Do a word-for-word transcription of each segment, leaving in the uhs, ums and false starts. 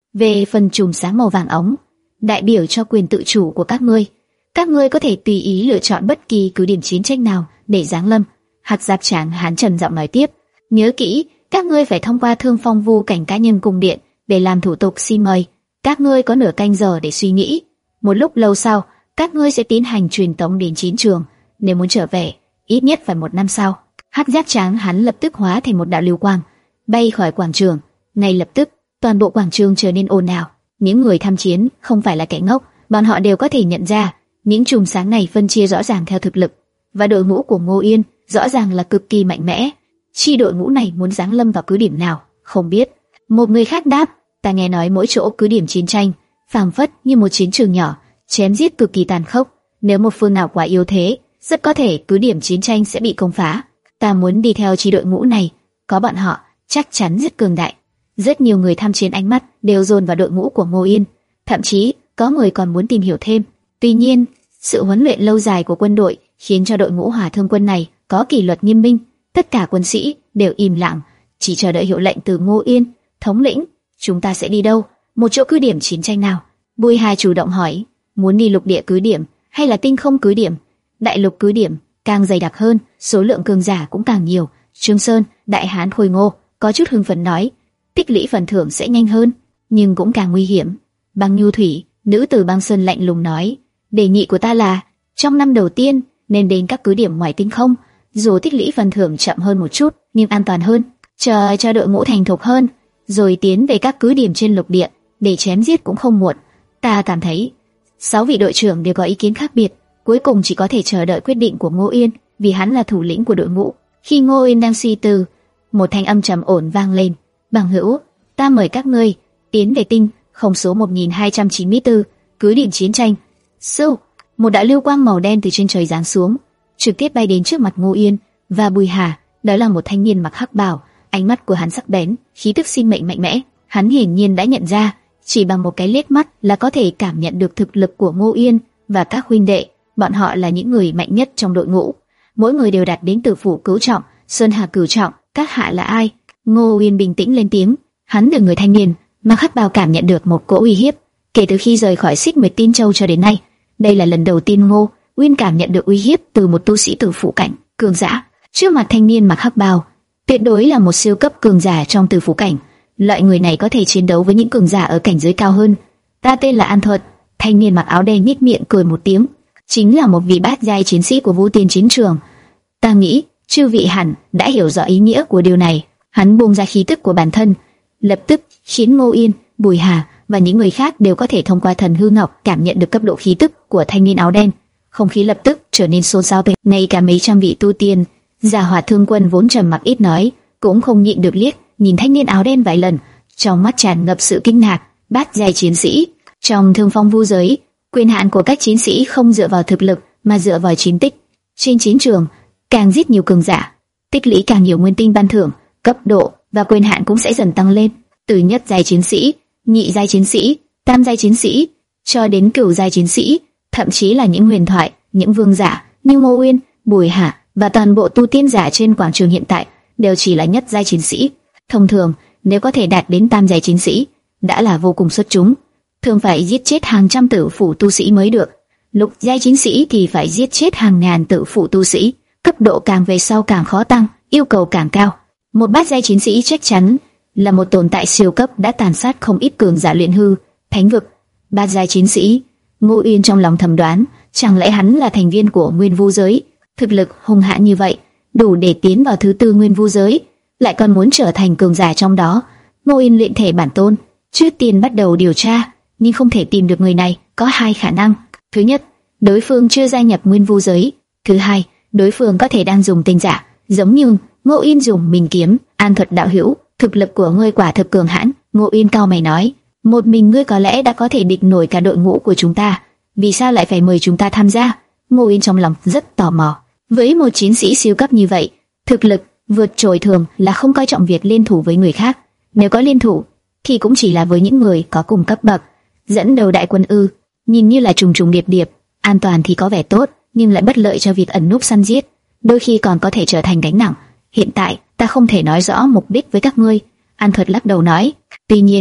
Về phần chùm sáng màu vàng óng, đại biểu cho quyền tự chủ của các ngươi. Các ngươi có thể tùy ý lựa chọn bất kỳ cứ điểm chiến tranh nào để giáng lâm. Hắc Giáp Tráng Hán trầm giọng nói tiếp, nhớ kỹ, các ngươi phải thông qua Thương Phong Vu cảnh cá nhân cung điện để làm thủ tục xin mời. Các ngươi có nửa canh giờ để suy nghĩ. Một lúc lâu sau, các ngươi sẽ tiến hành truyền tống đến chiến trường. Nếu muốn trở về, ít nhất phải một năm sau. Hắc Giáp Tráng Hán lập tức hóa thành một đạo lưu quang, bay khỏi quảng trường. Ngay lập tức, toàn bộ quảng trường trở nên ồn ào. Những người tham chiến không phải là kẻ ngốc, bọn họ đều có thể nhận ra những chùm sáng này phân chia rõ ràng theo thực lực, và đội ngũ của Ngô Yên rõ ràng là cực kỳ mạnh mẽ. Chi đội ngũ này muốn giáng lâm vào cứ điểm nào, không biết. Một người khác đáp, ta nghe nói mỗi chỗ cứ điểm chiến tranh phảng phất như một chiến trường nhỏ, chém giết cực kỳ tàn khốc. Nếu một phương nào quá yếu thế, rất có thể cứ điểm chiến tranh sẽ bị công phá. Ta muốn đi theo chi đội ngũ này, có bọn họ chắc chắn rất cường đại. Rất nhiều người tham chiến ánh mắt đều dồn vào đội ngũ của Ngô Yên, thậm chí có người còn muốn tìm hiểu thêm. Tuy nhiên, sự huấn luyện lâu dài của quân đội khiến cho đội ngũ Hỏa Thương quân này có kỷ luật nghiêm minh. Tất cả quân sĩ đều im lặng, chỉ chờ đợi hiệu lệnh từ Ngô Yên. Thống lĩnh, chúng ta sẽ đi đâu? Một chỗ cứ điểm chiến tranh nào? Bùi Hà chủ động hỏi, muốn đi lục địa cứ điểm hay là tinh không cứ điểm? Đại lục cứ điểm càng dày đặc hơn, số lượng cường giả cũng càng nhiều. Trương Sơn, đại hán Khôi Ngô có chút hưng phấn nói, tích lũy phần thưởng sẽ nhanh hơn, nhưng cũng càng nguy hiểm. Băng Nhu Thủy, nữ tử Băng Sơn lạnh lùng nói, đề nghị của ta là trong năm đầu tiên nên đến các cứ điểm ngoài tinh không, dù tích lũy phần thưởng chậm hơn một chút nhưng an toàn hơn, chờ cho đội ngũ thành thục hơn, rồi tiến về các cứ điểm trên lục địa để chém giết cũng không muộn. Ta cảm thấy sáu vị đội trưởng đều có ý kiến khác biệt, cuối cùng chỉ có thể chờ đợi quyết định của Ngô Yên, vì hắn là thủ lĩnh của đội ngũ. Khi Ngô Yên đang suy tư, một thanh âm trầm ổn vang lên, bằng hữu, ta mời các ngươi tiến về tinh không số một nghìn hai trăm chín mươi tư, cứ điểm chiến tranh. Sưu, một đạo lưu quang màu đen từ trên trời giáng xuống, trực tiếp bay đến trước mặt Ngô Yên và Bùi Hà. Đó là một thanh niên mặc hắc bào, ánh mắt của hắn sắc bén, khí tức sinh mệnh mạnh mẽ. Hắn hiển nhiên đã nhận ra, chỉ bằng một cái liếc mắt là có thể cảm nhận được thực lực của Ngô Yên và các huynh đệ. Bọn họ là những người mạnh nhất trong đội ngũ, mỗi người đều đạt đến tử phủ cửu trọng, sơn hà cửu trọng. Các hạ là ai? Ngô Yên bình tĩnh lên tiếng. Hắn được người thanh niên mặc hắc bào cảm nhận được một cỗ uy hiếp. Kể từ khi rời khỏi Xích Nguyệt Tin Châu cho đến nay, đây là lần đầu tiên Ngô Uyên cảm nhận được uy hiếp từ một tu sĩ tử phủ cảnh cường giả. Trước mặt thanh niên mặc hắc bào, tuyệt đối là một siêu cấp cường giả trong tử phủ cảnh. Loại người này có thể chiến đấu với những cường giả ở cảnh giới cao hơn. Ta tên là An Thuật. Thanh niên mặc áo đen nhếch miệng cười một tiếng, chính là một vị bát giai chiến sĩ của Vũ Tiên chiến trường. Ta nghĩ chư vị hẳn đã hiểu rõ ý nghĩa của điều này. Hắn buông ra khí tức của bản thân, lập tức khiến Ngô Yên, Bùi Hà và những người khác đều có thể thông qua thần hư ngọc cảm nhận được cấp độ khí tức của thanh niên áo đen. Không khí lập tức trở nên xôn xao. Ngay cả mấy trăm vị tu tiên giả Hỏa Thương quân vốn trầm mặc ít nói cũng không nhịn được liếc nhìn thanh niên áo đen vài lần, trong mắt tràn ngập sự kinh ngạc. Bát giai chiến sĩ trong Thương Phong Vu giới, quyền hạn của các chiến sĩ không dựa vào thực lực mà dựa vào chiến tích. Trên chiến trường, càng giết nhiều cường giả, tích lũy càng nhiều nguyên tinh ban thưởng, cấp độ và quyền hạn cũng sẽ dần tăng lên, từ nhất giai chiến sĩ, nhị giai chiến sĩ, tam giai chiến sĩ cho đến cửu giai chiến sĩ, thậm chí là những huyền thoại, những vương giả như Ngô Uyên, Bùi Hà và toàn bộ tu tiên giả trên quảng trường hiện tại đều chỉ là nhất giai chiến sĩ. Thông thường, nếu có thể đạt đến tam giai chiến sĩ, đã là vô cùng xuất chúng, thường phải giết chết hàng trăm tử phủ tu sĩ mới được. Lục giai chiến sĩ thì phải giết chết hàng ngàn tử phủ tu sĩ, cấp độ càng về sau càng khó tăng, yêu cầu càng cao. Một bát giai chiến sĩ chắc chắn là một tồn tại siêu cấp đã tàn sát không ít cường giả luyện hư, thánh vực. Bát giai chiến sĩ, Ngô Uyên trong lòng thầm đoán, chẳng lẽ hắn là thành viên của Nguyên Vu giới? Thực lực hung hãn như vậy, đủ để tiến vào thứ tư Nguyên Vu giới, lại còn muốn trở thành cường giả trong đó. Ngô Uyên luyện thể bản tôn, trước tiên bắt đầu điều tra, nhưng không thể tìm được người này. Có hai khả năng: thứ nhất, đối phương chưa gia nhập Nguyên Vu giới; thứ hai, đối phương có thể đang dùng tinh giả, giống như Ngô Uyên dùng Minh kiếm. An Thuật đạo hữu, thực lực của ngươi quả thực cường hãn. Ngô Uyên cao mày nói, một mình ngươi có lẽ đã có thể địch nổi cả đội ngũ của chúng ta, vì sao lại phải mời chúng ta tham gia? Ngô Uyên trong lòng rất tò mò. Với một chiến sĩ siêu cấp như vậy, thực lực vượt trội thường là không coi trọng việc liên thủ với người khác. Nếu có liên thủ, thì cũng chỉ là với những người có cùng cấp bậc. Dẫn đầu đại quân ư? Nhìn như là trùng trùng điệp điệp, an toàn thì có vẻ tốt, nhưng lại bất lợi cho việc ẩn núp săn giết, đôi khi còn có thể trở thành gánh nặng. Hiện tại ta không thể nói rõ mục đích với các ngươi. An Thuật lắc đầu nói. Tuy nhiên,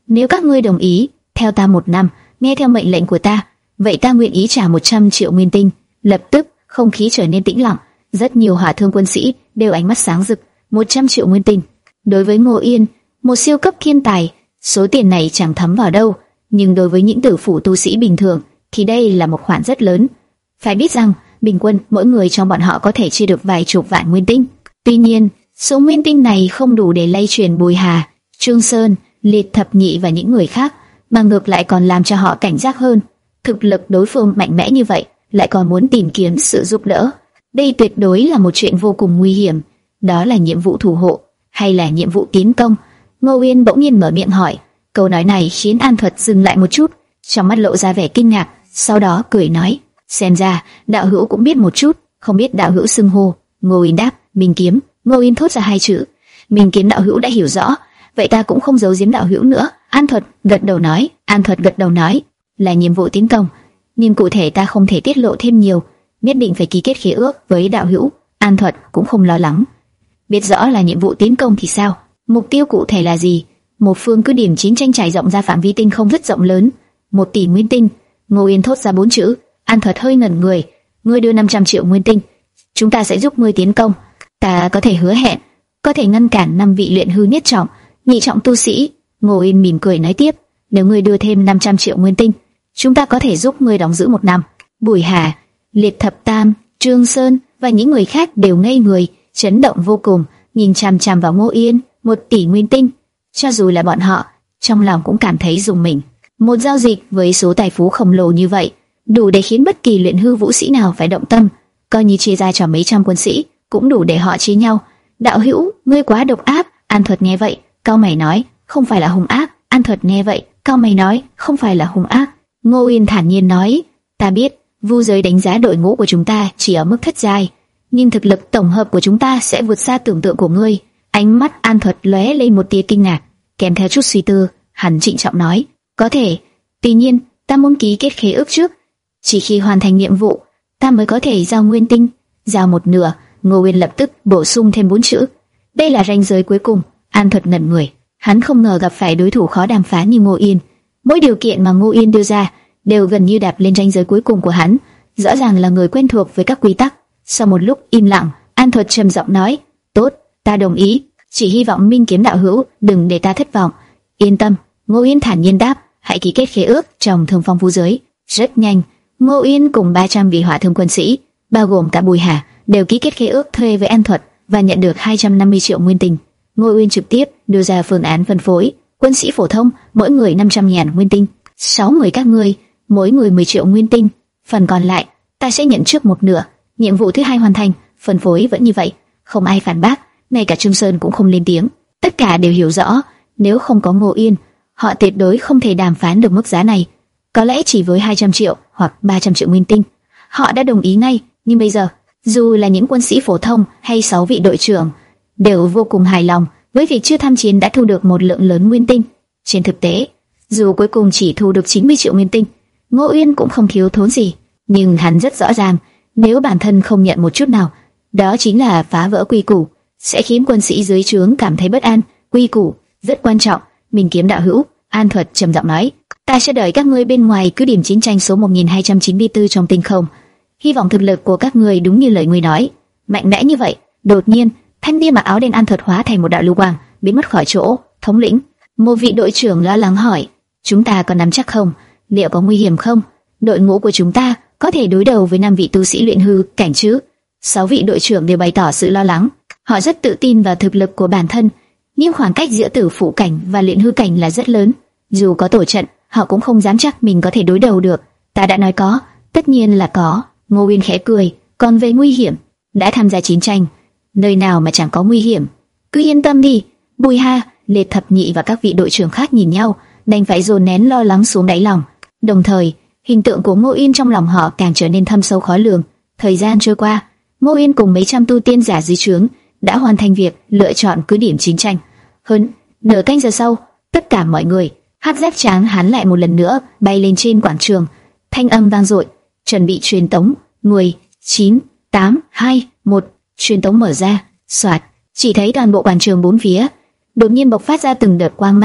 Nếu các ngươi đồng ý theo ta một năm, nghe theo mệnh lệnh của ta, vậy ta nguyện ý trả một trăm triệu nguyên tinh. Lập tức, không khí trở nên tĩnh lặng. Rất nhiều hỏa thương quân sĩ đều ánh mắt sáng rực. một trăm triệu nguyên tinh. Đối với Ngô Yên, một siêu cấp thiên tài, số tiền này chẳng thấm vào đâu, nhưng đối với những tử phủ tu sĩ bình thường thì đây là một khoản rất lớn. Phải biết rằng, bình quân mỗi người trong bọn họ có thể chia được vài chục vạn nguyên tinh. Tuy nhiên, số nguyên tinh này không đủ để lay truyền Bùi Hà, Trương Sơn, Liệt Thập Nhị và những người khác, mà ngược lại còn làm cho họ cảnh giác hơn. Thực lực đối phương mạnh mẽ như vậy, lại còn muốn tìm kiếm sự giúp đỡ. Đây tuyệt đối là một chuyện vô cùng nguy hiểm. Đó là nhiệm vụ thủ hộ hay là nhiệm vụ tiến công? Ngô Uyên bỗng nhiên mở miệng hỏi. Câu nói này khiến An Thuật dừng lại một chút, trong mắt lộ ra vẻ kinh ngạc, sau đó cười nói: xem ra đạo hữu cũng biết một chút. Không biết đạo hữu xưng hô? Ngô Uyên đáp: Minh Kiếm. Ngô Uyên thốt ra hai chữ. Minh Kiếm đạo hữu đã hiểu rõ, vậy ta cũng không giấu giếm đạo hữu nữa. An Thuật gật đầu nói. An Thuật gật đầu nói là nhiệm vụ tiến công, nhưng cụ thể ta không thể tiết lộ thêm nhiều, nhất định phải ký kết khế ước với đạo hữu. An Thuật cũng không lo lắng. Biết rõ là nhiệm vụ tiến công thì sao? Mục tiêu cụ thể là gì? Một phương cứ điểm chiến tranh trải rộng ra phạm vi tinh không rất rộng lớn, một tỷ nguyên tinh. Ngô Yên thốt ra bốn chữ. An Thuật hơi ngẩn người. Ngươi đưa năm trăm triệu nguyên tinh, chúng ta sẽ giúp ngươi tiến công. Ta có thể hứa hẹn, có thể ngăn cản năm vị luyện hư nhất trọng, nhị trọng tu sĩ. Ngô Yên mỉm cười nói tiếp. Nếu ngươi đưa thêm năm trăm triệu nguyên tinh, chúng ta có thể giúp ngươi đóng giữ một năm. Bùi Hà, Liệt Thập Tam, Trương Sơn và những người khác đều ngây người, chấn động vô cùng, nhìn chằm chằm vào Ngô Yên. Một tỷ nguyên tinh, cho dù là bọn họ, trong lòng cũng cảm thấy rùng mình. Một giao dịch với số tài phú khổng lồ như vậy, đủ để khiến bất kỳ luyện hư vũ sĩ nào phải động tâm. Coi như chia ra cho mấy trăm quân sĩ, cũng đủ để họ chia nhau. Đạo hữu, ngươi quá độc ác. An Thuật nghe vậy, cau mày nói: không phải là hung ác. An Thuật nghe vậy, cau mày nói: không phải là hung ác. Ngô Yên thản nhiên nói: ta biết, vu giới đánh giá đội ngũ của chúng ta chỉ ở mức thất giai, nhưng thực lực tổng hợp của chúng ta sẽ vượt xa tưởng tượng của ngươi. Ánh mắt An Thuật lóe lên một tia kinh ngạc, kèm theo chút suy tư. Hắn trịnh trọng nói: có thể, tuy nhiên ta muốn ký kết khế ước trước. Chỉ khi hoàn thành nhiệm vụ, ta mới có thể giao nguyên tinh. Giao một nửa. Ngô Uyên lập tức bổ sung thêm bốn chữ. Đây là ranh giới cuối cùng. An Thuật ngẩn người, hắn không ngờ gặp phải đối thủ khó đàm phán như Ngô Yên. Mỗi điều kiện mà Ngô Yên đưa ra đều gần như đạp lên ranh giới cuối cùng của hắn. Rõ ràng là người quen thuộc với các quy tắc. Sau một lúc im lặng, An Thuật trầm giọng nói: tốt, ta đồng ý. Chỉ hy vọng Minh Kiếm đạo hữu đừng để ta thất vọng. Yên tâm. Ngô Yên thản nhiên đáp: hãy ký kết khế ước trong Thương Phong Vu giới. Rất nhanh, Ngô Yên cùng ba trăm vị hỏa thương quân sĩ, bao gồm cả Bùi Hà, đều ký kết khế ước thuê với An Thuật và nhận được hai trăm năm mươi triệu nguyên tinh. Ngô Uyên trực tiếp đưa ra phương án phân phối: quân sĩ phổ thông mỗi người năm trăm ngàn nguyên tinh, sáu người các ngươi mỗi người mười triệu nguyên tinh, phần còn lại ta sẽ nhận trước một nửa. Nhiệm vụ thứ hai hoàn thành, phân phối vẫn như vậy. Không ai phản bác, ngay cả Trương Sơn cũng không lên tiếng. Tất cả đều hiểu rõ, nếu không có Ngô Yên, họ tuyệt đối không thể đàm phán được mức giá này. Có lẽ chỉ với hai trăm triệu hoặc ba trăm triệu nguyên tinh, họ đã đồng ý ngay. Nhưng bây giờ, dù là những quân sĩ phổ thông hay sáu vị đội trưởng, đều vô cùng hài lòng với việc chưa tham chiến đã thu được một lượng lớn nguyên tinh. Trên thực tế, dù cuối cùng chỉ thu được chín mươi triệu nguyên tinh, Ngô Uyên cũng không thiếu thốn gì. Nhưng hắn rất rõ ràng, nếu bản thân không nhận một chút nào, đó chính là phá vỡ quy củ, sẽ khiến quân sĩ dưới trướng cảm thấy bất an. Quy củ rất quan trọng. Minh Kiếm đạo hữu, An Thuật trầm giọng nói: ta sẽ đợi các ngươi bên ngoài cứ điểm chiến tranh số một nghìn hai trăm chín mươi tư trong tinh không. Hy vọng thực lực của các ngươi đúng như lời ngươi nói, mạnh mẽ như vậy. Đột nhiên, thanh niên mặc áo đen An Thuật hóa thành một đạo lưu quang, biến mất khỏi chỗ. Thống lĩnh, một vị đội trưởng lo lắng hỏi: chúng ta có nắm chắc không? Liệu có nguy hiểm không? Đội ngũ của chúng ta có thể đối đầu với năm vị tu sĩ luyện hư cảnh chứ? Sáu vị đội trưởng đều bày tỏ sự lo lắng. Họ rất tự tin vào thực lực của bản thân, nhưng khoảng cách giữa tử phụ cảnh và luyện hư cảnh là rất lớn. Dù có tổ trận, họ cũng không dám chắc mình có thể đối đầu được. Ta đã nói có, tất nhiên là có. Ngô Uyên khẽ cười. Còn về nguy hiểm, đã tham gia chiến tranh, nơi nào mà chẳng có nguy hiểm. Cứ yên tâm đi. Bùi Hà, Liệt Thập Nhị và các vị đội trưởng khác nhìn nhau, đành phải dồn nén lo lắng xuống đáy lòng. Đồng thời, hình tượng của Ngô Uyên trong lòng họ càng trở nên thâm sâu khó lường. Thời gian trôi qua, Ngô Uyên cùng mấy trăm tu tiên giả dưới trướng đã hoàn thành việc lựa chọn cứ điểm chiến tranh. Hơn nửa canh giờ sau, tất cả mọi người, hắc giáp trắng hắn lại một lần nữa bay lên trên quảng trường. Thanh âm vang dội, chuẩn bị truyền tống. mười, chín, tám, hai, một. Truyền tống mở ra. Soạt, chỉ thấy toàn bộ quảng trường bốn phía đột nhiên bộc phát ra từng đợt quang mang,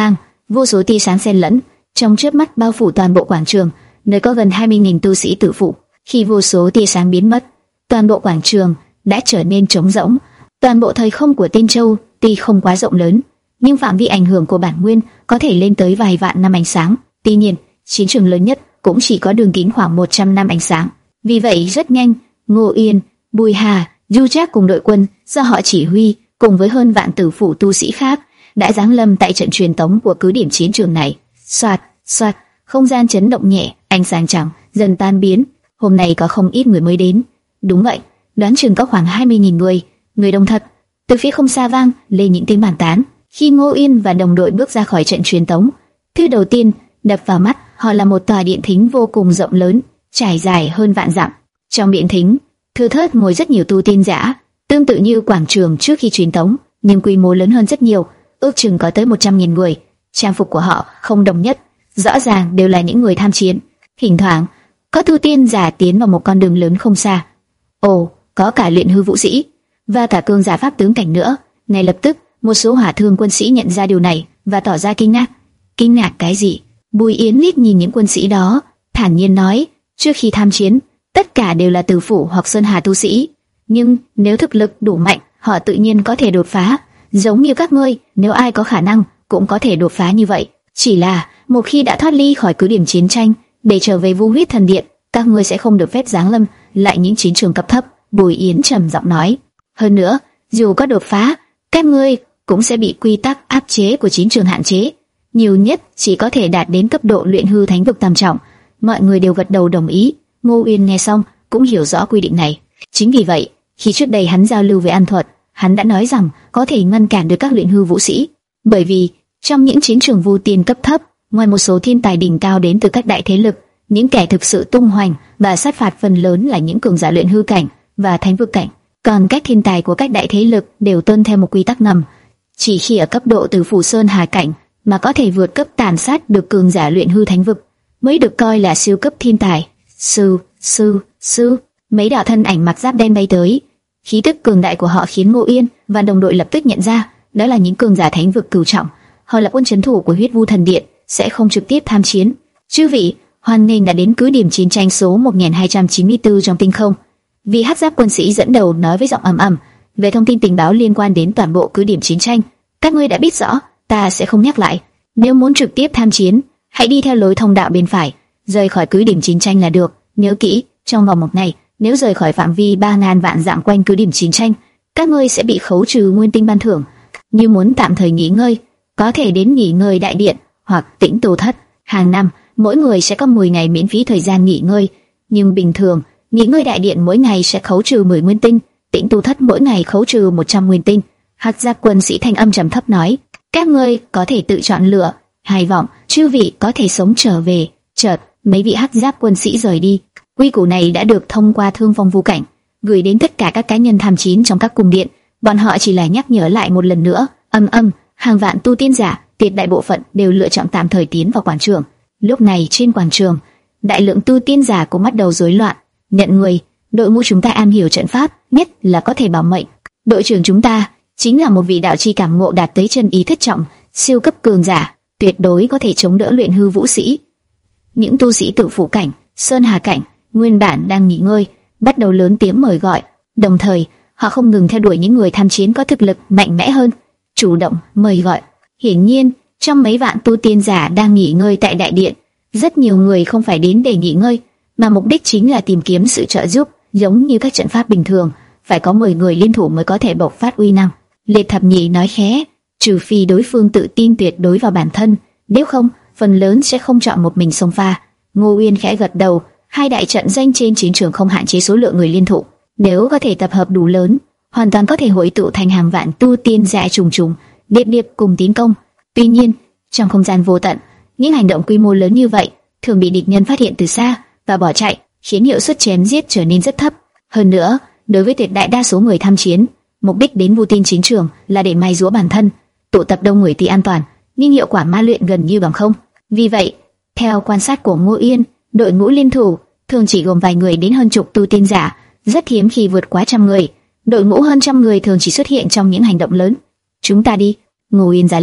vô số tia sáng xen lẫn, trong chớp mắt bao phủ toàn bộ quảng trường, nơi có gần hai mươi nghìn tu sĩ tự phụ. Khi vô số tia sáng biến mất, toàn bộ quảng trường đã trở nên trống rỗng. Toàn bộ thời không của Tiên Châu tuy không quá rộng lớn, nhưng phạm vi ảnh hưởng của bản nguyên có thể lên tới vài vạn năm ánh sáng. Tuy nhiên, chiến trường lớn nhất cũng chỉ có đường kính khoảng một trăm năm ánh sáng. Vì vậy rất nhanh, Ngô Yên, Bùi Hà, Du Trác cùng đội quân do họ chỉ huy, cùng với hơn vạn tử phụ tu sĩ khác, đã giáng lâm tại trận truyền tống của cứ điểm chiến trường này. Soạt, soạt, không gian chấn động nhẹ, ánh sáng trắng dần tan biến. Hôm nay có không ít người mới đến. Đúng vậy, đoán chừng có khoảng hai mươi nghìn người, người đông thật. Từ phía không xa vang lên những tiếng bàn tán. Khi Ngô Yên và đồng đội bước ra khỏi trận truyền tống, thứ đầu tiên đập vào mắt họ là một tòa điện thính vô cùng rộng lớn, trải dài hơn vạn dặm. Trong điện thính, thưa thớt ngồi rất nhiều tu tiên giả, tương tự như quảng trường trước khi truyền tống, nhưng quy mô lớn hơn rất nhiều, ước chừng có tới một trăm nghìn người. Trang phục của họ không đồng nhất, rõ ràng đều là những người tham chiến. Thỉnh thoảng, có tu tiên giả tiến vào một con đường lớn không xa. Ồ, có cả luyện hư vũ sĩ và cả cường giả pháp tướng cảnh nữa. Ngay lập tức, một số hỏa thương quân sĩ nhận ra điều này và tỏ ra kinh ngạc. Kinh ngạc cái gì? Bùi Yến liếc nhìn những quân sĩ đó, thản nhiên nói, trước khi tham chiến, tất cả đều là tử phủ hoặc sơn hà tu sĩ. Nhưng nếu thực lực đủ mạnh, họ tự nhiên có thể đột phá. Giống như các ngươi, nếu ai có khả năng, cũng có thể đột phá như vậy. Chỉ là, một khi đã thoát ly khỏi cứ điểm chiến tranh, để trở về Vu Huyết Thần Điện, các ngươi sẽ không được phép giáng lâm lại những chiến trường cấp thấp. Bùi Yến trầm giọng nói. Hơn nữa, dù có đột phá, các ngươi cũng sẽ bị quy tắc áp chế của chiến trường hạn chế, nhiều nhất chỉ có thể đạt đến cấp độ luyện hư thánh vực tam trọng. Mọi người đều gật đầu đồng ý. Ngô Uyên nghe xong cũng hiểu rõ quy định này. Chính vì vậy, khi trước đây hắn giao lưu với An Thuật, hắn đã nói rằng có thể ngăn cản được các luyện hư vũ sĩ, bởi vì trong những chiến trường vu tiên cấp thấp, ngoài một số thiên tài đỉnh cao đến từ các đại thế lực, những kẻ thực sự tung hoành và sát phạt phần lớn là những cường giả luyện hư cảnh và thánh vực cảnh. Còn các thiên tài của các đại thế lực đều tuân theo một quy tắc ngầm, chỉ khi ở cấp độ từ phủ sơn hà cảnh mà có thể vượt cấp tàn sát được cường giả luyện hư thánh vực mới được coi là siêu cấp thiên tài. Sư, sư, sư, mấy đạo thân ảnh mặc giáp đen bay tới. Khí tức cường đại của họ khiến Ngô Yên và đồng đội lập tức nhận ra, đó là những cường giả thánh vực cửu trọng. Họ là quân trấn thủ của Huyết Vu Thần Điện, sẽ không trực tiếp tham chiến. Chư vị, hoan nghênh đã đến cứ điểm chiến tranh số một nghìn hai trăm chín mươi tư trong tinh không. Vị hắc giáp quân sĩ dẫn đầu nói với giọng ầm ầm về thông tin tình báo liên quan đến toàn bộ cứ điểm chiến tranh. Các ngươi đã biết rõ, ta sẽ không nhắc lại. Nếu muốn trực tiếp tham chiến, hãy đi theo lối thông đạo bên phải, rời khỏi cứ điểm chiến tranh là được. Nhớ kỹ, trong vòng một ngày, nếu rời khỏi phạm vi ba ngàn vạn dặm quanh cứ điểm chiến tranh, các ngươi sẽ bị khấu trừ nguyên tinh ban thưởng. Như muốn tạm thời nghỉ ngơi, có thể đến nghỉ ngơi đại điện hoặc tĩnh tu thất. Hàng năm, mỗi người sẽ có mười ngày miễn phí thời gian nghỉ ngơi, nhưng bình thường, nghỉ ngơi đại điện mỗi ngày sẽ khấu trừ mười nguyên tinh, tĩnh tu thất mỗi ngày khấu trừ một trăm nguyên tinh. Hắc giáp quân sĩ thanh âm trầm thấp nói, các ngươi có thể tự chọn lựa, hy vọng chư vị có thể sống trở về. Chợt, mấy vị hắc giáp quân sĩ rời đi. Quy củ này đã được thông qua Thương Phong Vu Cảnh, gửi đến tất cả các cá nhân tham chiến trong các cung điện. Bọn họ chỉ là nhắc nhở lại một lần nữa. Âm âm, hàng vạn tu tiên giả, tuyệt đại bộ phận đều lựa chọn tạm thời tiến vào quảng trường. Lúc này trên quảng trường, đại lượng tu tiên giả cũng bắt đầu rối loạn. Nhận người, đội ngũ chúng ta am hiểu trận pháp, nhất là có thể bảo mệnh. Đội trưởng chúng ta chính là một vị đạo chi cảm ngộ đạt tới chân ý thất trọng, siêu cấp cường giả, tuyệt đối có thể chống đỡ luyện hư vũ sĩ. Những tu sĩ tự phủ cảnh, sơn hà cảnh nguyên bản đang nghỉ ngơi, bắt đầu lớn tiếng mời gọi, đồng thời họ không ngừng theo đuổi những người tham chiến có thực lực mạnh mẽ hơn, chủ động mời gọi. Hiển nhiên, trong mấy vạn tu tiên giả đang nghỉ ngơi tại đại điện, rất nhiều người không phải đến để nghỉ ngơi, mà mục đích chính là tìm kiếm sự trợ giúp. Giống như các trận pháp bình thường, phải có mười người liên thủ mới có thể bộc phát uy năng. Liệt Thập Nhị nói khẽ, trừ phi đối phương tự tin tuyệt đối vào bản thân, nếu không, phần lớn sẽ không chọn một mình xông pha. Ngô Uyên khẽ gật đầu. Hai đại trận danh trên chiến trường không hạn chế số lượng người liên thủ, nếu có thể tập hợp đủ lớn, hoàn toàn có thể hội tụ thành hàng vạn tu tiên giả trùng trùng, điệp điệp cùng tiến công. Tuy nhiên, trong không gian vô tận, những hành động quy mô lớn như vậy thường bị địch nhân phát hiện từ xa và bỏ chạy, khiến hiệu suất chém giết trở nên rất thấp. Hơn nữa, đối với tuyệt đại đa số người tham chiến, mục đích đến vu tiên chiến trường là để mai rũa bản thân, tụ tập đông người thì an toàn, nhưng hiệu quả ma luyện gần như bằng không. Vì vậy, theo quan sát của Ngô Yên, đội ngũ liên thủ thường chỉ gồm vài người đến hơn chục tu tiên giả, rất hiếm khi vượt quá trăm người. Đội ngũ hơn trăm người thường chỉ xuất hiện trong những hành động lớn. Chúng ta đi, Ngô Yên ra lệnh.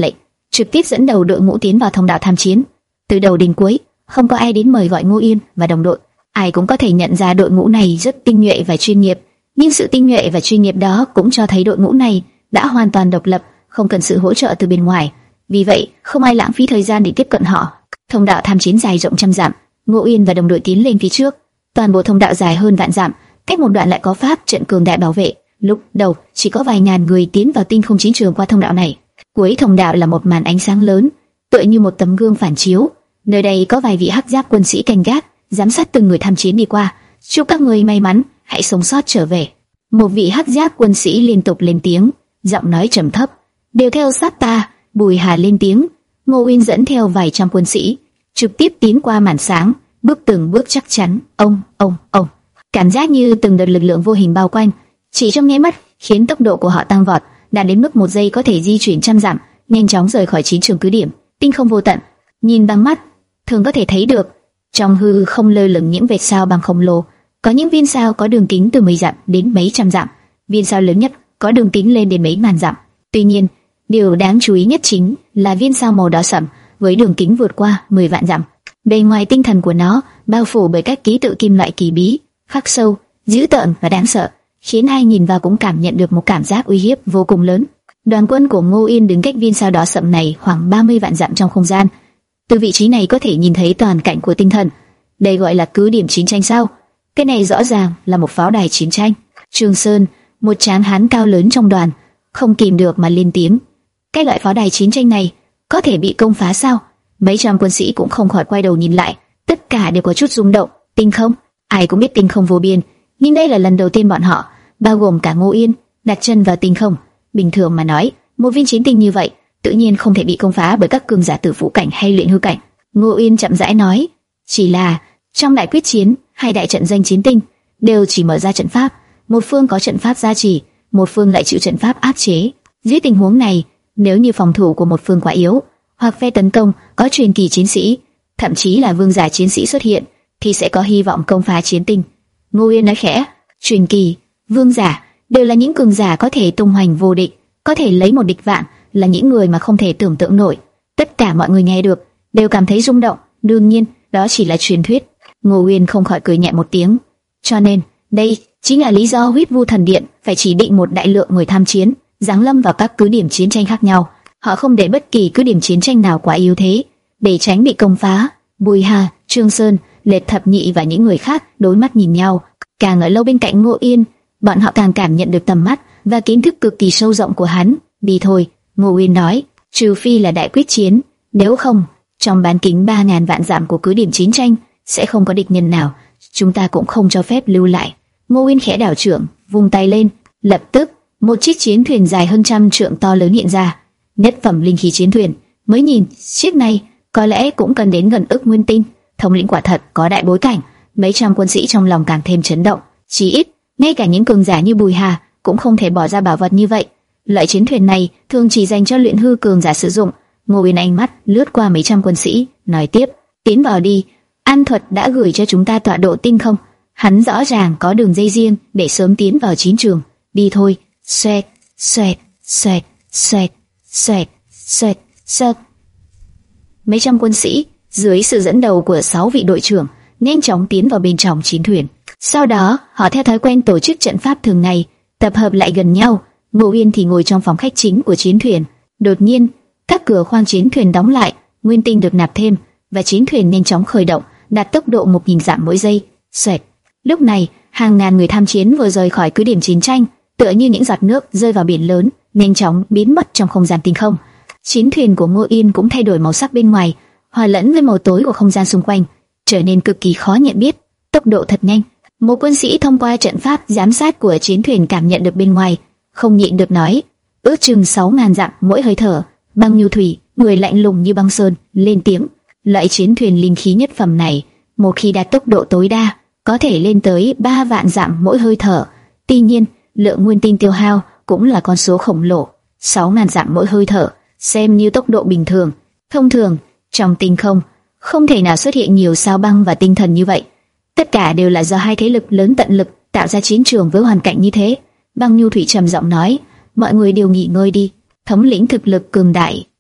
trực tiếp dẫn đầu đội ngũ tiến vào thông đạo tham chiến. Từ đầu đến cuối, không có ai đến mời gọi Ngô Yên và đồng đội. Ai cũng có thể nhận ra đội ngũ này rất tinh nhuệ và chuyên nghiệp, nhưng sự tinh nhuệ và chuyên nghiệp đó cũng cho thấy đội ngũ này đã hoàn toàn độc lập, không cần sự hỗ trợ từ bên ngoài. Vì vậy, không ai lãng phí thời gian để tiếp cận họ. Thông đạo tham chiến dài rộng trăm dặm, Ngô Yên và đồng đội tiến lên phía trước. Toàn bộ thông đạo dài hơn vạn dặm, cách một đoạn lại có pháp trận cường đại bảo vệ. Lúc đầu chỉ có vài ngàn người tiến vào tinh không chiến trường qua thông đạo này. Cuối thông đạo là một màn ánh sáng lớn, tựa như một tấm gương phản chiếu. Nơi đây có vài vị hắc giáp quân sĩ canh gác, giám sát từng người tham chiến đi qua. Chúc các người may mắn, hãy sống sót trở về. Một vị hắc giáp quân sĩ liên tục lên tiếng, giọng nói trầm thấp. Đều theo sát ta. Bùi Hà lên tiếng. Ngô Uyên dẫn theo vài trăm quân sĩ, trực tiếp tiến qua màn sáng, bước từng bước chắc chắn. Ông, ông, ông. Cảm giác như từng đợt lực lượng vô hình bao quanh, chỉ trong nháy mắt khiến tốc độ của họ tăng vọt, đạt đến mức một giây có thể di chuyển trăm dặm, nhanh chóng rời khỏi chiến trường cứ điểm. Tinh không vô tận, nhìn bằng mắt thường có thể thấy được. Trong hư không lơ lửng những vệt sao bằng khổng lồ, có những viên sao có đường kính từ mấy dặm đến mấy trăm dặm. Viên sao lớn nhất có đường kính lên đến mấy ngàn dặm. Tuy nhiên, điều đáng chú ý nhất chính là viên sao màu đỏ sẫm với đường kính vượt qua mười vạn dặm. Bề ngoài tinh thần của nó bao phủ bởi các ký tự kim loại kỳ bí, khắc sâu, dữ tợn và đáng sợ, khiến ai nhìn vào cũng cảm nhận được một cảm giác uy hiếp vô cùng lớn. Đoàn quân của Ngô Yên đứng cách viên sao đỏ sẫm này khoảng ba mươi vạn dặm trong không gian. Từ vị trí này có thể nhìn thấy toàn cảnh của tinh thần. Đây gọi là cứ điểm chiến tranh sao? Cái này rõ ràng là một pháo đài chiến tranh. Trương Sơn, một tráng hán cao lớn trong đoàn, không kìm được mà lên tiếng. Cái loại pháo đài chiến tranh này có thể bị công phá sao? Mấy trăm quân sĩ cũng không khỏi quay đầu nhìn lại, tất cả đều có chút rung động. Tinh không, ai cũng biết tinh không vô biên, nhưng đây là lần đầu tiên bọn họ, bao gồm cả Ngô Yên, đặt chân vào tinh không. Bình thường mà nói, một viên chiến tinh như vậy tự nhiên không thể bị công phá bởi các cường giả tử phụ cảnh hay luyện hư cảnh. Ngô Yên chậm rãi nói, chỉ là trong đại quyết chiến, hai đại trận danh chiến tinh đều chỉ mở ra trận pháp, một phương có trận pháp gia trì, một phương lại chịu trận pháp áp chế. Dưới tình huống này, nếu như phòng thủ của một phương quá yếu, hoặc phe tấn công có truyền kỳ chiến sĩ, thậm chí là vương giả chiến sĩ xuất hiện, thì sẽ có hy vọng công phá chiến tinh. Ngô Yên nói khẽ, truyền kỳ, vương giả đều là những cường giả có thể tung hoành vô địch, có thể lấy một địch vạn, là những người mà không thể tưởng tượng nổi. Tất cả mọi người nghe được đều cảm thấy rung động. Đương nhiên, đó chỉ là truyền thuyết. Ngô Uyên không khỏi cười nhẹ một tiếng. Cho nên, đây chính là lý do Huyết Vu Thần Điện phải chỉ định một đại lượng người tham chiến, giáng lâm vào các cứ điểm chiến tranh khác nhau. Họ không để bất kỳ cứ điểm chiến tranh nào quá yếu thế, để tránh bị công phá. Bùi Hà, Trương Sơn, Lệt Thập Nhị và những người khác đối mắt nhìn nhau. Càng ở lâu bên cạnh Ngô Yên, bọn họ càng cảm nhận được tầm mắt và kiến thức cực kỳ sâu rộng của hắn. Đi thôi, Ngô Uyên nói, trừ phi là đại quyết chiến, nếu không, trong bán kính ba ngàn vạn dặm của cứ điểm chiến tranh sẽ không có địch nhân nào, chúng ta cũng không cho phép lưu lại. Ngô Uyên khẽ đảo trưởng, vung tay lên, lập tức một chiếc chiến thuyền dài hơn trăm trượng to lớn hiện ra. Nhất phẩm linh khí chiến thuyền, mới nhìn chiếc này có lẽ cũng cần đến gần ức nguyên tinh. Thống lĩnh quả thật có đại bối cảnh. Mấy trăm quân sĩ trong lòng càng thêm chấn động. Chỉ ít, ngay cả những cường giả như Bùi Hà cũng không thể bỏ ra bảo vật như vậy. Loại chiến thuyền này thường chỉ dành cho luyện hư cường giả sử dụng. Ngô Uyên ánh mắt lướt qua mấy trăm quân sĩ, nói tiếp, tiến vào đi. An Thuật đã gửi cho chúng ta tọa độ tinh không. Hắn rõ ràng có đường dây riêng để sớm tiến vào chiến trường. Đi thôi. Xoẹt, xoẹt, xoẹt, xoẹt, xoẹt, xoẹt, xoẹt. Mấy trăm quân sĩ dưới sự dẫn đầu của sáu vị đội trưởng nhanh chóng tiến vào bên trong chiến thuyền. Sau đó, họ theo thói quen tổ chức trận pháp thường ngày, tập hợp lại gần nhau. Ngô Uyên thì ngồi trong phòng khách chính của chiến thuyền. Đột nhiên, các cửa khoang chiến thuyền đóng lại, nguyên tinh được nạp thêm và chiến thuyền nhanh chóng khởi động, đạt tốc độ một nghìn dặm mỗi giây. Xoẹt. Lúc này, hàng ngàn người tham chiến vừa rời khỏi cứ điểm chiến tranh, tựa như những giọt nước rơi vào biển lớn, nhanh chóng biến mất trong không gian tinh không. Chiến thuyền của Ngô Yên cũng thay đổi màu sắc bên ngoài, hòa lẫn với màu tối của không gian xung quanh, trở nên cực kỳ khó nhận biết. Tốc độ thật nhanh. Một quân sĩ thông qua trận pháp giám sát của chiến thuyền cảm nhận được bên ngoài, không nhịn được nói, ước chừng sáu ngàn dặm mỗi hơi thở. Băng Nhu Thủy, người lạnh lùng như băng sơn, lên tiếng, loại chiến thuyền linh khí nhất phẩm này, một khi đạt tốc độ tối đa, có thể lên tới ba vạn dặm mỗi hơi thở. Tuy nhiên, lượng nguyên tinh tiêu hao cũng là con số khổng lồ. Sáu ngàn dặm mỗi hơi thở, xem như tốc độ bình thường. Thông thường, trong tinh không, không thể nào xuất hiện nhiều sao băng và tinh thần như vậy. Tất cả đều là do hai thế lực lớn tận lực tạo ra chiến trường với hoàn cảnh như thế. Băng Nhu Thủy trầm giọng nói, mọi người đều nghỉ ngơi đi. Thống lĩnh thực lực cường đại,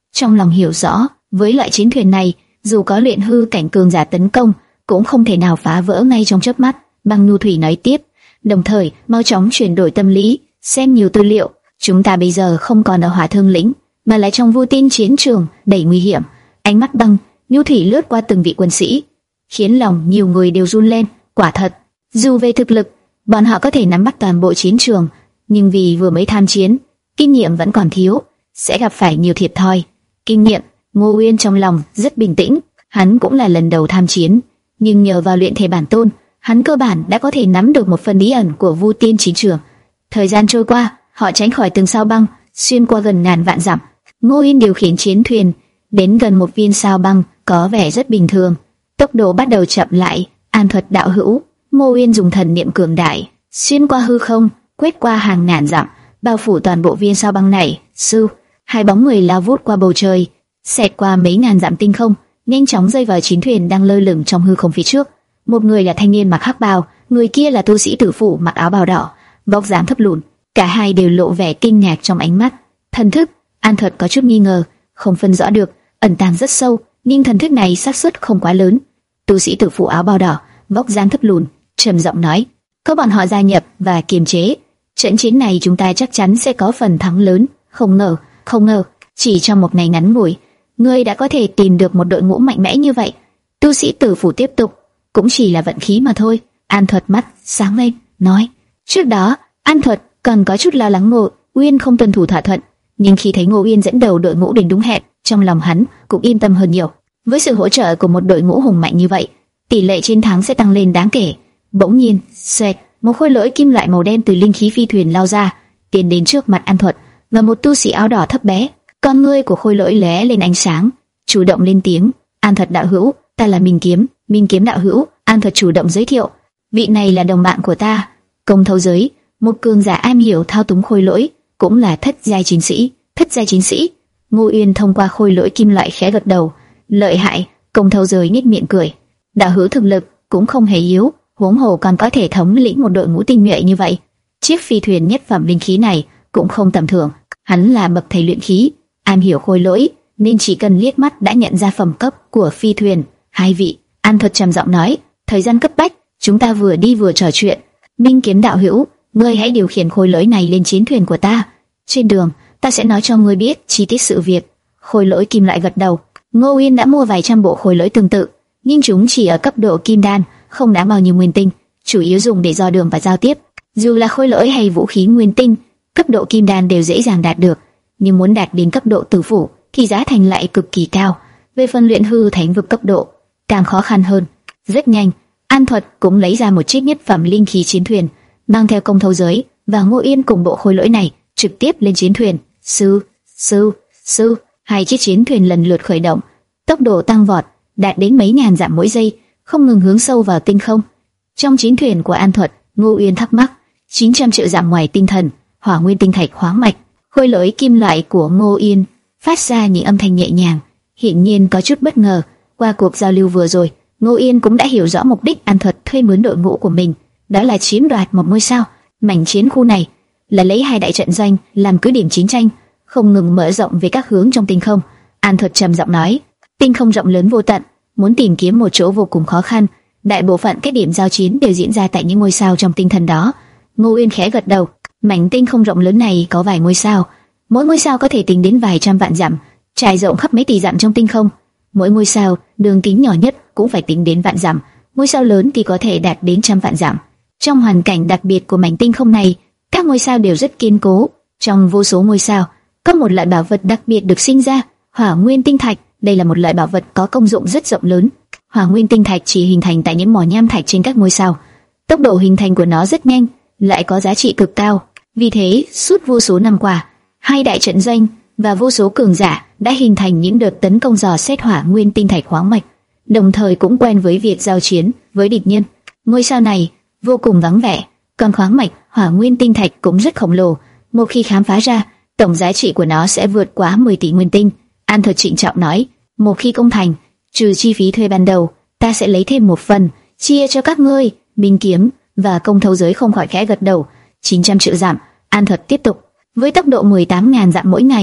trong lòng hiểu rõ, với loại chiến thuyền này, dù có luyện hư cảnh cường giả tấn công, cũng không thể nào phá vỡ ngay trong chớp mắt. Băng Nhu Thủy nói tiếp, đồng thời mau chóng chuyển đổi tâm lý, xem nhiều tư liệu. Chúng ta bây giờ không còn ở Hỏa Thương lĩnh, mà lại trong vô tin chiến trường đầy nguy hiểm. Ánh mắt Băng Nhu Thủy lướt qua từng vị quân sĩ, khiến lòng nhiều người đều run lên. Quả thật, dù về thực lực, bọn họ có thể nắm bắt toàn bộ chiến trường, nhưng vì vừa mới tham chiến, kinh nghiệm vẫn còn thiếu, sẽ gặp phải nhiều thiệt thòi. Kinh nghiệm, Ngô Uyên trong lòng rất bình tĩnh. Hắn cũng là lần đầu tham chiến, nhưng nhờ vào luyện thể bản tôn, hắn cơ bản đã có thể nắm được một phần bí ẩn của vô tiên chiến trường. Thời gian trôi qua, họ tránh khỏi từng sao băng, xuyên qua gần ngàn vạn dặm. Ngô Uyên điều khiển chiến thuyền đến gần một viên sao băng có vẻ rất bình thường, tốc độ bắt đầu chậm lại. An thuật đạo hữu, Ngô Uyên dùng thần niệm cường đại, xuyên qua hư không, quét qua hàng ngàn dặm, bao phủ toàn bộ viên sao băng này. Sư, hai bóng người lao vút qua bầu trời, xẹt qua mấy ngàn dặm tinh không, nhanh chóng rơi vào chiến thuyền đang lơ lửng trong hư không phía trước. Một người là thanh niên mặc hắc bào, người kia là tu sĩ tử phụ mặc áo bào đỏ, vóc dáng thấp lùn. Cả hai đều lộ vẻ kinh ngạc trong ánh mắt. Thần thức, An thuật có chút nghi ngờ, không phân rõ được, ẩn tàng rất sâu, nhưng thần thức này xác suất không quá lớn. Tu sĩ tử phụ áo bào đỏ, vóc dáng thấp lùn, trầm giọng nói: có bọn họ gia nhập và kiềm chế, trận chiến này chúng ta chắc chắn sẽ có phần thắng lớn. Không ngờ, không ngờ, chỉ trong một ngày ngắn ngủi, ngươi đã có thể tìm được một đội ngũ mạnh mẽ như vậy. Tu sĩ tử phụ tiếp tục: cũng chỉ là vận khí mà thôi. An thuật mắt sáng lên, nói: trước đó, An thuật còn có chút lo lắng Ngô Uyên không tuân thủ thỏa thuận, nhưng khi thấy Ngô Uyên dẫn đầu đội ngũ đến đúng hẹn, trong lòng hắn cũng yên tâm hơn nhiều. Với sự hỗ trợ của một đội ngũ hùng mạnh như vậy, tỷ lệ chiến thắng sẽ tăng lên đáng kể. Bỗng nhiên, xoẹt, một khối lỗi kim loại màu đen từ linh khí phi thuyền lao ra, tiến đến trước mặt An thuật và một tu sĩ áo đỏ thấp bé. Con ngươi của khối lỗi lóe lên ánh sáng, chủ động lên tiếng: An thuật đạo hữu, ta là Minh Kiếm, Minh Kiếm đạo hữu. An thuật chủ động giới thiệu: vị này là đồng bạn của ta, Công Thâu Giới, một cường giả am hiểu thao túng khôi lỗi, cũng là thất giai chiến sĩ. Thất giai chiến sĩ? Ngô Uyên thông qua khôi lỗi kim loại khẽ gật đầu. Lợi hại. Công Thâu Giới nhếch miệng cười: đạo hữu thực lực cũng không hề yếu, huống hồ còn có thể thống lĩnh một đội ngũ tinh nhuệ như vậy. Chiếc phi thuyền nhất phẩm linh khí này cũng không tầm thường. Hắn là bậc thầy luyện khí, am hiểu khôi lỗi, nên chỉ cần liếc mắt đã nhận ra phẩm cấp của phi thuyền. Hai vị, An thuật trầm giọng nói: thời gian cấp bách, chúng ta vừa đi vừa trò chuyện. Minh Kiếm đạo hữu, ngươi hãy điều khiển khôi lỗi này lên chiến thuyền của ta. Trên đường, ta sẽ nói cho ngươi biết chi tiết sự việc. Khôi lỗi kim loại gật đầu. Ngô Uyên đã mua vài trăm bộ khôi lỗi tương tự, nhưng chúng chỉ ở cấp độ kim đan, không đáng bao nhiêu nguyên tinh, chủ yếu dùng để dò đường và giao tiếp. Dù là khôi lỗi hay vũ khí nguyên tinh, cấp độ kim đan đều dễ dàng đạt được, nhưng muốn đạt đến cấp độ tử phủ thì giá thành lại cực kỳ cao. Về phần luyện hư thánh vực cấp độ, càng khó khăn hơn. Rất nhanh, An thuật cũng lấy ra một chiếc nhất phẩm linh khí chiến thuyền, mang theo Công Thâu Giới và Ngô Uyên cùng bộ khôi lỗi này trực tiếp lên chiến thuyền. Sư, sư, sư, hai chiếc chiến thuyền lần lượt khởi động, tốc độ tăng vọt, đạt đến mấy ngàn dặm mỗi giây, không ngừng hướng sâu vào tinh không. Trong chiến thuyền của An thuật, Ngô Uyên thắc mắc: chín trăm triệu dặm ngoài tinh thần, hỏa nguyên tinh thạch khoáng mạch. Khôi lỗi kim loại của Ngô Uyên phát ra những âm thanh nhẹ nhàng, hiển nhiên có chút bất ngờ. Qua cuộc giao lưu vừa rồi, Ngô Uyên cũng đã hiểu rõ mục đích An thuật thuê mướn đội ngũ của mình, đó là chiếm đoạt một ngôi sao. Mảnh chiến khu này là lấy hai đại trận doanh làm cứ điểm chiến tranh, không ngừng mở rộng về các hướng trong tinh không. An thuật trầm giọng nói: tinh không rộng lớn vô tận, muốn tìm kiếm một chỗ vô cùng khó khăn. Đại bộ phận các điểm giao chiến đều diễn ra tại những ngôi sao trong tinh thần đó. Ngô Uyên khẽ gật đầu. Mảnh tinh không rộng lớn này có vài ngôi sao, mỗi ngôi sao có thể tính đến vài trăm vạn dặm, trải rộng khắp mấy tỷ dặm trong tinh không. Mỗi ngôi sao đường kính nhỏ nhất cũng phải tính đến vạn dặm, ngôi sao lớn thì có thể đạt đến trăm vạn dặm. Trong hoàn cảnh đặc biệt của mảnh tinh không này, các ngôi sao đều rất kiên cố. Trong vô số ngôi sao, có một loại bảo vật đặc biệt được sinh ra, hỏa nguyên tinh thạch. Đây là một loại bảo vật có công dụng rất rộng lớn. Hỏa nguyên tinh thạch chỉ hình thành tại những mỏ nham thạch trên các ngôi sao. Tốc độ hình thành của nó rất nhanh, lại có giá trị cực cao. Vì thế, suốt vô số năm qua, hai đại trận doanh và vô số cường giả đã hình thành những đợt tấn công dò xét hỏa nguyên tinh thạch khoáng mạch, đồng thời cũng quen với việc giao chiến với địch nhân. Ngôi sao này vô cùng vắng vẻ, còn khoáng mạch hỏa nguyên tinh thạch cũng rất khổng lồ. Một khi khám phá ra, tổng giá trị của nó sẽ vượt quá mười tỷ nguyên tinh. An thuật trịnh trọng nói: một khi công thành, trừ chi phí thuê ban đầu, ta sẽ lấy thêm một phần chia cho các ngươi. Minh Kiếm và Công Thâu Giới không khỏi khẽ gật đầu. chín trăm triệu dặm. An thuật tiếp tục: với tốc độ mười tám nghìn dặm mỗi ngày,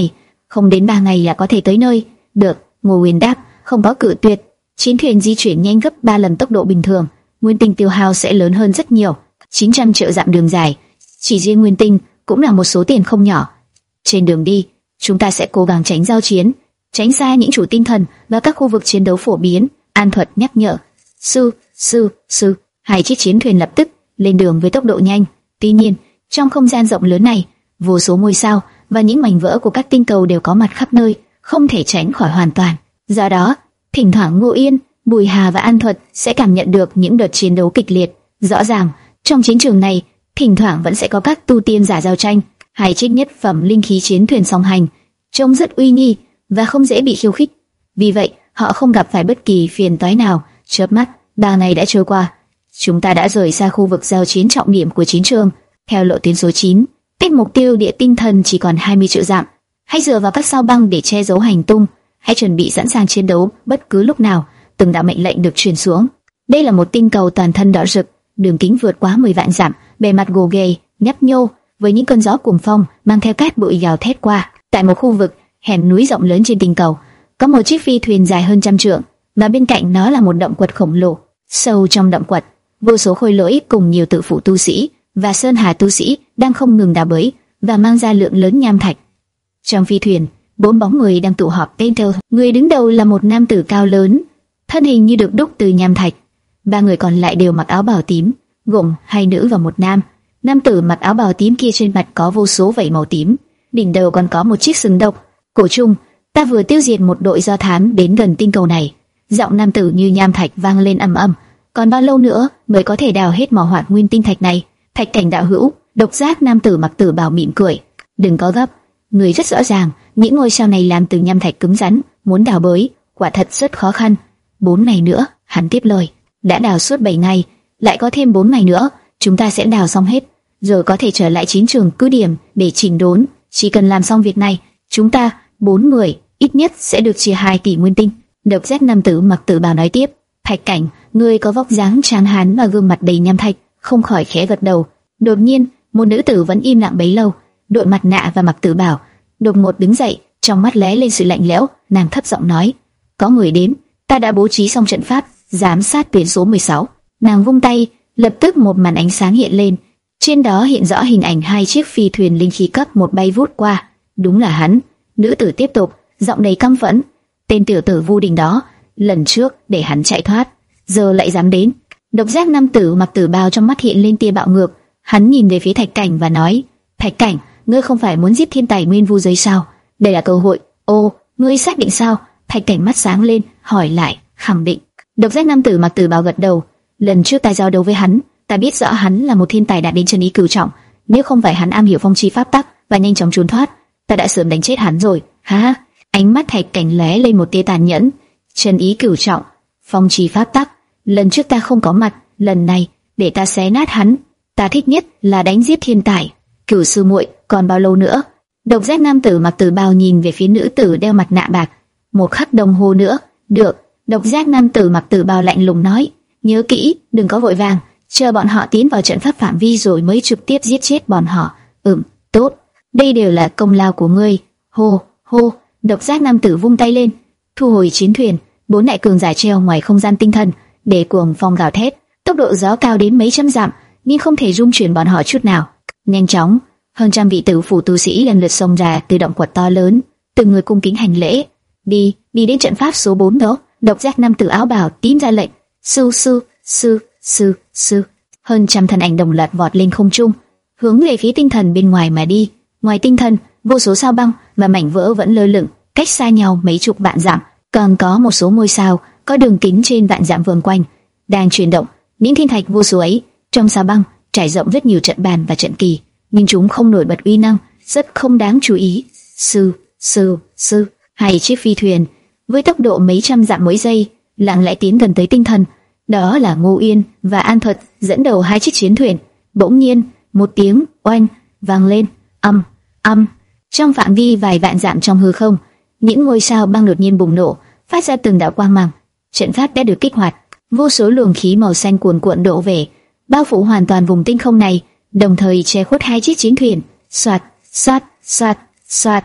không đến ba ngày là có thể tới nơi. Được, Ngô Uyên đáp, không có cự tuyệt. Chiến thuyền di chuyển nhanh gấp ba lần tốc độ bình thường, nguyên tinh tiêu hao sẽ lớn hơn rất nhiều. chín trăm triệu dặm đường dài, chỉ riêng nguyên tinh cũng là một số tiền không nhỏ. Trên đường đi, chúng ta sẽ cố gắng tránh giao chiến, tránh xa những chủ tinh thần và các khu vực chiến đấu phổ biến. An Thuật nhắc nhở. Sư, sư, sư. Hai chiếc chiến thuyền lập tức lên đường với tốc độ nhanh. Tuy nhiên, trong không gian rộng lớn này, vô số ngôi sao và những mảnh vỡ của các tinh cầu đều có mặt khắp nơi, không thể tránh khỏi hoàn toàn. Do đó, thỉnh thoảng Ngô Yên, Bùi Hà và An Thuật sẽ cảm nhận được những đợt chiến đấu kịch liệt. Rõ ràng, trong chiến trường này, thỉnh thoảng vẫn sẽ có các tu tiên giả giao tranh. Hai chiếc nhất phẩm linh khí chiến thuyền song hành, trông rất uy nghi và không dễ bị khiêu khích. Vì vậy, họ không gặp phải bất kỳ phiền toái nào. Chớp mắt, ba ngày đã trôi qua. Chúng ta đã rời xa khu vực giao chiến trọng điểm của chiến trường. Theo lộ tuyến số chín, cách mục tiêu địa tinh thần chỉ còn hai mươi triệu dặm. Hãy dựa vào các sao băng để che giấu hành tung. Hãy chuẩn bị sẵn sàng chiến đấu bất cứ lúc nào. Từng đạo mệnh lệnh được truyền xuống. Đây là một tinh cầu toàn thân đỏ rực, đường kính vượt quá mười vạn dặm, bề mặt gồ ghề, nhấp nhô, với những cơn gió cuồng phong mang theo cát bụi gào thét qua. Tại một khu vực hẻm núi rộng lớn trên tinh cầu, có một chiếc phi thuyền dài hơn trăm trượng, và bên cạnh nó là một động quật khổng lồ. Sâu trong động quật, vô số khôi lỗi cùng nhiều tự phụ tu sĩ và sơn hà tu sĩ đang không ngừng đào bới và mang ra lượng lớn nham thạch. Trong phi thuyền, bốn bóng người đang tụ họp bên nhau. Người đứng đầu là một nam tử cao lớn, thân hình như được đúc từ nham thạch. Ba người còn lại đều mặc áo bào tím, gồm hai nữ và một nam. Nam tử mặc áo bào tím kia trên mặt có vô số vảy màu tím, đỉnh đầu còn có một chiếc sừng độc. Cổ trung, ta vừa tiêu diệt một đội do thám đến gần tinh cầu này. Giọng nam tử như nham thạch vang lên ầm ầm. Còn bao lâu nữa mới có thể đào hết mỏ hoạt nguyên tinh thạch này? Thạch Cảnh đạo hữu, độc giác nam tử mặc tử bào mỉm cười. Đừng có gấp, người rất rõ ràng, những ngôi sao này làm từ nham thạch cứng rắn, muốn đào bới quả thật rất khó khăn. Bốn ngày nữa, hắn tiếp lời. Đã đào suốt bảy ngày, lại có thêm bốn ngày nữa, chúng ta sẽ đào xong hết, rồi có thể trở lại chiến trường cứ điểm để chỉnh đốn. Chỉ cần làm xong việc này, chúng ta bốn người ít nhất sẽ được chia hai tỷ nguyên tinh. Độc giác nam tử mặc tử bào nói tiếp. Thạch Cảnh, ngươi có vóc dáng tráng hán và gương mặt đầy nham thạch, không khỏi khẽ gật đầu. Đột nhiên, một nữ tử vẫn im lặng bấy lâu, đội mặt nạ và mặc tử bào, đột ngột đứng dậy, trong mắt lóe lên sự lạnh lẽo. Nàng thấp giọng nói: có người đến, ta đã bố trí xong trận pháp giám sát tuyến số mười sáu. Nàng vung tay, lập tức một màn ánh sáng hiện lên, trên đó hiện rõ hình ảnh hai chiếc phi thuyền linh khí cấp một bay vút qua. Đúng là hắn. Nữ tử tiếp tục, giọng đầy căm phẫn: tên tiểu tử Vu Đình đó, lần trước để hắn chạy thoát, giờ lại dám đến. Độc giác nam tử mặc tử bào trong mắt hiện lên tia bạo ngược, hắn nhìn về phía Thạch Cảnh và nói: Thạch Cảnh, ngươi không phải muốn giết thiên tài nguyên vu giới sao? Đây là cơ hội. Ô, ngươi xác định sao? Thạch Cảnh mắt sáng lên, hỏi lại. Khẳng định. Độc giác nam tử mặc tử bào gật đầu. Lần trước ta giao đấu với hắn, ta biết rõ hắn là một thiên tài đạt đến chân ý cửu trọng. Nếu không phải hắn am hiểu phong chi pháp tắc và nhanh chóng trốn thoát, ta đã sớm đánh chết hắn rồi. Ha! Ánh mắt Thạch Cảnh lóe lên một tia tàn nhẫn. Chân ý cửu trọng, phong chi pháp tắc. Lần trước ta không có mặt, lần này để ta xé nát hắn. Ta thích nhất là đánh giết thiên tài. Cửu sư muội, còn bao lâu nữa? Độc giác nam tử mặc tử bào nhìn về phía nữ tử đeo mặt nạ bạc. Một khắc đồng hồ nữa. Được. Độc giác nam tử mặc tử bào lạnh lùng nói: nhớ kỹ, đừng có vội vàng, chờ bọn họ tiến vào trận pháp phạm vi rồi mới trực tiếp giết chết bọn họ. Ừm, tốt. Đây đều là công lao của ngươi. Hô, hô. Độc giác nam tử vung tay lên, thu hồi chiến thuyền. Bốn đại cường giả treo ngoài không gian tinh thần, để cuồng phong gào thét, tốc độ gió cao đến mấy trăm dặm, nhưng không thể rung chuyển bọn họ chút nào. Nhanh chóng, hơn trăm vị tử phủ tu sĩ lần lượt xông ra từ động quật to lớn, từng người cung kính hành lễ. Đi, đi đến trận pháp số bốn đó. Độc giác nam tử áo bào tím ra lệnh. Sư sư sư sư sư. Hơn trăm thân ảnh đồng loạt vọt lên không trung, hướng về phía tinh thần bên ngoài mà đi. Ngoài tinh thần, vô số sao băng và mảnh vỡ vẫn lơ lửng, cách xa nhau mấy chục vạn dặm. Còn có một số ngôi sao có đường kính trên vạn dặm vờn quanh, đang chuyển động. Những thiên thạch vô số ấy trong sao băng trải rộng rất nhiều trận bàn và trận kỳ, nhưng chúng không nổi bật uy năng, rất không đáng chú ý. Sư sư sư. Hai chiếc phi thuyền với tốc độ mấy trăm dặm mỗi giây lặng lẽ tiến gần tới tinh thần. Đó là Ngô Yên và An Thuật dẫn đầu hai chiếc chiến thuyền. Bỗng nhiên, một tiếng oanh vang lên, âm âm. Trong phạm vi vài vạn dặm trong hư không, những ngôi sao băng đột nhiên bùng nổ, phát ra từng đạo quang mang. Trận pháp đã được kích hoạt, vô số luồng khí màu xanh cuồn cuộn đổ về, bao phủ hoàn toàn vùng tinh không này, đồng thời che khuất hai chiếc chiến thuyền. Soạt, soạt, soạt, soạt.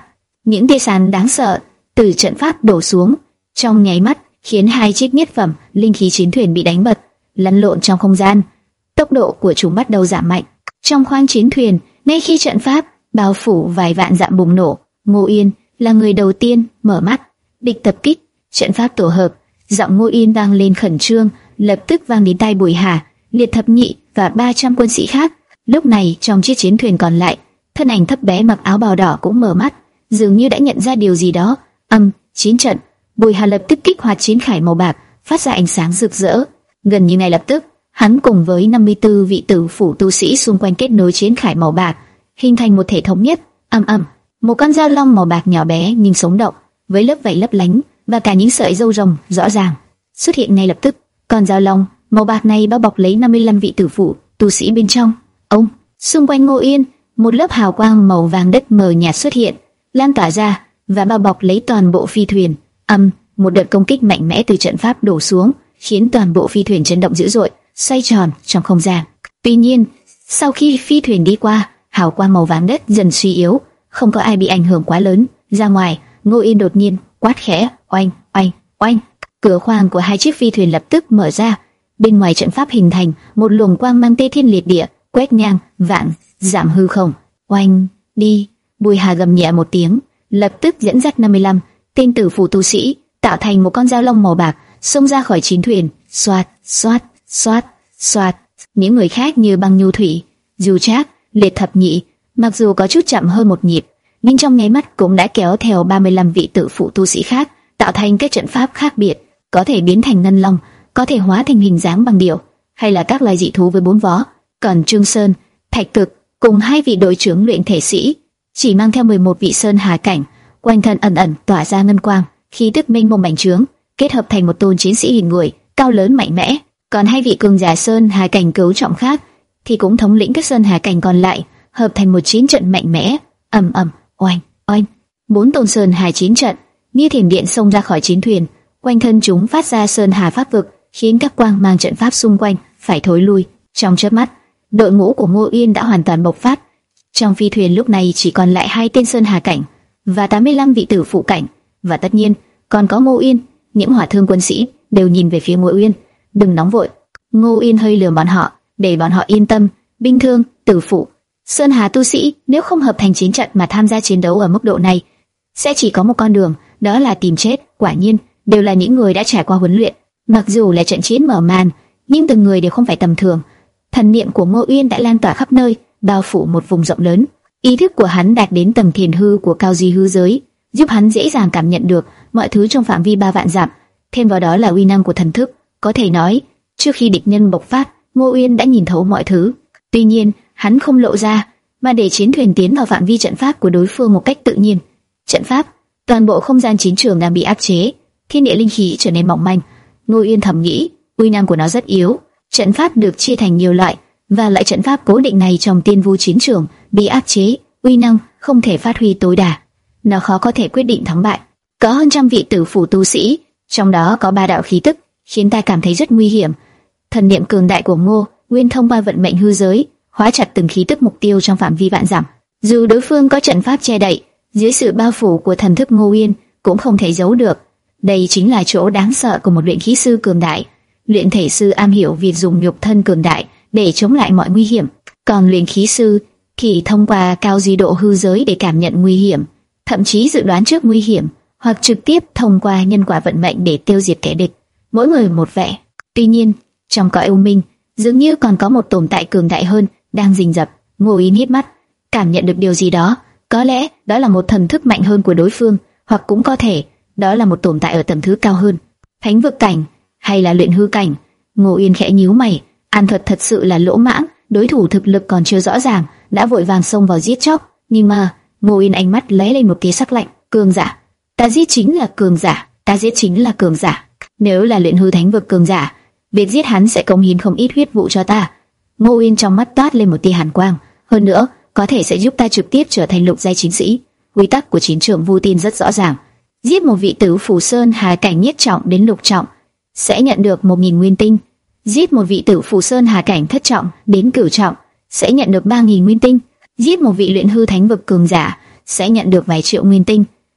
Những tia sáng đáng sợ từ trận pháp đổ xuống, trong nháy mắt khiến hai chiếc nhất phẩm linh khí chiến thuyền bị đánh bật, lăn lộn trong không gian. Tốc độ của chúng bắt đầu giảm mạnh. Trong khoang chiến thuyền, ngay khi trận pháp bao phủ vài vạn dặm bùng nổ, Ngô Yên là người đầu tiên mở mắt. Địch tập kích, trận pháp tổ hợp. Giọng Ngô Yên vang lên khẩn trương, lập tức vang đến tai Bùi Hà, Liệt Thập Nhị và ba trăm quân sĩ khác. Lúc này trong chiếc chiến thuyền còn lại, thân ảnh thấp bé mặc áo bào đỏ cũng mở mắt, dường như đã nhận ra điều gì đó. Âm, chiến trận. Bùi Hà lập tức kích hoạt chiến khải màu bạc, phát ra ánh sáng rực rỡ. Gần như ngay lập tức, hắn cùng với năm mươi tư vị tử phủ tu sĩ xung quanh kết nối chiến khải màu bạc, hình thành một thể thống nhất. Âm ầm, một con dao long màu bạc nhỏ bé nhưng sống động, với lớp vảy lấp lánh và cả những sợi râu rồng rõ ràng xuất hiện ngay lập tức. Con dao long màu bạc này bao bọc lấy năm mươi lăm vị tử phụ tu sĩ bên trong. Ông, xung quanh Ngô Yên, một lớp hào quang màu vàng đất mờ nhạt xuất hiện, lan tỏa ra và bao bọc lấy toàn bộ phi thuyền. Âm, một đợt công kích mạnh mẽ từ trận pháp đổ xuống, khiến toàn bộ phi thuyền chấn động dữ dội, xoay tròn trong không gian. Tuy nhiên, sau khi phi thuyền đi qua, hào quang màu vàng đất dần suy yếu, không có ai bị ảnh hưởng quá lớn. Ra ngoài, Ngô Yên đột nhiên quát khẽ, oanh, oanh, oanh. Cửa khoang của hai chiếc phi thuyền lập tức mở ra. Bên ngoài trận pháp hình thành một luồng quang mang tê thiên liệt địa, quét ngang vạn giảm hư không. Oanh, đi! Bùi Hà gầm nhẹ một tiếng, lập tức dẫn dắt năm mươi lăm tên tử phụ tu sĩ tạo thành một con dao long màu bạc, xông ra khỏi chiến thuyền. Xoát, xoát, xoát, xoát. Những người khác như Băng Nhu Thủy, Du Trác, Liệt Thập Nhị, mặc dù có chút chậm hơn một nhịp, nhưng trong nháy mắt cũng đã kéo theo ba mươi lăm vị tử phụ tu sĩ khác, tạo thành các trận pháp khác biệt, có thể biến thành ngân long, có thể hóa thành hình dáng bằng điểu, hay là các loài dị thú với bốn vó. Còn Trương Sơn, Thạch Cực cùng hai vị đội trưởng luyện thể sĩ chỉ mang theo mười một vị sơn hà cảnh, quanh thân ẩn ẩn tỏa ra ngân quang, khí tức mênh mông bành trướng, kết hợp thành một tôn chiến sĩ hình người, cao lớn mạnh mẽ. Còn hai vị cường giả sơn hà cảnh cấu trọng khác thì cũng thống lĩnh các sơn hà cảnh còn lại, hợp thành một chiến trận mạnh mẽ. Ầm ầm, oanh, oanh. Bốn tôn sơn hà chiến trận như thiểm điện xông ra khỏi chiến thuyền, quanh thân chúng phát ra sơn hà pháp vực, khiến các quang mang trận pháp xung quanh phải thối lui. Trong chớp mắt, đội ngũ của Ngô Yên đã hoàn toàn bộc phát. Trong phi thuyền lúc này chỉ còn lại hai tên sơn hà cảnh và tám mươi lăm vị tử phụ cảnh, và tất nhiên còn có Ngô Yên. Những hỏa thương quân sĩ đều nhìn về phía Ngô Yên. Đừng nóng vội. Ngô Yên hơi lườm bọn họ, để bọn họ yên tâm. Binh thương, tử phụ, sơn hà tu sĩ nếu không hợp thành chiến trận mà tham gia chiến đấu ở mức độ này, sẽ chỉ có một con đường, đó là tìm chết. Quả nhiên, đều là những người đã trải qua huấn luyện. Mặc dù là trận chiến mở màn, nhưng từng người đều không phải tầm thường. Thần niệm của Ngô Yên đã lan tỏa khắp nơi, bao phủ một vùng rộng lớn. Ý thức của hắn đạt đến tầng thiền hư của cao duy hư giới, giúp hắn dễ dàng cảm nhận được mọi thứ trong phạm vi ba vạn dặm. Thêm vào đó là uy năng của thần thức, có thể nói, trước khi địch nhân bộc phát, Ngô Yên đã nhìn thấu mọi thứ. Tuy nhiên, hắn không lộ ra, mà để chiến thuyền tiến vào phạm vi trận pháp của đối phương một cách tự nhiên. Trận pháp, toàn bộ không gian chiến trường đang bị áp chế, thiên địa linh khí trở nên mỏng manh. Ngô Yên thầm nghĩ, uy năng của nó rất yếu. Trận pháp được chia thành nhiều loại, và loại trận pháp cố định này trong tiên vu chiến trường bị áp chế, uy năng không thể phát huy tối đa. Nó khó có thể quyết định thắng bại. Có hơn trăm vị tử phủ tu sĩ, trong đó có ba đạo khí tức, khiến ta cảm thấy rất nguy hiểm. Thần niệm cường đại của Ngô Nguyên thông qua vận mệnh hư giới, hóa chặt từng khí tức mục tiêu trong phạm vi vạn dặm. Dù đối phương có trận pháp che đậy, dưới sự bao phủ của thần thức Ngô Nguyên cũng không thể giấu được. Đây chính là chỗ đáng sợ của một luyện khí sư cường đại. Luyện thể sư am hiểu việc dùng nhục thân cường đại để chống lại mọi nguy hiểm, còn luyện khí sư thì thông qua cao duy độ hư giới để cảm nhận nguy hiểm, thậm chí dự đoán trước nguy hiểm, hoặc trực tiếp thông qua nhân quả vận mệnh để tiêu diệt kẻ địch. Mỗi người một vẻ. Tuy nhiên, trong cõi u minh, dường như còn có một tồn tại cường đại hơn đang rình rập. Ngô Yên hít mắt, cảm nhận được điều gì đó. Có lẽ đó là một thần thức mạnh hơn của đối phương, hoặc cũng có thể đó là một tồn tại ở tầng thứ cao hơn, thánh vực cảnh hay là luyện hư cảnh. Ngô Yên khẽ nhíu mày, An Thuật thật sự là lỗ mãng, đối thủ thực lực còn chưa rõ ràng đã vội vàng xông vào giết chóc. Nhưng mà Ngô Yên ánh mắt lóe lên một tia sắc lạnh. Cường giả, ta giết chính là cường giả, ta giết chính là cường giả. Nếu là luyện hư thánh vực cường giả, việc giết hắn sẽ cống hiến không ít huyết vụ cho ta. Ngô Yên trong mắt toát lên một tia hàn quang, hơn nữa có thể sẽ giúp ta trực tiếp trở thành lục giai chiến sĩ. Quy tắc của chiến trường Vu Tin rất rõ ràng, giết một vị tử phủ sơn hà cảnh nhất trọng đến lục trọng sẽ nhận được một nghìn nguyên tinh, giết một vị tử phủ sơn hà cảnh thất trọng đến cửu trọng sẽ nhận được ba nghìn nguyên tinh, giết một vị luyện hư thánh vực cường giả sẽ nhận được vài triệu nguyên tinh.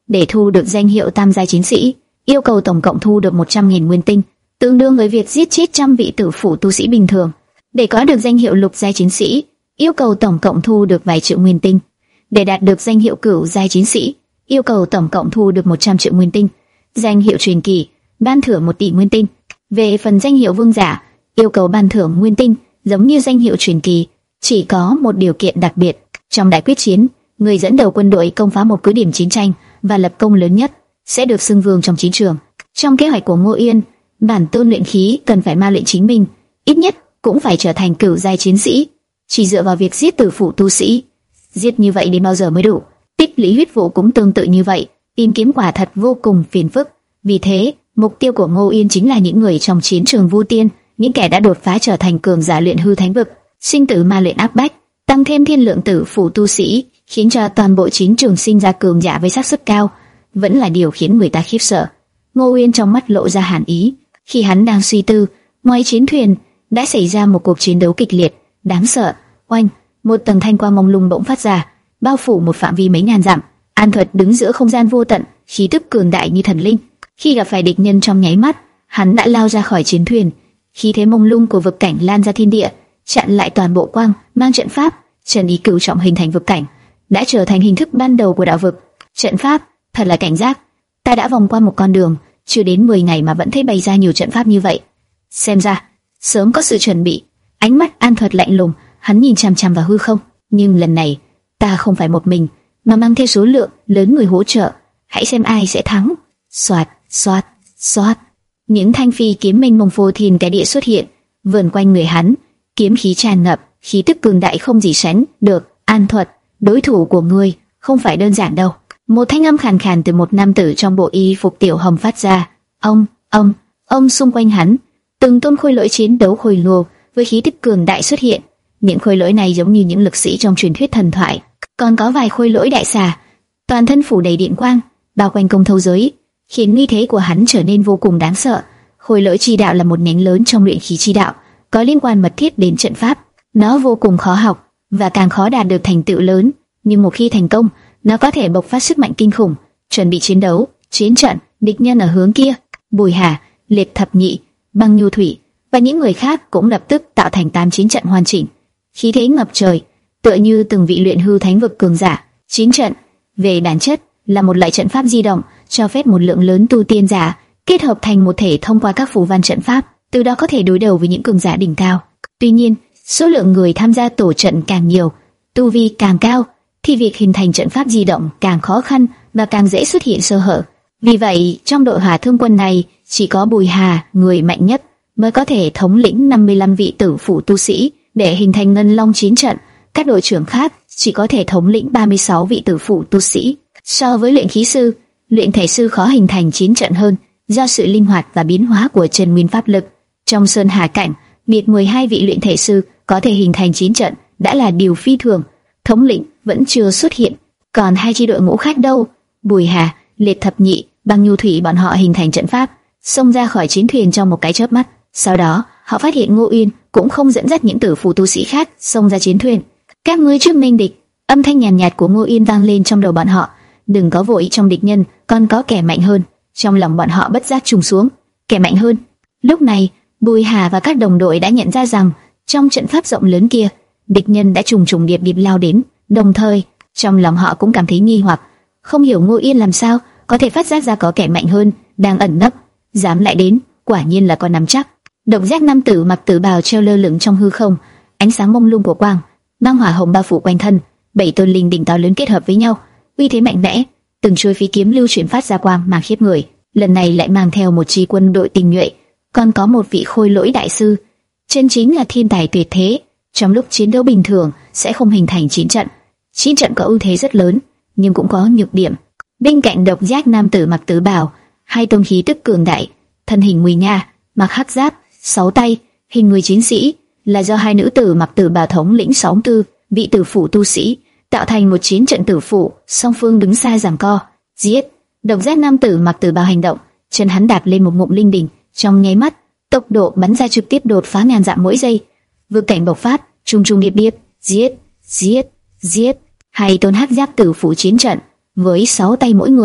Để thu được danh hiệu tam giai chiến sĩ, yêu cầu tổng cộng thu được một trăm nghìn nguyên tinh, tương đương với việc giết chết trăm vị tử phủ tu sĩ bình thường. Để có được danh hiệu lục giai chiến sĩ, yêu cầu tổng cộng thu được vài triệu nguyên tinh. Để đạt được danh hiệu cửu giai chiến sĩ, yêu cầu tổng cộng thu được một trăm triệu nguyên tinh. Danh hiệu truyền kỳ, ban thưởng một tỷ nguyên tinh. Về phần danh hiệu vương giả, yêu cầu ban thưởng nguyên tinh, giống như danh hiệu truyền kỳ, chỉ có một điều kiện đặc biệt. Trong đại quyết chiến, người dẫn đầu quân đội công phá một cứ điểm chiến tranh và lập công lớn nhất sẽ được xưng vương trong chiến trường. Trong kế hoạch của Ngô Yên, bản tôn luyện khí cần phải ma luyện chính mình, ít nhất cũng phải trở thành cửu giai chiến sĩ. Chỉ dựa vào việc giết tử phủ tu sĩ, giết như vậy đến bao giờ mới đủ? Tích lũy huyết vụ cũng tương tự như vậy, tìm kiếm quả thật vô cùng phiền phức. Vì thế, mục tiêu của Ngô Yên chính là những người trong chiến trường Vu Tiên, những kẻ đã đột phá trở thành cường giả luyện hư thánh vực. Sinh tử ma luyện áp bách, tăng thêm thiên lượng tử phủ tu sĩ, khiến cho toàn bộ chiến trường sinh ra cường giả với xác suất cao, vẫn là điều khiến người ta khiếp sợ. Ngô Uyên trong mắt lộ ra hàn ý, khi hắn đang suy tư, ngoài chiến thuyền đã xảy ra một cuộc chiến đấu kịch liệt, đáng sợ. Oanh, một tầng thanh quang mông lung bỗng phát ra, bao phủ một phạm vi mấy ngàn dặm. An Thuật đứng giữa không gian vô tận, khí tức cường đại như thần linh. Khi gặp phải địch nhân trong nháy mắt, hắn đã lao ra khỏi chiến thuyền, khí thế mông lung của vực cảnh lan ra thiên địa, chặn lại toàn bộ quang mang trận pháp. Trần ý cửu trọng hình thành vực cảnh, đã trở thành hình thức ban đầu của đạo vực. Trận pháp thật là cảnh giác. Ta đã vòng qua một con đường, chưa đến mười ngày mà vẫn thấy bày ra nhiều trận pháp như vậy. Xem ra sớm có sự chuẩn bị. Ánh mắt An Thuật lạnh lùng, hắn nhìn chằm chằm vào hư không. Nhưng lần này ta không phải một mình, mà mang theo số lượng lớn người hỗ trợ. Hãy xem ai sẽ thắng. Xoạt, xoạt, xoạt. Những thanh phi kiếm mênh mông phô thiên cái địa xuất hiện, vờn quanh người hắn, kiếm khí tràn ngập, khí tức cường đại không gì sánh được. An Thuật, đối thủ của ngươi không phải đơn giản đâu. Một thanh âm khàn khàn từ một nam tử trong bộ y phục tiểu hồng phát ra. Ông, ông, ông xung quanh hắn, từng tôn khôi lỗi chiến đấu khôi lồ với khí tức cường đại xuất hiện. Những khôi lỗi này giống như những lực sĩ trong truyền thuyết thần thoại. Còn có vài khôi lỗi đại xà, toàn thân phủ đầy điện quang, bao quanh công thâu giới, khiến uy thế của hắn trở nên vô cùng đáng sợ. Khôi lỗi chi đạo là một nhánh lớn trong luyện khí chi đạo, có liên quan mật thiết đến trận pháp. Nó vô cùng khó học và càng khó đạt được thành tựu lớn, nhưng một khi thành công, nó có thể bộc phát sức mạnh kinh khủng. Chuẩn bị chiến đấu, chiến trận, địch nhân ở hướng kia. Bùi Hà, Liệt Thập Nhị, Băng Nhu Thủy và những người khác cũng lập tức tạo thành tám chiến trận hoàn chỉnh, khí thế ngập trời, tựa như từng vị luyện hư thánh vực cường giả. Chiến trận về bản chất là một loại trận pháp di động, cho phép một lượng lớn tu tiên giả kết hợp thành một thể thông qua các phù văn trận pháp, từ đó có thể đối đầu với những cường giả đỉnh cao. Tuy nhiên, số lượng người tham gia tổ trận càng nhiều, tu vi càng cao, thì việc hình thành trận pháp di động càng khó khăn và càng dễ xuất hiện sơ hở. Vì vậy, trong đội hỏa thương quân này, chỉ có Bùi Hà, người mạnh nhất, mới có thể thống lĩnh năm mươi lăm vị tử phủ tu sĩ để hình thành Ngân Long chiến trận. Các đội trưởng khác chỉ có thể thống lĩnh ba mươi sáu vị tử phủ tu sĩ. So với luyện khí sư, luyện thể sư khó hình thành chiến trận hơn, do sự linh hoạt và biến hóa của chân nguyên pháp lực. Trong Sơn Hà cảnh, miệt mười hai vị luyện thể sư có thể hình thành chiến trận đã là điều phi thường. Thống lĩnh vẫn chưa xuất hiện, còn hai chi đội ngũ khác đâu? Bùi Hà, Liệt Thập Nhị, Băng Nhu Thủy bọn họ hình thành trận pháp, xông ra khỏi chiến thuyền trong một cái chớp mắt. Sau đó, họ phát hiện Ngô Uyên cũng không dẫn dắt những tử phù tu sĩ khác xông ra chiến thuyền. Các ngươi trước minh địch. Âm thanh nhàn nhạt, nhạt của Ngô Uyên vang lên trong đầu bọn họ. Đừng có vội, trong địch nhân còn có kẻ mạnh hơn. Trong lòng bọn họ bất giác trùng xuống. Kẻ mạnh hơn. Lúc này, Bùi Hà và các đồng đội đã nhận ra rằng trong trận pháp rộng lớn kia, địch nhân đã trùng trùng điệp điệp lao đến. Đồng thời, trong lòng họ cũng cảm thấy nghi hoặc, không hiểu Ngô Yên làm sao có thể phát giác ra có kẻ mạnh hơn đang ẩn nấp, dám lại đến, quả nhiên là có nắm chắc. Độc giác nam tử mặc tử bào treo lơ lửng trong hư không, ánh sáng mông lung của quang mang hỏa hồng bao phủ quanh thân. Bảy tôn linh đỉnh to lớn kết hợp với nhau, uy thế mạnh mẽ, từng chuôi phi kiếm lưu chuyển phát ra quang mang khiếp người. Lần này lại mang theo một chi quân đội tinh nhuệ, còn có một vị khôi lỗi đại sư, chân chính là thiên tài tuyệt thế. Trong lúc chiến đấu bình thường sẽ không hình thành chiến trận. Chiến trận có ưu thế rất lớn, nhưng cũng có nhược điểm. Bên cạnh độc giác nam tử mặc tử bào, hai tôn khí tức cường đại, thân hình nguy nga, mặc hắc giáp, sáu tay, hình người chiến sĩ, là do hai nữ tử mặc tử bào thống lĩnh sáu tư vị tử phủ tu sĩ, tạo thành một chiến trận tử phủ. Song phương đứng xa giằng co, giết. Độc giác nam tử mặc tử bào hành động, chân hắn đạp lên một ngụm linh đỉnh, trong nháy mắt, tốc độ bắn ra trực tiếp đột phá ngàn dặm mỗi giây. Vực cảnh bộc phát, trung trung điệp điệp, giết, giết, giết. Hai tôn hắc giáp tử phủ chiến trận với sáu tay mỗi người,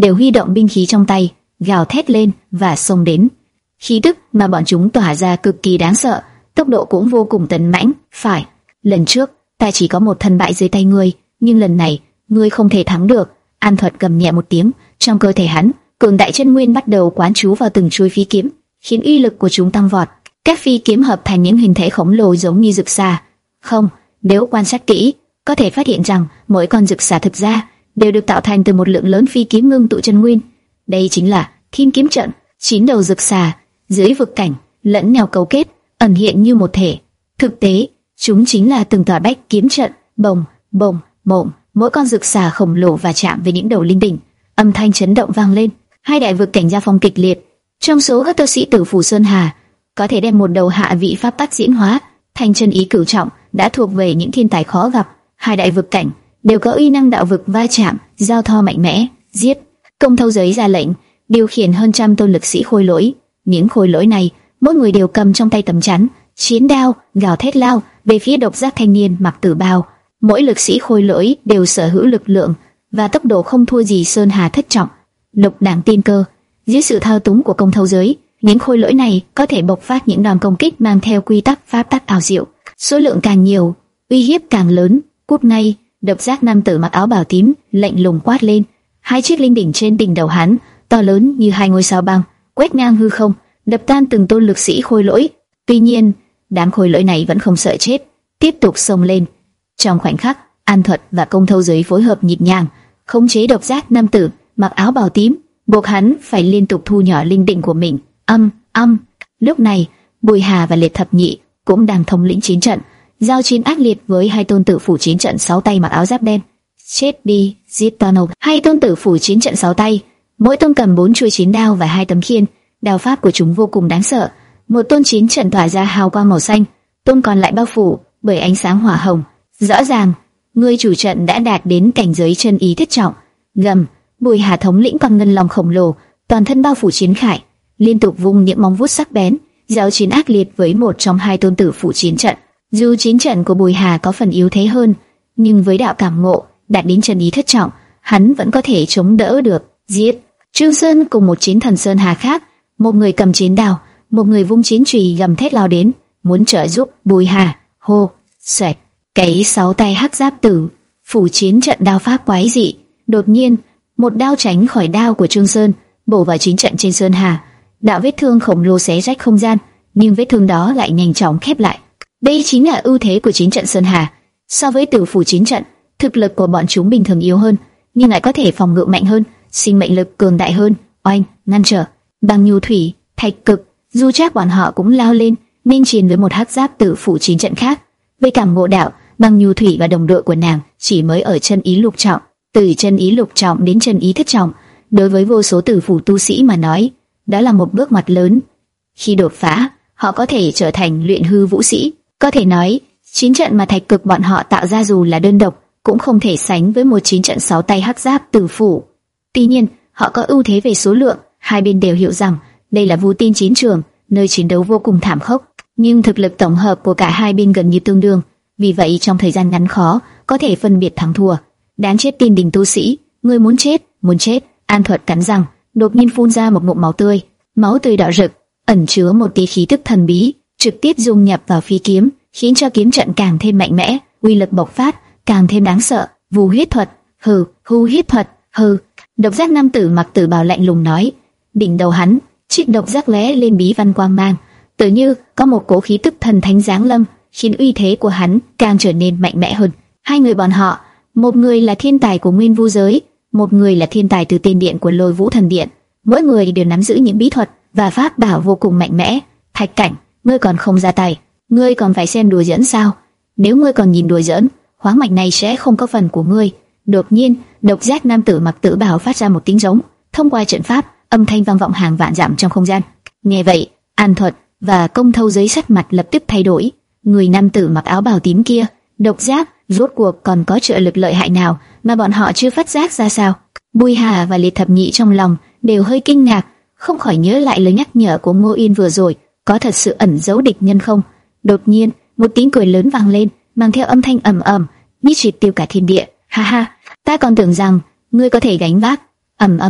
đều huy động binh khí trong tay, gào thét lên và xông đến. Khí tức mà bọn chúng tỏa ra cực kỳ đáng sợ, tốc độ cũng vô cùng tấn mãnh. Phải, lần trước ta chỉ có một thân bại dưới tay ngươi, nhưng lần này ngươi không thể thắng được. An Thuật gầm nhẹ một tiếng, trong cơ thể hắn, cường đại chân nguyên bắt đầu quán trú vào từng chuôi phi kiếm, khiến uy lực của chúng tăng vọt. Các phi kiếm hợp thành những hình thể khổng lồ giống như rực xà. Không, nếu quan sát kỹ, có thể phát hiện rằng mỗi con rực xà thực ra đều được tạo thành từ một lượng lớn phi kiếm ngưng tụ chân nguyên. Đây chính là Thiên Kiếm Trận. Chín đầu rực xà dưới vực cảnh lẫn nhau cấu kết, ẩn hiện như một thể. Thực tế, chúng chính là từng tòa bách kiếm trận. Bồng, bồng, bồng, mỗi con rực xà khổng lồ và chạm với những đầu linh đỉnh, âm thanh chấn động vang lên. Hai đại vực cảnh gia phong kịch liệt. Trong số các tu sĩ Tử Phủ Sơn Hà, có thể đem một đầu hạ vị pháp tắc diễn hóa thành chân ý cửu trọng đã thuộc về những thiên tài khó gặp. Hai đại vực cảnh đều có uy năng đạo vực va chạm, giao thoa mạnh mẽ. Giết! Công Thâu Giới ra lệnh, điều khiển hơn trăm tôn lực sĩ khôi lỗi. Những khôi lỗi này, mỗi người đều cầm trong tay tấm chắn, chiến đao, gào thét lao về phía độc giác thanh niên mặc tử bào. Mỗi lực sĩ khôi lỗi đều sở hữu lực lượng và tốc độ không thua gì Sơn Hà thất trọng, lục đẳng tiên cơ. Dưới sự thao túng của Công Thâu Giới, những khôi lỗi này có thể bộc phát những đòn công kích mang theo quy tắc pháp tắc ảo diệu. Số lượng càng nhiều, uy hiếp càng lớn. Cút ngay! Độc giác nam tử mặc áo bào tím lạnh lùng quát lên. Hai chiếc linh đỉnh trên đỉnh đầu hắn, to lớn như hai ngôi sao băng, quét ngang hư không, đập tan từng tôn lực sĩ khôi lỗi. Tuy nhiên, đám khôi lỗi này vẫn không sợ chết, tiếp tục xông lên. Trong khoảnh khắc, An Thuật và Công Thâu Giới phối hợp nhịp nhàng, khống chế độc giác nam tử mặc áo bào tím, buộc hắn phải liên tục thu nhỏ linh đỉnh của mình. Âm, âm. Lúc này, Bùi Hà và Liệt Thập Nhị cũng đang thống lĩnh chiến trận, giao chiến ác liệt với hai tôn tử phủ chiến trận sáu tay mặc áo giáp đen. Chết đi, giết Donald. Hai tôn tử phủ chiến trận sáu tay, mỗi tôn cầm bốn chuôi chiến đao và hai tấm khiên. Đao pháp của chúng vô cùng đáng sợ. Một tôn chiến trận tỏa ra hào quang màu xanh, tôn còn lại bao phủ bởi ánh sáng hỏa hồng. Rõ ràng, người chủ trận đã đạt đến cảnh giới chân ý thất trọng. Gầm, Bùi Hà thống lĩnh con ngân long khổng lồ, toàn thân bao phủ chiến khải, liên tục vung những móng vuốt sắc bén, giao chiến ác liệt với một trong hai tôn tử phủ chiến trận. Dù chiến trận của Bùi Hà có phần yếu thế hơn, nhưng với đạo cảm ngộ đạt đến chân ý thất trọng, hắn vẫn có thể chống đỡ được. Giết! Trương Sơn cùng một chiến thần Sơn Hà khác, một người cầm chiến đao, một người vung chiến chùy gầm thét lao đến, muốn trợ giúp Bùi Hà. Hô! Xoẹt! Cái sáu tay hắc giáp tử phủ chiến trận đao pháp quái dị, đột nhiên một đao tránh khỏi đao của Trương Sơn, bổ vào chiến trận trên Sơn Hà. Đạo vết thương khổng lồ xé rách không gian, nhưng vết thương đó lại nhanh chóng khép lại. Đây chính là ưu thế của chiến trận Sơn Hà. So với Tử Phủ chiến trận, thực lực của bọn chúng bình thường yếu hơn, nhưng lại có thể phòng ngự mạnh hơn, sinh mệnh lực cường đại hơn. Oanh, ngăn trở, bằng nhu thủy, thạch cực, dù chắc bọn họ cũng lao lên, nên chiến với một hắc giáp Tử Phủ chiến trận khác. Về cảm ngộ đạo, bằng nhu thủy và đồng đội của nàng chỉ mới ở chân ý lục trọng. Từ chân ý lục trọng đến chân ý thất trọng, đối với vô số Tử Phủ tu sĩ mà nói, đó là một bước ngoặt lớn. Khi đột phá, họ có thể trở thành luyện hư vũ sĩ. Có thể nói, chiến trận mà thạch cực bọn họ tạo ra dù là đơn độc, cũng không thể sánh với một chiến trận sáu tay hắc giáp Tử Phủ. Tuy nhiên, họ có ưu thế về số lượng. Hai bên đều hiểu rằng đây là Vu Tin chiến trường, nơi chiến đấu vô cùng thảm khốc, nhưng thực lực tổng hợp của cả hai bên gần như tương đương. Vì vậy, trong thời gian ngắn khó có thể phân biệt thắng thua. Đáng chết Tiên Đình tu sĩ, ngươi muốn chết, muốn chết! An Thuật cắn răng, đột nhiên phun ra một ngụm máu tươi, máu tươi đỏ rực, ẩn chứa một tí khí tức thần bí, trực tiếp dung nhập vào phi kiếm, khiến cho kiếm trận càng thêm mạnh mẽ, uy lực bộc phát càng thêm đáng sợ. Vu huyết thuật, hừ, Vu huyết thuật, hừ. Độc giác nam tử mặc tử bào lạnh lùng nói. Đỉnh đầu hắn, chiếc độc giác lóe lên bí văn quang mang, tự như có một cỗ khí tức thần thánh giáng lâm, khiến uy thế của hắn càng trở nên mạnh mẽ hơn. Hai người bọn họ, một người là thiên tài của Nguyên Vu giới, một người là thiên tài từ Tiên Điện của Lôi Vũ Thần Điện. Mỗi người đều nắm giữ những bí thuật và pháp bảo vô cùng mạnh mẽ. Thạch Cảnh, ngươi còn không ra tay, ngươi còn phải xem đùa giỡn sao? Nếu ngươi còn nhìn đùa giỡn, khoáng mạch này sẽ không có phần của ngươi. Đột nhiên, độc giác nam tử mặc tử bào phát ra một tiếng giống, thông qua trận pháp, âm thanh vang vọng hàng vạn dặm trong không gian. Nghe vậy, An Thuật và Công Thâu Giới sắc mặt lập tức thay đổi. Người nam tử mặc áo bào tím kia, độc giác, rốt cuộc còn có trợ lực lợi hại nào mà bọn họ chưa phát giác ra sao? Bùi Hà và Liệt Thập Nhị trong lòng đều hơi kinh ngạc, không khỏi nhớ lại lời nhắc nhở của Ngô Yên vừa rồi, có thật sự ẩn giấu địch nhân không? Đột nhiên, một tiếng cười lớn vang lên, mang theo âm thanh ầm ầm, như triệt tiêu cả thiên địa. Ha ha, ta còn tưởng rằng ngươi có thể gánh vác. Ầm ầm,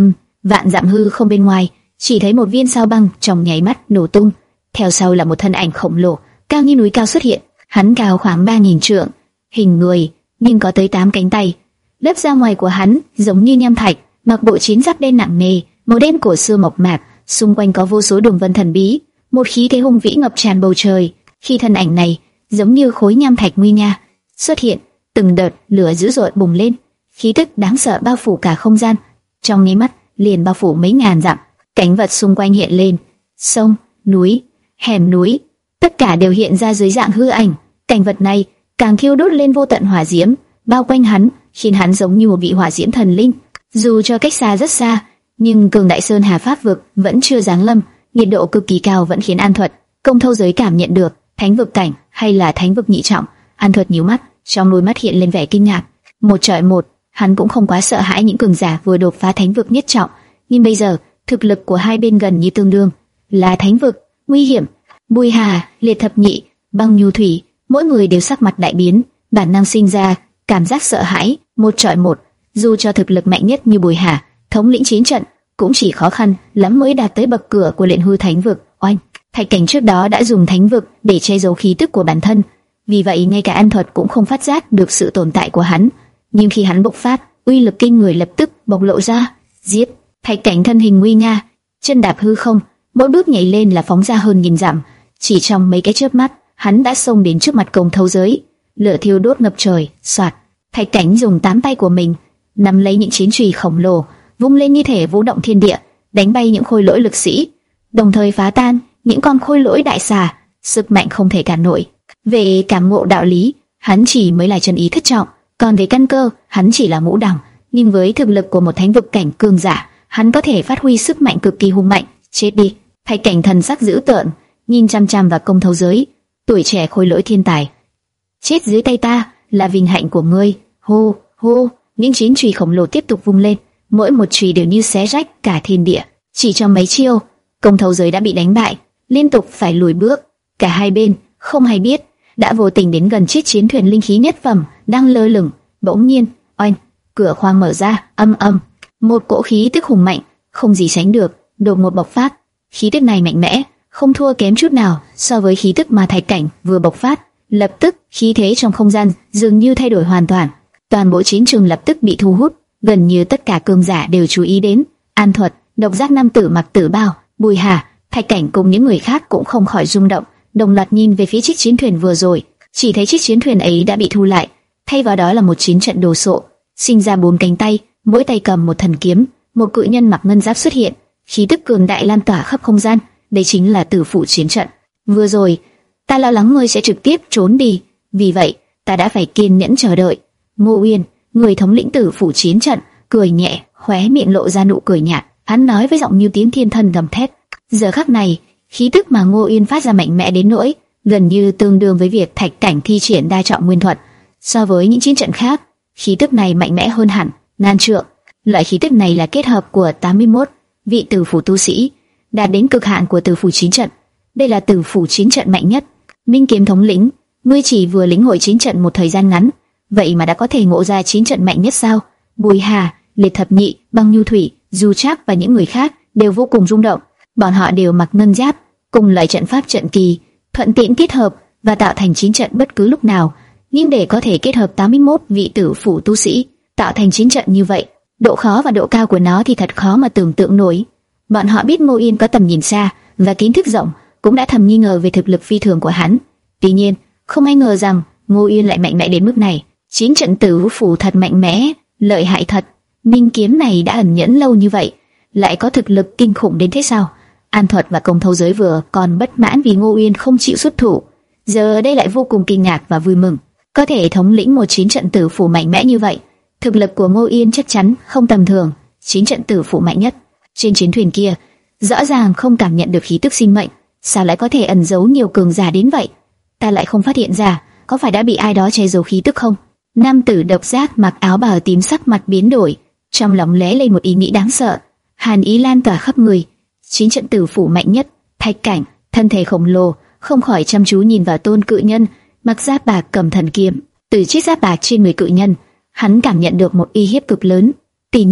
Vạn dặm hư không bên ngoài, chỉ thấy một viên sao băng trong nháy mắt nổ tung, theo sau là một thân ảnh khổng lồ, cao như núi cao xuất hiện. Hắn cao khoảng ba nghìn trượng, hình người nhưng có tới tám cánh tay. Lớp da ngoài của hắn giống như nham thạch, mặc bộ chiến giáp đen nặng nề, màu đen cổ xưa mộc mạc, xung quanh có vô số đường vân thần bí, một khí thế hùng vĩ ngập tràn bầu trời. Khi thân ảnh này giống như khối nham thạch nguy nga xuất hiện, từng đợt lửa dữ dội bùng lên, khí tức đáng sợ bao phủ cả không gian, trong nháy mắt liền bao phủ mấy ngàn dặm. Cảnh vật xung quanh hiện lên, sông, núi, hẻm núi, tất cả đều hiện ra dưới dạng hư ảnh. Cảnh vật này càng thiêu đốt lên vô tận hỏa diễm, bao quanh hắn, khiến hắn giống như một vị hỏa diễm thần linh. Dù cho cách xa rất xa, nhưng cường đại sơn hà pháp vực vẫn chưa giáng lâm, nhiệt độ cực kỳ cao vẫn khiến An Thuật, Công Thâu Giới cảm nhận được thánh vực cảnh hay là thánh vực nhị trọng. An Thuật nhíu mắt, trong đôi mắt hiện lên vẻ kinh ngạc. Một trọi một, hắn cũng không quá sợ hãi những cường giả vừa đột phá thánh vực nhất trọng, nhưng bây giờ thực lực của hai bên gần như tương đương, là thánh vực, nguy hiểm. Bùi Hà, Liệt Thập Nhị, Băng Nhu Thủy, mỗi người đều sắc mặt đại biến, bản năng sinh ra cảm giác sợ hãi. Một trọi một, dù cho thực lực mạnh nhất như Bùi Hà, thống lĩnh chiến trận, cũng chỉ khó khăn lắm mới đạt tới bậc cửa của luyện hư thánh vực. Oanh, Thạch Cảnh trước đó đã dùng thánh vực để che giấu khí tức của bản thân, vì vậy ngay cả An Thuật cũng không phát giác được sự tồn tại của hắn. Nhưng khi hắn bộc phát, uy lực kinh người lập tức bộc lộ ra. Giết! Thạch Cảnh thân hình nguy nga, chân đạp hư không, mỗi bước nhảy lên là phóng ra hơn nghìn dặm. Chỉ trong mấy cái chớp mắt, hắn đã xông đến trước mặt Công Thâu Giới. Lửa thiêu đốt ngập trời, soạt. Thạch Cảnh dùng tám tay của mình nắm lấy những chiến chùy khổng lồ, vung lên như thể vũ động thiên địa, đánh bay những khôi lỗi lực sĩ, đồng thời phá tan những con khôi lỗi đại xà, sức mạnh không thể cản nổi. Về cảm ngộ đạo lý, hắn chỉ mới là chân ý thất trọng, còn về căn cơ, hắn chỉ là ngũ đẳng. Nhưng với thực lực của một thánh vực cảnh cường giả, hắn có thể phát huy sức mạnh cực kỳ hùng mạnh. Chết đi! Thạch Cảnh thần sắc dữ tợn, nhìn chăm chăm vào Công Thâu Giới, tuổi trẻ khôi lỗi thiên tài. Chết dưới tay ta là vinh hạnh của ngươi. Hô hô, những chiến chùy khổng lồ tiếp tục vung lên, mỗi một chùy đều như xé rách cả thiên địa. Chỉ trong mấy chiêu, Công Thâu Giới đã bị đánh bại, liên tục phải lùi bước. Cả hai bên không hay biết đã vô tình đến gần chiếc chiến thuyền linh khí nhất phẩm đang lơ lửng. Bỗng nhiên, oanh, cửa khoang mở ra, âm âm, một cỗ khí tức hùng mạnh không gì sánh được đột ngột bộc phát. Khí tức này mạnh mẽ, không thua kém chút nào so với khí tức mà Thạch Cảnh vừa bộc phát. Lập tức, khí thế trong không gian dường như thay đổi hoàn toàn. Toàn bộ chiến trường lập tức bị thu hút, gần như tất cả cường giả đều chú ý đến. An Thuật, Độc Giác nam tử mặc tử bào, Bùi Hà, Thạch Cảnh cùng những người khác cũng không khỏi rung động, đồng loạt nhìn về phía chiếc chiến thuyền vừa rồi. Chỉ thấy chiếc chiến thuyền ấy đã bị thu lại, thay vào đó là một chiến trận đồ sộ, sinh ra bốn cánh tay, mỗi tay cầm một thần kiếm. Một cự nhân mặc ngân giáp xuất hiện, khí tức cường đại lan tỏa khắp không gian. Đây chính là Tử Phủ chiến trận. Vừa rồi, ta lo lắng ngươi sẽ trực tiếp trốn đi, vì vậy ta đã phải kiên nhẫn chờ đợi. Ngô Uyên, người thống lĩnh Tử Phủ chiến trận, cười nhẹ, khóe miệng lộ ra nụ cười nhạt. Hắn nói với giọng như tiếng thiên thần gầm thét. Giờ khắc này, khí tức mà Ngô Uyên phát ra mạnh mẽ đến nỗi gần như tương đương với việc Thạch Cảnh thi triển đa trọng nguyên thuật. So với những chiến trận khác, khí tức này mạnh mẽ hơn hẳn, ngàn trượng. Loại khí tức này là kết hợp của tám mươi mốt vị Tử Phủ tu sĩ, đạt đến cực hạn của Tử Phủ chiến trận. Đây là Tử Phủ chiến trận mạnh nhất. Minh Kiếm thống lĩnh, ngươi chỉ vừa lĩnh hội chiến trận một thời gian ngắn, vậy mà đã có thể ngộ ra chiến trận mạnh nhất sao? Bùi Hà, Liệt Thập Nhị, Băng Nhu Thủy, Du Trác và những người khác đều vô cùng rung động. Bọn họ đều mặc ngân giáp, cùng loại trận pháp trận kỳ, thuận tiện kết hợp và tạo thành chiến trận bất cứ lúc nào. Nhưng để có thể kết hợp tám mươi mốt vị Tử Phủ tu sĩ tạo thành chiến trận như vậy, độ khó và độ cao của nó thì thật khó mà tưởng tượng nổi. Bọn họ biết Ngô Uyên có tầm nhìn xa và kiến thức rộng, cũng đã thầm nghi ngờ về thực lực phi thường của hắn. Tuy nhiên, không ai ngờ rằng Ngô Uyên lại mạnh mẽ đến mức này. Chiến trận Tử Phủ thật mạnh mẽ, lợi hại thật. Minh Kiếm này đã ẩn nhẫn lâu như vậy, lại có thực lực kinh khủng đến thế sao? An Thuật và Công Thâu Giới vừa còn bất mãn vì Ngô Uyên không chịu xuất thủ, giờ đây lại vô cùng kinh ngạc và vui mừng. Có thể thống lĩnh một chiến trận Tử Phủ mạnh mẽ như vậy, thực lực của Ngô Uyên chắc chắn không tầm thường. Chiến trận Tử Phủ mạnh nhất trên chiến thuyền kia rõ ràng không cảm nhận được khí tức sinh mệnh, sao lại có thể ẩn giấu nhiều cường giả đến vậy? Ta lại không phát hiện ra, có phải đã bị ai đó che giấu khí tức không? Nam tử Độc Giác mặc áo bào tím sắc mặt biến đổi, trong lòng lóe lên một ý nghĩ đáng sợ, hàn ý lan tỏa khắp người. Chiến trận Tử Phủ mạnh nhất, Thạch Cảnh, thân thể khổng lồ, không khỏi chăm chú nhìn vào tôn cự nhân mặc giáp bạc cầm thần kiếm. Từ chiếc giáp bạc trên người cự nhân, hắn cảm nhận được một uy hiếp cực lớn. Tuy nhiên,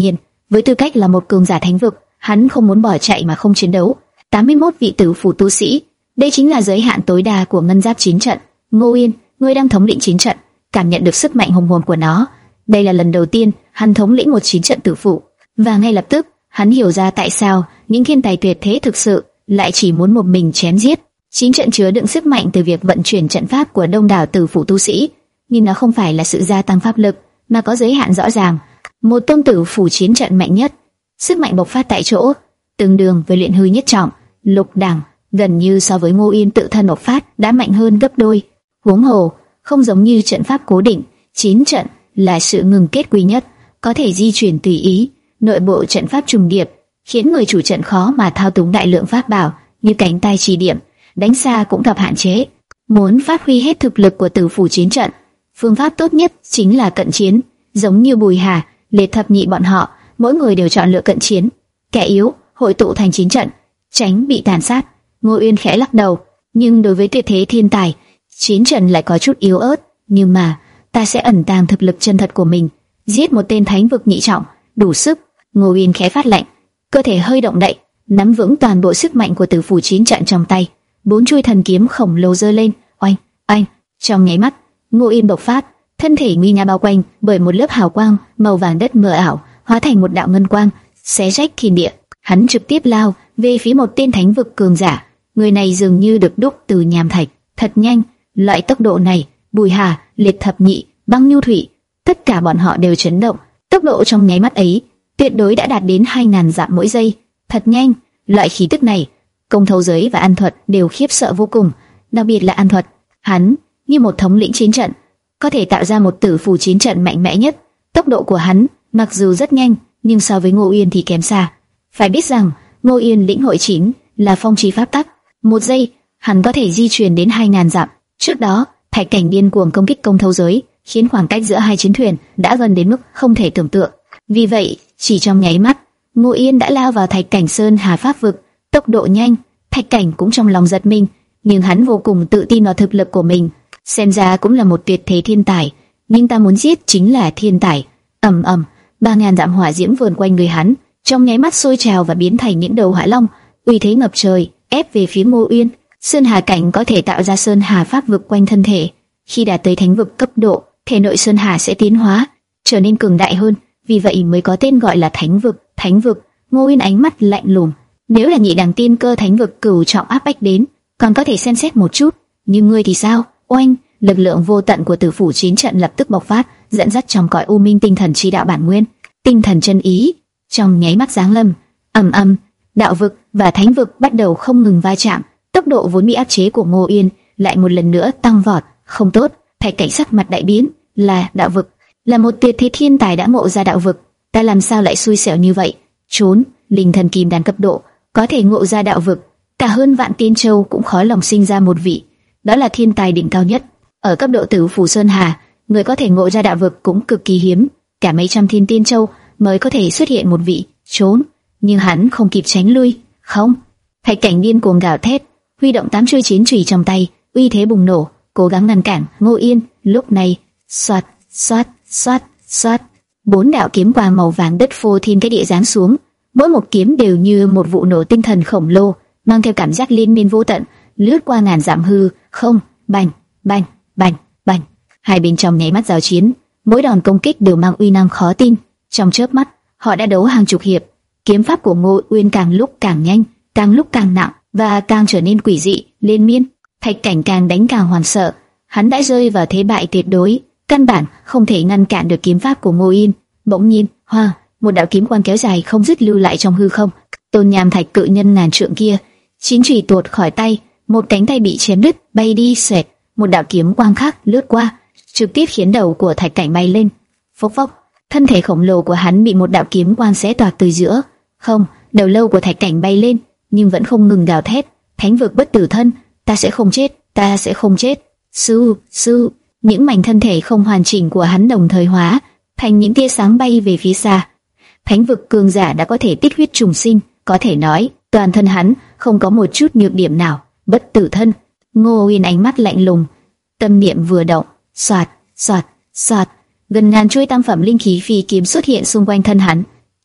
Với tư cách là một cường giả thánh vực, hắn không muốn bỏ chạy mà không chiến đấu. tám mươi mốt vị tử phủ tu sĩ, đây chính là giới hạn tối đa của ngân giáp chín trận. Ngô Yên, ngươi đang thống lĩnh chín trận, cảm nhận được sức mạnh hùng hồn của nó. Đây là lần đầu tiên hắn thống lĩnh một chín trận tử phủ, và ngay lập tức hắn hiểu ra tại sao những thiên tài tuyệt thế thực sự lại chỉ muốn một mình chém giết. Chín trận chứa đựng sức mạnh từ việc vận chuyển trận pháp của đông đảo tử phủ tu sĩ, nhưng nó không phải là sự gia tăng pháp lực, mà có giới hạn rõ ràng. Một tôn tử phủ chiến trận mạnh nhất, sức mạnh bộc phát tại chỗ, tương đương với luyện hư nhất trọng, lục đẳng, gần như so với Ngô Yên tự thân bộc phát đã mạnh hơn gấp đôi. Huống hồ, không giống như trận pháp cố định, chín trận là sự ngừng kết quy nhất, có thể di chuyển tùy ý. Nội bộ trận pháp trùng điệp, khiến người chủ trận khó mà thao túng đại lượng pháp bảo như cánh tay chỉ điểm, đánh xa cũng gặp hạn chế. Muốn phát huy hết thực lực của tử phủ chiến trận, phương pháp tốt nhất chính là cận chiến, giống như Bùi Hà, Lê Thập Nhị bọn họ, mỗi người đều chọn lựa cận chiến. Kẻ yếu hội tụ thành chín trận, tránh bị tàn sát. Ngô Uyên khẽ lắc đầu, nhưng đối với tuyệt thế thiên tài, chín trận lại có chút yếu ớt. Nhưng mà ta sẽ ẩn tàng thực lực chân thật của mình, giết một tên thánh vực nhị trọng, đủ sức. Ngô Uyên khẽ phát lệnh, cơ thể hơi động đậy, nắm vững toàn bộ sức mạnh của tử phủ chín trận trong tay. Bốn chuôi thần kiếm khổng lồ giơ lên, oanh, oanh. Trong nháy mắt, Ngô Uyên bộc phát, thân thể nguy nga bao quanh bởi một lớp hào quang màu vàng đất mờ ảo, hóa thành một đạo ngân quang, xé rách thiên địa. Hắn trực tiếp lao về phía một tên thánh vực cường giả. Người này dường như được đúc từ nham thạch, thật nhanh. Loại tốc độ này, Bùi Hà, Liệt Thập Nhị, Băng Nhu Thủy, tất cả bọn họ đều chấn động. Tốc độ trong nháy mắt ấy tuyệt đối đã đạt đến hai ngàn dặm mỗi giây, thật nhanh. Loại khí tức này, Công Thâu Giới và An Thuật đều khiếp sợ vô cùng, đặc biệt là An Thuật. Hắn như một thống lĩnh chiến trận, có thể tạo ra một tử phù chiến trận mạnh mẽ nhất. Tốc độ của hắn mặc dù rất nhanh, nhưng so với Ngô Uyên thì kém xa. Phải biết rằng Ngô Uyên lĩnh hội chính là phong chi pháp tắc, một giây hắn có thể di chuyển đến hai ngàn dặm. Trước đó, Thạch Cảnh điên cuồng công kích Công Thâu Giới, khiến khoảng cách giữa hai chiến thuyền đã gần đến mức không thể tưởng tượng. Vì vậy, chỉ trong nháy mắt, Ngô Uyên đã lao vào Thạch Cảnh Sơn Hà Pháp vực, tốc độ nhanh. Thạch Cảnh cũng trong lòng giật mình, nhưng hắn vô cùng tự tin vào thực lực của mình. Xem ra cũng là một tuyệt thế thiên tài, nhưng ta muốn giết chính là thiên tài. Ầm ầm, ba ngàn dặm hỏa diễm vờn quanh người hắn, trong nháy mắt sôi trào và biến thành những đầu hỏa long, uy thế ngập trời, ép về phía Ngô Uyên. Sơn Hà cảnh có thể tạo ra Sơn Hà Pháp vực quanh thân thể. Khi đạt tới thánh vực cấp độ, thể nội Sơn Hà sẽ tiến hóa, trở nên cường đại hơn, vì vậy mới có tên gọi là thánh vực. Thánh vực. Ngô Uyên ánh mắt lạnh lùng. Nếu là nhị đẳng tiên cơ thánh vực cửu trọng áp bách đến, còn có thể xem xét một chút, nhưng ngươi thì sao? Oanh, lực lượng vô tận của tử phủ chiến trận lập tức bộc phát, dẫn dắt trong cõi u minh tinh thần chi đạo bản nguyên, tinh thần chân ý, trong nháy mắt giáng lâm. Ầm ầm, đạo vực và thánh vực bắt đầu không ngừng va chạm, tốc độ vốn bị áp chế của Ngô Uyên lại một lần nữa tăng vọt. Không tốt, Thạch Cảnh sắc mặt đại biến. Là đạo vực, là một tuyệt thế thiên tài đã ngộ ra đạo vực, ta làm sao lại xui xẻo như vậy? Trốn, linh thần kim đan cấp độ có thể ngộ ra đạo vực, cả hơn vạn tiên châu cũng khó lòng sinh ra một vị, đó là thiên tài đỉnh cao nhất. Ở cấp độ tử phủ Sơn Hà, người có thể ngộ ra đạo vực cũng cực kỳ hiếm, cả mấy trăm thiên tiên châu mới có thể xuất hiện một vị. Trốn, nhưng hắn không kịp tránh lui. Không, Thạch Cảnh điên cuồng gào thét, huy động tám chuôi chiến chùy trong tay, uy thế bùng nổ, cố gắng ngăn cản Ngô Yên. Lúc này, xoát, xoát, xoát, xoát, bốn đạo kiếm quang màu vàng đất phô thiên cái địa giáng xuống, mỗi một kiếm đều như một vụ nổ tinh thần khổng lồ, mang theo cảm giác liên miên vô tận, lướt qua ngàn dặm hư không. Bành, bành, bành, bành. Hai bên trong nháy mắt giao chiến, mỗi đòn công kích đều mang uy năng khó tin. Trong chớp mắt, họ đã đấu hàng chục hiệp. Kiếm pháp của Ngô Uyên càng lúc càng nhanh, càng lúc càng nặng và càng trở nên quỷ dị, liên miên. Thạch Cảnh càng đánh càng hoảng sợ, hắn đã rơi vào thế bại tuyệt đối, căn bản không thể ngăn cản được kiếm pháp của Ngô Uyên. Bỗng nhiên, hoa, một đạo kiếm quang kéo dài không dứt lưu lại trong hư không. Tôn nham thạch cự nhân ngàn trượng kia, chín chùy tuột khỏi tay, một cánh tay bị chém đứt, bay đi xoẹt. Một đạo kiếm quang khác lướt qua, trực tiếp khiến đầu của Thạch Cảnh bay lên. Phốc phốc, thân thể khổng lồ của hắn bị một đạo kiếm quang xé toạc từ giữa. Không, đầu lâu của Thạch Cảnh bay lên, nhưng vẫn không ngừng gào thét, thánh vực bất tử thân, ta sẽ không chết, ta sẽ không chết. Sư, sư, những mảnh thân thể không hoàn chỉnh của hắn đồng thời hóa thành những tia sáng bay về phía xa. Thánh vực cường giả đã có thể tích huyết trùng sinh, có thể nói toàn thân hắn không có một chút nhược điểm nào. Bất tử thân. Ngô Uyên ánh mắt lạnh lùng, tâm niệm vừa động, xoạt, xoạt, xoạt, gần ngàn chuôi tam phẩm linh khí phi kiếm xuất hiện xung quanh thân hắn.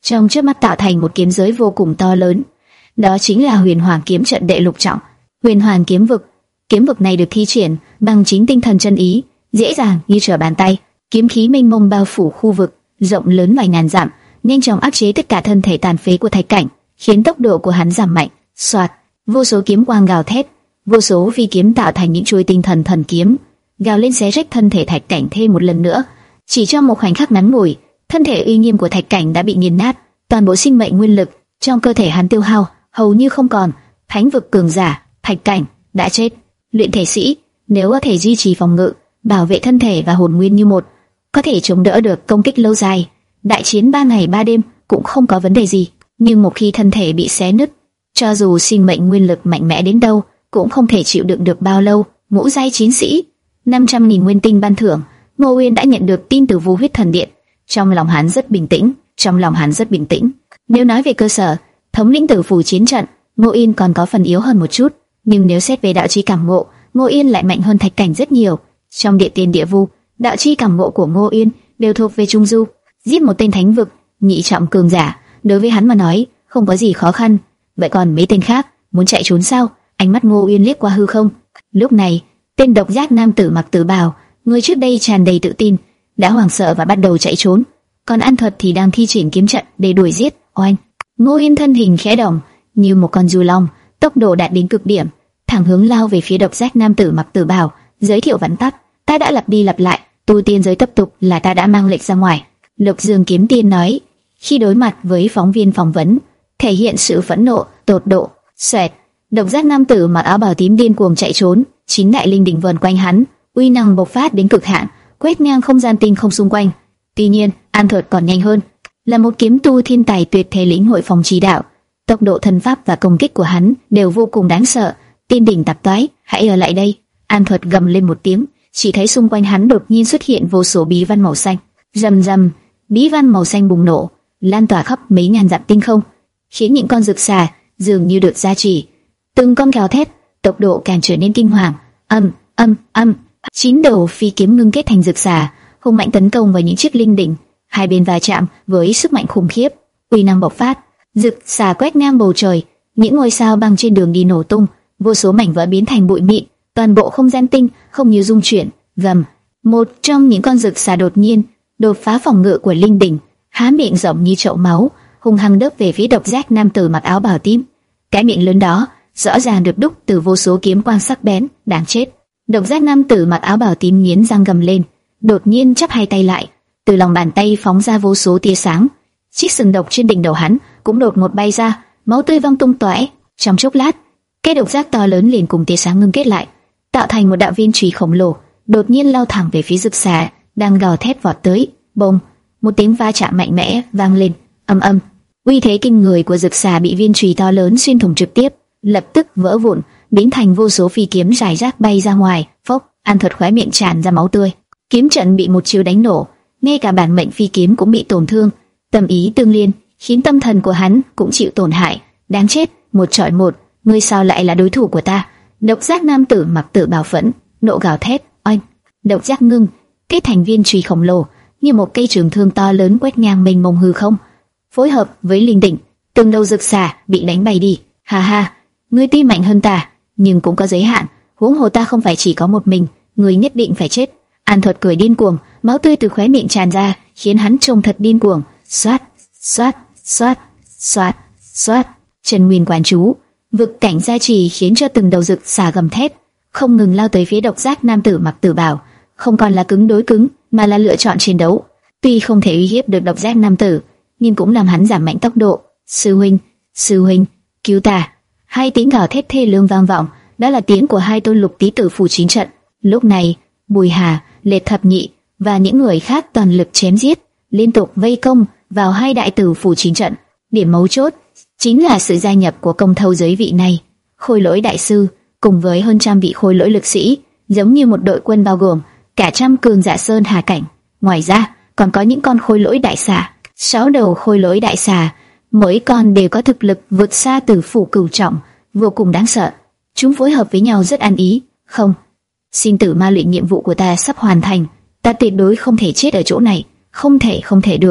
trong chớp mắt tạo thành một kiếm giới vô cùng to lớn. Đó chính là Huyền Hoàng kiếm trận đệ lục trọng, Huyền Hoàng kiếm vực. Kiếm vực này được thi triển bằng chính tinh thần chân ý, dễ dàng như trở bàn tay. Kiếm khí mênh mông bao phủ khu vực rộng lớn vài ngàn dặm, nhanh chóng áp chế tất cả thân thể tàn phế của Thạch Cảnh, khiến tốc độ của hắn giảm mạnh. Soạt, vô số kiếm quang gào thét, vô số phi kiếm tạo thành những chuôi tinh thần thần kiếm, gào lên xé rách thân thể Thạch Cảnh thêm một lần nữa. Chỉ trong một khoảnh khắc ngắn ngủi, thân thể uy nghiêm của Thạch Cảnh đã bị nghiền nát, toàn bộ sinh mệnh nguyên lực trong cơ thể hắn tiêu hao hầu như không còn. Thánh vực cường giả, Thạch Cảnh đã chết. Luyện thể sĩ nếu có thể duy trì phòng ngự, bảo vệ thân thể và hồn nguyên như một, có thể chống đỡ được công kích lâu dài. Đại chiến ba ngày ba đêm cũng không có vấn đề gì. Nhưng một khi thân thể bị xé nứt, cho dù sinh mệnh nguyên lực mạnh mẽ đến đâu cũng không thể chịu đựng được bao lâu. Ngũ giai chiến sĩ, năm trăm nghìn nguyên tinh ban thưởng. Ngô Uyên đã nhận được tin từ Vu Huyết Thần Điện. Trong lòng hắn rất bình tĩnh, trong lòng hắn rất bình tĩnh. Nếu nói về cơ sở, thống lĩnh tử phủ chiến trận, Ngô Uyên còn có phần yếu hơn một chút, nhưng nếu xét về đạo chi cảm ngộ, Ngô Uyên lại mạnh hơn Thạch Cảnh rất nhiều. Trong địa tiên địa vu, đạo chi cảm ngộ của Ngô Uyên đều thuộc về trung du. Giết một tên thánh vực nhị trọng cường giả, đối với hắn mà nói không có gì khó khăn. Vậy còn mấy tên khác, muốn chạy trốn sao? Ánh mắt Ngô Uyên liếc qua hư không. Lúc này, tên độc giác nam tử mặc tử bào, người trước đây tràn đầy tự tin, đã hoảng sợ và bắt đầu chạy trốn. Còn An Thuật thì đang thi triển kiếm trận để đuổi giết. Oanh! Ngô Uyên thân hình khẽ động, như một con du long, tốc độ đạt đến cực điểm, thẳng hướng lao về phía độc giác nam tử mặc tử bào. Giới thiệu vắn tắt, ta đã lặp đi lặp lại, tu tiên giới tập tục là ta đã mang lệnh ra ngoài. Lục Dương kiếm tiên nói, khi đối mặt với phóng viên phỏng vấn, thể hiện sự phẫn nộ tột độ. Xoẹt, độc giác nam tử mặc áo bào tím điên cuồng chạy trốn, chín đại linh đỉnh vờn quanh hắn, uy năng bộc phát đến cực hạn, quét ngang không gian tinh không xung quanh. Tuy nhiên, An Thuật còn nhanh hơn, là một kiếm tu thiên tài tuyệt thế lĩnh hội phòng chỉ đạo, tốc độ thân pháp và công kích của hắn đều vô cùng đáng sợ. Tiên đỉnh tạp toái, hãy ở lại đây! An Thuật gầm lên một tiếng, chỉ thấy xung quanh hắn đột nhiên xuất hiện vô số bí văn màu xanh. Rầm rầm, bí văn màu xanh bùng nổ, lan tỏa khắp mấy ngàn dặm tinh không, khiến những con rực xà dường như được gia trì, từng con gào thét, tốc độ càng trở nên kinh hoàng. Âm, âm, âm, chín đầu phi kiếm ngưng kết thành rực xà, hung mạnh tấn công vào những chiếc linh đỉnh. Hai bên va chạm với sức mạnh khủng khiếp, uy năng bộc phát, rực xà quét ngang bầu trời, những ngôi sao băng trên đường đi nổ tung, vô số mảnh vỡ biến thành bụi mịn, toàn bộ không gian tinh không như rung chuyển. Gầm, một trong những con rực xà đột nhiên đột phá phòng ngự của linh đỉnh, há miệng rộng như chậu máu, hung hăng đớp về phía độc giác nam tử mặc áo bào tím. Cái miệng lớn đó rõ ràng được đúc từ vô số kiếm quang sắc bén, đáng chết. Độc giác nam tử mặc áo bào tím nghiến răng gầm lên, đột nhiên chắp hai tay lại, từ lòng bàn tay phóng ra vô số tia sáng. Chiếc sừng độc trên đỉnh đầu hắn cũng đột ngột bay ra, máu tươi văng tung tóe. Trong chốc lát, cái độc giác to lớn liền cùng tia sáng ngưng kết lại, tạo thành một đạo viên chùy khổng lồ, đột nhiên lao thẳng về phía rực xà đang gào thét vọt tới. Bông, một tiếng va chạm mạnh mẽ vang lên, âm âm. Uy thế kinh người của rực xà bị viên chùy to lớn xuyên thủng trực tiếp, lập tức vỡ vụn, biến thành vô số phi kiếm rải rác bay ra ngoài. Phốc, An Thuật khóe miệng tràn ra máu tươi. Kiếm trận bị một chiêu đánh nổ, ngay cả bản mệnh phi kiếm cũng bị tổn thương. Tâm ý tương liên, khiến tâm thần của hắn cũng chịu tổn hại. Đáng chết, một trọi một, ngươi sao lại là đối thủ của ta? Độc giác nam tử mặc tử bào phẫn nộ gào thét. Oanh, độc giác ngưng kết thành viên chùy khổng lồ, như một cây trường thương to lớn quét ngang mênh mông hư không, phối hợp với linh đỉnh, từng đầu rực xà bị đánh bay đi. Ha ha, ngươi tuy mạnh hơn ta, nhưng cũng có giới hạn. Huống hồ ta không phải chỉ có một mình, ngươi nhất định phải chết. An Thuật cười điên cuồng, máu tươi từ khóe miệng tràn ra, khiến hắn trông thật điên cuồng. Xoát, xoát, xoát, xoát, xoát. Chân nguyên quán chú, vực cảnh gia trì khiến cho từng đầu rực xà gầm thét, không ngừng lao tới phía độc giác nam tử mặc tử bào. Không còn là cứng đối cứng, mà là lựa chọn chiến đấu. Tuy không thể uy hiếp được độc giác nam tử, nhưng cũng làm hắn giảm mạnh tốc độ. Sư huynh, sư huynh, cứu ta! Hai tiếng gào thét thê lương vang vọng, đó là tiếng của hai tôn lục tí tử phủ chiến trận. Lúc này, Bùi Hà, Lệ Thập Nhị và những người khác toàn lực chém giết, liên tục vây công vào hai đại tử phủ chiến trận. Điểm mấu chốt chính là sự gia nhập của công thâu giới vị này, Khôi Lỗi đại sư, cùng với hơn trăm vị khôi lỗi lực sĩ, giống như một đội quân bao gồm cả trăm cường giả sơn hà cảnh. Ngoài ra, còn có những con khôi lỗi đại xà, sáu đầu khôi lỗi đại xà, mỗi con đều có thực lực vượt xa tử phủ cửu trọng, vô cùng đáng sợ. Chúng phối hợp với nhau rất ăn ý. Không, sinh tử ma luyện nhiệm vụ của ta sắp hoàn thành, ta tuyệt đối không thể chết ở chỗ này, không thể không thể được.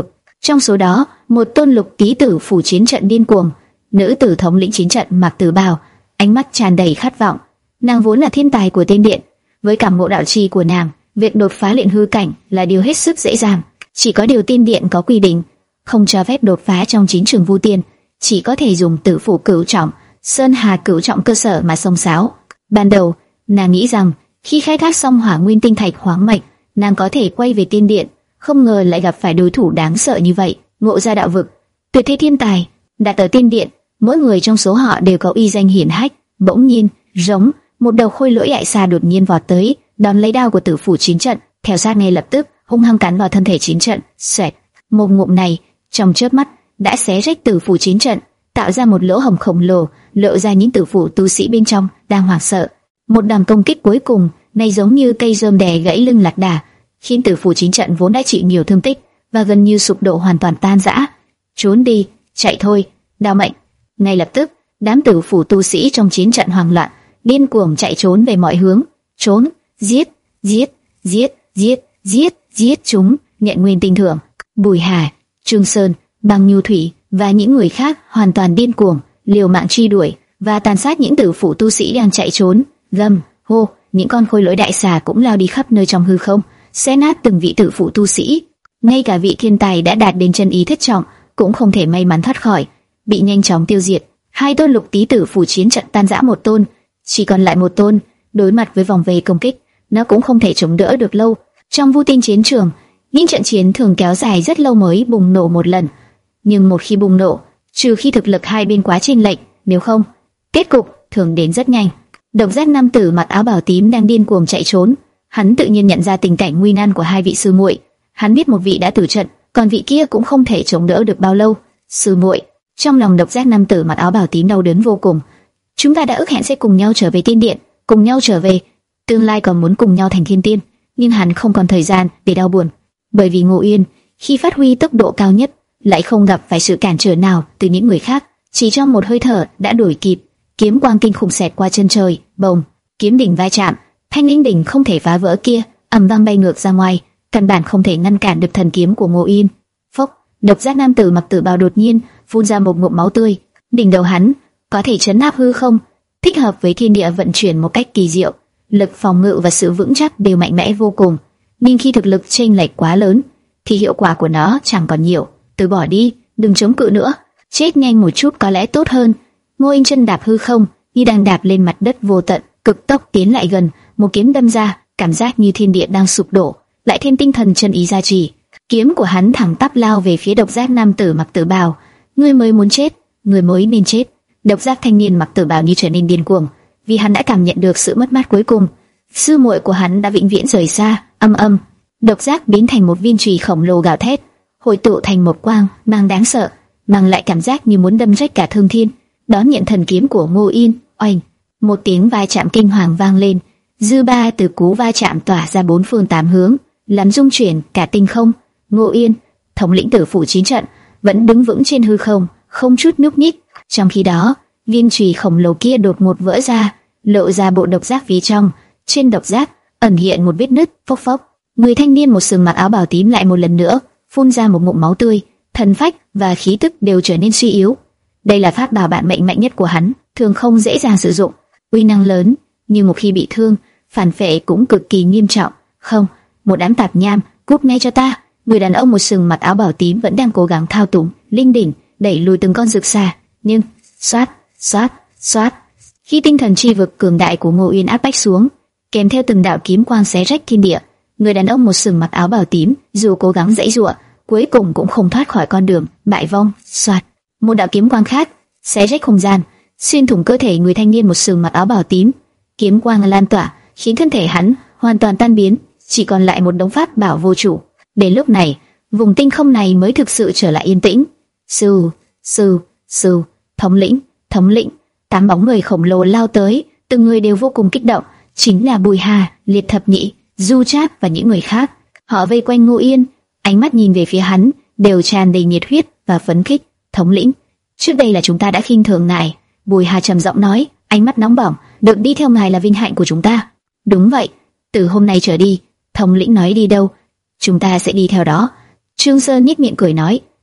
Trong số đó, một tôn lục tý tử phủ chiến trận điên cuồng, nữ tử thống lĩnh chiến trận mặc tử bào, ánh mắt tràn đầy khát vọng. Nàng vốn là thiên tài của tiên điện, với cảm ngộ đạo chi của nàng, việc đột phá luyện hư cảnh là điều hết sức dễ dàng. Chỉ có điều tiên điện có quy định, không cho phép đột phá trong chiến trường vu tiên, chỉ có thể dùng tử phủ cửu trọng, sơn hà cửu trọng cơ sở mà xông xáo. Ban đầu, nàng nghĩ rằng khi khai thác xong hỏa nguyên tinh thạch khoáng mạch, nàng có thể quay về tiên điện, không ngờ lại gặp phải đối thủ đáng sợ như vậy. Ngộ ra đạo vực, tuyệt thế thiên tài, đặt ở tiên điện, mỗi người trong số họ đều có uy danh hiển hách. Bỗng nhiên, giống một đầu khôi lỗi đại xà đột nhiên vọt tới, đón lấy đao của tử phủ chiến trận, theo sát ngay lập tức hung hăng cắn vào thân thể chiến trận. Xoẹt, một ngụm này trong chớp mắt đã xé rách tử phủ chiến trận, tạo ra một lỗ hổng khổng lồ, lộ ra những tử phủ tu sĩ bên trong đang hoảng sợ. Một đòn công kích cuối cùng này giống như cây rơm đè gãy lưng lạc đà, khiến tử phủ chiến trận vốn đã chịu nhiều thương tích và gần như sụp đổ hoàn toàn tan rã. Trốn đi, chạy thôi, đao mệnh! Ngay lập tức, đám tử phủ tu sĩ trong chiến trận hoảng loạn, điên cuồng chạy trốn về mọi hướng. Trốn, giết, giết, giết, giết, giết, giết chúng, nhận nguyên tinh thưởng. Bùi Hà, Trương Sơn, Băng Nhu Thủy và những người khác hoàn toàn điên cuồng, liều mạng truy đuổi và tàn sát những tử phủ tu sĩ đang chạy trốn. Gầm, hô, những con khôi lỗi đại xà cũng lao đi khắp nơi trong hư không, xé nát từng vị tử phụ tu sĩ. Ngay cả vị thiên tài đã đạt đến chân ý thất trọng cũng không thể may mắn thoát khỏi, bị nhanh chóng tiêu diệt. Hai tôn lục tý tử phủ chiến trận tan rã một tôn, chỉ còn lại một tôn. Đối mặt với vòng vây công kích, nó cũng không thể chống đỡ được lâu. Trong vu tinh chiến trường, những trận chiến thường kéo dài rất lâu mới bùng nổ một lần, nhưng một khi bùng nổ, trừ khi thực lực hai bên quá chênh lệch, nếu không, kết cục thường đến rất nhanh. Độc giác nam tử mặc áo bào tím đang điên cuồng chạy trốn. Hắn tự nhiên nhận ra tình cảnh nguy nan của hai vị sư muội. Hắn biết một vị đã tử trận, còn vị kia cũng không thể chống đỡ được bao lâu. Sư muội, trong lòng độc giác nam tử mặc áo bào tím đau đớn vô cùng. Chúng ta đã ước hẹn sẽ cùng nhau trở về tiên điện, cùng nhau trở về, tương lai còn muốn cùng nhau thành thiên tiên, nhưng hắn không còn thời gian để đau buồn, bởi vì Ngô Uyên khi phát huy tốc độ cao nhất lại không gặp phải sự cản trở nào từ những người khác, chỉ trong một hơi thở đã đuổi kịp. Kiếm quang kinh khủng xẹt qua chân trời, bồng, kiếm đỉnh va chạm, thanh linh đỉnh không thể phá vỡ kia ầm vang bay ngược ra ngoài, căn bản không thể ngăn cản được thần kiếm của Ngô Uyên. Phốc, độc giác nam tử mặc tử bào đột nhiên phun ra một ngụm máu tươi. Đỉnh đầu hắn có thể chấn áp hư không, thích hợp với thiên địa vận chuyển một cách kỳ diệu, lực phòng ngự và sự vững chắc đều mạnh mẽ vô cùng. Nhưng khi thực lực chênh lệch quá lớn, thì hiệu quả của nó chẳng còn nhiều. Từ bỏ đi, đừng chống cự nữa, chết nhanh một chút có lẽ tốt hơn. Ngô Uyên chân đạp hư không, như đang đạp lên mặt đất vô tận, cực tốc tiến lại gần, một kiếm đâm ra, cảm giác như thiên địa đang sụp đổ, lại thêm tinh thần chân ý gia trì. Kiếm của hắn thẳng tắp lao về phía độc giác nam tử mặc tử bào. Ngươi mới muốn chết, ngươi mới nên chết. Độc giác thanh niên mặc tử bào như trở nên điên cuồng, vì hắn đã cảm nhận được sự mất mát cuối cùng. Sư muội của hắn đã vĩnh viễn rời xa. Âm âm, độc giác biến thành một viên chùy khổng lồ gào thét, hội tụ thành một quang mang đáng sợ, mang lại cảm giác như muốn đâm rách cả thương thiên. Đón nhận thần kiếm của Ngô Uyên, oanh, một tiếng va chạm kinh hoàng vang lên, dư ba từ cú va chạm tỏa ra bốn phương tám hướng, làm rung chuyển cả tinh không. Ngô Uyên, thống lĩnh tử phủ chiến trận, vẫn đứng vững trên hư không, không chút nhúc nhích. Trong khi đó, viên chùy khổng lồ kia đột ngột vỡ ra, lộ ra bộ độc giác phía trong. Trên độc giác ẩn hiện một vết nứt. Phốc phốc, người thanh niên một sừng mặc áo bào tím lại một lần nữa phun ra một ngụm máu tươi, thần phách và khí tức đều trở nên suy yếu. Đây là pháp bảo bản mệnh mạnh nhất của hắn, thường không dễ dàng sử dụng, uy năng lớn, nhưng một khi bị thương, phản phệ cũng cực kỳ nghiêm trọng. Không, một đám tạp nham, cút ngay cho ta! Người đàn ông một sừng mặc áo bào tím vẫn đang cố gắng thao túng linh đỉnh, đẩy lùi từng con rực xà, nhưng xoát, xoát, xoát. Khi tinh thần chi vực cường đại của Ngô Uyên áp bách xuống, kèm theo từng đạo kiếm quang xé rách thiên địa, người đàn ông một sừng mặc áo bào tím dù cố gắng giãy giụa, cuối cùng cũng không thoát khỏi con đường bại vong. Xoát, một đạo kiếm quang khác xé rách không gian, xuyên thủng cơ thể người thanh niên một sừng mặc áo bào tím. Kiếm quang lan tỏa, khiến thân thể hắn hoàn toàn tan biến, chỉ còn lại một đống pháp bảo vô chủ. Đến lúc này, vùng tinh không này mới thực sự trở lại yên tĩnh. Sư, sư, sư, thống lĩnh, thống lĩnh. Tám bóng người khổng lồ lao tới, từng người đều vô cùng kích động, chính là Bùi Hà, Liệt Thập Nhị, Du Trác và những người khác. Họ vây quanh Ngô Uyên, ánh mắt nhìn về phía hắn đều tràn đầy nhiệt huyết và phấn khích. Thống lĩnh, trước đây là chúng ta đã khinh thường ngài. Bùi Hà trầm giọng nói, ánh mắt nóng bỏng. Được đi theo ngài là vinh hạnh của chúng ta. Đúng vậy, từ hôm nay trở đi, thống lĩnh nói đi đâu, chúng ta sẽ đi theo đó. Trương Sơn nhếch miệng cười nói,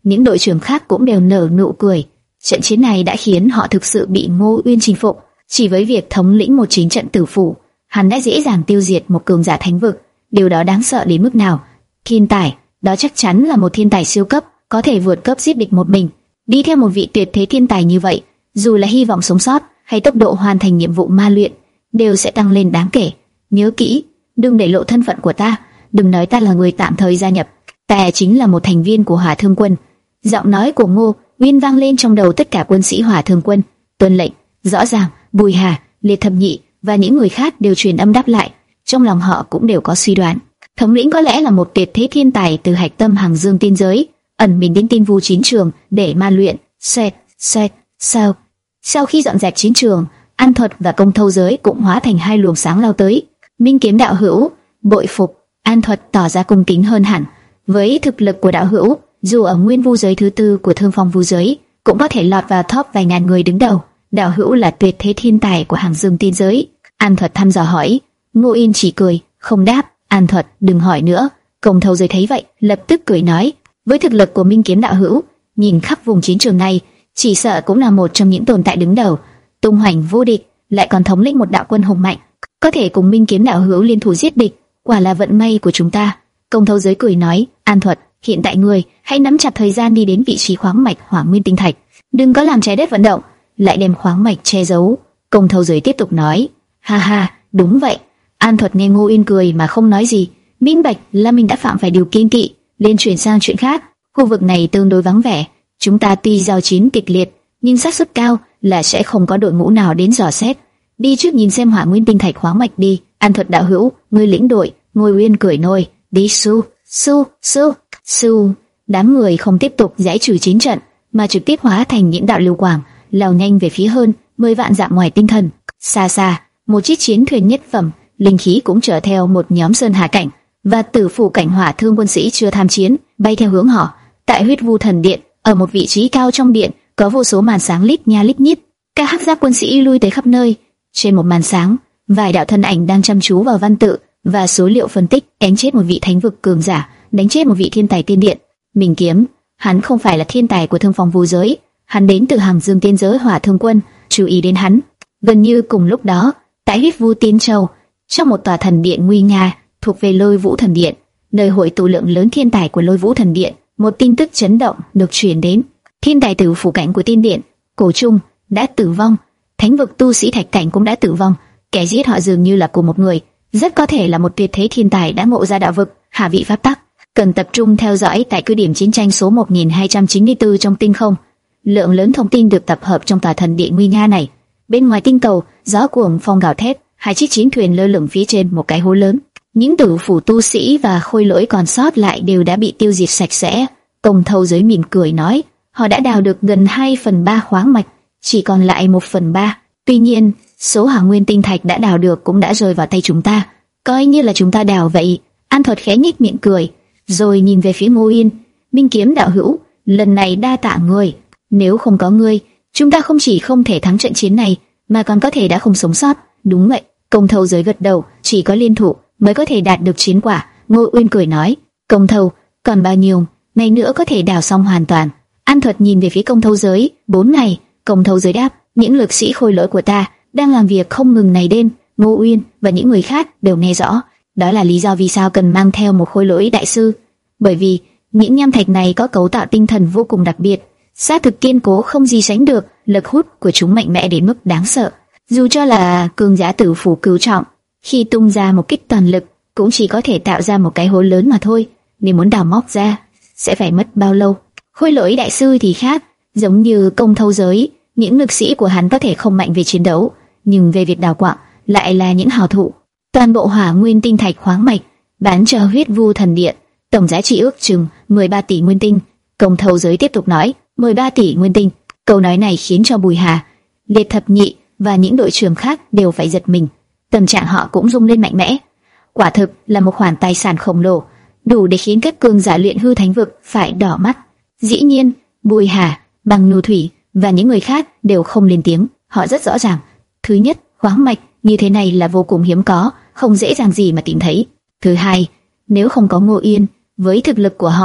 những đội trưởng khác cũng đều nở nụ cười. Trận chiến này đã khiến họ thực sự bị Ngô Uyên chinh phục. Chỉ với việc thống lĩnh một chính trận tử phủ, hắn đã dễ dàng tiêu diệt một cường giả thánh vực. Điều đó đáng sợ đến mức nào? Thiên tài, đó chắc chắn là một thiên tài siêu cấp, có thể vượt cấp giết địch một mình. Đi theo một vị tuyệt thế thiên tài như vậy, dù là hy vọng sống sót hay tốc độ hoàn thành nhiệm vụ ma luyện đều sẽ tăng lên đáng kể. Nhớ kỹ, đừng để lộ thân phận của ta, đừng nói ta là người tạm thời gia nhập, ta chính là một thành viên của Hỏa Thương Quân. Giọng nói của Ngô Uyên vang lên trong đầu tất cả quân sĩ Hỏa Thương Quân. Tuân lệnh. Rõ ràng, Bùi Hà, Liệt Thập Nhị và những người khác đều truyền âm đáp lại. Trong lòng họ cũng đều có suy đoán, thống lĩnh có lẽ là một tuyệt thế thiên tài từ hạch tâm Hàng Dương tiên giới, ẩn mình đến Tiên Vu chiến trường để ma luyện. Xoẹt, xoẹt, sao? Sau khi dọn dẹp chiến trường, An Thuật và Công Thâu Giới cũng hóa thành hai luồng sáng lao tới. Minh Kiếm đạo hữu, bội phục. An Thuật tỏ ra cung kính hơn hẳn. Với thực lực của đạo hữu, dù ở nguyên vu giới thứ tư của Thương Phong vu giới, cũng có thể lọt vào top vài ngàn người đứng đầu. Đạo hữu là tuyệt thế thiên tài của Hàng Dương tiên giới. An Thuật thăm dò hỏi. Ngô Yên chỉ cười, không đáp. An Thuật, đừng hỏi nữa. Công Thâu Giới thấy vậy, lập tức cười nói, với thực lực của Minh Kiếm đạo hữu, nhìn khắp vùng chiến trường này, chỉ sợ cũng là một trong những tồn tại đứng đầu, tung hoành vô địch, lại còn thống lĩnh một đạo quân hùng mạnh, có thể cùng Minh Kiếm đạo hữu liên thủ giết địch, quả là vận may của chúng ta. Công Thâu Giới cười nói, An Thuật, hiện tại người hãy nắm chặt thời gian đi đến vị trí khoáng mạch Hỏa Nguyên Tinh Thạch, đừng có làm trái đất vận động, lại đem khoáng mạch che giấu. Công Thâu Giới tiếp tục nói, ha ha, đúng vậy. An Thuật nghe Ngô Yên cười mà không nói gì, minh bạch là mình đã phạm phải điều kiêng kỵ, liền chuyển sang chuyện khác. Khu vực này tương đối vắng vẻ, chúng ta tuy giao chiến kịch liệt, nhưng xác suất cao là sẽ không có đội ngũ nào đến dò xét. Đi trước nhìn xem Hỏa Nguyên Tinh Thạch khoáng mạch đi. An Thuật đạo hữu, ngươi lĩnh đội. Ngô Uyên cười nôi, đi su, su, su, su. Đám người không tiếp tục giải trừ chiến trận, mà trực tiếp hóa thành những đạo lưu quang, lao nhanh về phía hơn mười vạn dặm ngoài tinh thần. Xa xa, một chiếc chiến thuyền nhất phẩm, linh khí cũng chở theo một nhóm sơn hà cảnh và tử phủ cảnh Hỏa Thương quân sĩ chưa tham chiến, bay theo hướng họ. Tại Huyết Vu Thần Điện, ở một vị trí cao trong điện, có vô số màn sáng lít nha lít nhít. Các hắc giáp quân sĩ lui tới khắp nơi. Trên một màn sáng, vài đạo thân ảnh đang chăm chú vào văn tự và số liệu phân tích. Đánh chết một vị thánh vực cường giả, đánh chết một vị thiên tài tiên điện. Minh Kiếm, hắn không phải là thiên tài của Thương Phong vu giới, hắn đến từ Hàng Dương tiên giới Hỏa Thương Quân. Chú ý đến hắn. Gần như cùng lúc đó, tại Huyết Vu Tiên Châu, trong một tòa thần điện nguy nga thuộc về Lôi Vũ Thần Điện, nơi hội tụ lượng lớn thiên tài của Lôi Vũ Thần Điện, một tin tức chấn động được truyền đến. Thiên tài tử phủ cảnh của tiên điện Cổ Trung đã tử vong, thánh vực tu sĩ Thạch cảnh cũng đã tử vong. Kẻ giết họ dường như là cùng một người, rất có thể là một tuyệt thế thiên tài đã ngộ ra đạo vực hạ vị pháp tắc. Cần tập trung theo dõi tại cứ điểm chiến tranh số một nghìn hai trăm chín mươi tư trong tinh không. Lượng lớn thông tin được tập hợp trong tòa thần điện nguy nga này. Bên ngoài tinh cầu, gió cuồng phong gào thét, hai chiếc chiến thuyền lơ lửng phía trên một cái hố lớn. Những tử phủ tu sĩ và khôi lỗi còn sót lại đều đã bị tiêu diệt sạch sẽ. Công Thâu Giới mỉm cười nói, họ đã đào được gần hai phần ba khoáng mạch, chỉ còn lại một phần ba. Tuy nhiên, số Hỏa Nguyên Tinh Thạch đã đào được cũng đã rơi vào tay chúng ta, coi như là chúng ta đào vậy. An Thuật khẽ nhếch miệng cười, rồi nhìn về phía Ngô Yên. Minh Kiếm đạo hữu, lần này đa tạ ngươi. Nếu không có ngươi, chúng ta không chỉ không thể thắng trận chiến này, mà còn có thể đã không sống sót. Đúng vậy. Công Thâu Giới gật đầu, chỉ có liên thủ mới có thể đạt được chiến quả. Ngô Uyên cười nói, Công Thâu, còn bao nhiêu ngày nữa có thể đào xong hoàn toàn? An Thuật nhìn về phía Công Thâu Giới. Bốn ngày. Công Thâu Giới đáp, những lực sĩ khôi lỗi của ta đang làm việc không ngừng ngày đêm. Ngô Uyên và những người khác đều nghe rõ, đó là lý do vì sao cần mang theo một khôi lỗi đại sư. Bởi vì những nham thạch này có cấu tạo tinh thần vô cùng đặc biệt, xác thực kiên cố không gì sánh được, lực hút của chúng mạnh mẽ đến mức đáng sợ. Dù cho là cường giả tử phủ cửu trọng, khi tung ra một kích toàn lực, cũng chỉ có thể tạo ra một cái hố lớn mà thôi. Nếu muốn đào móc ra, sẽ phải mất bao lâu? Khôi lỗi đại sư thì khác, giống như Công Thâu Giới, những lực sĩ của hắn có thể không mạnh về chiến đấu, nhưng về việc đào quặng lại là những hào thủ. Toàn bộ Hỏa Nguyên Tinh Thạch khoáng mạch bán cho Huyết Vu Thần Điện, tổng giá trị ước chừng mười ba tỷ nguyên tinh. Công Thâu Giới tiếp tục nói, mười ba tỷ nguyên tinh. Câu nói này khiến cho Bùi Hà, Liệt Thập Nhị và những đội trưởng khác đều phải giật mình, tâm trạng họ cũng rung lên mạnh mẽ. Quả thực là một khoản tài sản khổng lồ, đủ để khiến các cường giả luyện hư thánh vực phải đỏ mắt. Dĩ nhiên, Bùi Hà, Bằng Nhu Thủy và những người khác đều không lên tiếng. Họ rất rõ ràng, thứ nhất, khoáng mạch như thế này là vô cùng hiếm có, không dễ dàng gì mà tìm thấy. Thứ hai, nếu không có Ngô Yên, với thực lực của họ,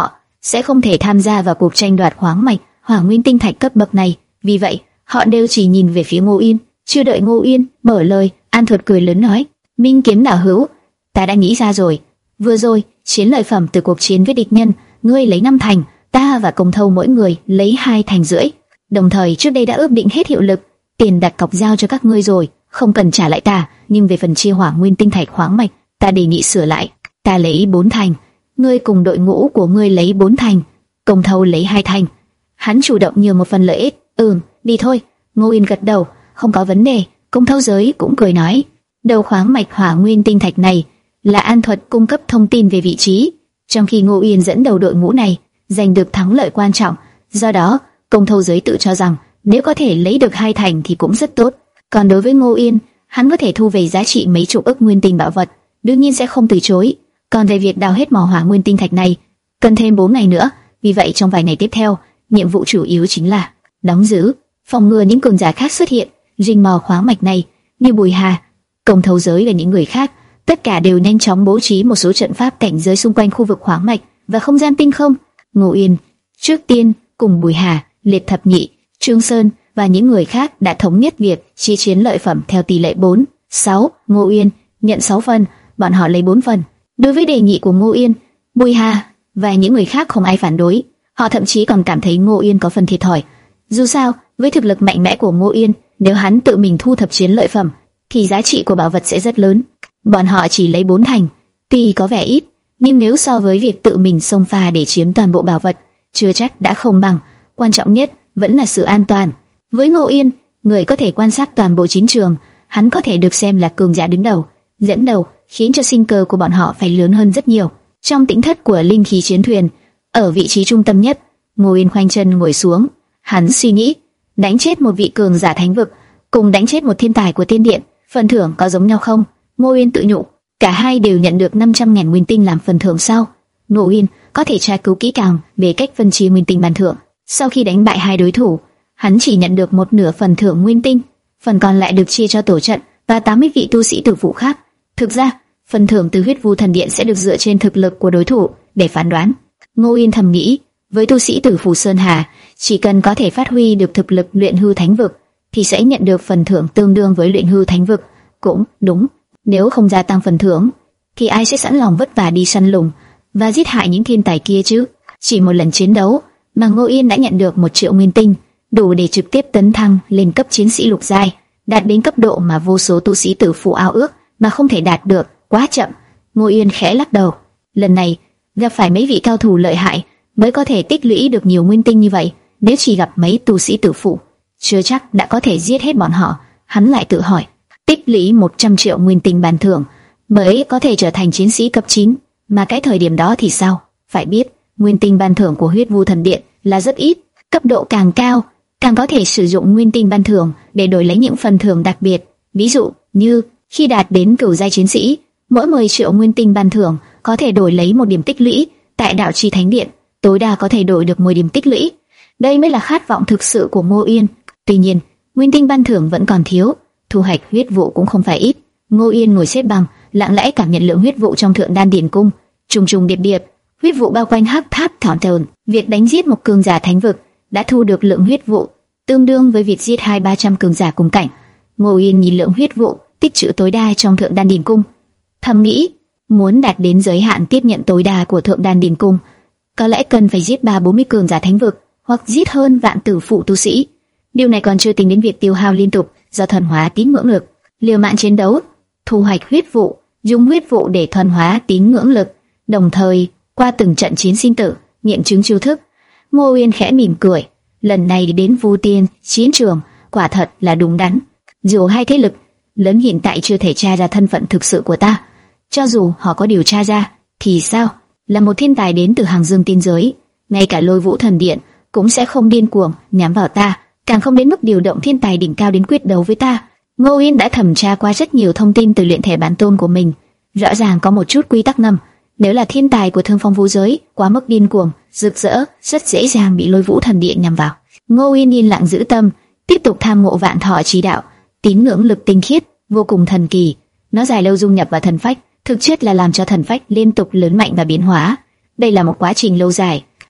sẽ không thể tham gia vào cuộc tranh đoạt khoáng mạch hỏa nguyên tinh thạch cấp bậc này. Vì vậy, họ đều chỉ nhìn về phía Ngô Yên. Chưa đợi Ngô Yên mở lời, An Thuật cười lớn nói: Minh kiếm đạo hữu, ta đã nghĩ ra rồi. Vừa rồi, chiến lợi phẩm từ cuộc chiến với địch nhân, ngươi lấy năm thành, ta và Công Thâu mỗi người lấy hai thành rưỡi. Đồng thời trước đây đã ước định hết hiệu lực, tiền đặt cọc giao cho các ngươi rồi, không cần trả lại ta. Nhưng về phần chia hỏa nguyên tinh thạch khoáng mạch, ta đề nghị sửa lại. Ta lấy bốn thành, ngươi cùng đội ngũ của ngươi lấy bốn thành, Công Thâu lấy hai thành. Hắn chủ động nhường một phần lợi ích. Ừm, đi thôi. Ngô Yên gật đầu, không có vấn đề. Công Thâu Giới cũng cười nói: đầu khoáng mạch hỏa nguyên tinh thạch này là An Thuật cung cấp thông tin về vị trí, trong khi Ngô Yên dẫn đầu đội ngũ này giành được thắng lợi quan trọng. Do đó, Công Thâu Giới tự cho rằng nếu có thể lấy được hai thành thì cũng rất tốt. Còn đối với Ngô Yên, hắn có thể thu về giá trị mấy chục ức nguyên tinh bảo vật, đương nhiên sẽ không từ chối. Còn về việc đào hết mỏ hỏa nguyên tinh thạch này, cần thêm bốn ngày nữa. Vì vậy trong vài ngày tiếp theo, nhiệm vụ chủ yếu chính là đóng giữ, phòng ngừa những cường giả khác xuất hiện rình mò khoáng mạch này, như Bùi Hà, Công Thâu Giới và những người khác. Tất cả đều nhanh chóng bố trí một số trận pháp cảnh giới xung quanh khu vực khoáng mạch và không gian tinh không. Ngô Yên trước tiên cùng Bùi Hà, Liệt Thập Nhị, Trương Sơn và những người khác đã thống nhất việc chia chiến lợi phẩm theo tỷ lệ bốn sáu. Ngô Yên nhận sáu phần, bọn họ lấy bốn phần. Đối với đề nghị của Ngô Yên, Bùi Hà và những người khác không ai phản đối. Họ thậm chí còn cảm thấy Ngô Yên có phần thiệt thòi. Dù sao, với thực lực mạnh mẽ của Ngô Yên, nếu hắn tự mình thu thập chiến lợi phẩm thì giá trị của bảo vật sẽ rất lớn. Bọn họ chỉ lấy bốn thành, tuy có vẻ ít, nhưng nếu so với việc tự mình xông pha để chiếm toàn bộ bảo vật, chưa chắc đã không bằng. Quan trọng nhất vẫn là sự an toàn. Với Ngô Yên, người có thể quan sát toàn bộ chiến trường, hắn có thể được xem là cường giả đứng đầu, dẫn đầu, khiến cho sinh cơ của bọn họ phải lớn hơn rất nhiều. Trong tĩnh thất của linh khí chiến thuyền, ở vị trí trung tâm nhất, Ngô Yên khoanh chân ngồi xuống. Hắn suy nghĩ, đánh chết một vị cường giả thánh vực cùng đánh chết một thiên tài của tiên điện, phần thưởng có giống nhau không? Ngô Yên tự nhủ, cả hai đều nhận được năm trăm nghìn nguyên tinh làm phần thưởng sao? Ngô Yên có thể tra cứu kỹ càng về cách phân chia nguyên tinh ban thưởng. Sau khi đánh bại hai đối thủ, hắn chỉ nhận được một nửa phần thưởng nguyên tinh, phần còn lại được chia cho tổ trận và tám mươi vị tu sĩ tử phụ khác. Thực ra, phần thưởng từ Huyết Vu Thần Điện sẽ được dựa trên thực lực của đối thủ để phán đoán. Ngô Yên thầm nghĩ, với tu sĩ tử phụ Sơn Hà, chỉ cần có thể phát huy được thực lực luyện hư thánh vực thì sẽ nhận được phần thưởng tương đương với luyện hư thánh vực. Cũng đúng, nếu không gia tăng phần thưởng thì ai sẽ sẵn lòng vất vả đi săn lùng và giết hại những thiên tài kia chứ? Chỉ một lần chiến đấu mà Ngô Yên đã nhận được một triệu nguyên tinh, đủ để trực tiếp tấn thăng lên cấp chiến sĩ lục giai, đạt đến cấp độ mà vô số tu sĩ tử phụ ao ước mà không thể đạt được, quá chậm. Ngô Yên khẽ lắc đầu, lần này gặp phải mấy vị cao thủ lợi hại mới có thể tích lũy được nhiều nguyên tinh như vậy. Nếu chỉ gặp mấy tu sĩ tử phụ, chưa chắc đã có thể giết hết bọn họ. Hắn lại tự hỏi, tích lũy một trăm triệu nguyên tinh ban thưởng mới có thể trở thành chiến sĩ cấp chín, mà cái thời điểm đó thì sao? Phải biết, nguyên tinh ban thưởng của Huyết Vu Thần Điện là rất ít, cấp độ càng cao, càng có thể sử dụng nguyên tinh ban thưởng để đổi lấy những phần thưởng đặc biệt. Ví dụ như khi đạt đến cửu giai chiến sĩ, mỗi mười triệu nguyên tinh ban thưởng có thể đổi lấy một điểm tích lũy. Tại Đạo Chi Thánh Điện, tối đa có thể đổi được mười điểm tích lũy. Đây mới là khát vọng thực sự của Ngô Yên. Tuy nhiên, nguyên tinh ban thưởng vẫn còn thiếu, thu hoạch huyết vụ cũng không phải ít. Ngô Yên ngồi xếp bằng, lặng lẽ cảm nhận lượng huyết vụ trong Thượng Đan Điển Cung, trùng trùng điệp điệp, huyết vụ bao quanh Hắc Tháp Thọn Tồn. Việc đánh giết một cường giả thánh vực đã thu được lượng huyết vụ tương đương với việc giết hai ba trăm cường giả cùng cảnh. Ngô Yên nhìn lượng huyết vụ tích trữ tối đa trong Thượng Đan Điển Cung, thầm nghĩ, muốn đạt đến giới hạn tiếp nhận tối đa của Thượng Đan Điển Cung, có lẽ cần phải giết ba bốn mươi cường giả thánh vực, hoặc giết hơn vạn tử phụ tu sĩ. Điều này còn chưa tính đến việc tiêu hao liên tục do thuần hóa tín ngưỡng lực, liều mạng chiến đấu, thu hoạch huyết vụ, dùng huyết vụ để thuần hóa tín ngưỡng lực, đồng thời qua từng trận chiến sinh tử, nghiệm chứng chiêu thức. Ngô Uyên khẽ mỉm cười, lần này đến Vu Tiên chiến trường quả thật là đúng đắn. Dù hai thế lực lớn hiện tại chưa thể tra ra thân phận thực sự của ta, cho dù họ có điều tra ra thì sao? Là một thiên tài đến từ hàng dương tiên giới, ngay cả Lôi Vũ Thần Điện cũng sẽ không điên cuồng nhắm vào ta, càng không đến mức điều động thiên tài đỉnh cao đến quyết đấu với ta. Ngô Uyên đã thẩm tra qua rất nhiều thông tin từ luyện thể bản tôn của mình, rõ ràng có một chút quy tắc ngầm. Nếu là thiên tài của Thương Phong Vũ giới quá mức điên cuồng, rực rỡ, rất dễ dàng bị Lôi Vũ Thần Điện nhắm vào. Ngô Uyên yên lặng giữ tâm, tiếp tục tham ngộ Vạn Thọ Chí Đạo. Tín ngưỡng lực tinh khiết, vô cùng thần kỳ, nó dài lâu dung nhập vào thần phách, thực chất là làm cho thần phách liên tục lớn mạnh và biến hóa. Đây là một quá trình lâu dài,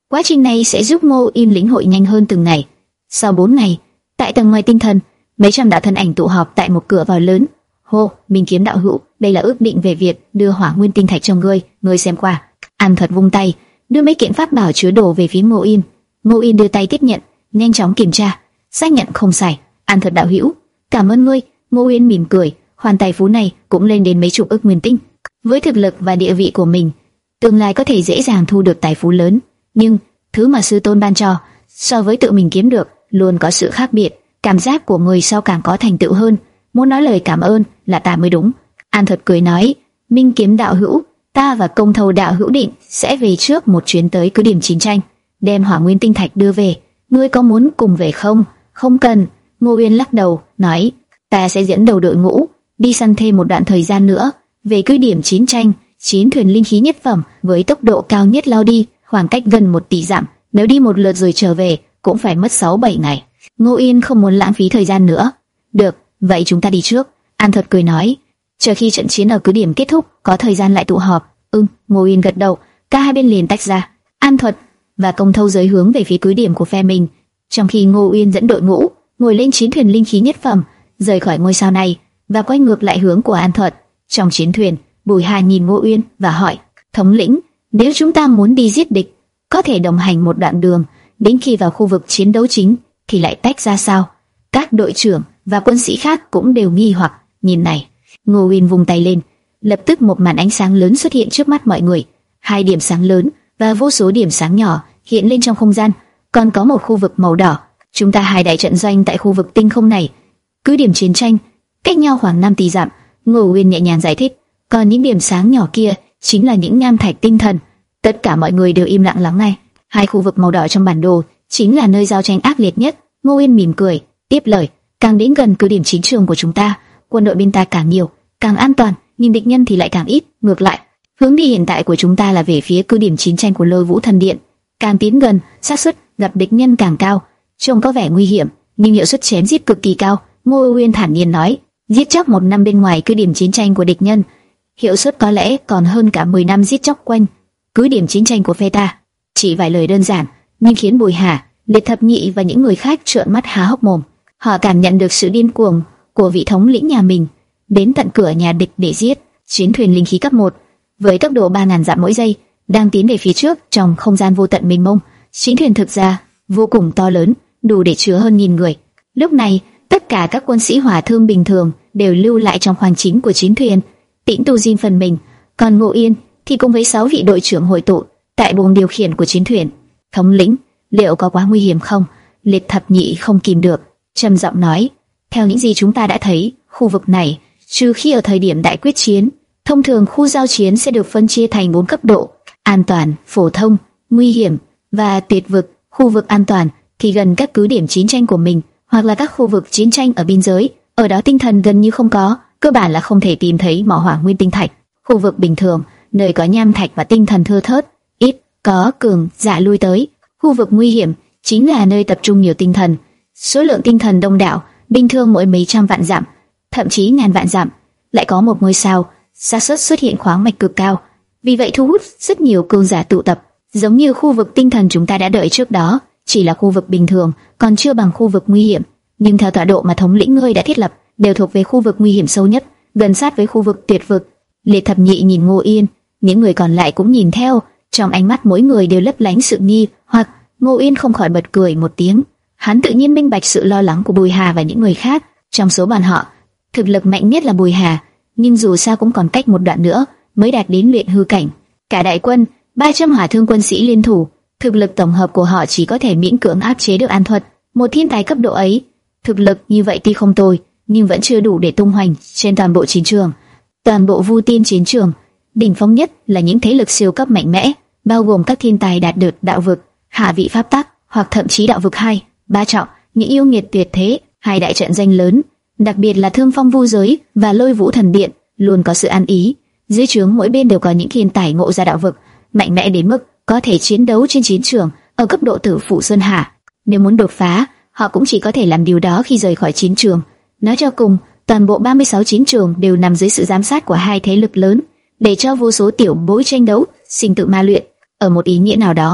Quá trình này sẽ giúp Ngô Yên lĩnh hội nhanh hơn từng ngày. Sau bốn ngày, tại tầng ngoài tinh thần, mấy trăm đạo thân ảnh tụ họp tại một cửa vào lớn. Hô, Minh Kiếm đạo hữu, đây là ước định về việc đưa Hỏa Nguyên tinh thạch cho ngươi, ngươi xem qua. An Thuật vung tay, đưa mấy kiện pháp bảo chứa đồ về phía Ngô Yên. Ngô Yên đưa tay tiếp nhận, nhanh chóng kiểm tra, xác nhận không sai. An Thuật đạo hữu, cảm ơn ngươi. Ngô Yên mỉm cười, khoản tài phú này cũng lên đến mấy chục ức nguyên tinh. Với thực lực và địa vị của mình, tương lai có thể dễ dàng thu được tài phú lớn, nhưng thứ mà sư tôn ban cho so với tự mình kiếm được luôn có sự khác biệt. Cảm giác của người sau càng có thành tựu hơn, muốn nói lời cảm ơn là ta mới đúng. An Thuật cười nói, Minh Kiếm đạo hữu, ta và Công Thâu đạo hữu định sẽ về trước một chuyến tới cứ điểm chiến tranh, đem Hỏa Nguyên tinh thạch đưa về. Ngươi có muốn cùng về không? Không cần. Ngô Uyên lắc đầu, nói, ta sẽ dẫn đầu đội ngũ đi săn thêm một đoạn thời gian nữa. Về cứ điểm chiến tranh, chiến thuyền linh khí nhất phẩm với tốc độ cao nhất lao đi, khoảng cách gần một tỷ dặm. Nếu đi một lượt rồi trở về, cũng phải mất sáu bảy ngày. Ngô Yên không muốn lãng phí thời gian nữa. Được, vậy chúng ta đi trước. An Thuật cười nói, chờ khi trận chiến ở cứ điểm kết thúc, có thời gian lại tụ họp. Ừm, Ngô Yên gật đầu. Cả hai bên liền tách ra. An Thuật và Công Thâu giới hướng về phía cứ điểm của phe mình, trong khi Ngô Uyên dẫn đội ngũ ngồi lên chiến thuyền linh khí nhất phẩm, rời khỏi ngôi sao này và quay ngược lại hướng của An Thuật. Trong chiến thuyền, Bùi Hà nhìn Ngô Uyên và hỏi, thống lĩnh, nếu chúng ta muốn đi giết địch, có thể đồng hành một đoạn đường, đến khi vào khu vực chiến đấu chính thì lại tách ra sao? Các đội trưởng và quân sĩ khác cũng đều nghi hoặc. Nhìn này, Ngô Uyên vung tay lên, lập tức một màn ánh sáng lớn xuất hiện trước mắt mọi người. Hai điểm sáng lớn và vô số điểm sáng nhỏ hiện lên trong không gian, còn có một khu vực màu đỏ. Chúng ta hai đại trận doanh tại khu vực tinh không này, cứ điểm chiến tranh, cách nhau khoảng năm tỷ dặm. Ngô Uyên nhẹ nhàng giải thích, còn những điểm sáng nhỏ kia chính là những nham thạch tinh thần. Tất cả mọi người đều im lặng lắng nghe. Hai khu vực màu đỏ trong bản đồ chính là nơi giao tranh ác liệt nhất. Ngô Uyên mỉm cười, tiếp lời, càng đến gần cứ điểm chiến trường của chúng ta, quân đội bên ta càng nhiều, càng an toàn, nhưng địch nhân thì lại càng ít. Ngược lại, hướng đi hiện tại của chúng ta là về phía cứ điểm chiến tranh của Lôi Vũ Thần Điện. Càng tiến gần, xác suất gặp địch nhân càng cao. Trông có vẻ nguy hiểm, nhưng hiệu suất chém giết cực kỳ cao. Ngô Uyên thản nhiên nói, giết chóc một năm bên ngoài cứ điểm chiến tranh của địch nhân, hiệu suất có lẽ còn hơn cả mười năm giết chóc quanh cứ điểm chiến tranh của phe ta. Chỉ vài lời đơn giản, nhưng khiến Bùi Hà, Liệt Thập Nhị và những người khác trợn mắt há hốc mồm. Họ cảm nhận được sự điên cuồng của vị thống lĩnh nhà mình, đến tận cửa nhà địch để giết. Chiến thuyền linh khí cấp một với tốc độ ba nghìn dặm mỗi giây đang tiến về phía trước trong không gian vô tận mênh mông. Chiến thuyền thực ra vô cùng to lớn, đủ để chứa hơn nghìn người. Lúc này, tất cả các quân sĩ hỏa thương bình thường đều lưu lại trong khoang chính của chiến thuyền, tĩnh tu riêng phần mình. Còn Ngô Yên thì cùng với sáu vị đội trưởng hội tụ tại buồng điều khiển của chiến thuyền. Thống lĩnh, liệu có quá nguy hiểm không? Liệt Thập Nhị không kìm được, trầm giọng nói, theo những gì chúng ta đã thấy, khu vực này, trừ khi ở thời điểm đại quyết chiến, thông thường khu giao chiến sẽ được phân chia thành bốn cấp độ: an toàn, phổ thông, nguy hiểm và tuyệt vực. Khu vực an toàn thì gần các cứ điểm chiến tranh của mình, hoặc là các khu vực chiến tranh ở biên giới, ở đó tinh thần gần như không có, cơ bản là không thể tìm thấy mỏ hỏa nguyên tinh thạch. Khu vực bình thường, nơi có nham thạch và tinh thần thưa thớt, ít có cường giả lui tới. Khu vực nguy hiểm chính là nơi tập trung nhiều tinh thần, số lượng tinh thần đông đảo, bình thường mỗi mấy trăm vạn dặm, thậm chí ngàn vạn dặm lại có một ngôi sao, xác suất xuất hiện khoáng mạch cực cao, vì vậy thu hút rất nhiều cường giả tụ tập. Giống như khu vực tinh thần chúng ta đã đợi trước đó, chỉ là khu vực bình thường, còn chưa bằng khu vực nguy hiểm, nhưng theo tọa độ mà thống lĩnh ngươi đã thiết lập, đều thuộc về khu vực nguy hiểm sâu nhất, gần sát với khu vực tuyệt vực. Liệt Thập Nhị nhìn Ngô Yên, những người còn lại cũng nhìn theo, trong ánh mắt mỗi người đều lấp lánh sự nghi hoặc. Ngô Yên không khỏi bật cười một tiếng, hắn tự nhiên minh bạch sự lo lắng của Bùi Hà và những người khác. Trong số bọn họ, thực lực mạnh nhất là Bùi Hà, nhưng dù sao cũng còn cách một đoạn nữa mới đạt đến luyện hư cảnh. Cả đại quân ba trăm hỏa thương quân sĩ liên thủ, thực lực tổng hợp của họ chỉ có thể miễn cưỡng áp chế được An Thuật, một thiên tài cấp độ ấy. Thực lực như vậy tuy không tồi, nhưng vẫn chưa đủ để tung hoành trên toàn bộ chiến trường. Toàn bộ Vu Tiên chiến trường, đỉnh phong nhất là những thế lực siêu cấp mạnh mẽ, bao gồm các thiên tài đạt được đạo vực, hạ vị pháp tắc, hoặc thậm chí đạo vực hai, ba trọng, những yêu nghiệt tuyệt thế. Hai đại trận danh lớn, đặc biệt là Thương Phong Vu Giới và Lôi Vũ Thần Điện, luôn có sự ăn ý. Dưới trướng mỗi bên đều có những thiên tài ngộ ra đạo vực, mạnh mẽ đến mức có thể chiến đấu trên chiến trường ở cấp độ Tử Phụ Sơn Hà. Nếu muốn đột phá, họ cũng chỉ có thể làm điều đó khi rời khỏi chiến trường. Nói cho cùng, toàn bộ ba mươi sáu chiến trường đều nằm dưới sự giám sát của hai thế lực lớn, để cho vô số tiểu bối tranh đấu, sinh tử ma luyện. Ở một ý nghĩa nào đó,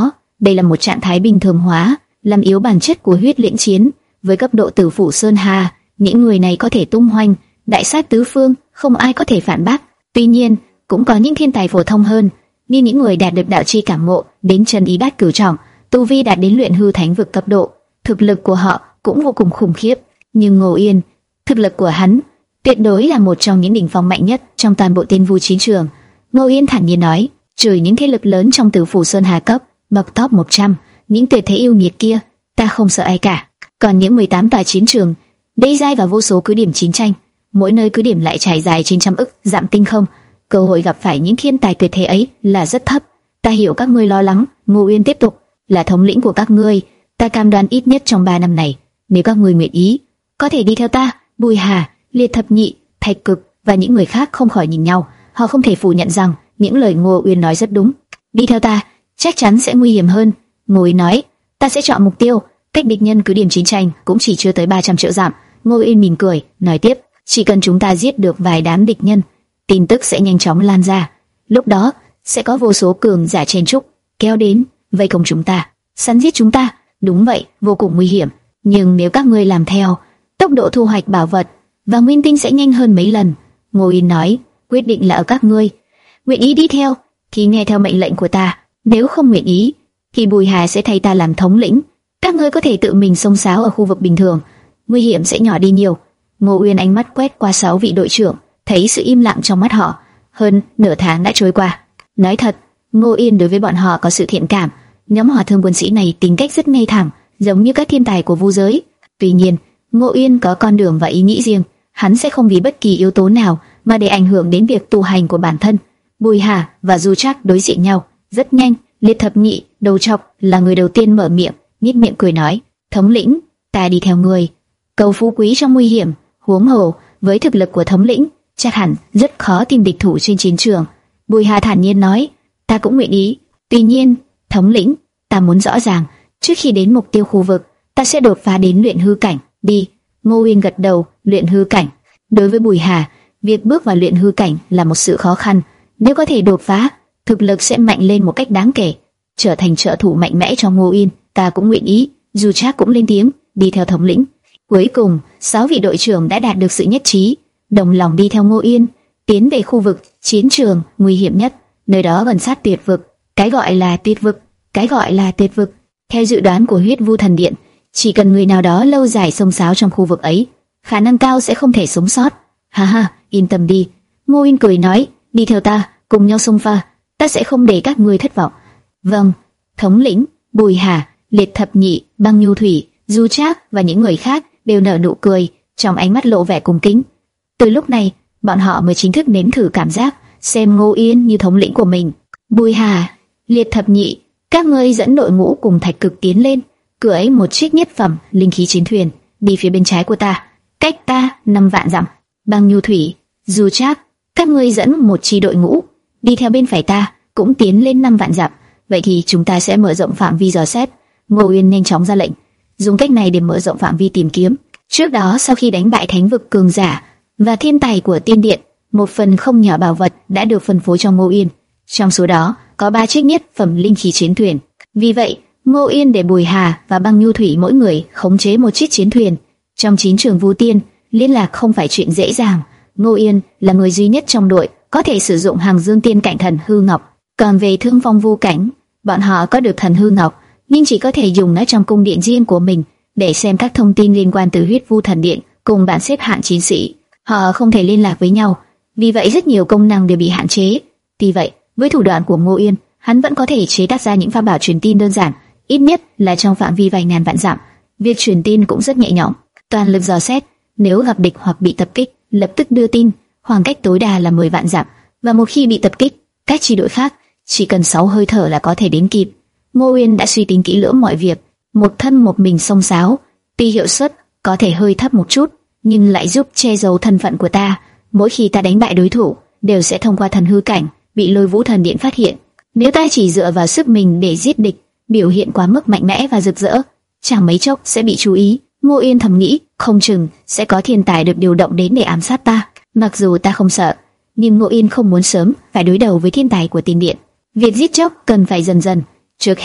Đây là một trạng thái bình thường hóa, làm yếu bản chất của huyết lĩnh chiến. Với cấp độ Tử Phủ Sơn Hà, những người này có thể tung hoành, đại sát tứ phương, không ai có thể phản bác. Tuy nhiên, cũng có những thiên tài phổ thông hơn, như những người đạt được đạo chi cảm ngộ đến chân ý bát cửu trọng, tu vi đạt đến luyện hư thánh vực cấp độ, thực lực của họ cũng vô cùng khủng khiếp. Nhưng Ngô Yên, thực lực của hắn tuyệt đối là một trong những đỉnh phong mạnh nhất trong toàn bộ Tiên Vu chiến trường. Ngô Yên thản nhiên nói, trừ những thế lực lớn trong Tử Phủ Sơn Hà cấp, bậc top một trăm, những tuyệt thế yêu nghiệt kia, ta không sợ ai cả. Còn những mười tám tòa chiến trường, đây dai vào vô số cứ điểm chiến tranh, mỗi nơi cứ điểm lại trải dài trên trăm ức dặm tinh không, cơ hội gặp phải những thiên tài tuyệt thế ấy là rất thấp. Ta hiểu các ngươi lo lắng. Ngô Uyên tiếp tục, là thống lĩnh của các ngươi, ta cam đoan ít nhất trong ba năm này, nếu các ngươi nguyện ý, có thể đi theo ta. Bùi Hà, Liệt Thập Nhị, Thạch Cực và những người khác không khỏi nhìn nhau, họ không thể phủ nhận rằng những lời Ngô Uyên nói rất đúng. Đi theo ta, chắc chắn sẽ nguy hiểm hơn. Ngô Uyên nói, ta sẽ chọn mục tiêu cách địch nhân cứ điểm chiến tranh cũng chỉ chưa tới ba trăm triệu dặm. Ngô Uyên mỉm cười, nói tiếp, chỉ cần chúng ta giết được vài đám địch nhân, tin tức sẽ nhanh chóng lan ra. Lúc đó sẽ có vô số cường giả chen trúc kéo đến vây công chúng ta, săn giết chúng ta. Đúng vậy, vô cùng nguy hiểm. Nhưng nếu các ngươi làm theo, tốc độ thu hoạch bảo vật và nguyên tinh sẽ nhanh hơn mấy lần. Ngô Uyên nói, quyết định là ở các ngươi. Nguyện ý đi theo thì nghe theo mệnh lệnh của ta, nếu không nguyện ý thì Bùi Hà sẽ thay ta làm thống lĩnh. Các ngươi có thể tự mình xông xáo ở khu vực bình thường, nguy hiểm sẽ nhỏ đi nhiều. Ngô Uyên ánh mắt quét qua sáu vị đội trưởng, thấy sự im lặng trong mắt họ. Hơn nửa tháng đã trôi qua. Nói thật, Ngô Uyên đối với bọn họ có sự thiện cảm. Nhóm hỏa thương quân sĩ này tính cách rất ngay thẳng, giống như các thiên tài của vu giới. Tuy nhiên, Ngô Uyên có con đường và ý nghĩ riêng, hắn sẽ không vì bất kỳ yếu tố nào mà để ảnh hưởng đến việc tu hành của bản thân. Bùi Hà và Du Trác đối diện nhau, rất nhanh. Liệt Thập Nhị, đầu trọc, là người đầu tiên mở miệng, nhếch miệng cười nói, thống lĩnh, ta đi theo người. Cầu phú quý trong nguy hiểm, huống hồ với thực lực của thống lĩnh, chắc hẳn rất khó tìm địch thủ trên chiến trường. Bùi Hà thản nhiên nói, ta cũng nguyện ý. Tuy nhiên, thống lĩnh, ta muốn rõ ràng, trước khi đến mục tiêu khu vực, ta sẽ đột phá đến luyện hư cảnh. Đi. Ngô Uyên gật đầu. Luyện hư cảnh. Đối với Bùi Hà, việc bước vào luyện hư cảnh là một sự khó khăn. Nếu có thể đột phá, thực lực sẽ mạnh lên một cách đáng kể, trở thành trợ thủ mạnh mẽ cho Ngô Uyên. Ta cũng nguyện ý. Du Trác cũng lên tiếng, đi theo thống lĩnh. Cuối cùng, sáu vị đội trưởng đã đạt được sự nhất trí, đồng lòng đi theo Ngô Uyên, tiến về khu vực chiến trường nguy hiểm nhất, nơi đó gần sát tuyệt vực. Cái gọi là tuyệt vực, cái gọi là tuyệt vực, theo dự đoán của Huyết Vu Thần Điện, chỉ cần người nào đó lâu dài xông xáo trong khu vực ấy, khả năng cao sẽ không thể sống sót. Ha ha, yên tâm đi. Ngô Uyên cười nói, đi theo ta, cùng nhau xông pha, ta sẽ không để các ngươi thất vọng. Vâng. Thống lĩnh. Bùi Hà, Liệt Thập Nhị, Băng Nhu Thủy, Du Trác và những người khác đều nở nụ cười, trong ánh mắt lộ vẻ cung kính. Từ lúc này, bọn họ mới chính thức nếm thử cảm giác xem Ngô Uyên như thống lĩnh của mình. Bùi Hà, Liệt Thập Nhị, các ngươi dẫn đội ngũ cùng Thạch Cực tiến lên, cưỡi một chiếc nhất phẩm linh khí chiến thuyền đi phía bên trái của ta, cách ta năm vạn dặm. Băng Nhu Thủy, Du Trác, các ngươi dẫn một chi đội ngũ đi theo bên phải ta, cũng tiến lên năm vạn dặm. Vậy thì chúng ta sẽ mở rộng phạm vi dò xét. Ngô Uyên nhanh chóng ra lệnh, dùng cách này để mở rộng phạm vi tìm kiếm. Trước đó, sau khi đánh bại thánh vực cường giả và thiên tài của Tiên Điện, một phần không nhỏ bảo vật đã được phân phối cho Ngô Uyên. Trong số đó có ba chiếc nhất phẩm linh khí chiến thuyền. Vì vậy, Ngô Uyên để Bùi Hà và Băng Nhu Thủy mỗi người khống chế một chiếc chiến thuyền. Trong chiến trường Vu Tiên, liên lạc không phải chuyện dễ dàng. Ngô Uyên là người duy nhất trong đội có thể sử dụng Hàng Dương Tiên Cảnh Thần Hư Ngọc. Còn về Thương Phong Vu Cảnh, bọn họ có được Thần Hư Ngọc, nhưng chỉ có thể dùng nó trong cung điện riêng của mình để xem các thông tin liên quan từ Huyết Vu Thần Điện cùng bảng xếp hạng chiến sĩ. Họ không thể liên lạc với nhau, vì vậy rất nhiều công năng đều bị hạn chế. Tuy vậy, với thủ đoạn của Ngô Uyên, hắn vẫn có thể chế tác ra những pháp bảo truyền tin đơn giản, ít nhất là trong phạm vi vài ngàn vạn dặm. Việc truyền tin cũng rất nhẹ nhõm, toàn lực dò xét, nếu gặp địch hoặc bị tập kích, lập tức đưa tin, khoảng cách tối đa là mười vạn dặm, và một khi bị tập kích, các chi đội khác chỉ cần sáu hơi thở là có thể đến kịp. Ngô Uyên đã suy tính kỹ lưỡng mọi việc, một thân một mình xông xáo, tuy hiệu suất có thể hơi thấp một chút, nhưng lại giúp che giấu thân phận của ta. Mỗi khi ta đánh bại đối thủ, đều sẽ thông qua thần hư cảnh, bị Lôi Vũ Thần Điện phát hiện. Nếu ta chỉ dựa vào sức mình để giết địch, biểu hiện quá mức mạnh mẽ và rực rỡ, chẳng mấy chốc sẽ bị chú ý. Ngô Uyên thầm nghĩ, không chừng sẽ có thiên tài được điều động đến để ám sát ta. Mặc dù ta không sợ, nhưng Ngô Uyên không muốn sớm phải đối đầu với thiên tài của Tiên Điện. Việc giết chóc cần phải dần dần. Trước hết,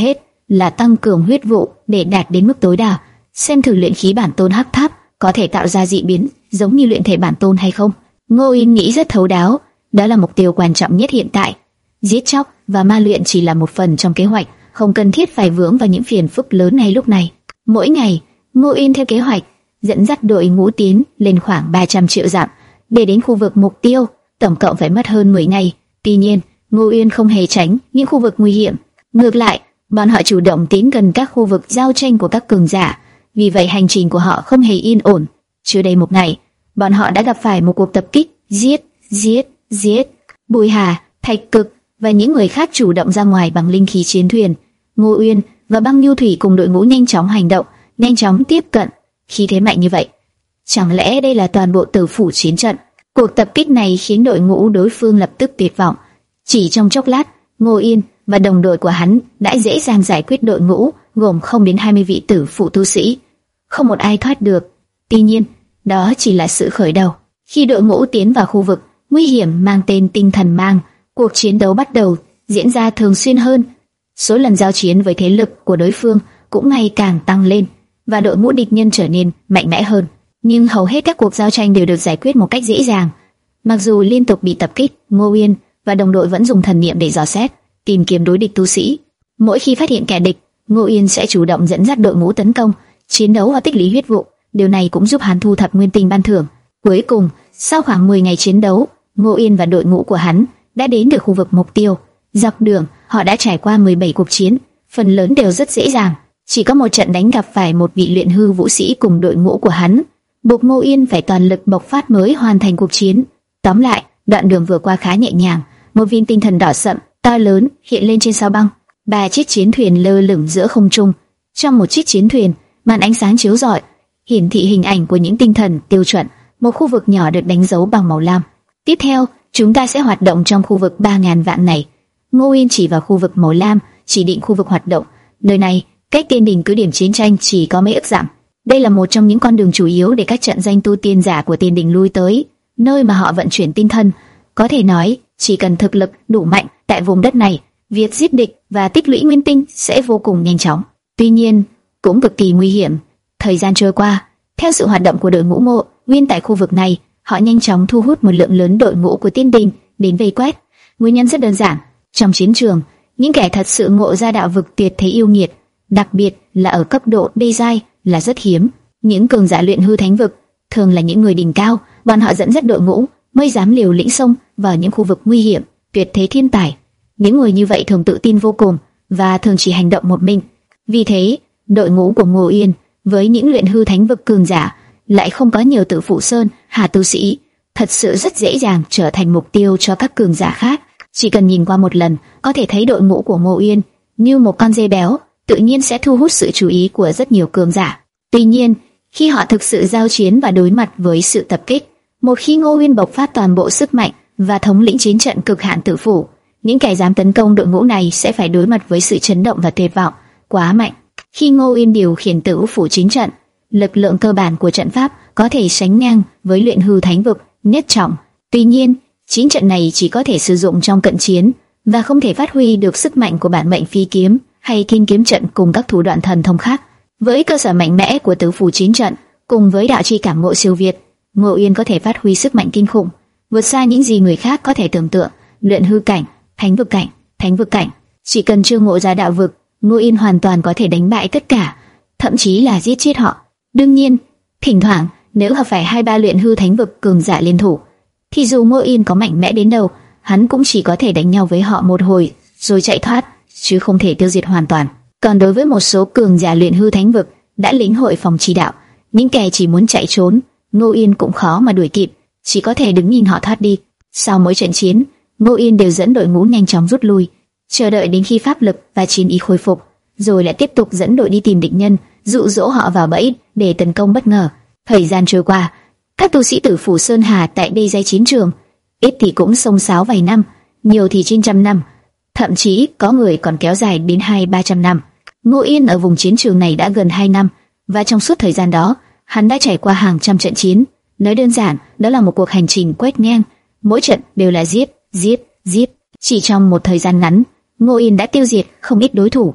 là tăng cường huyết vụ để đạt đến mức tối đa. Xem thử luyện khí bản tôn hắc tháp có thể tạo ra dị biến giống như luyện thể bản tôn hay không. Ngô Yên nghĩ rất thấu đáo, đó là mục tiêu quan trọng nhất hiện tại. Giết chóc và ma luyện chỉ là một phần trong kế hoạch, không cần thiết phải vướng vào những phiền phức lớn này lúc này. Mỗi ngày, Ngô Yên theo kế hoạch dẫn dắt đội ngũ tiến lên khoảng ba trăm triệu dặm để đến khu vực mục tiêu, tổng cộng phải mất hơn mười ngày. Tuy nhiên, Ngô Yên không hề tránh những khu vực nguy hiểm, ngược lại, bọn họ chủ động tiến gần các khu vực giao tranh của các cường giả. Vì vậy hành trình của họ không hề yên ổn. Chưa đầy một ngày, bọn họ đã gặp phải một cuộc tập kích, giết, giết, giết. Bùi Hà, Thạch Cực và những người khác chủ động ra ngoài bằng linh khí chiến thuyền. Ngô Uyên và Băng Nhu Thủy cùng đội ngũ nhanh chóng hành động, nhanh chóng tiếp cận. Khí thế mạnh như vậy, chẳng lẽ đây là toàn bộ Tử Phủ chiến trận? Cuộc tập kích này khiến đội ngũ đối phương lập tức tuyệt vọng. Chỉ trong chốc lát, Ngô Yên và đồng đội của hắn đã dễ dàng giải quyết đội ngũ gồm không đến hai mươi vị Tử Phủ tu sĩ, không một ai thoát được. Tuy nhiên, đó chỉ là sự khởi đầu. Khi đội ngũ tiến vào khu vực nguy hiểm mang tên Tinh Thần Mang, cuộc chiến đấu bắt đầu diễn ra thường xuyên hơn. Số lần giao chiến với thế lực của đối phương cũng ngày càng tăng lên và đội ngũ địch nhân trở nên mạnh mẽ hơn. Nhưng hầu hết các cuộc giao tranh đều được giải quyết một cách dễ dàng. Mặc dù liên tục bị tập kích, Ngô Yên và đồng đội vẫn dùng thần niệm để dò xét, tìm kiếm đối địch tu sĩ. Mỗi khi phát hiện kẻ địch, Ngô Yên sẽ chủ động dẫn dắt đội ngũ tấn công, chiến đấu và tích lũy huyết vụ. Điều này cũng giúp hắn thu thập nguyên tinh ban thưởng. Cuối cùng, sau khoảng mười ngày chiến đấu, Ngô Yên và đội ngũ của hắn đã đến được khu vực mục tiêu. Dọc đường, họ đã trải qua mười bảy cuộc chiến, phần lớn đều rất dễ dàng. Chỉ có một trận đánh gặp phải một vị luyện hư vũ sĩ cùng đội ngũ của hắn, buộc Ngô Yên phải toàn lực bộc phát mới hoàn thành cuộc chiến. Tóm lại, đoạn đường vừa qua khá nhẹ nhàng. Một viên tinh thần đỏ sậm to lớn hiện lên trên sao băng. Ba chiếc chiến thuyền lơ lửng giữa không trung. Trong một chiếc chiến thuyền, màn ánh sáng chiếu rọi hiển thị hình ảnh của những tinh thần tiêu chuẩn. Một khu vực nhỏ được đánh dấu bằng màu lam. Tiếp theo, chúng ta sẽ hoạt động trong khu vực ba ngàn vạn này. Ngô Yên chỉ vào khu vực màu lam, chỉ định khu vực hoạt động. Nơi này, cách Tiên Đình cứ điểm chiến tranh chỉ có mấy ức dặm. Đây là một trong những con đường chủ yếu để các trận danh tu tiên giả của Tiên Đình lui tới, nơi mà họ vận chuyển tinh thần. Có thể nói, chỉ cần thực lực đủ mạnh tại vùng đất này, việc giết địch và tích lũy nguyên tinh sẽ vô cùng nhanh chóng. Tuy nhiên, cũng cực kỳ nguy hiểm. Thời gian trôi qua, theo sự hoạt động của đội ngũ Mộ Nguyên tại khu vực này, họ nhanh chóng thu hút một lượng lớn đội ngũ của Tiên Đình đến vây quét. Nguyên nhân rất đơn giản, trong chiến trường, những kẻ thật sự ngộ ra đạo vực tuyệt thế yêu nghiệt, đặc biệt là ở cấp độ đê giai là rất hiếm. Những cường giả luyện hư thánh vực thường là những người đỉnh cao, bọn họ dẫn dắt đội ngũ mới dám liều lĩnh xông vào những khu vực nguy hiểm. Tuyệt thế thiên tài, những người như vậy thường tự tin vô cùng và thường chỉ hành động một mình. Vì thế, đội ngũ của Ngô Yên với những luyện hư thánh vực cường giả lại không có nhiều Tử Phủ Sơn Hà tu sĩ, thật sự rất dễ dàng trở thành mục tiêu cho các cường giả khác. Chỉ cần nhìn qua một lần, có thể thấy đội ngũ của Ngô Yên như một con dê béo, tự nhiên sẽ thu hút sự chú ý của rất nhiều cường giả. Tuy nhiên, khi họ thực sự giao chiến và đối mặt với sự tập kích, một khi Ngô Yên bộc phát toàn bộ sức mạnh và thống lĩnh chiến trận cực hạn Tử Phủ, những kẻ dám tấn công đội ngũ này sẽ phải đối mặt với sự chấn động và tuyệt vọng quá mạnh. Khi Ngô Yên điều khiển Tử Phủ chiến trận, lực lượng cơ bản của trận pháp có thể sánh ngang với luyện hư thánh vực nhất trọng. Tuy nhiên, chiến trận này chỉ có thể sử dụng trong cận chiến và không thể phát huy được sức mạnh của bản mệnh phi kiếm hay kinh kiếm trận cùng các thủ đoạn thần thông khác. Với cơ sở mạnh mẽ của Tử Phủ chiến trận cùng với đạo chi cảm ngộ siêu việt, Ngô Yên có thể phát huy sức mạnh kinh khủng, vượt xa những gì người khác có thể tưởng tượng. Luyện hư cảnh, thánh vực cảnh, thánh vực cảnh, chỉ cần chưa ngộ ra đạo vực, Ngô Yên hoàn toàn có thể đánh bại tất cả, thậm chí là giết chết họ. Đương nhiên, thỉnh thoảng nếu hợp phải hai ba luyện hư thánh vực cường giả liên thủ, thì dù Ngô Yên có mạnh mẽ đến đâu, hắn cũng chỉ có thể đánh nhau với họ một hồi rồi chạy thoát, chứ không thể tiêu diệt hoàn toàn. Còn đối với một số cường giả luyện hư thánh vực đã lĩnh hội phòng chỉ đạo, những kẻ chỉ muốn chạy trốn, Ngô Yên cũng khó mà đuổi kịp, chỉ có thể đứng nhìn họ thoát đi. Sau mỗi trận chiến, Ngô Yên đều dẫn đội ngũ nhanh chóng rút lui, chờ đợi đến khi pháp lực và chiến ý khôi phục, rồi lại tiếp tục dẫn đội đi tìm địch nhân, dụ dỗ họ vào bẫy để tấn công bất ngờ. Thời gian trôi qua, các tu sĩ Tử Phủ Sơn Hà tại đây giai chiến trường, ít thì cũng xông xáo vài năm, nhiều thì trên trăm năm, thậm chí có người còn kéo dài đến hai ba trăm năm. Ngô Yên ở vùng chiến trường này đã gần hai năm, và trong suốt thời gian đó, hắn đã trải qua hàng trăm trận chiến. Nói đơn giản, đó là một cuộc hành trình quét ngang, mỗi trận đều là giết, giết, giết. Chỉ trong một thời gian ngắn, Ngô Yên đã tiêu diệt không ít đối thủ.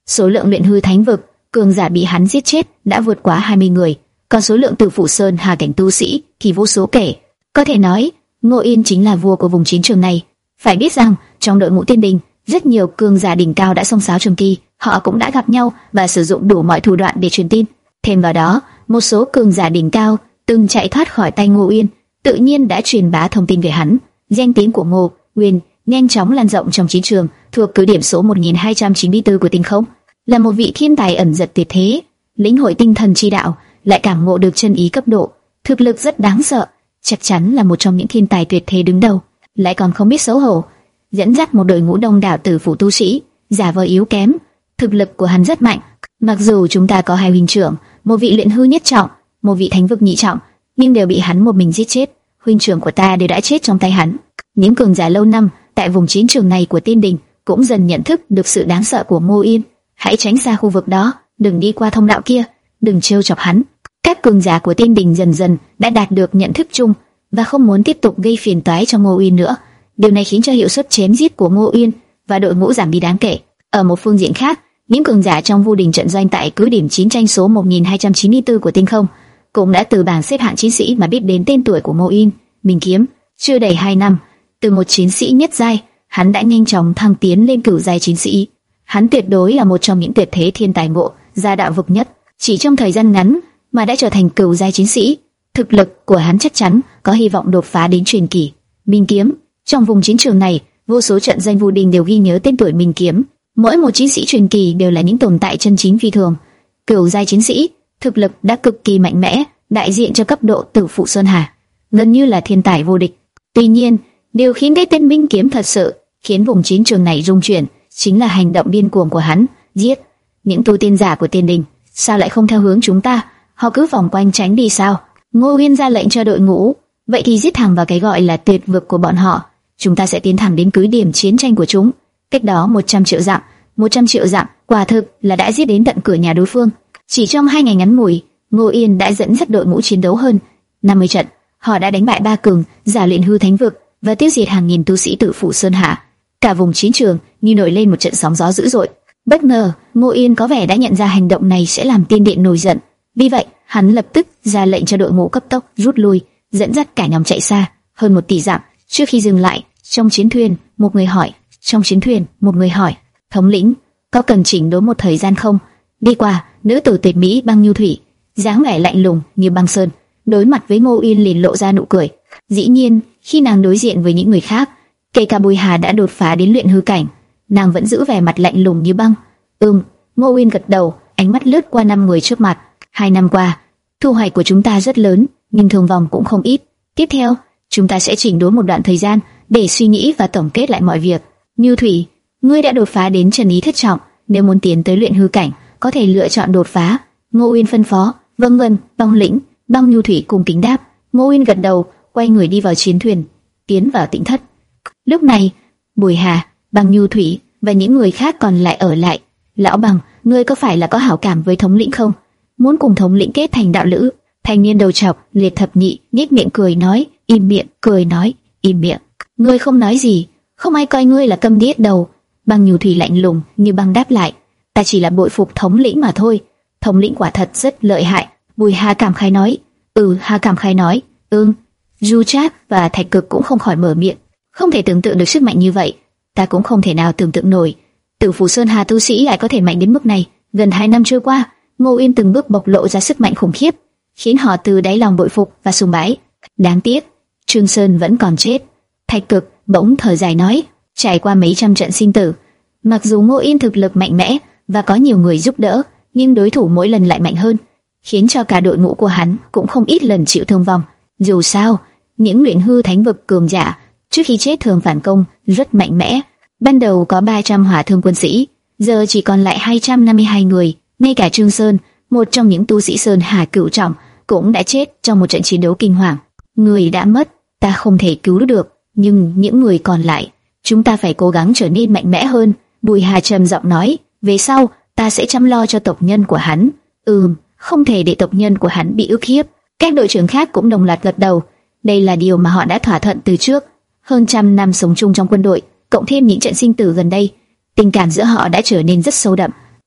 Số lượng luyện hư thánh vực cường giả bị hắn giết chết đã vượt quá hai mươi người, còn số lượng Tử Phủ Sơn Hà cảnh tu sĩ thì vô số kể. Có thể nói, Ngô Yên chính là vua của vùng chiến trường này. Phải biết rằng, trong đội ngũ Tiên Đình, rất nhiều cường giả đỉnh cao đã xông xáo trường kỳ, họ cũng đã gặp nhau và sử dụng đủ mọi thủ đoạn để truyền tin. Thêm vào đó, một số cường giả đỉnh cao từng chạy thoát khỏi tay Ngô Yên, tự nhiên đã truyền bá thông tin về hắn. Danh tiếng của Ngô Uyên nhanh chóng lan rộng trong chiến trường, thuộc cứ điểm số một nghìn hai trăm chín mươi tư của tinh không, là một vị thiên tài ẩn giật tuyệt thế, lĩnh hội tinh thần chi đạo, lại cảm ngộ được chân ý cấp độ, thực lực rất đáng sợ, chắc chắn là một trong những thiên tài tuyệt thế đứng đầu, lại còn không biết xấu hổ, dẫn dắt một đội ngũ đông đảo Tử Phủ tu sĩ, giả vờ yếu kém. Thực lực của hắn rất mạnh, mặc dù chúng ta có hai huynh trưởng, một vị luyện hư nhất trọng, một vị thánh vực nhị trọng, nhưng đều bị hắn một mình giết chết. Huynh trưởng của ta đều đã chết trong tay hắn. Những cường giả lâu năm tại vùng chiến trường này của Tiên Đình cũng dần nhận thức được sự đáng sợ của Ngô Yên. Hãy tránh xa khu vực đó, đừng đi qua thông đạo kia, đừng trêu chọc hắn. Các cường giả của Tiên Đình dần dần đã đạt được nhận thức chung và không muốn tiếp tục gây phiền toái cho Ngô Yên nữa. Điều này khiến cho hiệu suất chém giết của Ngô Yên và đội ngũ giảm đi đáng kể. Ở một phương diện khác, những cường giả trong Vu Đình trận doanh tại cứ điểm chiến tranh số một nghìn hai trăm chín mươi tư của tinh không cũng đã từ bảng xếp hạng chiến sĩ mà biết đến tên tuổi của Ngô Yên. Minh Kiếm, chưa đầy hai năm, từ một chiến sĩ nhất giai, hắn đã nhanh chóng thăng tiến lên cửu giai chiến sĩ. Hắn tuyệt đối là một trong những tuyệt thế thiên tài ngộ gia đạo vực nhất, chỉ trong thời gian ngắn mà đã trở thành cửu giai chiến sĩ. Thực lực của hắn chắc chắn có hy vọng đột phá đến truyền kỳ. Minh Kiếm, trong vùng chiến trường này, vô số trận danh Vu Đình đều ghi nhớ tên tuổi Minh Kiếm. Mỗi một chiến sĩ truyền kỳ đều là những tồn tại chân chính phi thường. Cửu giai chiến sĩ, thực lực đã cực kỳ mạnh mẽ, đại diện cho cấp độ Tử Phụ Sơn Hà, gần như là thiên tài vô địch. Tuy nhiên, điều khiến cái tên Minh Kiếm thật sự khiến vùng chiến trường này rung chuyển chính là hành động điên cuồng của hắn, giết những tu tiên giả của Tiên Đình. Sao lại không theo hướng chúng ta? Họ cứ vòng quanh tránh đi sao? Ngô Uyên ra lệnh cho đội ngũ, vậy thì giết thẳng vào cái gọi là tuyệt vực của bọn họ. Chúng ta sẽ tiến thẳng đến cứ điểm chiến tranh của chúng. Cách đó một trăm triệu dặm, một trăm triệu dặm, quả thực là đã giết đến tận cửa nhà đối phương. Chỉ trong hai ngày ngắn ngủi, Ngô Yên đã dẫn dắt đội ngũ chiến đấu hơn năm mươi trận. Họ đã đánh bại ba cường giả luyện hư thánh vực và tiêu diệt hàng nghìn tu sĩ Tử Phủ Sơn Hà. Cả vùng chiến trường như nổi lên một trận sóng gió dữ dội. Bất ngờ, Ngô Yên có vẻ đã nhận ra hành động này sẽ làm Tiên Điện nổi giận. Vì vậy, hắn lập tức ra lệnh cho đội ngũ cấp tốc rút lui, dẫn dắt cả nhóm chạy xa hơn một tỷ dặm. Trước khi dừng lại, trong chiến thuyền, một người hỏi, trong chiến thuyền, một người hỏi, thống lĩnh, có cần chỉnh đốn một thời gian không? Đi qua, nữ tử tuyệt mỹ Băng Nhu Thủy, dáng vẻ lạnh lùng như băng sơn, đối mặt với Ngô Yên liền lộ ra nụ cười. Dĩ nhiên, khi nàng đối diện với những người khác, kể cả Bùi Hà đã đột phá đến luyện hư cảnh, nàng vẫn giữ vẻ mặt lạnh lùng như băng. Ừm, Ngô Uyên gật đầu, ánh mắt lướt qua năm người trước mặt. Hai năm qua, thu hoạch của chúng ta rất lớn, nhưng thương vong cũng không ít. Tiếp theo, chúng ta sẽ chỉnh đốn một đoạn thời gian để suy nghĩ và tổng kết lại mọi việc. Như Thủy, ngươi đã đột phá đến chân ý thất trọng, nếu muốn tiến tới luyện hư cảnh, có thể lựa chọn đột phá. Ngô Uyên phân phó. Vâng vâng, Băng lĩnh. Băng Nhu Thủy cùng kính đáp. Ngô Uyên gật đầu, quay người đi vào chiến thuyền, tiến vào tĩnh thất. Lúc này, Bùi Hà, Băng Nhu Thủy và những người khác còn lại ở lại. Lão Bằng, ngươi có phải là có hảo cảm với thống lĩnh không? Muốn cùng thống lĩnh kết thành đạo lữ? Thanh niên đầu trọc Liệt Thập Nhị nhếch miệng cười nói, im miệng, cười nói, im miệng. Ngươi không nói gì, không ai coi ngươi là câm điếc đầu. Băng Nhu Thủy lạnh lùng như băng đáp lại, ta chỉ là bội phục thống lĩnh mà thôi. Thống lĩnh quả thật rất lợi hại. Bùi Hà cảm khái nói. Ừ, Hà cảm khái nói. Ừm. Du Trác và Thạch Cực cũng không khỏi mở miệng. Không thể tưởng tượng được sức mạnh như vậy. Ta cũng không thể nào tưởng tượng nổi. Tử Phủ Sơn Hà tu sĩ lại có thể mạnh đến mức này. Gần hai năm trôi qua, Ngô Yên từng bước bộc lộ ra sức mạnh khủng khiếp, khiến họ từ đáy lòng bội phục và sùng bái. Đáng tiếc, Trương Sơn vẫn còn chết. Thạch Cực bỗng thở dài nói. Trải qua mấy trăm trận sinh tử, mặc dù Ngô Yên thực lực mạnh mẽ và có nhiều người giúp đỡ, nhưng đối thủ mỗi lần lại mạnh hơn, khiến cho cả đội ngũ của hắn cũng không ít lần chịu thương vong. Dù sao, những luyện hư thánh vực cường giả trước khi chết thường phản công rất mạnh mẽ. Ban đầu có ba trăm hỏa thương quân sĩ, giờ chỉ còn lại hai trăm năm mươi hai người. Ngay cả Trương Sơn, một trong những tu sĩ Sơn Hà cửu trọng, cũng đã chết trong một trận chiến đấu kinh hoàng. Người đã mất, ta không thể cứu được, nhưng những người còn lại, chúng ta phải cố gắng trở nên mạnh mẽ hơn. Bùi Hà trầm giọng nói, về sau ta sẽ chăm lo cho tộc nhân của hắn. Ừm, không thể để tộc nhân của hắn bị ức hiếp. Các đội trưởng khác cũng đồng loạt gật đầu. Đây là điều mà họ đã thỏa thuận từ trước. Hơn trăm năm sống chung trong quân đội, cộng thêm những trận sinh tử gần đây, tình cảm giữa họ đã trở nên rất sâu đậm.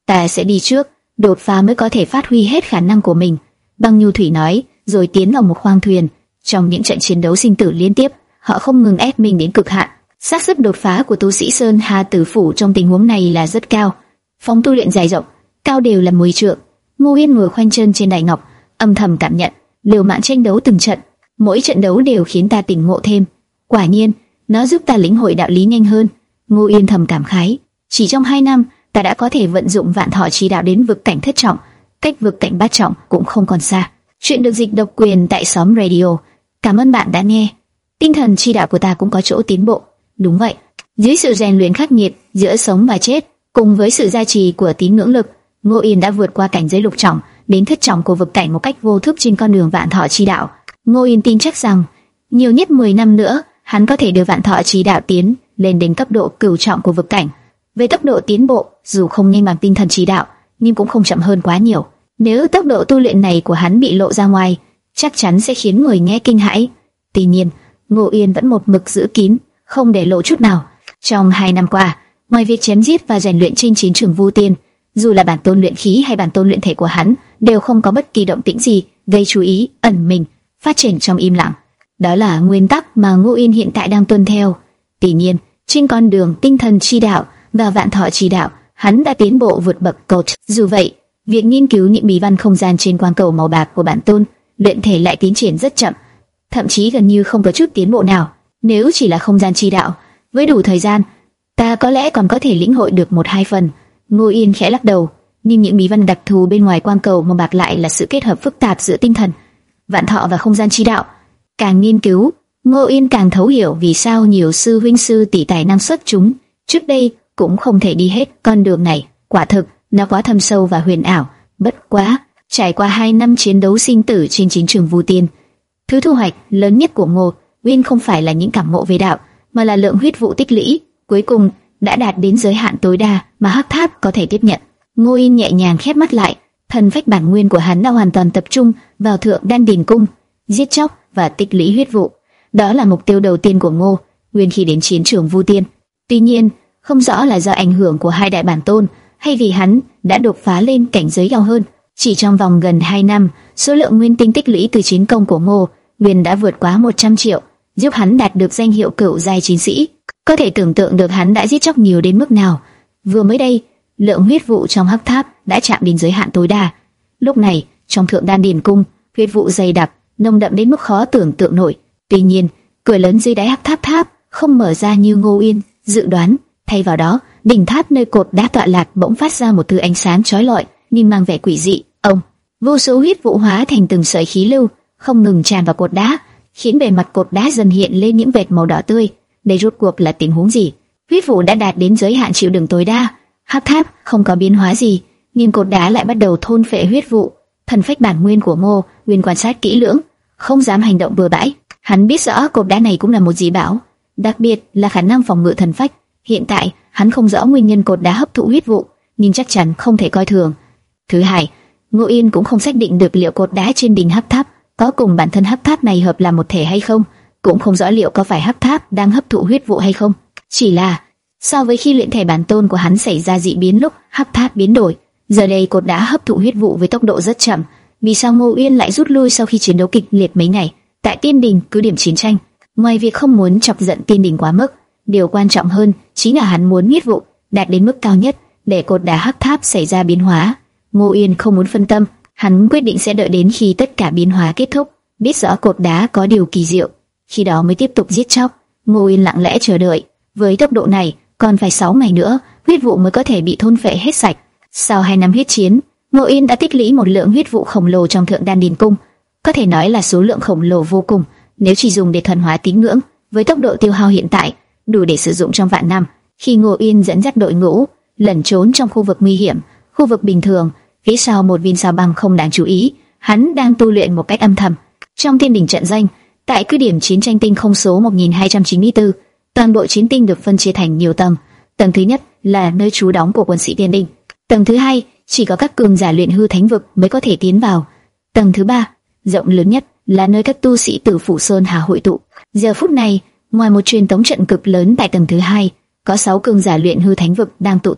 Ta sẽ đi trước, đột phá mới có thể phát huy hết khả năng của mình. Băng Nhu Thủy nói, rồi tiến vào một khoang thuyền. Trong những trận chiến đấu sinh tử liên tiếp, họ không ngừng ép mình đến cực hạn. Xác suất đột phá của tu sĩ Sơn Hà Tử Phủ trong tình huống này là rất cao. Phòng tu luyện dài rộng, cao đều là mười trượng. Ngô Yên ngồi khoanh chân trên đài ngọc, âm thầm cảm nhận, liều mạng tranh đấu từng trận, mỗi trận đấu đều khiến ta tỉnh ngộ thêm. Quả nhiên, nó giúp ta lĩnh hội đạo lý nhanh hơn. Ngô Yên thầm cảm khái, chỉ trong hai năm, ta đã có thể vận dụng vạn thọ chi đạo đến vực cảnh thất trọng, cách vực cảnh bát trọng cũng không còn xa. Chuyện được dịch độc quyền tại xóm radio. Cảm ơn bạn đã nghe. Tinh thần chi đạo của ta cũng có chỗ tiến bộ. Đúng vậy, dưới sự rèn luyện khắc nghiệt giữa sống và chết, cùng với sự gia trì của tín ngưỡng lực, Ngô Yên đã vượt qua cảnh giới lục trọng đến thất trọng của vực cảnh một cách vô thức trên con đường vạn thọ chi đạo. Ngô Yên tin chắc rằng nhiều nhất mười năm nữa, hắn có thể đưa vạn thọ chi đạo tiến lên đến cấp độ cửu trọng của vực cảnh. Về tốc độ tiến bộ, dù không nhanh bằng tinh thần chi đạo, nhưng cũng không chậm hơn quá nhiều. Nếu tốc độ tu luyện này của hắn bị lộ ra ngoài, chắc chắn sẽ khiến người nghe kinh hãi. Tuy nhiên, Ngô Yên vẫn một mực giữ kín, không để lộ chút nào. Trong hai năm qua, ngoài việc chém giết và rèn luyện trên chiến trường Vu Tiên, dù là bản tôn luyện khí hay bản tôn luyện thể của hắn, đều không có bất kỳ động tĩnh gì gây chú ý, ẩn mình, phát triển trong im lặng. Đó là nguyên tắc mà Ngô Yên hiện tại đang tuân theo. Tuy nhiên, trên con đường tinh thần chi đạo và vạn thọ chi đạo, hắn đã tiến bộ vượt bậc cột. Dù vậy, việc nghiên cứu những bí văn không gian trên quang cầu màu bạc của bản tôn luyện thể lại tiến triển rất chậm, thậm chí gần như không có chút tiến bộ nào. Nếu chỉ là không gian chi đạo, với đủ thời gian, ta có lẽ còn có thể lĩnh hội được một hai phần. Ngô Yên khẽ lắc đầu, nhưng những bí văn đặc thù bên ngoài quang cầu màu bạc lại là sự kết hợp phức tạp giữa tinh thần, vạn thọ và không gian chi đạo. Càng nghiên cứu, Ngô Yên càng thấu hiểu vì sao nhiều sư huynh sư tỷ tài năng xuất chúng trước đây cũng không thể đi hết con đường này. Quả thực, nó quá thâm sâu và huyền ảo. Bất quá, trải qua hai năm chiến đấu sinh tử trên chiến trường Vu Tiên, thứ thu hoạch lớn nhất của Ngô Yên không phải là những cảm ngộ về đạo, mà là lượng huyết vụ tích lũy cuối cùng đã đạt đến giới hạn tối đa mà Hắc Tháp có thể tiếp nhận. Ngô Yên nhẹ nhàng khép mắt lại, thần phách bản nguyên của hắn đã hoàn toàn tập trung vào Thượng Đan Điền Cung, giết chóc và tích lũy huyết vụ. Đó là mục tiêu đầu tiên của Ngô Nguyên khi đến chiến trường Vu Tiên. Tuy nhiên, không rõ là do ảnh hưởng của hai đại bản tôn hay vì hắn đã đột phá lên cảnh giới cao hơn. Chỉ trong vòng gần hai năm, số lượng nguyên tinh tích lũy từ chiến công của Ngô Nguyên đã vượt quá một trăm triệu, giúp hắn đạt được danh hiệu cửu giai chiến sĩ. Có thể tưởng tượng được hắn đã giết chóc nhiều đến mức nào. Vừa mới đây, lượng huyết vụ trong Hắc Tháp đã chạm đến giới hạn tối đa. Lúc này, trong Thượng Đan Điền Cung, huyết vụ dày đặc, nồng đậm đến mức khó tưởng tượng nổi. Tuy nhiên, cửa lớn dưới đáy Hắc Tháp tháp không mở ra như Ngô Yên dự đoán. Thay vào đó, đỉnh tháp nơi cột đá tọa lạc bỗng phát ra một thứ ánh sáng chói lọi, nhưng mang vẻ quỷ dị. Ông, vô số huyết vụ hóa thành từng sợi khí lưu, không ngừng tràn vào cột đá, khiến bề mặt cột đá dần hiện lên những vệt màu đỏ tươi. Đây rốt cuộc là tình huống gì? Huyết vụ đã đạt đến giới hạn chịu đựng tối đa. Hắc Tháp không có biến hóa gì, nhưng cột đá lại bắt đầu thôn phệ huyết vụ. Thần phách bản nguyên của Ngô Nguyên quan sát kỹ lưỡng, không dám hành động bừa bãi. Hắn biết rõ cột đá này cũng là một dị bảo, đặc biệt là khả năng phòng ngự thần phách. Hiện tại, hắn không rõ nguyên nhân cột đá hấp thụ huyết vụ, nhưng chắc chắn không thể coi thường. Thứ hai, Ngô Yên cũng không xác định được liệu cột đá trên đỉnh Hắc Tháp có cùng bản thân Hắc Tháp này hợp làm một thể hay không, cũng không rõ liệu có phải Hắc Tháp đang hấp thụ huyết vụ hay không. Chỉ là so với khi luyện thể bản tôn của hắn xảy ra dị biến lúc Hắc Tháp biến đổi, giờ đây cột đá hấp thụ huyết vụ với tốc độ rất chậm. Vì sao Ngô Yên lại rút lui sau khi chiến đấu kịch liệt mấy ngày tại Tiên Đình cứ điểm chiến tranh? Ngoài việc không muốn chọc giận Tiên Đình quá mức, điều quan trọng hơn chính là hắn muốn huyết vụ đạt đến mức cao nhất để cột đá Hắc Tháp xảy ra biến hóa. Ngô Yên không muốn phân tâm, hắn quyết định sẽ đợi đến khi tất cả biến hóa kết thúc, biết rõ cột đá có điều kỳ diệu, khi đó mới tiếp tục giết chóc. Ngô Yên lặng lẽ chờ đợi. Với tốc độ này, còn phải sáu ngày nữa, huyết vụ mới có thể bị thôn phệ hết sạch. Sau hai năm huyết chiến, Ngô Yên đã tích lũy một lượng huyết vụ khổng lồ trong Thượng Đan Điền Cung, có thể nói là số lượng khổng lồ vô cùng. Nếu chỉ dùng để thuần hóa tín ngưỡng, với tốc độ tiêu hao hiện tại, đủ để sử dụng trong vạn năm. Khi Ngô Yên dẫn dắt đội ngũ lẩn trốn trong khu vực nguy hiểm, khu vực bình thường, phía sau một viên sao băng không đáng chú ý, hắn đang tu luyện một cách âm thầm. Trong Tiên Đình trận danh, tại cứ điểm chiến tranh tinh không số một nghìn hai trăm chín mươi tư, toàn bộ chiến tinh được phân chia thành nhiều tầng. Tầng thứ nhất là nơi trú đóng của quân sĩ Tiên Đình. Tầng thứ hai chỉ có các cường giả luyện hư thánh vực mới có thể tiến vào. Tầng thứ ba, rộng lớn nhất, là nơi các tu sĩ Tử Phủ Sơn Hà hội tụ. Giờ phút này, ngoài một truyền tống trận cực lớn tại tầng thứ hai, có sáu cường giả luyện hư thánh vực đang tụ tập.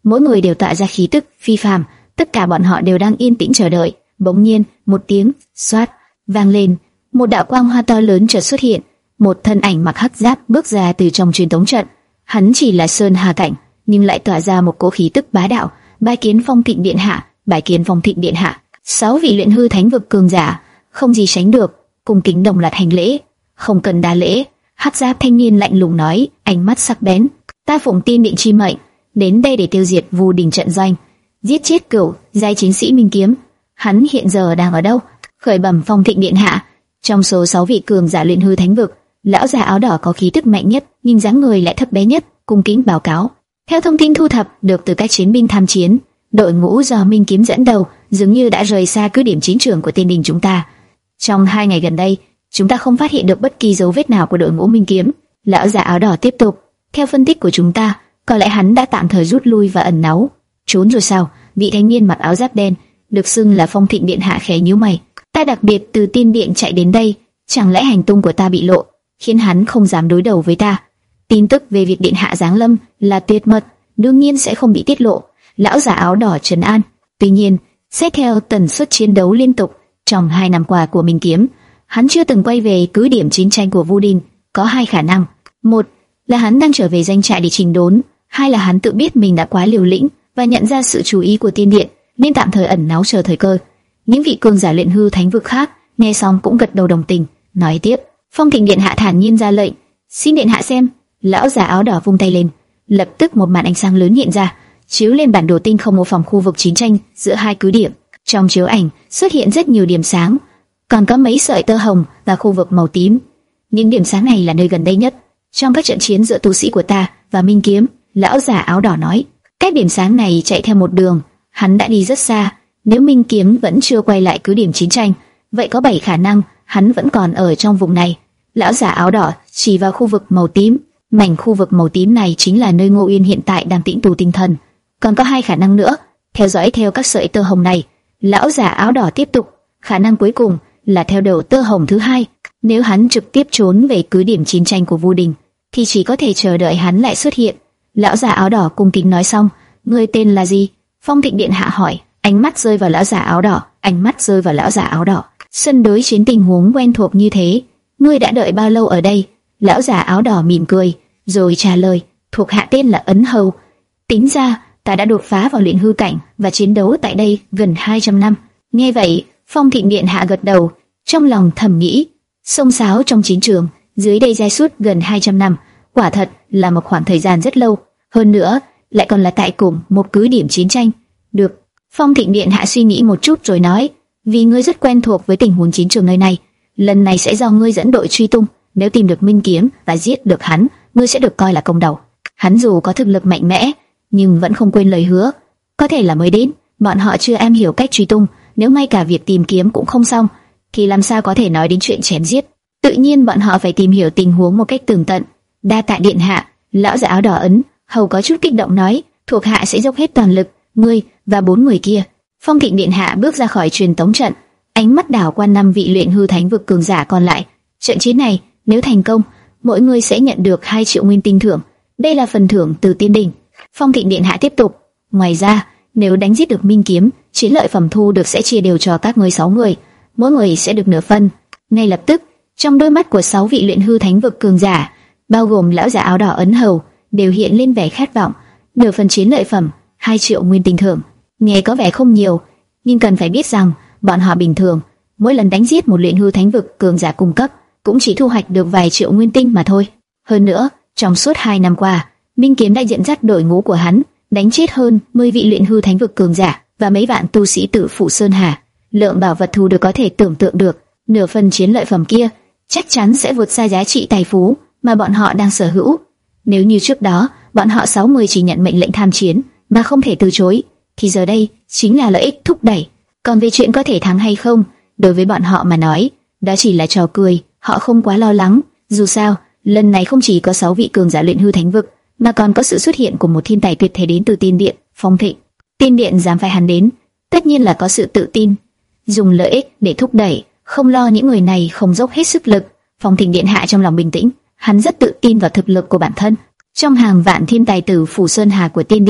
mỗi người đều tỏa ra khí tức phi phàm. Tất cả bọn họ đều đang yên tĩnh chờ đợi. Bỗng nhiên, một tiếng xoát vang lên, một đạo quang hoa to lớn chợt xuất hiện, một thân ảnh mặc hắc giáp bước ra từ trong truyền tống trận. Hắn chỉ là Sơn Hà cảnh, nhưng lại tỏa ra một cỗ khí tức bá đạo. Bái kiến Phong Thịnh điện hạ, bái kiến Phong Thịnh điện hạ. Sáu vị luyện hư thánh vực cường giả không gì sánh được, cung kính đồng loạt hành lễ. Không cần đa lễ, hắc giáp thanh niên lạnh lùng nói, ánh mắt sắc bén. Ta phụng tiên định chi mệnh, đến đây để tiêu diệt Vu Đình trận doanh, giết chết cửu giai chiến sĩ Minh Kiếm. Hắn hiện giờ đang ở đâu? Khởi bẩm Phong Thịnh điện hạ, trong số sáu vị cường giả luyện hư thánh vực, lão già áo đỏ có khí tức mạnh nhất, nhưng dáng người lại thấp bé nhất. Cung kính báo cáo. Theo thông tin thu thập được từ các chiến binh tham chiến, đội ngũ do Minh Kiếm dẫn đầu dường như đã rời xa cứ điểm chiến trường của Tiên Đình chúng ta. Trong hai ngày gần đây, chúng ta không phát hiện được bất kỳ dấu vết nào của đội ngũ Minh Kiếm. Lão già áo đỏ tiếp tục. Theo phân tích của chúng ta, có lẽ hắn đã tạm thời rút lui và ẩn náu. Trốn rồi sao? Vị thanh niên mặc áo giáp đen, được xưng là Phong Thịnh điện hạ khẽ nhíu mày. Ta đặc biệt từ Tiên Điện chạy đến đây, chẳng lẽ hành tung của ta bị lộ, khiến hắn không dám đối đầu với ta? Tin tức về việc điện hạ giáng lâm là tuyệt mật, đương nhiên sẽ không bị tiết lộ. Lão già áo đỏ trấn an. Tuy nhiên, xét theo tần suất chiến đấu liên tục trong hai năm qua của Minh Kiếm, hắn chưa từng quay về cứ điểm chiến tranh của Vu Đình. Có hai khả năng: một là hắn đang trở về doanh trại để chỉnh đốn, hai là hắn tự biết mình đã quá liều lĩnh và nhận ra sự chú ý của Tiên Điện, nên tạm thời ẩn náu chờ thời cơ. Những vị cường giả luyện hư thánh vực khác nghe xong cũng gật đầu đồng tình, nói tiếp. Phong Thịnh điện hạ thản nhiên ra lệnh, xin điện hạ xem. Lão già áo đỏ vung tay lên, lập tức một màn ánh sáng lớn hiện ra, chiếu lên bản đồ tinh không mô phỏng khu vực chiến tranh giữa hai cứ điểm. Trong chiếu ảnh xuất hiện rất nhiều điểm sáng, còn có mấy sợi tơ hồng và khu vực màu tím. Những điểm sáng này là nơi gần đây nhất trong các trận chiến giữa tu sĩ của ta và Minh Kiếm. Lão già áo đỏ nói, các điểm sáng này chạy theo một đường, hắn đã đi rất xa. Nếu Minh Kiếm vẫn chưa quay lại cứ điểm chiến tranh, vậy có bảy khả năng hắn vẫn còn ở trong vùng này. Lão già áo đỏ chỉ vào khu vực màu tím. Mảnh khu vực màu tím này chính là nơi Ngô Uyên hiện tại đang tĩnh tu tinh thần. Còn có hai khả năng nữa, theo dõi theo các sợi tơ hồng này. Lão già áo đỏ tiếp tục, khả năng cuối cùng là theo đầu tơ hồng thứ hai. Nếu hắn trực tiếp trốn về cứ điểm chiến tranh của Vu Đình, thì chỉ có thể chờ đợi hắn lại xuất hiện. Lão già áo đỏ cung kính nói xong, ngươi tên là gì? Phong Thịnh điện hạ hỏi. Ánh mắt rơi vào lão già áo đỏ, ánh mắt rơi vào lão già áo đỏ. Sân đối chiến tình huống quen thuộc như thế, ngươi đã đợi bao lâu ở đây? Lão già áo đỏ mỉm cười, rồi trả lời, thuộc hạ tên là Ấn Hầu. Tính ra, ta đã đột phá vào luyện hư cảnh và chiến đấu tại đây gần hai trăm năm. Nghe vậy, Phong Thịnh điện hạ gật đầu, trong lòng thầm nghĩ, xông xáo trong chiến trường, dưới đây dài suốt gần hai trăm năm, quả thật là một khoảng thời gian rất lâu. Hơn nữa, lại còn là tại cùng một cứ điểm chiến tranh. Được. Phong Thịnh điện hạ suy nghĩ một chút rồi nói, vì ngươi rất quen thuộc với tình huống chiến trường nơi này, lần này sẽ do ngươi dẫn đội truy tung. Nếu tìm được Minh Kiếm và giết được hắn, ngươi sẽ được coi là công đầu. Hắn dù có thực lực mạnh mẽ, nhưng vẫn không quên lời hứa. Có thể là mới đến, bọn họ chưa am hiểu cách truy tung, nếu ngay cả việc tìm kiếm cũng không xong, thì làm sao có thể nói đến chuyện chém giết. Tự nhiên bọn họ phải tìm hiểu tình huống một cách tường tận. Đa tạ điện hạ. Lão già áo đỏ Ấn Hầu có chút kích động nói, thuộc hạ sẽ dốc hết toàn lực. Ngươi và bốn người kia. Phong Thịnh điện hạ bước ra khỏi truyền tống trận, ánh mắt đảo qua năm vị luyện hư thánh vực cường giả còn lại. Trận chiến này nếu thành công, mỗi người sẽ nhận được hai triệu nguyên tinh thưởng. Đây là phần thưởng từ Tiên Đình. Phong Thịnh điện hạ tiếp tục, ngoài ra, nếu đánh giết được Minh Kiếm, chiến lợi phẩm thu được sẽ chia đều cho các ngươi sáu người, mỗi người sẽ được nửa phân. Ngay lập tức, trong đôi mắt của sáu vị luyện hư thánh vực cường giả, bao gồm lão già áo đỏ Ấn Hầu, đều hiện lên vẻ khát vọng. Nửa phần chiến lợi phẩm, hai triệu nguyên tinh thưởng. Nghe có vẻ không nhiều, nhưng cần phải biết rằng, bọn họ bình thường, mỗi lần đánh giết một luyện hư thánh vực cường giả cung cấp, cũng chỉ thu hoạch được vài triệu nguyên tinh mà thôi. Hơn nữa, trong suốt hai năm qua, Minh Kiếm đã dẫn dắt đội ngũ của hắn đánh chết hơn mười vị luyện hư thánh vực cường giả và mấy vạn tu sĩ Tử Phụ Sơn Hà. Lượng bảo vật thu được có thể tưởng tượng được, nửa phần chiến lợi phẩm kia chắc chắn sẽ vượt xa giá trị tài phú mà bọn họ đang sở hữu. Nếu như trước đó, bọn họ sáu mươi chỉ nhận mệnh lệnh tham chiến mà không thể từ chối, thì giờ đây chính là lợi ích thúc đẩy. Còn về chuyện có thể thắng hay không, đối với bọn họ mà nói, đó chỉ là trò cười. Họ không quá lo lắng, dù sao, lần này không chỉ có sáu vị cường giả luyện hư thánh vực, mà còn có sự xuất hiện của một thiên tài tuyệt thế đến từ Tiên Điện, Phong Thịnh. Tiên Điện dám phái hắn đến, tất nhiên là có sự tự tin, dùng lợi ích để thúc đẩy, không lo những người này không dốc hết sức lực. Phong Thịnh điện hạ trong lòng bình tĩnh, hắn rất tự tin vào thực lực của bản thân. Trong hàng vạn thiên tài Tử Phủ Sơn Hà của Tiên Điện,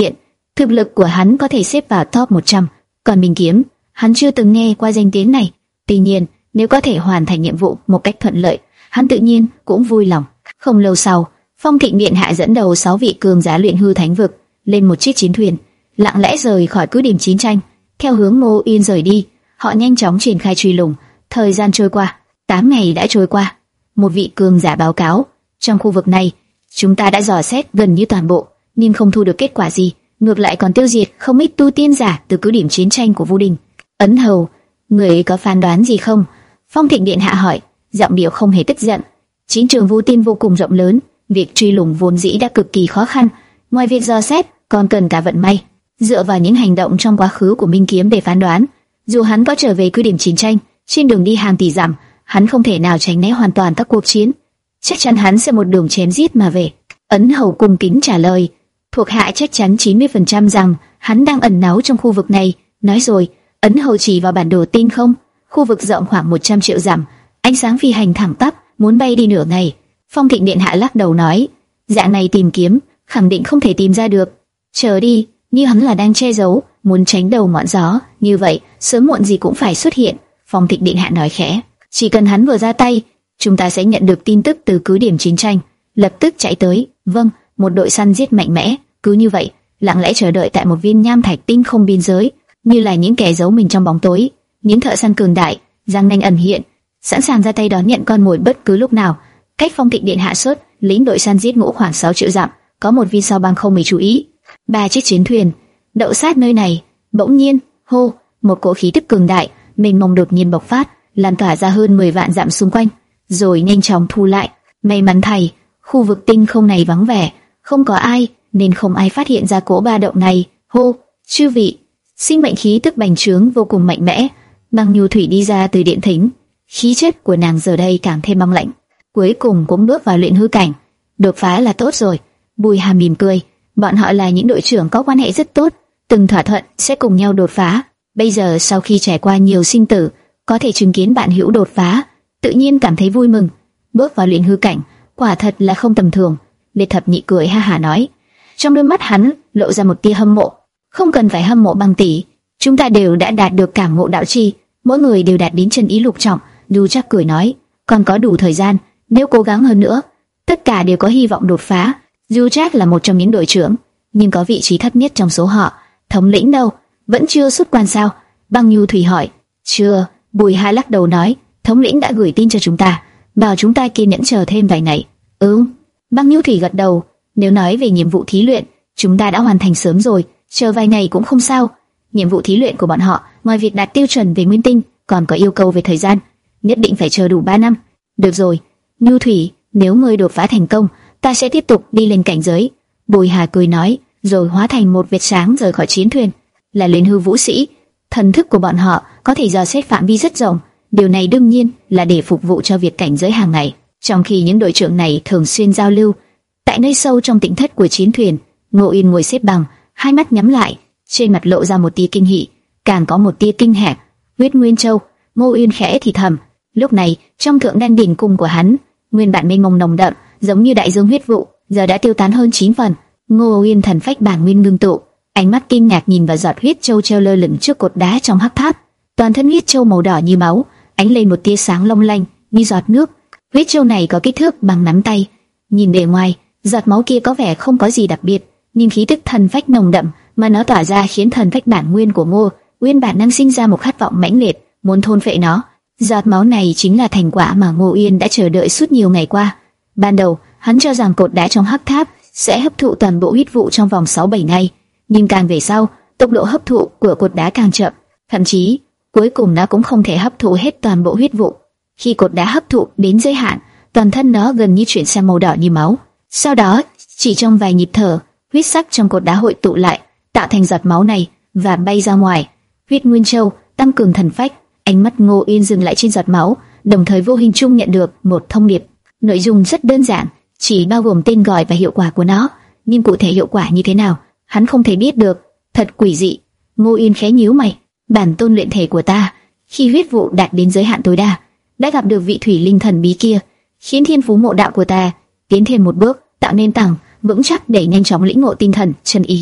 Thực lực của hắn có thể xếp vào top một trăm, còn Minh Kiếm, hắn chưa từng nghe qua danh tiếng này. Tuy nhiên, nếu có thể hoàn thành nhiệm vụ một cách thuận lợi, hắn tự nhiên cũng vui lòng. Không lâu sau, Phong Thịnh Điện hạ dẫn đầu sáu vị cường giả luyện hư thánh vực lên một chiếc chiến thuyền, lặng lẽ rời khỏi cứ điểm chiến tranh, theo hướng Ngô Uyên rời đi. Họ nhanh chóng triển khai truy lùng. Thời gian trôi qua, tám ngày đã trôi qua. Một vị cường giả báo cáo, trong khu vực này, chúng ta đã dò xét gần như toàn bộ, nhưng không thu được kết quả gì, ngược lại còn tiêu diệt không ít tu tiên giả từ cứ điểm chiến tranh của Vu Đình. Ấn Hầu, người có phán đoán gì không? Phong Thịnh Điện hạ hỏi, giọng điệu không hề tức giận. Chiến trường Vu Tiên vô cùng rộng lớn, việc truy lùng vốn dĩ đã cực kỳ khó khăn, ngoài việc dò xét, còn cần cả vận may. Dựa vào những hành động trong quá khứ của Minh Kiếm để phán đoán, dù hắn có trở về cứ điểm chiến tranh, trên đường đi hàng tỷ dặm, hắn không thể nào tránh né hoàn toàn các cuộc chiến. Chắc chắn hắn sẽ một đường chém giết mà về. Ấn Hầu cung kính trả lời, thuộc hạ chắc chắn chín mươi phần trăm rằng hắn đang ẩn náu trong khu vực này. Nói rồi, Ấn Hầu chỉ vào bản đồ tinh không, khu vực rộng khoảng một trăm triệu dặm, ánh sáng phi hành thẳng tắp, muốn bay đi nửa ngày. Phong Thịnh Điện hạ lắc đầu nói, dạng này tìm kiếm, khẳng định không thể tìm ra được. Chờ đi, như hắn là đang che giấu, muốn tránh đầu ngọn gió, như vậy sớm muộn gì cũng phải xuất hiện. Phong Thịnh Điện hạ nói khẽ, chỉ cần hắn vừa ra tay, chúng ta sẽ nhận được tin tức từ cứ điểm chiến tranh, lập tức chạy tới. Vâng, một đội săn giết mạnh mẽ, cứ như vậy, lặng lẽ chờ đợi tại một viên nham thạch tinh không biên giới, như là những kẻ giấu mình trong bóng tối. Những thợ săn cường đại, răng nanh ẩn hiện, sẵn sàng ra tay đón nhận con mồi bất cứ lúc nào. Cách Phong Thịnh Điện hạ xuất lĩnh đội săn giết ngũ khoảng sáu triệu dặm, có một viên sao băng không hề chú ý. Ba chiếc chiến thuyền đậu sát nơi này. Bỗng nhiên, hô, một cỗ khí tức cường đại, mênh mông đột nhiên bộc phát, lan tỏa ra hơn mười vạn dặm xung quanh, rồi nhanh chóng thu lại. May mắn thay, khu vực tinh không này vắng vẻ, không có ai, nên không ai phát hiện ra cỗ ba động này. Hô, chư vị, sinh mệnh khí tức bành trướng vô cùng mạnh mẽ. Băng Nhu Thủy đi ra từ điện thính, khí chất của nàng giờ đây càng thêm băng lạnh. Cuối cùng cũng bước vào luyện hư cảnh, đột phá là tốt rồi. Bùi Hà mỉm cười, bọn họ là những đội trưởng có quan hệ rất tốt, từng thỏa thuận sẽ cùng nhau đột phá. Bây giờ sau khi trải qua nhiều sinh tử, có thể chứng kiến bạn hữu đột phá, tự nhiên cảm thấy vui mừng. Bước vào luyện hư cảnh, quả thật là không tầm thường. Lê Thập Nhị cười ha hả nói, trong đôi mắt hắn lộ ra một tia hâm mộ. Không cần phải hâm mộ Băng tỷ, chúng ta đều đã đạt được cảm ngộ đạo chi, mỗi người đều đạt đến chân ý lục trọng. Du Trác cười nói, còn có đủ thời gian, nếu cố gắng hơn nữa, tất cả đều có hy vọng đột phá. Du Trác là một trong những đội trưởng, nhưng có vị trí thấp nhất trong số họ. Thống lĩnh đâu? Vẫn chưa xuất quan sao? Băng Nhu Thủy hỏi. Chưa. Bùi Hà lắc đầu nói, thống lĩnh đã gửi tin cho chúng ta, bảo chúng ta kiên nhẫn chờ thêm vài ngày. Ừ. Băng Nhu Thủy gật đầu. Nếu nói về nhiệm vụ thí luyện, chúng ta đã hoàn thành sớm rồi, chờ vài ngày cũng không sao. Nhiệm vụ thí luyện của bọn họ, ngoài việc đạt tiêu chuẩn về nguyên tinh, còn có yêu cầu về thời gian, nhất định phải chờ đủ ba năm. Được rồi, Nhu Thủy, nếu ngươi đột phá thành công, ta sẽ tiếp tục đi lên cảnh giới. Bùi Hà cười nói, rồi hóa thành một vệt sáng rời khỏi chiến thuyền. Là luyện hư vũ sĩ, thần thức của bọn họ có thể dò xét phạm vi rất rộng. Điều này đương nhiên là để phục vụ cho việc cảnh giới hàng ngày. Trong khi những đội trưởng này thường xuyên giao lưu, tại nơi sâu trong tỉnh thất của chiến thuyền, Ngô Uyên ngồi xếp bằng, hai mắt nhắm lại, trên mặt lộ ra một tia kinh hỉ, càng có một tia kinh hãi. Huyết Nguyên Châu, Ngô Uyên khẽ thì thầm. Lúc này, trong thượng đan đỉnh cung của hắn, nguyên bản mênh mông nồng đậm, giống như đại dương huyết vụ, giờ đã tiêu tán hơn chín phần. Ngô Uyên thần phách bản nguyên ngưng tụ, ánh mắt kinh ngạc nhìn vào giọt huyết châu treo lơ lửng trước cột đá trong hắc tháp. Toàn thân huyết châu màu đỏ như máu, ánh lên một tia sáng long lanh như giọt nước. Huyết châu này có kích thước bằng nắm tay. Nhìn bề ngoài, giọt máu kia có vẻ không có gì đặc biệt, nhưng khí tức thần phách nồng đậm mà nó tỏa ra khiến thần phách bản nguyên của Ngô Uyên bản năng sinh ra một khát vọng mãnh liệt, muốn thôn phệ nó. Giọt máu này chính là thành quả mà Ngô Uyên đã chờ đợi suốt nhiều ngày qua. Ban đầu, hắn cho rằng cột đá trong hắc tháp sẽ hấp thụ toàn bộ huyết vụ trong vòng sáu bảy ngày, nhưng càng về sau, tốc độ hấp thụ của cột đá càng chậm, thậm chí cuối cùng nó cũng không thể hấp thụ hết toàn bộ huyết vụ. Khi cột đá hấp thụ đến giới hạn, toàn thân nó gần như chuyển sang màu đỏ như máu. Sau đó, chỉ trong vài nhịp thở, huyết sắc trong cột đá hội tụ lại, tạo thành giọt máu này và bay ra ngoài. Huyết Nguyên Châu tăng cường thần phách. Ánh mắt Ngô Uyên dừng lại trên giọt máu, đồng thời vô hình chung nhận được một thông điệp. Nội dung rất đơn giản, chỉ bao gồm tên gọi và hiệu quả của nó, nhưng cụ thể hiệu quả như thế nào, hắn không thể biết được. Thật quỷ dị. Ngô Uyên khẽ nhíu mày. Bản tôn luyện thể của ta, khi huyết vụ đạt đến giới hạn tối đa, đã gặp được vị thủy linh thần bí kia, khiến thiên phú mộ đạo của ta tiến thêm một bước, tạo nền tảng vững chắc để nhanh chóng lĩnh ngộ tinh thần chân ý.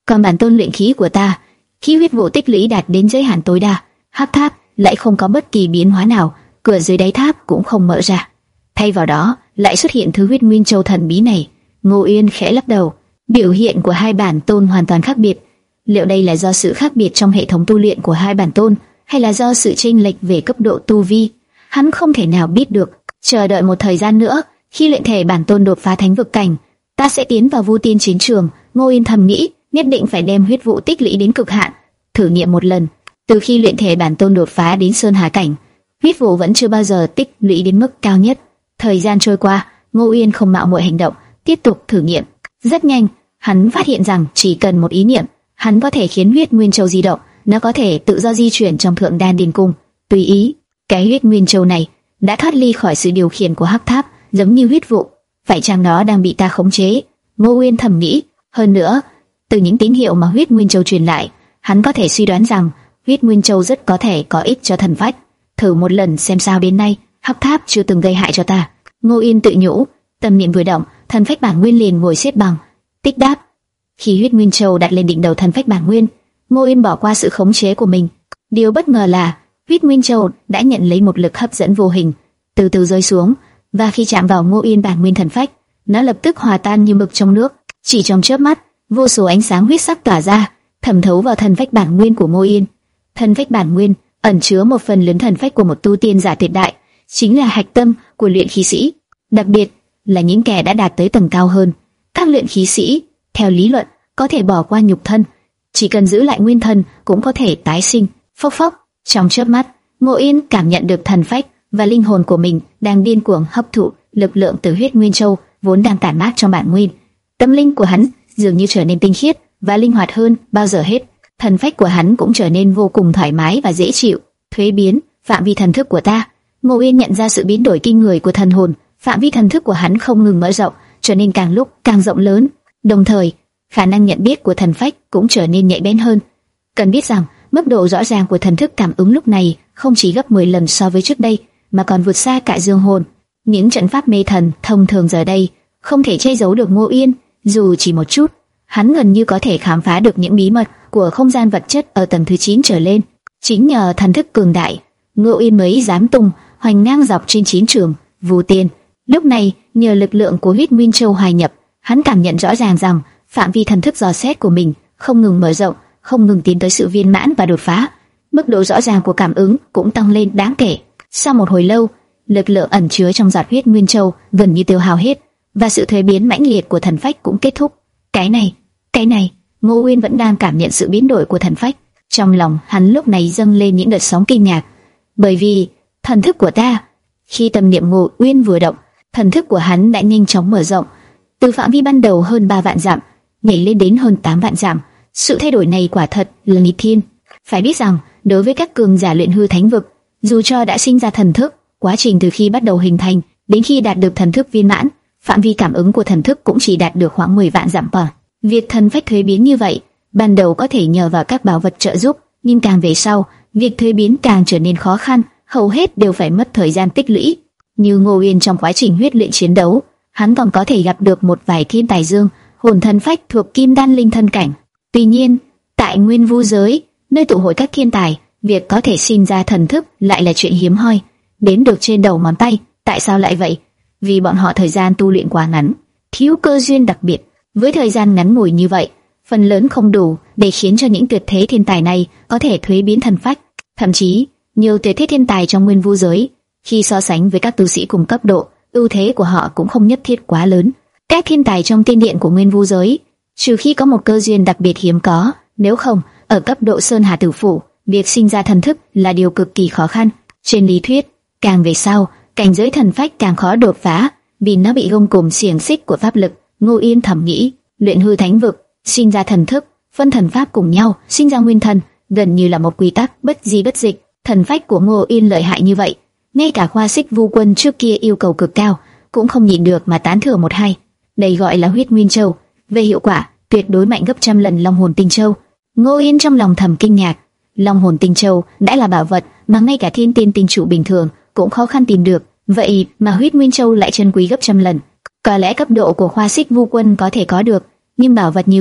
Còn bản tôn luyện khí của ta, khi huyết vụ tích lũy đạt đến giới hạn tối đa, hắc tháp lại không có bất kỳ biến hóa nào, cửa dưới đáy tháp cũng không mở ra. Thay vào đó, lại xuất hiện thứ huyết nguyên châu thần bí này. Ngô Uyên khẽ lắc đầu, biểu hiện của hai bản tôn hoàn toàn khác biệt. Liệu đây là do sự khác biệt trong hệ thống tu luyện của hai bản tôn, hay là do sự chênh lệch về cấp độ tu vi? Hắn không thể nào biết được. Chờ đợi một thời gian nữa, khi luyện thể bản tôn đột phá thánh vực cảnh, ta sẽ tiến vào Vu Tiên chiến trường. Ngô Uyên thầm nghĩ, nhất định phải đem huyết vụ tích lũy đến cực hạn, thử nghiệm một lần. Từ khi luyện thể bản tôn đột phá đến sơn hà cảnh, huyết vụ vẫn chưa bao giờ tích lũy đến mức cao nhất. Thời gian trôi qua, Ngô Uyên không mạo muội hành động, tiếp tục thử nghiệm. Rất nhanh, hắn phát hiện rằng chỉ cần một ý niệm, hắn có thể khiến huyết nguyên châu di động, nó có thể tự do di chuyển trong thượng đan điền cung, tùy ý. Cái huyết nguyên châu này đã thoát ly khỏi sự điều khiển của hắc tháp, giống như huyết vụ. Phải chăng nó đang bị ta khống chế? Ngô Uyên thầm nghĩ. Hơn nữa, từ những tín hiệu mà huyết nguyên châu truyền lại, hắn có thể suy đoán rằng huyết nguyên châu rất có thể có ích cho thần phách. Thử một lần xem sao, đến nay hắc tháp chưa từng gây hại cho ta. Ngô Uyên tự nhủ. Tâm niệm vừa động, thần phách bản nguyên liền ngồi xếp bằng. Tích đáp. Khi huyết nguyên châu đặt lên đỉnh đầu thần phách bản nguyên, Ngô Uyên bỏ qua sự khống chế của mình. Điều bất ngờ là huyết nguyên châu đã nhận lấy một lực hấp dẫn vô hình, từ từ rơi xuống, và khi chạm vào Ngô Uyên bản nguyên thần phách, nó lập tức hòa tan như mực trong nước. Chỉ trong chớp mắt, vô số ánh sáng huyết sắc tỏa ra, thẩm thấu vào thần phách bản nguyên của Ngô Uyên. Thần phách bản nguyên ẩn chứa một phần lớn thần phách của một tu tiên giả tuyệt đại, chính là hạch tâm của luyện khí sĩ, đặc biệt là những kẻ đã đạt tới tầng cao hơn. Các luyện khí sĩ, theo lý luận, có thể bỏ qua nhục thân, chỉ cần giữ lại nguyên thân cũng có thể tái sinh. Phốc phốc, trong chớp mắt, Ngô Uyên cảm nhận được thần phách và linh hồn của mình đang điên cuồng hấp thụ lực lượng từ huyết nguyên châu vốn đang tản mát trong bản nguyên. Tâm linh của hắn dường như trở nên tinh khiết và linh hoạt hơn bao giờ hết. Thần phách của hắn cũng trở nên vô cùng thoải mái và dễ chịu. Thuế biến phạm vi thần thức của ta. Ngô Uyên nhận ra sự biến đổi kinh người của thần hồn. Phạm vi thần thức của hắn không ngừng mở rộng, trở nên càng lúc càng rộng lớn. Đồng thời, khả năng nhận biết của thần phách cũng trở nên nhạy bén hơn. Cần biết rằng, mức độ rõ ràng của thần thức cảm ứng lúc này không chỉ gấp mười lần so với trước đây, mà còn vượt xa cả dương hồn. Những trận pháp mê thần thông thường giờ đây không thể che giấu được Ngô Uyên, dù chỉ một chút. Hắn gần như có thể khám phá được những bí mật của không gian vật chất ở tầng thứ chín trở lên. Chính nhờ thần thức cường đại, Ngô Uyên mới dám tung hoành ngang dọc trên chiến trường Vu Tiên. Lúc này, nhờ lực lượng của huyết nguyên châu hòa nhập, hắn cảm nhận rõ ràng rằng phạm vi thần thức dò xét của mình không ngừng mở rộng, không ngừng tiến tới sự viên mãn và đột phá. Mức độ rõ ràng của cảm ứng cũng tăng lên đáng kể. Sau một hồi lâu, lực lượng ẩn chứa trong giọt huyết nguyên châu gần như tiêu hao hết, và sự thuế biến mãnh liệt của thần phách cũng kết thúc. Cái này, cái này, Ngô Uyên vẫn đang cảm nhận sự biến đổi của thần phách. Trong lòng hắn lúc này dâng lên những đợt sóng kinh ngạc, bởi vì thần thức của ta, khi tâm niệm Ngô Uyên vừa động, thần thức của hắn đã nhanh chóng mở rộng, từ phạm vi ban đầu hơn ba vạn dặm nhảy lên đến hơn tám vạn dặm. Sự thay đổi này quả thật là nghịch thiên. Phải biết rằng, đối với các cường giả luyện hư thánh vực, dù cho đã sinh ra thần thức, quá trình từ khi bắt đầu hình thành đến khi đạt được thần thức viên mãn, phạm vi cảm ứng của thần thức cũng chỉ đạt được khoảng mười vạn dặm per. Việc thần phách thuế biến như vậy, ban đầu có thể nhờ vào các bảo vật trợ giúp, nhưng càng về sau, việc thuế biến càng trở nên khó khăn, hầu hết đều phải mất thời gian tích lũy. Như Ngô Uyên trong quá trình huyết luyện chiến đấu, hắn còn có thể gặp được một vài thiên tài dương hồn thần phách thuộc kim đan linh thân cảnh. Tuy nhiên, tại Nguyên Vu giới, nơi tụ hội các thiên tài, việc có thể sinh ra thần thức lại là chuyện hiếm hoi, đếm được trên đầu ngón tay. Tại sao lại vậy? Vì bọn họ thời gian tu luyện quá ngắn, thiếu cơ duyên đặc biệt. Với thời gian ngắn ngủi như vậy, phần lớn không đủ để khiến cho những tuyệt thế thiên tài này có thể thuế biến thần phách. Thậm chí, nhiều tuyệt thế thiên tài trong Nguyên Vu giới, khi so sánh với các tu sĩ cùng cấp độ, ưu thế của họ cũng không nhất thiết quá lớn. Các thiên tài trong tiên điện của Nguyên Vu giới, trừ khi có một cơ duyên đặc biệt hiếm có, nếu không, ở cấp độ Sơn Hà Tử Phủ, việc sinh ra thần thức là điều cực kỳ khó khăn. Trên lý thuyết, càng về sau, cảnh giới thần phách càng khó đột phá, vì nó bị gông cùm xiềng xích của pháp lực. Ngô Uyên thầm nghĩ, luyện hư thánh vực, sinh ra thần thức, phân thần pháp cùng nhau, sinh ra nguyên thần, gần như là một quy tắc bất di bất dịch. Thần phách của Ngô Uyên lợi hại như vậy, ngay cả Khoa Xích Vu Quân trước kia yêu cầu cực cao, cũng không nhịn được mà tán thưởng một hai. Đây gọi là huyết nguyên châu, về hiệu quả tuyệt đối mạnh gấp trăm lần Long Hồn Tinh Châu. Ngô Uyên trong lòng thầm kinh ngạc, Long Hồn Tinh Châu đã là bảo vật mà ngay cả thiên tiên tinh chủ bình thường cũng khó khăn tìm được, vậy mà huyết nguyên châu lại chân quý gấp trăm lần. Có lẽ cấp độ của Khoa Xích Vu Quân có thể có được, nhưng bảo vật như vậy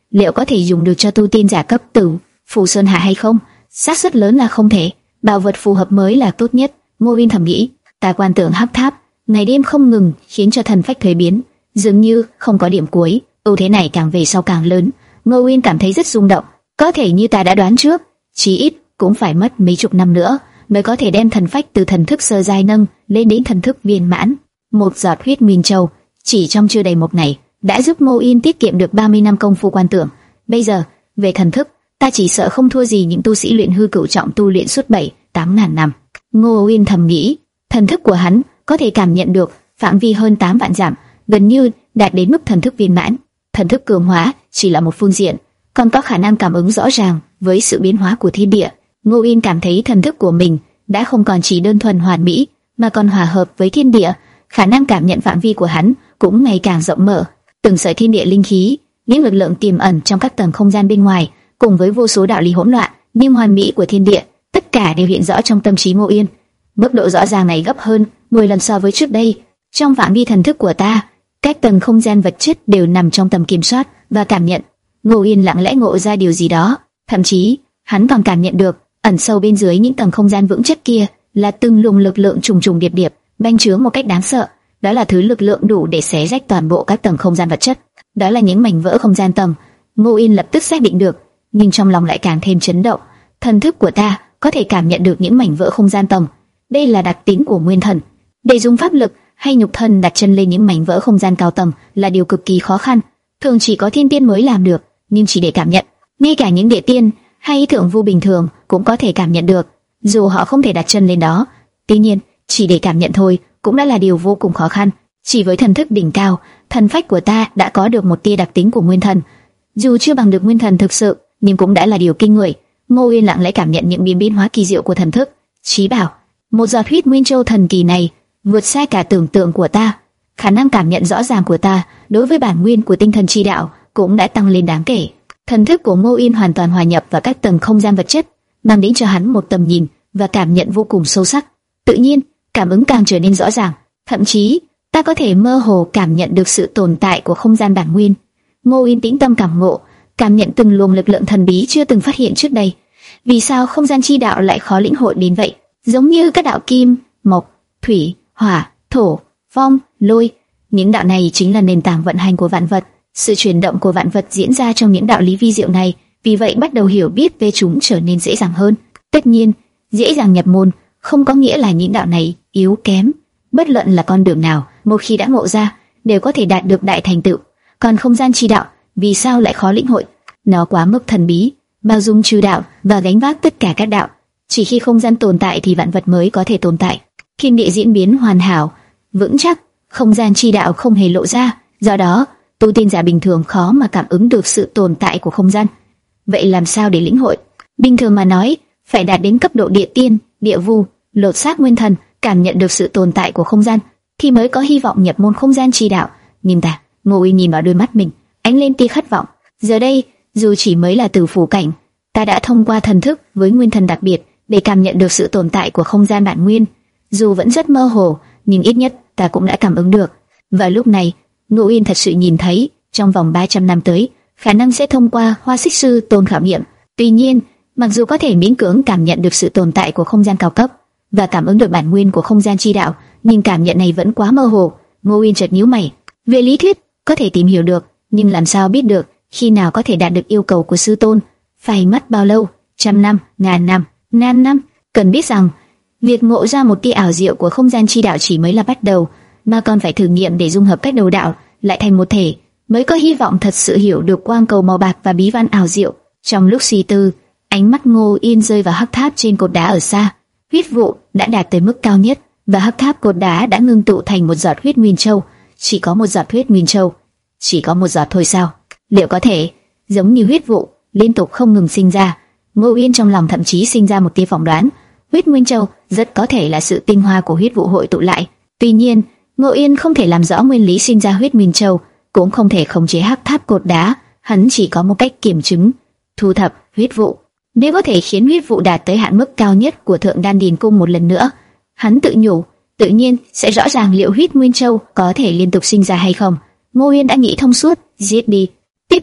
liệu có thể dùng được cho tu tiên giả cấp tử Phù Sơn Hà hay không? Xác suất lớn là không thể. Bảo vật phù hợp mới là tốt nhất. Ngô Uyên thầm nghĩ. Tà quan tượng hắc tháp ngày đêm không ngừng khiến cho thần phách thuế biến, dường như không có điểm cuối. Ưu thế này càng về sau càng lớn. Ngô Uyên cảm thấy rất rung động. Có thể như ta đã đoán trước, chí ít cũng phải mất mấy chục năm nữa mới có thể đem thần phách từ thần thức sơ giai nâng lên đến thần thức viên mãn. Một giọt huyết nguyên châu chỉ trong chưa đầy một ngày đã giúp Ngô Uyên tiết kiệm được ba mươi năm công phu quan tưởng. Bây giờ về thần thức, ta chỉ sợ không thua gì những tu sĩ luyện hư cửu trọng tu luyện suốt bảy tám ngàn năm. Ngô Uyên thầm nghĩ, thần thức của hắn có thể cảm nhận được phạm vi hơn tám vạn dặm, gần như đạt đến mức thần thức viên mãn. Thần thức cường hóa chỉ là một phương diện, còn có khả năng cảm ứng rõ ràng với sự biến hóa của thiên địa. Ngô Uyên cảm thấy thần thức của mình đã không còn chỉ đơn thuần hoàn mỹ, mà còn hòa hợp với thiên địa. Khả năng cảm nhận phạm vi của hắn cũng ngày càng rộng mở. Từng sợi thiên địa linh khí, những lực lượng tiềm ẩn trong các tầng không gian bên ngoài, cùng với vô số đạo lý hỗn loạn nhưng hoàn mỹ của thiên địa, tất cả đều hiện rõ trong tâm trí Ngô Uyên. Mức độ rõ ràng này gấp hơn mười lần so với trước đây. Trong phạm vi thần thức của ta, các tầng không gian vật chất đều nằm trong tầm kiểm soát và cảm nhận. Ngô Uyên lặng lẽ ngộ ra điều gì đó, thậm chí hắn còn cảm nhận được ẩn sâu bên dưới những tầng không gian vững chắc kia là từng luồng lực lượng trùng trùng điệp điệp, bành trướng một cách đáng sợ. Đó là thứ lực lượng đủ để xé rách toàn bộ các tầng không gian vật chất. Đó là những mảnh vỡ không gian tầng. Ngô Uyên lập tức xác định được, nhưng trong lòng lại càng thêm chấn động. Thần thức của ta có thể cảm nhận được những mảnh vỡ không gian tầng. Đây là đặc tính của nguyên thần. Để dùng pháp lực hay nhục thân đặt chân lên những mảnh vỡ không gian cao tầng là điều cực kỳ khó khăn, thường chỉ có thiên tiên mới làm được. Nhưng chỉ để cảm nhận, ngay cả những địa tiên hay thượng vu bình thường cũng có thể cảm nhận được, dù họ không thể đặt chân lên đó. Tuy nhiên, chỉ để cảm nhận thôi cũng đã là điều vô cùng khó khăn. Chỉ với thần thức đỉnh cao, thần phách của ta đã có được một tia đặc tính của nguyên thần. Dù chưa bằng được nguyên thần thực sự, nhưng cũng đã là điều kinh người. Ngô Uyên lặng lẽ cảm nhận những biến biến hóa kỳ diệu của thần thức. Chí bảo, một giọt huyết nguyên châu thần kỳ này vượt xa cả tưởng tượng của ta. Khả năng cảm nhận rõ ràng của ta đối với bản nguyên của tinh thần chi đạo cũng đã tăng lên đáng kể. Thần thức của Ngô Uyên hoàn toàn hòa nhập vào các tầng không gian vật chất, mang đến cho hắn một tầm nhìn và cảm nhận vô cùng sâu sắc. Tự nhiên, cảm ứng càng trở nên rõ ràng, thậm chí ta có thể mơ hồ cảm nhận được sự tồn tại của không gian bản nguyên. Ngô Uyên tĩnh tâm cảm ngộ, cảm nhận từng luồng lực lượng thần bí chưa từng phát hiện trước đây. Vì sao không gian chi đạo lại khó lĩnh hội đến vậy? Giống như các đạo kim, mộc, thủy, hỏa, thổ, phong, lôi, những đạo này chính là nền tảng vận hành của vạn vật. Sự chuyển động của vạn vật diễn ra trong những đạo lý vi diệu này, vì vậy bắt đầu hiểu biết về chúng trở nên dễ dàng hơn. Tất nhiên, dễ dàng nhập môn không có nghĩa là những đạo này yếu kém. Bất luận là con đường nào, một khi đã ngộ ra, đều có thể đạt được đại thành tựu. Còn không gian chi đạo, vì sao lại khó lĩnh hội? Nó quá mức thần bí, bao dung chư đạo và gánh vác tất cả các đạo. Chỉ khi không gian tồn tại thì vạn vật mới có thể tồn tại. Thiên địa diễn biến hoàn hảo, vững chắc, không gian chi đạo không hề lộ ra. Do đó, tu tiên giả bình thường khó mà cảm ứng được sự tồn tại của không gian. Vậy làm sao để lĩnh hội? Bình thường mà nói, phải đạt đến cấp độ địa tiên, địa vu, lột xác nguyên thần, cảm nhận được sự tồn tại của không gian, thì mới có hy vọng nhập môn không gian chi đạo. Nhưng ta, Ngô Uyên nhìn vào đôi mắt mình, ánh lên tia khát vọng. Giờ đây, dù chỉ mới là từ phủ cảnh, ta đã thông qua thần thức với nguyên thần đặc biệt để cảm nhận được sự tồn tại của không gian bản nguyên. Dù vẫn rất mơ hồ, nhưng ít nhất ta cũng đã cảm ứng được. Và lúc này, Ngô Uyên thật sự nhìn thấy, trong vòng ba trăm năm tới, khả năng sẽ thông qua Hoa Xích Sư Tôn khảo nghiệm. Tuy nhiên, mặc dù có thể miễn cưỡng cảm nhận được sự tồn tại của không gian cao cấp và cảm ứng được bản nguyên của không gian chi đạo, nhưng cảm nhận này vẫn quá mơ hồ. Ngô Uyên chợt nhíu mày. Về lý thuyết, có thể tìm hiểu được, nhưng làm sao biết được khi nào có thể đạt được yêu cầu của sư tôn? Phải mất bao lâu? Trăm năm, ngàn năm, ngàn năm? Cần biết rằng, việc ngộ ra một tia ảo diệu của không gian chi đạo chỉ mới là bắt đầu, mà còn phải thử nghiệm để dung hợp các đầu đạo lại thành một thể, mới có hy vọng thật sự hiểu được quang cầu màu bạc và bí văn ảo diệu. Trong lúc suy tư, ánh mắt Ngô Uyên rơi vào hắc tháp trên cột đá ở xa. Huyết vụ đã đạt tới mức cao nhất và hắc tháp cột đá đã ngưng tụ thành một giọt huyết nguyên châu. Chỉ có một giọt huyết nguyên châu, chỉ có một giọt thôi sao? Liệu có thể giống như huyết vụ liên tục không ngừng sinh ra? Ngô Uyên trong lòng thậm chí sinh ra một tia phỏng đoán, huyết nguyên châu rất có thể là sự tinh hoa của huyết vụ hội tụ lại. Tuy nhiên, Ngô Uyên không thể làm rõ nguyên lý sinh ra huyết nguyên châu, cũng không thể khống chế hắc tháp cột đá. Hắn chỉ có một cách kiểm chứng: thu thập huyết vụ. Nếu có thể khiến huyết vụ đạt tới hạn mức cao nhất của Thượng Đan Điền Cung một lần nữa, hắn tự nhủ, tự nhiên sẽ rõ ràng liệu huyết nguyên châu có thể liên tục sinh ra hay không. Ngô Uyên đã nghĩ thông suốt, giết đi, tiếp tục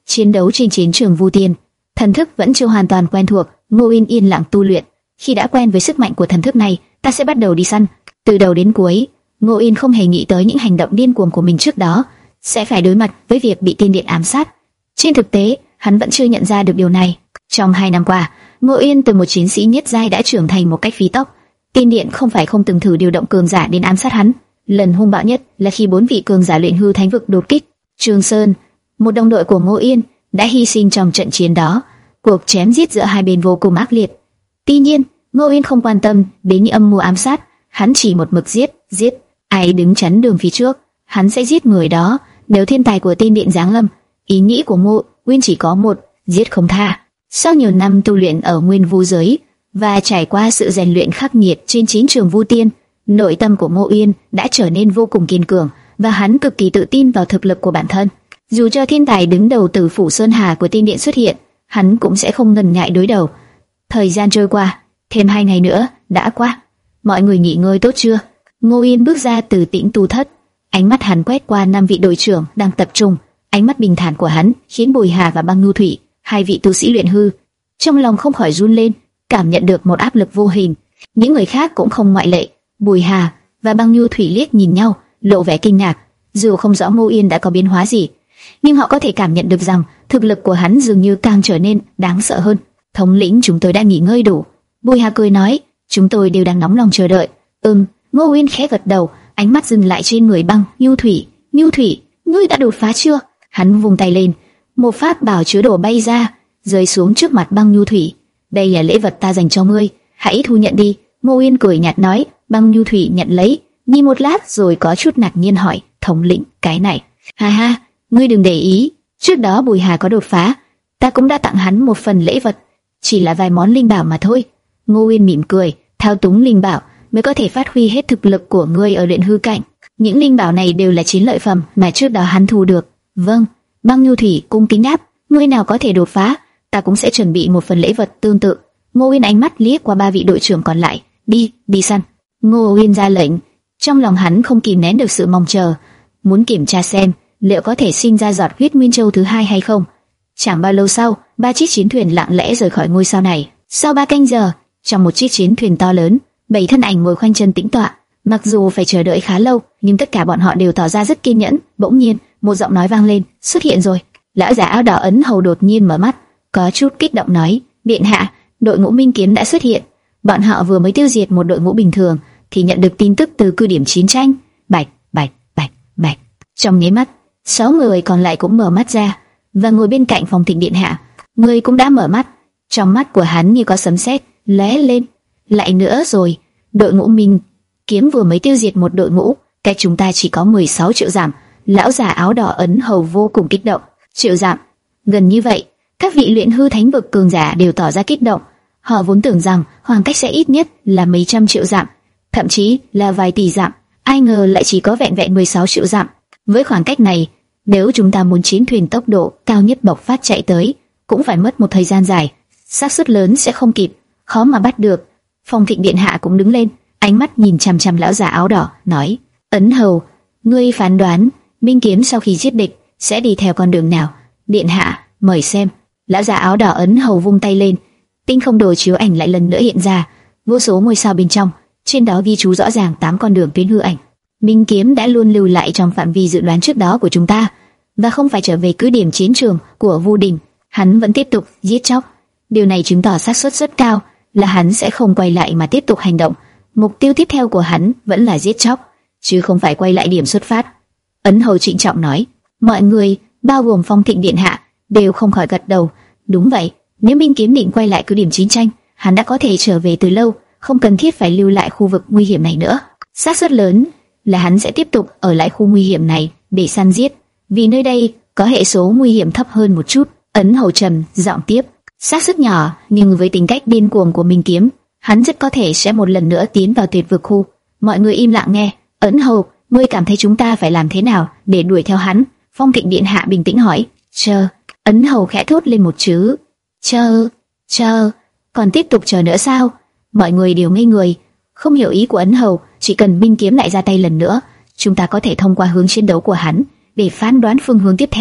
Chiến đấu trên chiến trường Vu Tiên, thần thức vẫn chưa hoàn toàn quen thuộc. Ngô Uyên yên lặng tu luyện. Khi đã quen với sức mạnh của thần thức này, ta sẽ bắt đầu đi săn. Từ đầu đến cuối, Ngô Uyên không hề nghĩ tới những hành động điên cuồng của mình trước đó sẽ phải đối mặt với việc bị tiên điện ám sát. Trên thực tế, hắn vẫn chưa nhận ra được điều này. Trong hai năm qua, Ngô Uyên từ một chiến sĩ nhất giai đã trưởng thành một cách phi tốc. Tiên điện không phải không từng thử điều động cường giả đến ám sát hắn. Lần hung bạo nhất là khi bốn vị cường giả luyện hư thánh vực đột kích Trường Sơn, một đồng đội của Ngô Uyên đã hy sinh trong trận chiến đó. Cuộc chém giết giữa hai bên vô cùng ác liệt. Tuy nhiên, Ngô Uyên không quan tâm đến những âm mưu ám sát, hắn chỉ một mực giết, giết. Ai đứng chắn đường phía trước, hắn sẽ giết người đó. Nếu thiên tài của tiên điện giáng lâm, ý nghĩ của Ngô Uyên chỉ có một: giết không tha. Sau nhiều năm tu luyện ở Nguyên Vu giới và trải qua sự rèn luyện khắc nghiệt trên chiến trường Vu Tiên, nội tâm của Ngô Uyên đã trở nên vô cùng kiên cường và hắn cực kỳ tự tin vào thực lực của bản thân. Dù cho thiên tài đứng đầu Tử Phủ Sơn Hà của tiên điện xuất hiện, hắn cũng sẽ không ngần ngại đối đầu. Thời gian trôi qua, thêm hai ngày nữa đã qua. Mọi người nghỉ ngơi tốt chưa? Ngô Uyên bước ra từ Tĩnh Tu Thất, ánh mắt hắn quét qua năm vị đội trưởng đang tập trung. Ánh mắt bình thản của hắn khiến Bùi Hà và Băng Nhu Thủy, hai vị tu sĩ luyện hư, trong lòng không khỏi run lên, cảm nhận được một áp lực vô hình. Những người khác cũng không ngoại lệ. Bùi Hà và Băng Nhu Thủy liếc nhìn nhau, lộ vẻ kinh ngạc. Dù không rõ Ngô Uyên đã có biến hóa gì, nhưng họ có thể cảm nhận được rằng thực lực của hắn dường như càng trở nên đáng sợ hơn. Thống lĩnh, chúng tôi đã nghỉ ngơi đủ. Bùi Hà cười nói, chúng tôi đều đang nóng lòng chờ đợi. Ừm. Ngô Uyên khẽ gật đầu, ánh mắt dừng lại trên người Băng Nhu Thủy. Nhu Thủy, ngươi đã đột phá chưa? Hắn vung tay lên, một pháp bảo chứa đồ bay ra, rơi xuống trước mặt Băng Nhu Thủy. Đây là lễ vật ta dành cho ngươi, hãy thu nhận đi. Ngô Uyên cười nhạt nói. Băng Nhu Thủy nhận lấy, nhìn một lát rồi có chút ngạc nhiên hỏi, thống lĩnh, cái này? Ha ha, ngươi đừng để ý, trước đó Bùi Hà có đột phá, ta cũng đã tặng hắn một phần lễ vật, chỉ là vài món linh bảo mà thôi. Ngô Uyên mỉm cười, thao túng linh bảo mới có thể phát huy hết thực lực của ngươi ở luyện hư cảnh. Những linh bảo này đều là chiến lợi phẩm mà trước đó hắn thu được. Vâng. Băng Nhu Thủy cung kính đáp, ngươi nào có thể đột phá, ta cũng sẽ chuẩn bị một phần lễ vật tương tự. Ngô Uyên ánh mắt liếc qua ba vị đội trưởng còn lại, đi, đi săn. Ngô Uyên ra lệnh, trong lòng hắn không kìm nén được sự mong chờ, muốn kiểm tra xem liệu có thể sinh ra giọt huyết nguyên châu thứ hai hay không. Chẳng bao lâu sau, ba chiếc chiến thuyền lặng lẽ rời khỏi ngôi sao này. Sau ba canh giờ, trong một chiếc chiến thuyền to lớn, bảy thân ảnh ngồi khoanh chân tĩnh tọa. Mặc dù phải chờ đợi khá lâu, nhưng tất cả bọn họ đều tỏ ra rất kiên nhẫn. Bỗng nhiên, một giọng nói vang lên, xuất hiện rồi. Lão già áo đỏ ấn hầu đột nhiên mở mắt, có chút kích động nói, điện hạ, đội ngũ Minh Kiếm đã xuất hiện. Bọn họ vừa mới tiêu diệt một đội ngũ bình thường, thì nhận được tin tức từ cứ điểm chiến tranh. Bạch, bạch, bạch, bạch. Trong nháy mắt, sáu người còn lại cũng mở mắt ra và ngồi bên cạnh Phong Thịnh điện hạ. Người cũng đã mở mắt, trong mắt của hắn như có sấm sét lóe lên. Lại nữa rồi, đội ngũ Minh Kiếm vừa mới tiêu diệt một đội ngũ, cách chúng ta chỉ có mười sáu triệu dặm. Lão già áo đỏ ấn hầu vô cùng kích động. Triệu dặm, gần như vậy. Các vị luyện hư thánh vực cường giả đều tỏ ra kích động. Họ vốn tưởng rằng khoảng cách sẽ ít nhất là mấy trăm triệu dặm, thậm chí là vài tỷ dặm. Ai ngờ lại chỉ có vẹn vẹn mười sáu triệu dặm. Với khoảng cách này, nếu chúng ta muốn chiến thuyền tốc độ cao nhất bộc phát chạy tới, cũng phải mất một thời gian dài, xác suất lớn sẽ không kịp, khó mà bắt được. Phong Thịnh điện hạ cũng đứng lên, ánh mắt nhìn chằm chằm lão già áo đỏ, nói: Ấn hầu, ngươi phán đoán Minh Kiếm sau khi giết địch sẽ đi theo con đường nào? Điện hạ, mời xem. Lão già áo đỏ ấn hầu vung tay lên, tinh không đồ chiếu ảnh lại lần nữa hiện ra, vô số ngôi sao bên trong, trên đó ghi chú rõ ràng tám con đường tuyến hư ảnh. Minh Kiếm đã luôn lưu lại trong phạm vi dự đoán trước đó của chúng ta, và không phải trở về cứ điểm chiến trường của Vu Đình. Hắn vẫn tiếp tục giết chóc. Điều này chứng tỏ xác suất rất cao là hắn sẽ không quay lại mà tiếp tục hành động. Mục tiêu tiếp theo của hắn vẫn là giết chóc, chứ không phải quay lại điểm xuất phát. Ấn hầu trịnh trọng nói. Mọi người, bao gồm Phong Thịnh điện hạ, đều không khỏi gật đầu. Đúng vậy, nếu Minh Kiếm định quay lại cứ điểm chiến tranh, hắn đã có thể trở về từ lâu, không cần thiết phải lưu lại khu vực nguy hiểm này nữa. Xác suất lớn là hắn sẽ tiếp tục ở lại khu nguy hiểm này để săn giết, vì nơi đây có hệ số nguy hiểm thấp hơn một chút. Ấn hầu trầm giọng tiếp. Xác suất nhỏ, nhưng với tính cách điên cuồng của Minh Kiếm, hắn rất có thể sẽ một lần nữa tiến vào tuyệt vực khu. Mọi người im lặng nghe. Ấn hầu, ngươi cảm thấy chúng ta phải làm thế nào để đuổi theo hắn? Phong Thịnh điện hạ bình tĩnh hỏi. Chờ. Ấn hầu khẽ thốt lên một chữ. Chờ. Chờ. Còn tiếp tục chờ nữa sao? Mọi người đều ngây người, không hiểu ý của Ấn hầu. Chỉ cần Minh Kiếm lại ra tay lần nữa, chúng ta có thể thông qua hướng chiến đấu của hắn để phán đoán phương hướng tiếp theo.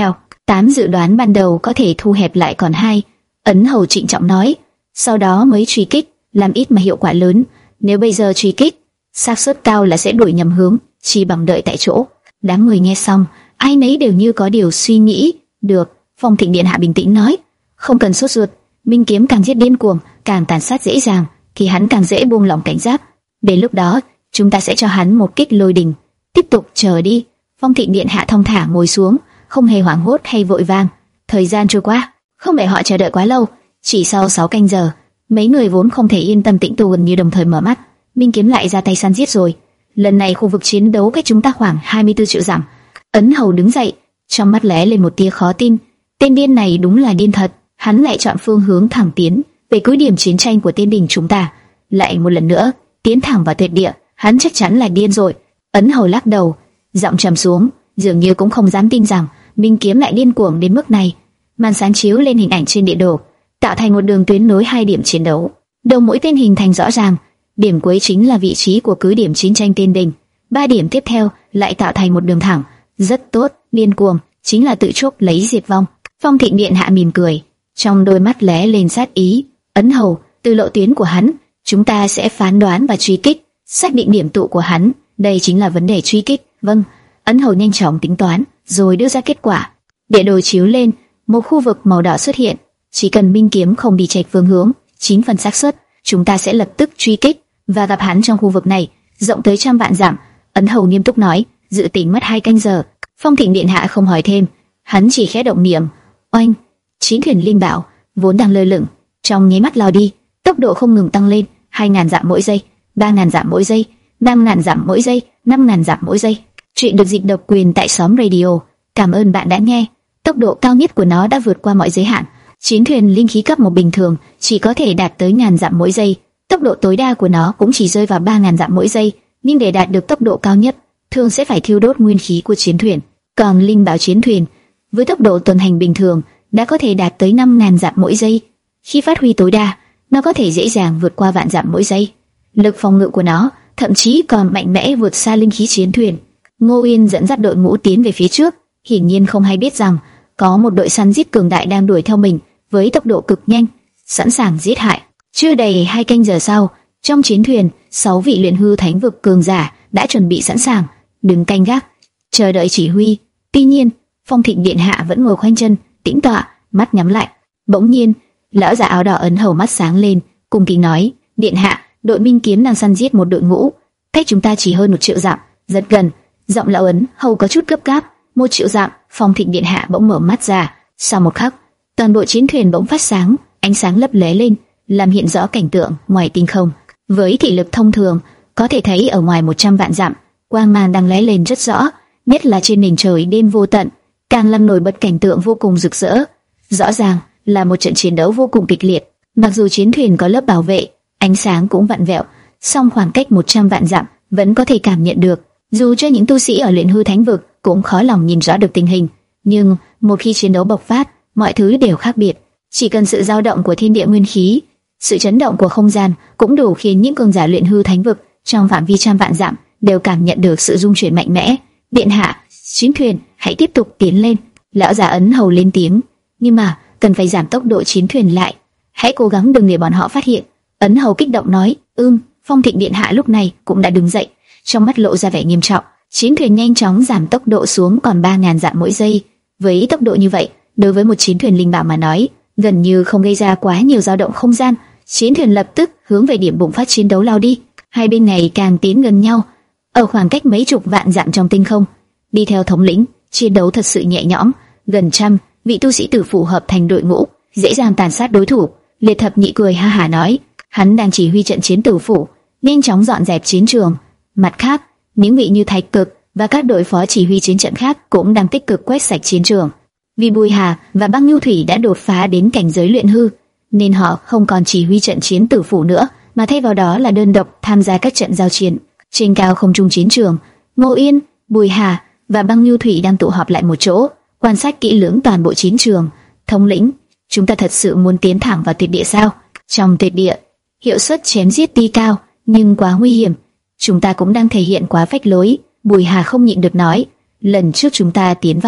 Tám dự đoán ban đầu có thể thu hẹp lại còn hai. Ấn Hầu trịnh trọng nói, sau đó mới truy kích, làm ít mà hiệu quả lớn. Nếu bây giờ truy kích, xác suất cao là sẽ đổi nhầm hướng, chỉ bằng đợi tại chỗ. Đám người nghe xong, ai nấy đều như có điều suy nghĩ. Được, Phong Thịnh điện hạ bình tĩnh nói, không cần sốt ruột. Minh Kiếm càng giết điên cuồng, càng tàn sát dễ dàng, thì hắn càng dễ buông lỏng cảnh giác. Đến lúc đó, chúng ta sẽ cho hắn một kích lôi đình. Tiếp tục chờ đi. Phong Thịnh điện hạ thong thả ngồi xuống, không hề hoảng hốt hay vội vàng. Thời gian trôi qua, không để họ chờ đợi quá lâu. Chỉ sau sáu canh giờ, mấy người vốn không thể yên tâm tĩnh tu gần như đồng thời mở mắt. Minh Kiếm lại ra tay săn giết rồi. Lần này khu vực chiến đấu cách chúng ta khoảng hai mươi tư triệu dặm. Ấn Hầu đứng dậy, trong mắt lóe lên một tia khó tin. Tên điên này đúng là điên thật. Hắn lại chọn phương hướng thẳng tiến về cứ điểm chiến tranh của Tiên Đình chúng ta. Lại một lần nữa tiến thẳng vào tuyệt địa. Hắn chắc chắn là điên rồi. Ấn Hầu lắc đầu, giọng trầm xuống, dường như cũng không dám tin rằng Minh Kiếm lại điên cuồng đến mức này. Màn sáng chiếu lên hình ảnh trên địa đồ, tạo thành một đường tuyến nối hai điểm chiến đấu. Đầu mỗi tên hình thành rõ ràng, điểm cuối chính là vị trí của cứ điểm chiến tranh Tiên Đình. Ba điểm tiếp theo lại tạo thành một đường thẳng, rất tốt. Điên cuồng chính là tự chuốc lấy diệt vong. Phong Thịnh điện hạ mỉm cười, trong đôi mắt lóe lên sát ý. Ấn Hầu, từ lộ tuyến của hắn, chúng ta sẽ phán đoán và truy kích, xác định điểm tụ của hắn. Đây chính là vấn đề truy kích. Vâng. Ấn Hầu nhanh chóng tính toán, rồi đưa ra kết quả. Địa đồ chiếu lên, một khu vực màu đỏ xuất hiện. Chỉ cần Minh Kiếm không đi chệch phương hướng, chín phần xác suất chúng ta sẽ lập tức truy kích và gặp hắn trong khu vực này, rộng tới trăm vạn dặm. Ấn Hầu nghiêm túc nói, dự tính mất hai canh giờ. Phong Thịnh điện hạ không hỏi thêm, hắn chỉ khẽ động niệm. Oanh, chín thuyền linh bảo vốn đang lơ lửng, trong nháy mắt lao đi, tốc độ không ngừng tăng lên, hai ngàn dặm mỗi giây, ba ngàn dặm mỗi giây, năm ngàn dặm mỗi giây, năm ngàn dặm mỗi giây. Chuyện được dịch độc quyền tại xóm radio. Cảm ơn bạn đã nghe. Tốc độ cao nhất của nó đã vượt qua mọi giới hạn. Chiến thuyền linh khí cấp một bình thường chỉ có thể đạt tới ngàn dặm mỗi giây. Tốc độ tối đa của nó cũng chỉ rơi vào ba ngàn dặm mỗi giây. Nhưng để đạt được tốc độ cao nhất, thường sẽ phải thiêu đốt nguyên khí của chiến thuyền. Còn linh bảo chiến thuyền, với tốc độ tuần hành bình thường, đã có thể đạt tới năm ngàn dặm mỗi giây. Khi phát huy tối đa, nó có thể dễ dàng vượt qua vạn dặm mỗi giây. Lực phòng ngự của nó thậm chí còn mạnh mẽ vượt xa linh khí chiến thuyền. Ngô Uyên dẫn dắt đội ngũ tiến về phía trước, hiển nhiên không hay biết rằng có một đội săn giết cường đại đang đuổi theo mình với tốc độ cực nhanh, sẵn sàng giết hại. Chưa đầy hai canh giờ sau, trong chiến thuyền, sáu vị luyện hư thánh vực cường giả đã chuẩn bị sẵn sàng, đứng canh gác, chờ đợi chỉ huy. Tuy nhiên, Phong Thịnh điện hạ vẫn ngồi khoanh chân, tĩnh tọa, mắt nhắm lại. Bỗng nhiên, lão già áo đỏ Ấn Hầu mắt sáng lên, cung kính nói: "Điện hạ, đội Minh Kiếm đang săn giết một đội ngũ, cách chúng ta chỉ hơn một triệu dặm, rất gần." Giọng lão Ấn Hầu có chút gấp gáp. Một triệu dặm. Phong Thịnh điện hạ bỗng mở mắt ra. Sau một khắc, toàn bộ chiến thuyền bỗng phát sáng, ánh sáng lấp lóe lên, làm hiện rõ cảnh tượng ngoài tinh không. Với thị lực thông thường, có thể thấy ở ngoài một trăm vạn dặm, quang mang đang lóe lên rất rõ, nhất là trên nền trời đêm vô tận, càng làm nổi bật cảnh tượng vô cùng rực rỡ. Rõ ràng là một trận chiến đấu vô cùng kịch liệt. Mặc dù chiến thuyền có lớp bảo vệ, ánh sáng cũng vặn vẹo, song khoảng cách một trăm vạn dặm vẫn có thể cảm nhận được. Dù cho những tu sĩ ở luyện hư thánh vực cũng khó lòng nhìn rõ được tình hình, nhưng một khi chiến đấu bộc phát, mọi thứ đều khác biệt. Chỉ cần sự dao động của thiên địa nguyên khí, sự chấn động của không gian cũng đủ khiến những cường giả luyện hư thánh vực trong phạm vi trăm vạn dặm đều cảm nhận được sự rung chuyển mạnh mẽ. Điện hạ, chiến thuyền hãy tiếp tục tiến lên. Lão già Ấn Hầu lên tiếng, nhưng mà cần phải giảm tốc độ chiến thuyền lại. Hãy cố gắng đừng để bọn họ phát hiện. Ấn Hầu kích động nói. Ừm. Phong Thịnh điện hạ lúc này cũng đã đứng dậy, trong mắt lộ ra vẻ nghiêm trọng. Chiến thuyền nhanh chóng giảm tốc độ xuống còn ba ngàn dặm mỗi giây. Với tốc độ như vậy, đối với một chiến thuyền linh bảo mà nói, gần như không gây ra quá nhiều dao động không gian. Chiến thuyền lập tức hướng về điểm bùng phát chiến đấu lao đi. Hai bên này càng tiến gần nhau, ở khoảng cách mấy chục vạn dặm trong tinh không. Đi theo thống lĩnh, chiến đấu thật sự nhẹ nhõm. Gần trăm vị tu sĩ tử phủ hợp thành đội ngũ, dễ dàng tàn sát đối thủ. Liệt Thập Nhị cười ha hả nói, hắn đang chỉ huy trận chiến tử phủ, nhanh chóng dọn dẹp chiến trường. Mặt khác, những vị như Thạch Cực và các đội phó chỉ huy chiến trận khác cũng đang tích cực quét sạch chiến trường. Vì Bùi Hà và Băng Nhu Thủy đã đột phá đến cảnh giới luyện hư, nên họ không còn chỉ huy trận chiến tử phủ nữa, mà thay vào đó là đơn độc tham gia các trận giao chiến. Trên cao không trung chiến trường, Ngô Yên, Bùi Hà và Băng Nhu Thủy đang tụ họp lại một chỗ, quan sát kỹ lưỡng toàn bộ chiến trường. Thống lĩnh, chúng ta thật sự muốn tiến thẳng vào tuyệt địa sao? Trong tuyệt địa, hiệu suất chém giết tuy cao, nhưng quá nguy hiểm. Chúng ta cũng đang thể hiện quá phách lối. Bùi Hà không nhịn được nói, lần trước chúng ta tiến vào,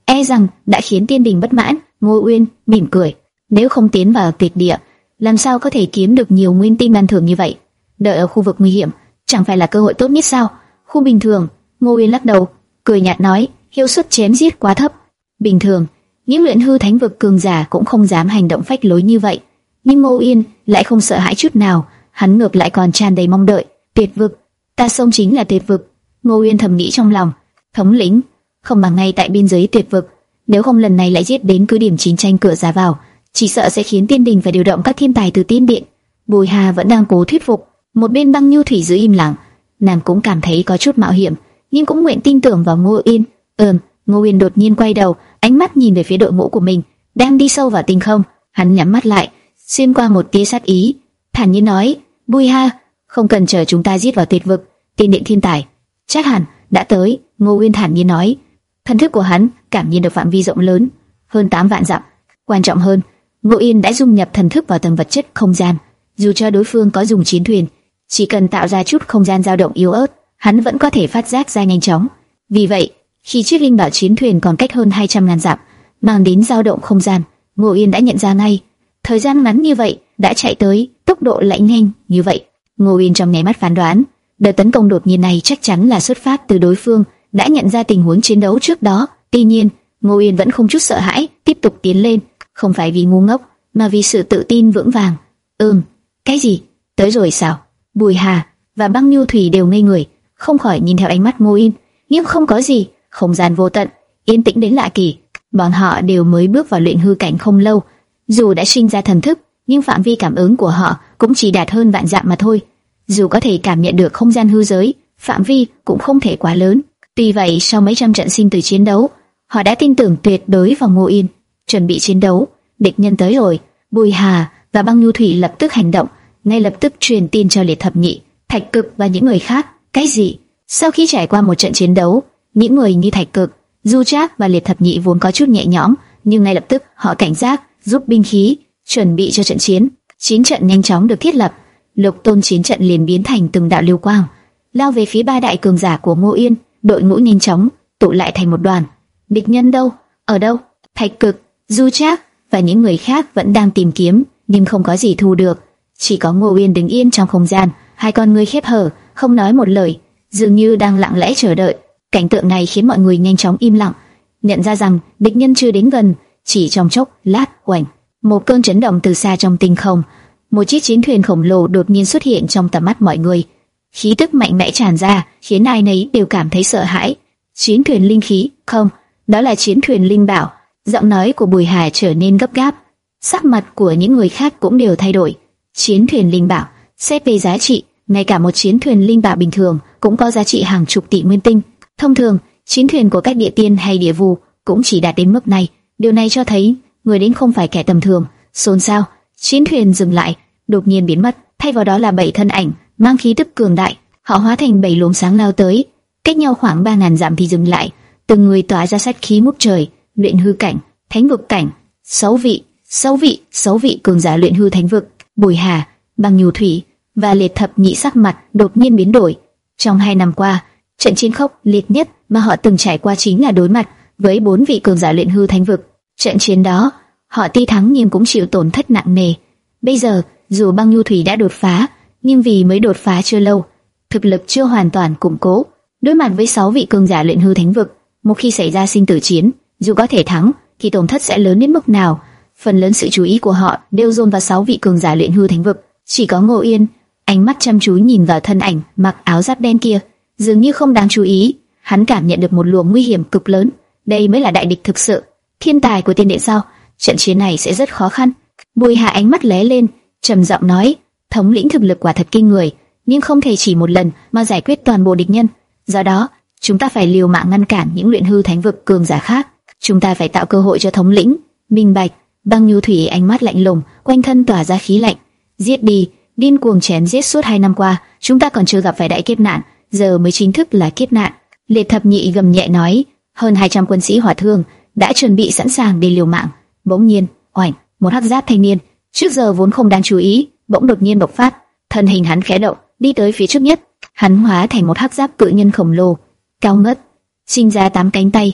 e rằng đã khiến tiên đình bất mãn. Ngô Uyên mỉm cười, nếu không tiến vào tuyệt địa, làm sao có thể kiếm được nhiều nguyên tinh ban thưởng như vậy? Đợi ở khu vực nguy hiểm, chẳng phải là cơ hội tốt nhất sao? Khu bình thường, Ngô Uyên lắc đầu, cười nhạt nói, hiệu suất chém giết quá thấp. Bình thường, những luyện hư thánh vực cường giả cũng không dám hành động phách lối như vậy, nhưng Ngô Uyên lại không sợ hãi chút nào, hắn ngược lại còn tràn đầy mong đợi. Tuyệt vực, ta xông chính là tuyệt vực. Ngô Uyên thầm nghĩ trong lòng, thống lĩnh, không bằng ngay tại biên giới tuyệt vực, nếu không lần này lại giết đến cứ điểm chiến tranh cửa ra vào, chỉ sợ sẽ khiến tiên đình phải điều động các thiên tài từ tiên điện. Bùi Hà vẫn đang cố thuyết phục, một bên Băng Nhu Thủy giữ im lặng, nàng cũng cảm thấy có chút mạo hiểm, nhưng cũng nguyện tin tưởng vào Ngô Uyên. Ừm, Ngô Uyên đột nhiên quay đầu, ánh mắt nhìn về phía đội ngũ của mình, đang đi sâu vào tinh không. Hắn nhắm mắt lại, xuyên qua một tia sát ý, thản nhiên nói, Bùi Hà, không cần chờ chúng ta giết vào tuyệt vực, tiên điện thiên tài chắc hẳn đã tới. Ngô Uyên thản nhiên nói, thần thức của hắn cảm nhận được phạm vi rộng lớn, hơn tám vạn dặm. Quan trọng hơn, Ngô Uyên đã dung nhập thần thức vào tầng vật chất không gian, dù cho đối phương có dùng chiến thuyền, chỉ cần tạo ra chút không gian dao động yếu ớt, hắn vẫn có thể phát giác ra nhanh chóng. Vì vậy, khi chiếc linh bảo chiến thuyền còn cách hơn hai trăm ngàn dặm, mang đến dao động không gian, Ngô Uyên đã nhận ra ngay. Thời gian ngắn như vậy đã chạy tới, tốc độ lại nhanh như vậy. Ngô Uyên trong nháy mắt phán đoán, đợt tấn công đột nhiên này chắc chắn là xuất phát từ đối phương đã nhận ra tình huống chiến đấu trước đó. Tuy nhiên, Ngô Uyên vẫn không chút sợ hãi, tiếp tục tiến lên, không phải vì ngu ngốc, mà vì sự tự tin vững vàng. Ừm, cái gì? Tới rồi sao? Bùi Hà và Băng Nhu Thủy đều ngây người, không khỏi nhìn theo ánh mắt Ngô Uyên. Nhưng không có gì, không gian vô tận, yên tĩnh đến lạ kỳ. Bọn họ đều mới bước vào luyện hư cảnh không lâu, dù đã sinh ra thần thức, nhưng phạm vi cảm ứng của họ cũng chỉ đạt hơn vạn dặm mà thôi. Dù có thể cảm nhận được không gian hư giới, phạm vi cũng không thể quá lớn. Tuy vậy, sau mấy trăm trận sinh tử chiến đấu, họ đã tin tưởng tuyệt đối vào Ngô Uyên. Chuẩn bị chiến đấu, địch nhân tới rồi. Bùi Hà và Băng Nhu Thủy lập tức hành động, ngay lập tức truyền tin cho Liệt Thập Nhị, Thạch Cực và những người khác. Cái gì? Sau khi trải qua một trận chiến đấu, những người như Thạch Cực, Du Trác và Liệt Thập Nhị vốn có chút nhẹ nhõm, nhưng ngay lập tức họ cảnh giác, rút binh khí, chuẩn bị cho trận chiến. Chiến trận nhanh chóng được thiết lập, Lục Tôn chiến trận liền biến thành từng đạo lưu quang, lao về phía ba đại cường giả của Ngô Uyên. Đội ngũ nhanh chóng tụ lại thành một đoàn. Địch nhân đâu? Ở đâu? Thạch Cực, Du Trác và những người khác vẫn đang tìm kiếm, nhưng không có gì thu được. Chỉ có Ngô Uyên đứng yên trong không gian, hai con ngươi khép hờ, không nói một lời, dường như đang lặng lẽ chờ đợi. Cảnh tượng này khiến mọi người nhanh chóng im lặng, nhận ra rằng địch nhân chưa đến gần. Chỉ trong chốc lát, oành, một cơn chấn động từ xa trong tinh không, một chiếc chiến thuyền khổng lồ đột nhiên xuất hiện trong tầm mắt mọi người. Khí tức mạnh mẽ tràn ra, khiến ai nấy đều cảm thấy sợ hãi. Chiến thuyền linh khí? Không, đó là chiến thuyền linh bảo. Giọng nói của Bùi Hà trở nên gấp gáp, sắc mặt của những người khác cũng đều thay đổi. Chiến thuyền linh bảo, xét về giá trị, ngay cả một chiến thuyền linh bảo bình thường cũng có giá trị hàng chục tỷ nguyên tinh. Thông thường, chiến thuyền của các địa tiên hay địa vu cũng chỉ đạt đến mức này. Điều này cho thấy người đến không phải kẻ tầm thường. Xôn xao, chiến thuyền dừng lại, đột nhiên biến mất, thay vào đó là bảy thân ảnh mang khí tức cường đại. Họ hóa thành bảy luồng sáng lao tới, cách nhau khoảng ba ngàn dặm thì dừng lại, từng người tỏa ra sát khí ngút trời. Luyện hư cảnh, thánh vực cảnh, sáu vị, sáu vị, sáu vị cường giả luyện hư thánh vực. Bùi Hà, Băng Nhu Thủy và Liệt Thập Nhị sắc mặt đột nhiên biến đổi. Trong hai năm qua, trận chiến khốc liệt nhất mà họ từng trải qua chính là đối mặt với bốn vị cường giả luyện hư thánh vực. Trận chiến đó, họ tuy thắng nhưng cũng chịu tổn thất nặng nề. Bây giờ, dù Băng Nhu Thủy đã đột phá, nhưng vì mới đột phá chưa lâu, thực lực chưa hoàn toàn củng cố. Đối mặt với sáu vị cường giả luyện hư thánh vực, một khi xảy ra sinh tử chiến, dù có thể thắng, thì tổn thất sẽ lớn đến mức nào? Phần lớn sự chú ý của họ đều dồn vào sáu vị cường giả luyện hư thánh vực. Chỉ có Ngô Uyên, ánh mắt chăm chú nhìn vào thân ảnh mặc áo giáp đen kia, dường như không đáng chú ý. Hắn cảm nhận được một luồng nguy hiểm cực lớn. Đây mới là đại địch thực sự, thiên tài của tiên điện sao? Trận chiến này sẽ rất khó khăn. Bùi Hà ánh mắt lóe lên, trầm giọng nói: thống lĩnh thực lực quả thật kinh người, nhưng không thể chỉ một lần mà giải quyết toàn bộ địch nhân. Do đó, chúng ta phải liều mạng ngăn cản những luyện hư thánh vực cường giả khác. Chúng ta phải tạo cơ hội cho thống lĩnh. Minh bạch. Băng Nhu Thủy ánh mắt lạnh lùng, quanh thân tỏa ra khí lạnh. Giết đi, điên cuồng chém giết suốt hai năm qua, chúng ta còn chưa gặp phải đại kiếp nạn, giờ mới chính thức là kiếp nạn. Liệt Thập Nhị gầm nhẹ nói. Hơn hai trăm quân sĩ hỏa thương đã chuẩn bị sẵn sàng để liều mạng. Bỗng nhiên, oảnh, một hắc giáp thanh niên trước giờ vốn không đáng chú ý, bỗng đột nhiên bộc phát, thân hình hắn khẽ động, đi tới phía trước nhất. Hắn hóa thành một hắc giáp cự nhân khổng lồ, cao ngất, sinh ra tám cánh tay,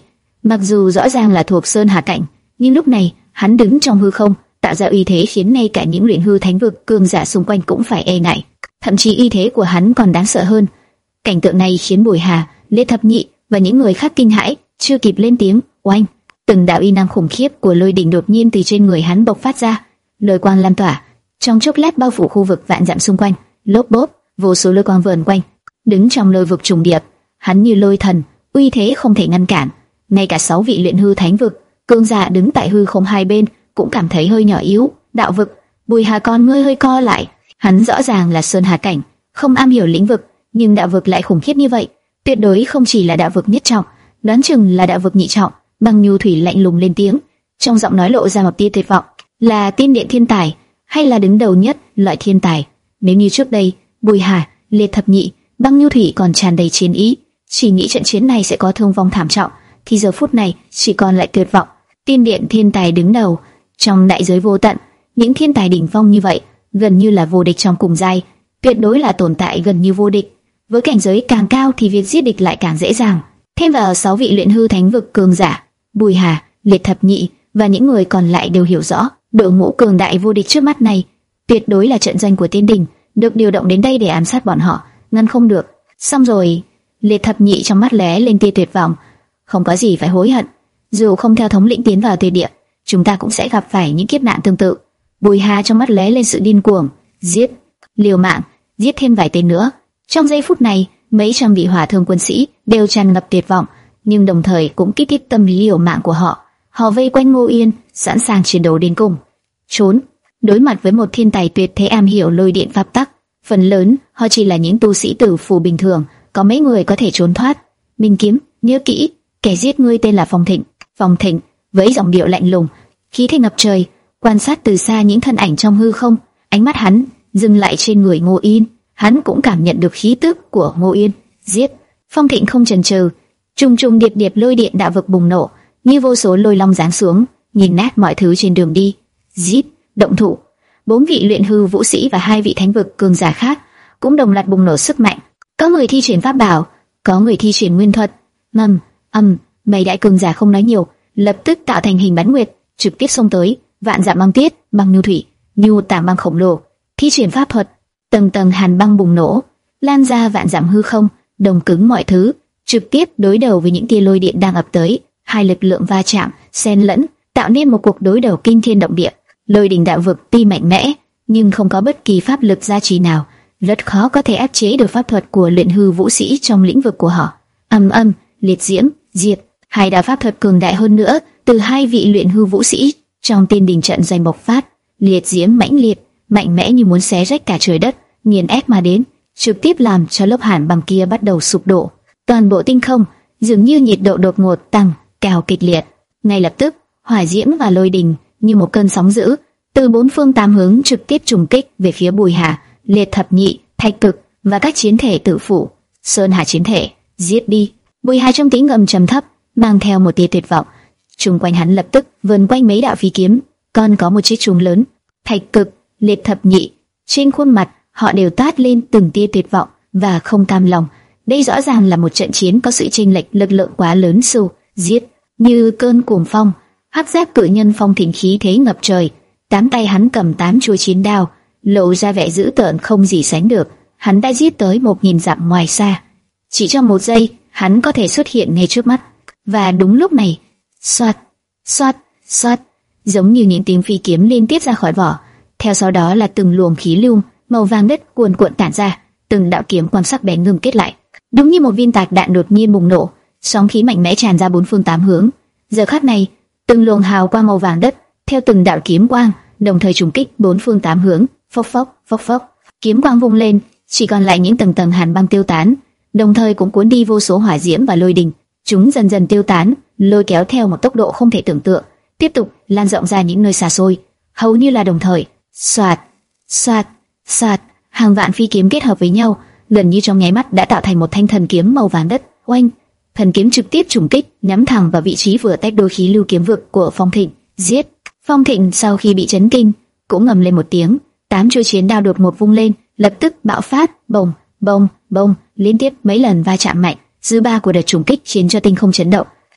Mặc dù rõ ràng là thuộc Sơn Hà cảnh, nhưng lúc này hắn đứng trong hư không, tạo ra uy thế khiến ngay cả những luyện hư thánh vực cường giả xung quanh cũng phải e ngại. Thậm chí uy thế của hắn còn đáng sợ hơn. Cảnh tượng này khiến Bùi Hà, Lê Thập Nhị và những người khác kinh hãi, chưa kịp lên tiếng, oanh, từng đạo uy năng khủng khiếp của lôi đỉnh đột nhiên từ trên người hắn bộc phát ra, lôi quang lan tỏa, trong chốc lát bao phủ khu vực vạn dặm xung quanh. Lốp bốp, vô số lôi quang vờn quanh, đứng trong lôi vực trùng điệp, hắn như lôi thần, uy thế không thể ngăn cản. Ngay cả sáu vị luyện hư thánh vực cường giả đứng tại hư không hai bên cũng cảm thấy hơi nhỏ yếu. Đạo vực, Bùi Hà con ngươi hơi co lại, hắn rõ ràng là Sơn Hà cảnh, không am hiểu lĩnh vực, nhưng đạo vực lại khủng khiếp như vậy, tuyệt đối không chỉ là đạo vực nhất trọng, đoán chừng là đạo vực nhị trọng. Băng Nhu Thủy lạnh lùng lên tiếng, trong giọng nói lộ ra một tia tuyệt vọng. Là tiên điện thiên tài, hay là đứng đầu nhất loại thiên tài? Nếu như trước đây, Bùi Hà, Lê Thập Nhị, Băng Nhu Thủy còn tràn đầy chiến ý, chỉ nghĩ trận chiến này sẽ có thương vong thảm trọng, thì giờ phút này chỉ còn lại tuyệt vọng. Tiên điện thiên tài đứng đầu trong đại giới vô tận, những thiên tài đỉnh phong như vậy gần như là vô địch trong cùng giai, tuyệt đối là tồn tại gần như vô địch. Với cảnh giới càng cao thì việc giết địch lại càng dễ dàng. Thêm vào sáu vị luyện hư thánh vực cường giả, Bùi Hà, Liệt Thập Nhị và những người còn lại đều hiểu rõ, đội ngũ cường đại vô địch trước mắt này tuyệt đối là trận doanh của Tiên Đình, được điều động đến đây để ám sát bọn họ, ngăn không được. Xong rồi, Liệt Thập Nhị trong mắt lóe lên tia tuyệt vọng. Không có gì phải hối hận, dù không theo thống lĩnh tiến vào Tuyệt Địa, chúng ta cũng sẽ gặp phải những kiếp nạn tương tự. Bùi Hà trong mắt lóe lên sự điên cuồng, giết, liều mạng, giết thêm vài tên nữa. Trong giây phút này, mấy trăm vị hỏa thương quân sĩ đều tràn ngập tuyệt vọng, nhưng đồng thời cũng kích thích tâm lý liều mạng của họ. Họ vây quanh Ngô Yên, sẵn sàng chiến đấu đến cùng. Trốn, đối mặt với một thiên tài tuyệt thế am hiểu lôi điện pháp tắc, phần lớn họ chỉ là những tu sĩ tử phù bình thường, có mấy người có thể trốn thoát. Minh Kiếm, nhớ kỹ, kẻ giết ngươi tên là Phong Thịnh. Phong Thịnh với giọng điệu lạnh lùng, khí thế ngập trời, quan sát từ xa những thân ảnh trong hư không. Ánh mắt hắn dừng lại trên người Ngô Yên, hắn cũng cảm nhận được khí tức của Ngô Yên. Giết! Phong Thịnh không chần chừ, trùng trùng điệp điệp lôi điện đạo vực bùng nổ, như vô số lôi long giáng xuống, nhìn nát mọi thứ trên đường đi. Giết! Động thủ! Bốn vị luyện hư vũ sĩ và hai vị thánh vực cường giả khác cũng đồng loạt bùng nổ sức mạnh. Có người thi triển pháp bảo, có người thi triển nguyên thuật. Ngầm, âm, mấy đại cường giả không nói nhiều, lập tức tạo thành hình bán nguyệt, trực tiếp xông tới. Vạn dặm băng tiết, băng nhu thủy, nhu tảng băng khổng lồ, thi triển pháp thuật, tầng tầng hàn băng bùng nổ, lan ra vạn dặm hư không, đông cứng mọi thứ, trực tiếp đối đầu với những tia lôi điện đang ập tới. Hai lực lượng va chạm, xen lẫn, tạo nên một cuộc đối đầu kinh thiên động địa. Lôi đỉnh đạo vực tuy mạnh mẽ, nhưng không có bất kỳ pháp lực gia trì nào, rất khó có thể áp chế được pháp thuật của luyện hư vũ sĩ trong lĩnh vực của họ. Âm âm, liệt diễm, diệt, hai đạo pháp thuật cường đại hơn nữa từ hai vị luyện hư vũ sĩ trong Tiên Đình trận doanh bộc phát. Liệt diễm mãnh liệt, mạnh mẽ như muốn xé rách cả trời đất, nghiền ép mà đến, trực tiếp làm cho lớp hàn băng kia bắt đầu sụp đổ. Toàn bộ tinh không dường như nhiệt độ đột ngột tăng cao kịch liệt. Ngay lập tức, hỏa diễm và lôi đình như một cơn sóng dữ từ bốn phương tám hướng trực tiếp trùng kích về phía Bùi Hà, Liệt Thập Nhị, Thạch Cực và các chiến thể tự phụ. Sơn Hà chiến thể, giết đi! Bùi Hà trong tiếng ngầm trầm thấp mang theo một tia tuyệt vọng. Trung quanh hắn lập tức vần quanh mấy đạo phi kiếm, còn có một chiếc trùng lớn. Thạch Cực, Liệt Thập Nhị, trên khuôn mặt họ đều toát lên từng tia tuyệt vọng và không cam lòng. Đây rõ ràng là một trận chiến có sự chênh lệch lực lượng quá lớn. Sưu, giết! Như cơn cuồng phong, hắc giáp cự nhân Phong Thịnh khí thế ngập trời, tám tay hắn cầm tám chuôi chiến đao, lộ ra vẻ dữ tợn không gì sánh được. Hắn đã giết tới một nghìn dặm ngoài xa, chỉ trong một giây hắn có thể xuất hiện ngay trước mắt. Và đúng lúc này, xoát, xoát, xoát, giống như những tiếng phi kiếm liên tiếp ra khỏi vỏ, theo sau đó là từng luồng khí lưu màu vàng đất cuồn cuộn tản ra, từng đạo kiếm quan sắc bén ngưng kết lại, đúng như một viên tạc đạn đột nhiên bùng nổ, sóng khí mạnh mẽ tràn ra bốn phương tám hướng. Giờ khắc này, từng luồng hào quang màu vàng đất theo từng đạo kiếm quang đồng thời trùng kích bốn phương tám hướng. Phốc phốc, phốc phốc, kiếm quang vung lên, chỉ còn lại những tầng tầng hàn băng tiêu tán, đồng thời cũng cuốn đi vô số hỏa diễm và lôi đình. Chúng dần dần tiêu tán, lôi kéo theo một tốc độ không thể tưởng tượng, tiếp tục lan rộng ra những nơi xa xôi, hầu như là đồng thời. Soạt, soạt, soạt, hàng vạn phi kiếm kết hợp với nhau, gần như trong nháy mắt đã tạo thành một thanh thần kiếm màu vàng đất. Oanh! Thần kiếm trực tiếp trùng kích, nhắm thẳng vào vị trí vừa tách đôi khí lưu kiếm vực của Phong Thịnh. Giết! Phong Thịnh sau khi bị chấn kinh, cũng ngầm lên một tiếng, tám chuôi chiến đao đột ngột vung lên, lập tức bạo phát, bồng, bồng, bồng, liên tiếp mấy lần va chạm mạnh. Dư ba của đợt trùng kích khiến cho tinh không chấn động.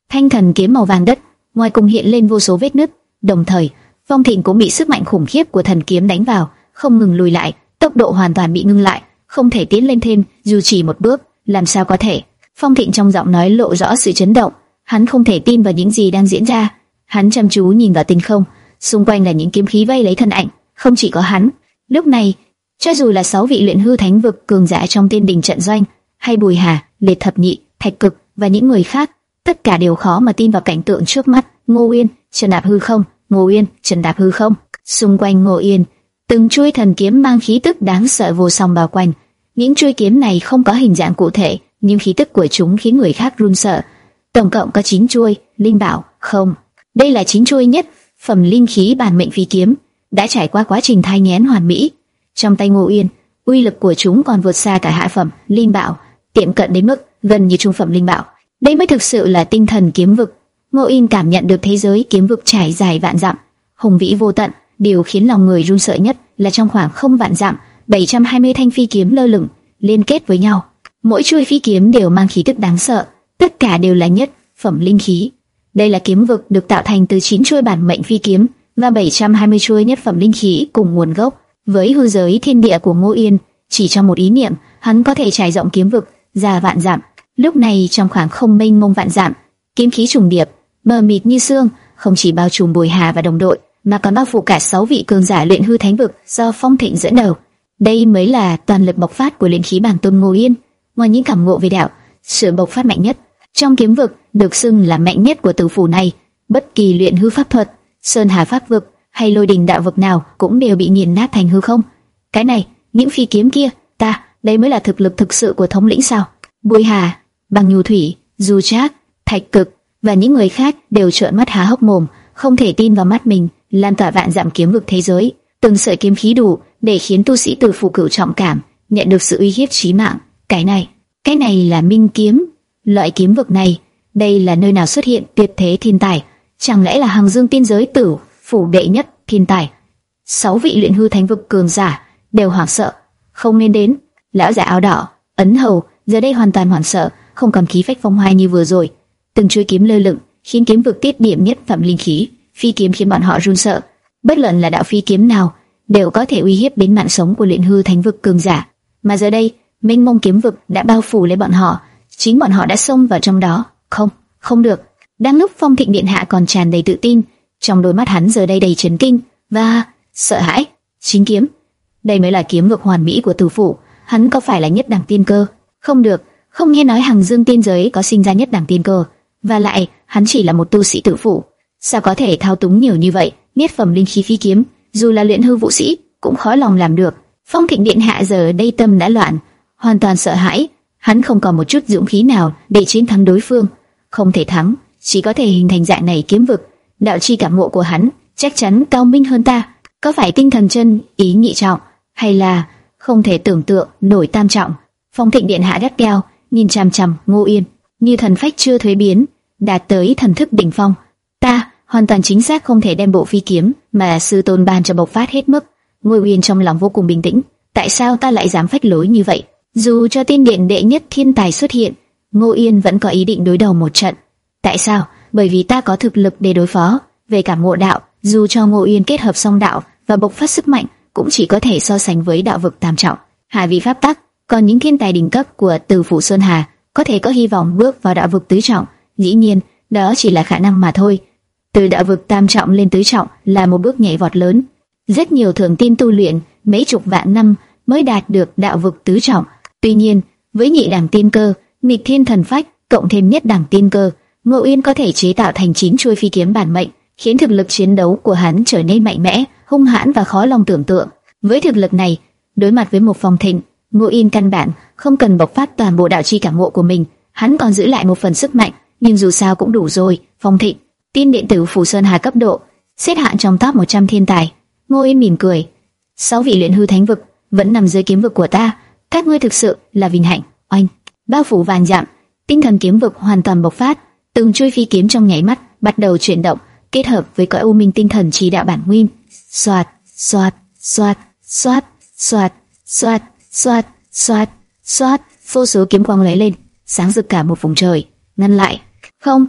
Thanh thần kiếm màu vàng đất, ngoài cùng hiện lên vô số vết nứt. Đồng thời, Phong Thịnh cũng bị sức mạnh khủng khiếp của thần kiếm đánh vào, không ngừng lùi lại, tốc độ hoàn toàn bị ngưng lại, không thể tiến lên thêm dù chỉ một bước. Làm sao có thể? Phong Thịnh trong giọng nói lộ rõ sự chấn động. Hắn không thể tin vào những gì đang diễn ra. Hắn chăm chú nhìn vào tinh không, xung quanh là những kiếm khí vây lấy thân ảnh. Không chỉ có hắn, lúc này, cho dù là sáu vị luyện hư thánh vực cường giả trong Tiên Đình trận doanh, hay Bùi Hà, Liệt Thập Nhị, Thạch Cực và những người khác, tất cả đều khó mà tin vào cảnh tượng trước mắt. Ngô Uyên, trấn đạp hư không. Ngô Uyên, trấn đạp hư không. Xung quanh Ngô Uyên, từng chuôi thần kiếm mang khí tức đáng sợ vô song bao quanh. Những chuôi kiếm này không có hình dạng cụ thể, nhưng khí tức của chúng khiến người khác run sợ. Tổng cộng có chín chuôi, linh bảo, không. Đây là chín chuôi nhất phẩm linh khí bản mệnh phi kiếm, đã trải qua quá trình thai nghén hoàn mỹ. Trong tay Ngô Uyên, uy lực của chúng còn vượt xa cả hạ phẩm linh bảo, tiệm cận đến mức gần như trung phẩm linh bảo. Đây mới thực sự là tinh thần kiếm vực. Ngô Uyên cảm nhận được thế giới kiếm vực trải dài vạn dặm, hùng vĩ vô tận. Điều khiến lòng người run sợ nhất là trong khoảng không vạn dặm, bảy trăm hai mươi thanh phi kiếm lơ lửng liên kết với nhau. Mỗi chuôi phi kiếm đều mang khí tức đáng sợ, tất cả đều là nhất phẩm linh khí. Đây là kiếm vực được tạo thành từ chín chuôi bản mệnh phi kiếm và bảy trăm hai mươi chuôi nhất phẩm linh khí cùng nguồn gốc với hư giới thiên địa của Ngô Uyên. Chỉ trong một ý niệm, hắn có thể trải rộng kiếm vực ra vạn dặm. Lúc này trong khoảng không mênh mông vạn dặm, kiếm khí trùng điệp, mờ mịt như sương, không chỉ bao trùm Bùi Hà và đồng đội, mà còn bao phủ cả sáu vị cường giả luyện hư thánh vực do Phong Thịnh dẫn đầu. Đây mới là toàn lực bộc phát của luyện khí bản tôn Ngô Uyên. Ngoài những cảm ngộ về đạo, sự bộc phát mạnh nhất trong kiếm vực được xưng là mạnh nhất của tử phủ này, bất kỳ luyện hư pháp thuật, sơn hà pháp vực hay lôi đình đạo vực nào cũng đều bị nghiền nát thành hư không. Cái này, những phi kiếm kia, ta, đây mới là thực lực thực sự của thống lĩnh sao? Bùi Hà, Băng Nhu Thủy, Du Trác, Thạch Cực và những người khác đều trợn mắt há hốc mồm, không thể tin vào mắt mình. Lan tỏa vạn dặm kiếm vực thế giới, từng sợi kiếm khí đủ để khiến tu sĩ tử phủ cửu trọng cảm nhận được sự uy hiếp chí mạng. Cái này, cái này là minh kiếm. Loại kiếm vực này, đây là nơi nào xuất hiện tuyệt thế thiên tài? Chẳng lẽ là Hằng Dương tiên giới tử phủ đệ nhất thiên tài? Sáu vị luyện hư thánh vực cường giả đều hoảng sợ, không nên đến. Lão giả áo đỏ, Ấn Hầu, giờ đây hoàn toàn hoảng sợ, không còn khí phách phong hoa như vừa rồi. Từng chuôi kiếm lơ lửng, khiến kiếm vực tiết điểm nhất phẩm linh khí. Phi kiếm khiến bọn họ run sợ. Bất luận là đạo phi kiếm nào, đều có thể uy hiếp đến mạng sống của luyện hư thánh vực cường giả. Mà giờ đây, mênh mông kiếm vực đã bao phủ lấy bọn họ, chính bọn họ đã xông vào trong đó. Không, không được. Đang lúc Phong Thịnh điện hạ còn tràn đầy tự tin, trong đôi mắt hắn giờ đây đầy chấn kinh và sợ hãi. Chín kiếm, đây mới là kiếm vực hoàn mỹ của tử phủ. Hắn có phải là nhất đẳng tiên cơ? Không được, không nghe nói Hằng Dương tiên giới có sinh ra nhất đẳng tiên cơ. Và lại, hắn chỉ là một tu sĩ tử phủ, sao có thể thao túng nhiều như vậy? Nhất phẩm linh khí phi kiếm, dù là luyện hư vũ sĩ cũng khó lòng làm được. Phong Thịnh điện hạ giờ đây tâm đã loạn, hoàn toàn sợ hãi. Hắn không còn một chút dũng khí nào để chiến thắng đối phương. Không thể thắng, chỉ có thể hình thành dạng này kiếm vực. Đạo chi cảm ngộ của hắn chắc chắn cao minh hơn ta. Có phải tinh thần chân ý nhị trọng, hay là không thể tưởng tượng nổi tam trọng? Phong Thịnh điện hạ gắt gao nhìn chằm chằm Ngô Uyên, như thần phách chưa thuế biến, đạt tới thần thức đỉnh phong. Ta hoàn toàn chính xác không thể đem bộ phi kiếm mà sư tôn ban cho bộc phát hết mức. Ngô Uyên trong lòng vô cùng bình tĩnh. Tại sao ta lại dám phách lối như vậy? Dù cho tiên điện đệ nhất thiên tài xuất hiện, Ngô Uyên vẫn có ý định đối đầu một trận. Tại sao? Bởi vì ta có thực lực để đối phó. Về cảm ngộ đạo, dù cho Ngô Uyên kết hợp song đạo và bộc phát sức mạnh, cũng chỉ có thể so sánh với đạo vực tam trọng, hạ vị pháp tắc. Còn những thiên tài đỉnh cấp của Từ Phủ Sơn Hà có thể có hy vọng bước vào đạo vực tứ trọng. Dĩ nhiên, đó chỉ là khả năng mà thôi. Từ đạo vực tam trọng lên tứ trọng là một bước nhảy vọt lớn. Rất nhiều thường tin tu luyện mấy chục vạn năm mới đạt được đạo vực tứ trọng. Tuy nhiên, với nhị đẳng tiên cơ, nghịch thiên thần phách cộng thêm nhất đẳng tiên cơ, Ngô Uyên có thể chế tạo thành chín chuôi phi kiếm bản mệnh, khiến thực lực chiến đấu của hắn trở nên mạnh mẽ, hung hãn và khó lòng tưởng tượng. Với thực lực này, đối mặt với một Phong Thịnh, Ngô Uyên căn bản không cần bộc phát toàn bộ đạo chi cảm ngộ của mình, hắn còn giữ lại một phần sức mạnh, nhưng dù sao cũng đủ rồi. Phong Thịnh, tiên điện tử Phủ Sơn Hà cấp độ, xếp hạng trong top một trăm thiên tài. Ngô Uyên mỉm cười, sáu vị luyện hư thánh vực vẫn nằm dưới kiếm vực của ta, các ngươi thực sự là vinh hạnh. Oanh, bao phủ vạn dặm, tinh thần kiếm vực hoàn toàn bộc phát, từng chuôi phi kiếm trong nháy mắt bắt đầu chuyển động, kết hợp với cõi u minh tinh thần chỉ đạo bản nguyên. Xoạt, xoạt, xoạt, xoạt, xoạt, xoạt, xoạt, xoạt, xoạt, vô số kiếm quang lóe lên, sáng rực cả một vùng trời. Ngăn lại! Không,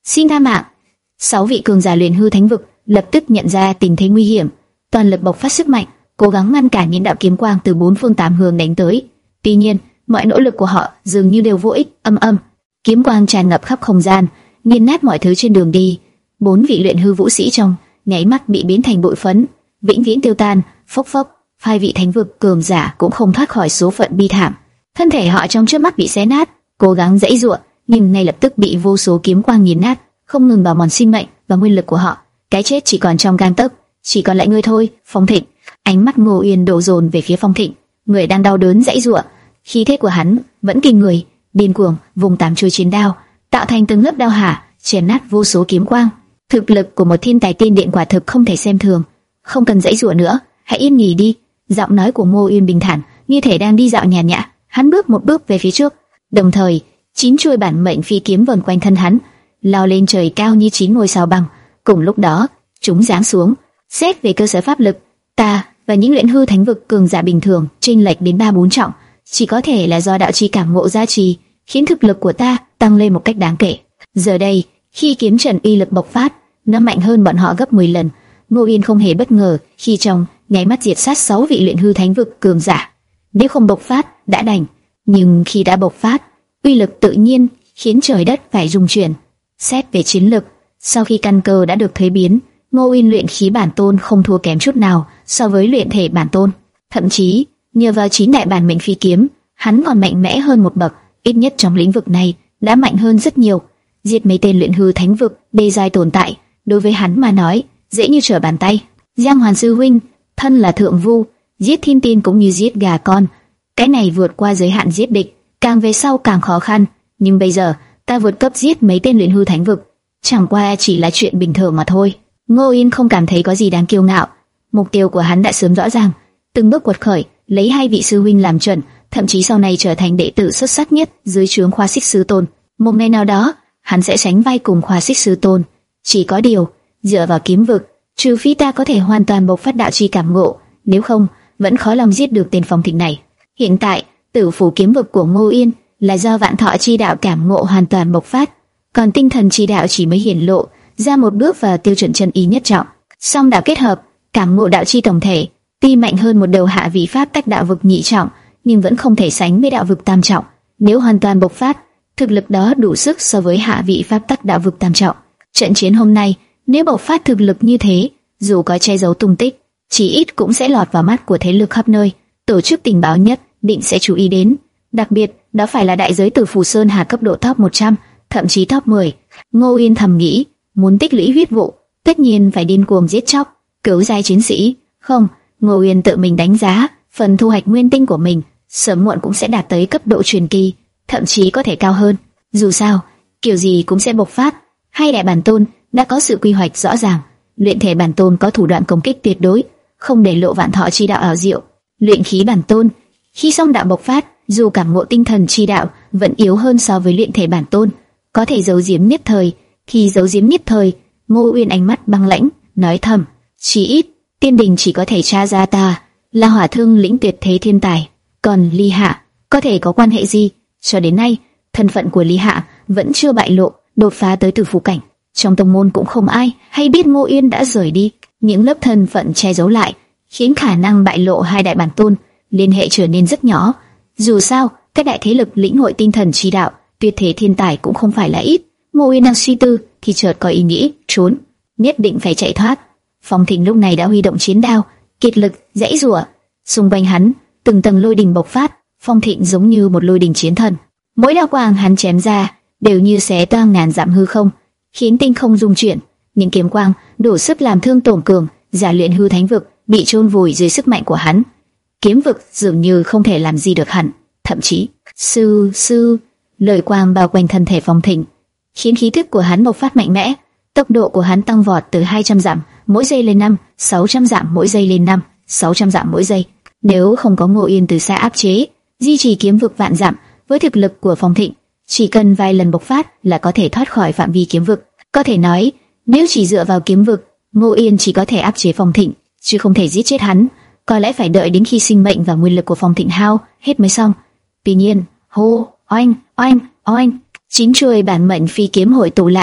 xin tha mạng. Sáu vị cường giả luyện hư thánh vực lập tức nhận ra tình thế nguy hiểm, toàn lực bộc phát sức mạnh, cố gắng ngăn cản những đạo kiếm quang từ bốn phương tám hướng đánh tới. Tuy nhiên, mọi nỗ lực của họ dường như đều vô ích. Âm âm, kiếm quang tràn ngập khắp không gian, nghiền nát mọi thứ trên đường đi. Bốn vị luyện hư vũ sĩ trong nháy mắt bị biến thành bụi phấn, vĩnh viễn tiêu tan. Phốc phốc, hai vị thánh vực cường giả cũng không thoát khỏi số phận bi thảm. Thân thể họ trong chớp mắt bị xé nát, cố gắng giãy giụa, nhưng ngay lập tức bị vô số kiếm quang nghiền nát, không ngừng bào mòn sinh mệnh và nguyên lực của họ. Cái chết chỉ còn trong gang tấc, chỉ còn lại ngươi thôi. Phong Thịnh, ánh mắt Ngô Uyên đổ dồn về phía Phong Thịnh, người đang đau đớn giãy giụa. Khí thế của hắn vẫn kinh người, điên cuồng vùng tám chuôi chiến đao, tạo thành từng lớp đao hà, chém nát vô số kiếm quang. Thực lực của một thiên tài tiên điện quả thực không thể xem thường. Không cần giãy giụa nữa, hãy yên nghỉ đi. Giọng nói của Ngô Uyên bình thản, như thể đang đi dạo nhàn nhã. Hắn bước một bước về phía trước, đồng thời chín chuôi bản mệnh phi kiếm vần quanh thân hắn, lao lên trời cao như chín ngôi sao băng. Cùng lúc đó, chúng giáng xuống. Xét về cơ sở pháp lực, ta và những luyện hư thánh vực cường giả bình thường chênh lệch đến ba bốn trọng, chỉ có thể là do đạo chi cảm ngộ gia trì, khiến thực lực của ta tăng lên một cách đáng kể. Giờ đây, khi kiếm trận uy lực bộc phát, nó mạnh hơn bọn họ gấp mười lần. Ngô Uyên không hề bất ngờ khi trong nháy mắt diệt sát sáu vị luyện hư thánh vực cường giả. Nếu không bộc phát đã đành, nhưng khi đã bộc phát, uy lực tự nhiên khiến trời đất phải rung chuyển. Xét về chiến lực, sau khi căn cơ đã được thuế biến, Ngô Uyên luyện khí bản tôn không thua kém chút nào so với luyện thể bản tôn. Thậm chí, nhờ vào chín đại bản mệnh phi kiếm, hắn còn mạnh mẽ hơn một bậc, ít nhất trong lĩnh vực này đã mạnh hơn rất nhiều. Diệt mấy tên luyện hư thánh vực đê giai tồn tại, đối với hắn mà nói dễ như trở bàn tay. Giang Hoàn sư huynh, thân là thượng vu, giết thiên tiên cũng như giết gà con, cái này vượt qua giới hạn giết địch, càng về sau càng khó khăn. Nhưng bây giờ ta vượt cấp giết mấy tên luyện hư thánh vực, chẳng qua chỉ là chuyện bình thường mà thôi. Ngô Uyên không cảm thấy có gì đáng kiêu ngạo. Mục tiêu của hắn đã sớm rõ ràng, từng bước quật khởi, lấy hai vị sư huynh làm chuẩn, thậm chí sau này trở thành đệ tử xuất sắc nhất dưới trướng Khoa Xích Sư Tôn. Một ngày nào đó, hắn sẽ sánh vai cùng Khoa Xích Sư Tôn. Chỉ có điều, dựa vào kiếm vực, trừ phi ta có thể hoàn toàn bộc phát đạo chi cảm ngộ, nếu không, vẫn khó lòng giết được tên Phong Thịnh này. Hiện tại, tử phủ kiếm vực của Ngô Uyên là do vạn thọ chi đạo cảm ngộ hoàn toàn bộc phát, còn tinh thần chi đạo chỉ mới hiển lộ ra một bước vào tiêu chuẩn chân ý nhất trọng. Song đạo kết hợp, cảm ngộ đạo chi tổng thể, tuy mạnh hơn một đầu hạ vị pháp tắc đạo vực nhị trọng, nhưng vẫn không thể sánh với đạo vực tam trọng. Nếu hoàn toàn bộc phát, thực lực đó đủ sức so với hạ vị pháp tắc đạo vực tam trọng. Trận chiến hôm nay, nếu bộc phát thực lực như thế, dù có che giấu tung tích, chỉ ít cũng sẽ lọt vào mắt của thế lực khắp nơi. Tổ chức tình báo nhất định sẽ chú ý đến, đặc biệt đó phải là đại giới Tử Phù Sơn Hà cấp độ top một trăm, thậm chí top mười. Ngô Uyên thầm nghĩ, muốn tích lũy huyết vụ, tất nhiên phải điên cuồng giết chóc, cứu giai chiến sĩ. Không, Ngô Uyên tự mình đánh giá, phần thu hoạch nguyên tinh của mình sớm muộn cũng sẽ đạt tới cấp độ truyền kỳ, thậm chí có thể cao hơn. Dù sao, kiểu gì cũng sẽ bộc phát. Hai đại bản tôn đã có sự quy hoạch rõ ràng, luyện thể bản tôn có thủ đoạn công kích tuyệt đối, không để lộ vạn thọ chi đạo ảo diệu. Luyện khí bản tôn, khi song đạo bộc phát, dù cảm ngộ tinh thần chi đạo vẫn yếu hơn so với luyện thể bản tôn, có thể giấu giếm nhất thời. Khi giấu giếm nhất thời, Ngô Uyên ánh mắt băng lãnh, nói thầm: chỉ ít tiên đình chỉ có thể tra ra ta là hỏa thương lĩnh tuyệt thế thiên tài, còn Ly Hạ có thể có quan hệ gì? Cho đến nay, thân phận của Ly Hạ vẫn chưa bại lộ, đột phá tới tử phủ cảnh. Trong tông môn cũng không ai hay biết Ngô Uyên đã rời đi. Những lớp thân phận che giấu lại, khiến khả năng bại lộ hai đại bản tôn liên hệ trở nên rất nhỏ. Dù sao, các đại thế lực lĩnh hội tinh thần chi đạo, tuyệt thế thiên tài cũng không phải là ít. Ngô Uyên đang suy tư, thì chợt có ý nghĩ trốn, nhất định phải chạy thoát. Phong Thịnh lúc này đã huy động chiến đao, kiệt lực giãy giụa. Xung quanh hắn, từng tầng lôi đình bộc phát. Phong Thịnh giống như một lôi đình chiến thần, mỗi đao quang hắn chém ra đều như xé toang ngàn dặm hư không, khiến tinh không rung chuyển. Những kiếm quang đủ sức làm thương tổn cường giả luyện hư thánh vực bị chôn vùi dưới sức mạnh của hắn. Kiếm vực dường như không thể làm gì được hắn, thậm chí sư sư lời quang bao quanh thân thể Phong Thịnh, khiến khí tức của hắn bộc phát mạnh mẽ. Tốc độ của hắn tăng vọt từ hai trăm dặm mỗi giây lên năm, sáu trăm dặm mỗi giây lên năm, sáu trăm dặm mỗi giây. Nếu không có Ngô Uyên từ xa áp chế, duy trì kiếm vực vạn dặm, với thực lực của Phong Thịnh, chỉ cần vài lần bộc phát là có thể thoát khỏi phạm vi kiếm vực. Có thể nói, nếu chỉ dựa vào kiếm vực, Ngô Uyên chỉ có thể áp chế Phong Thịnh, chứ không thể giết chết hắn. Có lẽ phải đợi đến khi sinh mệnh và nguyên lực của Phong Thịnh hao hết mới xong. Tuy nhiên, hô, oanh, oanh, oanh, chín chuôi bản mệnh phi kiếm hội tụ lại,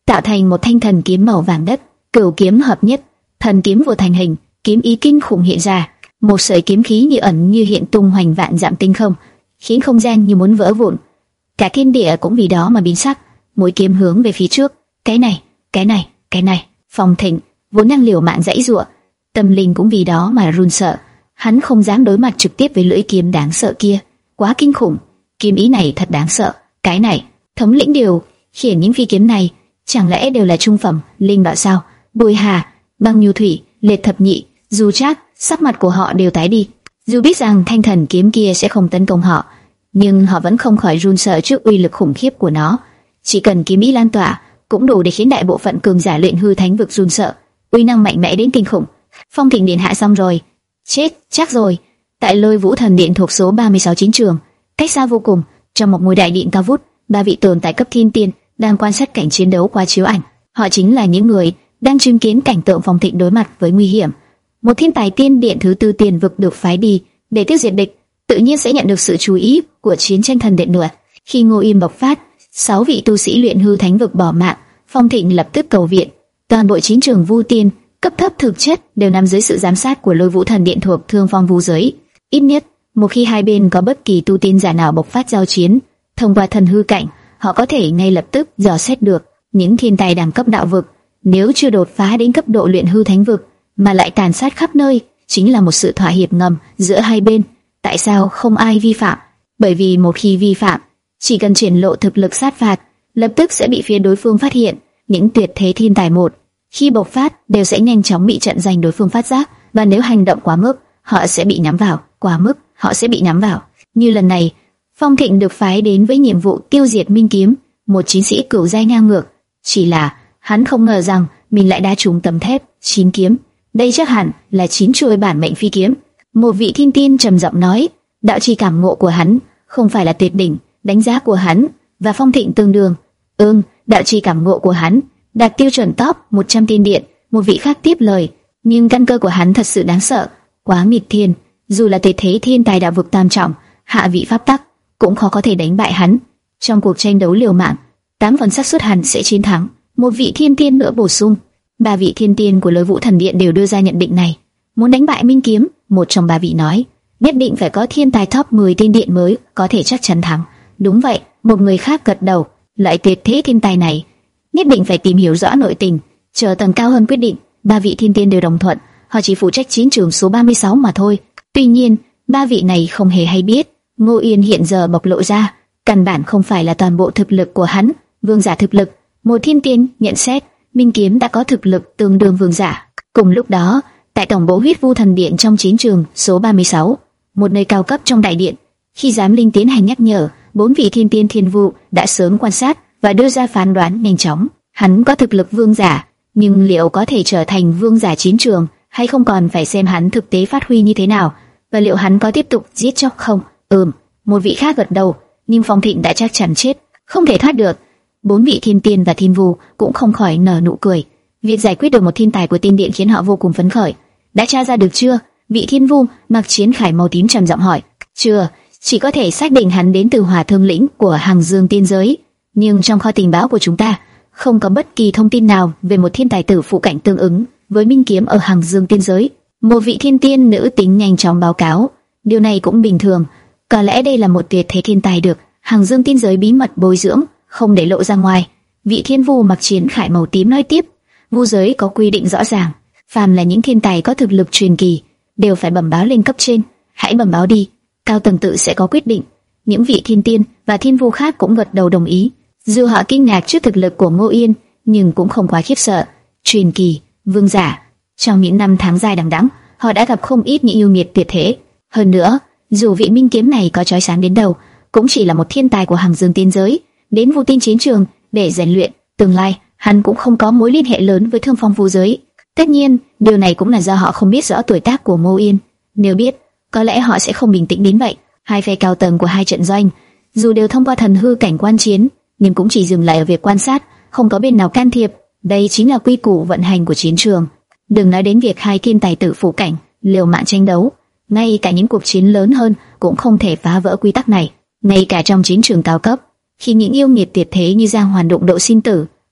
tạo thành một thanh thần kiếm màu vàng đất. Cửu kiếm hợp nhất, thần kiếm vừa thành hình, kiếm ý kinh khủng hiện ra, một sợi kiếm khí như ẩn như hiện tung hoành vạn dặm tinh không, khiến không gian như muốn vỡ vụn. Cả thiên địa cũng vì đó mà biến sắc, mũi kiếm hướng về phía trước. Cái này, cái này, cái này. Phong Thịnh vốn đang liều mạng giãy giụa, tâm linh cũng vì đó mà run sợ. Hắn không dám đối mặt trực tiếp với lưỡi kiếm đáng sợ kia, quá kinh khủng. Kiếm ý này thật đáng sợ. Cái này, thống lĩnh điều khiển những phi kiếm này, chẳng lẽ đều là trung phẩm linh bảo sao? Bùi Hà, Băng Nhu Thủy, Liệt Thập Nhị, Du Trác, sắc mặt của họ đều tái đi. Dù biết rằng thanh thần kiếm kia sẽ không tấn công họ, nhưng họ vẫn không khỏi run sợ trước uy lực khủng khiếp của nó. Chỉ cần kiếm ý lan tỏa, cũng đủ để khiến đại bộ phận cường giả luyện hư thánh vực run sợ. Uy năng mạnh mẽ đến kinh khủng. Phong Thịnh điện hạ xong rồi, chết chắc rồi. Tại Lôi Vũ Thần Điện thuộc số ba mươi sáu chiến trường, cách xa vô cùng, trong một ngôi đại điện cao vút, ba vị tồn tại cấp thiên tiên đang quan sát cảnh chiến đấu qua chiếu ảnh. Họ chính là những người đang chứng kiến cảnh tượng Phong Thịnh đối mặt với nguy hiểm. Một thiên tài tiên điện thứ tư tiền vực được phái đi để tiêu diệt địch, tự nhiên sẽ nhận được sự chú ý của chiến tranh thần điện nữa. Khi Ngô Yên bộc phát, sáu vị tu sĩ luyện hư thánh vực bỏ mạng, Phong Thịnh lập tức cầu viện. Toàn bộ chiến trường Vu Tiên cấp thấp thực chất đều nằm dưới sự giám sát của Lôi Vũ Thần Điện thuộc Thương Phong Vu giới. Ít nhất, một khi hai bên có bất kỳ tu tiên giả nào bộc phát giao chiến, thông qua thần hư cảnh, họ có thể ngay lập tức dò xét được những thiên tài đẳng cấp đạo vực. Nếu chưa đột phá đến cấp độ luyện hư thánh vực mà lại tàn sát khắp nơi, chính là một sự thỏa hiệp ngầm giữa hai bên. Tại sao không ai vi phạm? Bởi vì một khi vi phạm, chỉ cần triển lộ thực lực sát phạt, lập tức sẽ bị phía đối phương phát hiện. Những tuyệt thế thiên tài một khi bộc phát đều sẽ nhanh chóng bị trận giành đối phương phát giác, và nếu hành động quá mức, họ sẽ bị nhắm vào. Quá mức, họ sẽ bị nhắm vào. Như lần này, Phong Thịnh được phái đến với nhiệm vụ tiêu diệt Minh Kiếm, một chiến sĩ cửu giai ngang ngược. Chỉ là hắn không ngờ rằng mình lại đá trúng tấm thép chín kiếm. Đây chắc hẳn là chín chuôi bản mệnh phi kiếm. Một vị thiên tiên trầm giọng nói, đạo chi cảm ngộ của hắn không phải là tuyệt đỉnh, đánh giá của hắn và Phong Thịnh tương đương. Ừm, đạo chi cảm ngộ của hắn đạt tiêu chuẩn top một trăm tiên điện. Một vị khác tiếp lời, nhưng căn cơ của hắn thật sự đáng sợ, quá nghịch thiên. Dù là tuyệt thế thiên tài đạo vực tam trọng, hạ vị pháp tắc, cũng khó có thể đánh bại hắn. Trong cuộc tranh đấu liều mạng, tám phần xác suất hắn sẽ chiến thắng. Một vị thiên tiên nữa bổ sung. Ba vị thiên tiên của Lôi Vũ Thần Điện đều đưa ra nhận định này. Muốn đánh bại Minh Kiếm, một trong ba vị nói, nhất định phải có thiên tài top mười tiên điện mới có thể chắc chắn thắng. Đúng vậy, một người khác gật đầu. Loại tuyệt thế thiên tài này, nhất định phải tìm hiểu rõ nội tình, chờ tầng cao hơn quyết định. Ba vị thiên tiên đều đồng thuận, họ chỉ phụ trách chiến trường số ba mươi sáu mà thôi. Tuy nhiên, ba vị này không hề hay biết, Ngô Yên hiện giờ bộc lộ ra, căn bản không phải là toàn bộ thực lực của hắn. Vương giả thực lực, một thiên tiên nhận xét, Minh Kiếm đã có thực lực tương đương vương giả. Cùng lúc đó, tại tổng bộ Huyết Vu Thần Điện trong chiến trường số ba mươi sáu, một nơi cao cấp trong đại điện, khi giám linh tiến hành nhắc nhở, bốn vị thiên tiên thiên vu đã sớm quan sát và đưa ra phán đoán nhanh chóng. Hắn có thực lực vương giả, nhưng liệu có thể trở thành vương giả chiến trường hay không còn phải xem hắn thực tế phát huy như thế nào, và liệu hắn có tiếp tục giết chóc không? Ừm, một vị khác gật đầu, nhưng Phong Thịnh đã chắc chắn chết, không thể thoát được. Bốn vị thiên tiên và thiên vu cũng không khỏi nở nụ cười. Việc giải quyết được một thiên tài của tiên điện khiến họ vô cùng phấn khởi. Đã tra ra được chưa? Vị thiên vu mặc chiến khải màu tím trầm giọng hỏi. Chưa, chỉ có thể xác định hắn đến từ Hỏa Thương lĩnh của Hằng Dương tiên giới, nhưng trong kho tình báo của chúng ta không có bất kỳ thông tin nào về một thiên tài tử phụ cảnh tương ứng với Minh Kiếm ở Hằng Dương tiên giới. Một vị thiên tiên nữ tính nhanh chóng báo cáo. Điều này cũng bình thường, có lẽ đây là một tuyệt thế thiên tài được Hằng Dương tiên giới bí mật bồi dưỡng, không để lộ ra ngoài. Vị thiên vu mặc chiến khải màu tím nói tiếp, vu giới có quy định rõ ràng, phàm là những thiên tài có thực lực truyền kỳ đều phải bẩm báo lên cấp trên. Hãy bẩm báo đi, cao tầng tự sẽ có quyết định. Những vị thiên tiên và thiên vu khác cũng gật đầu đồng ý. Dù họ kinh ngạc trước thực lực của Ngô Yên, nhưng cũng không quá khiếp sợ. Truyền kỳ, vương giả, trong những năm tháng dài đằng đẵng, họ đã gặp không ít những yêu nghiệt tuyệt thế. Hơn nữa, dù vị Minh Kiếm này có chói sáng đến đâu, cũng chỉ là một thiên tài của Hằng Dương tiên giới, đến Vu Tiên chiến trường để rèn luyện. Tương lai, hắn cũng không có mối liên hệ lớn với Thương Phong Vu giới. Tất nhiên, điều này cũng là do họ không biết rõ tuổi tác của Ngô Yên. Nếu biết, có lẽ họ sẽ không bình tĩnh đến vậy. Hai phe cao tầng của hai trận doanh, dù đều thông qua thần hư cảnh quan chiến, nhưng cũng chỉ dừng lại ở việc quan sát, không có bên nào can thiệp. Đây chính là quy củ vận hành của chiến trường. Đừng nói đến việc hai thiên tài tử phụ cảnh liều mạng tranh đấu, ngay cả những cuộc chiến lớn hơn cũng không thể phá vỡ quy tắc này. Ngay cả trong chiến trường cao cấp, khi những yêu nghiệt tuyệt thế như Giang Hoàn đụng độ sinh tử,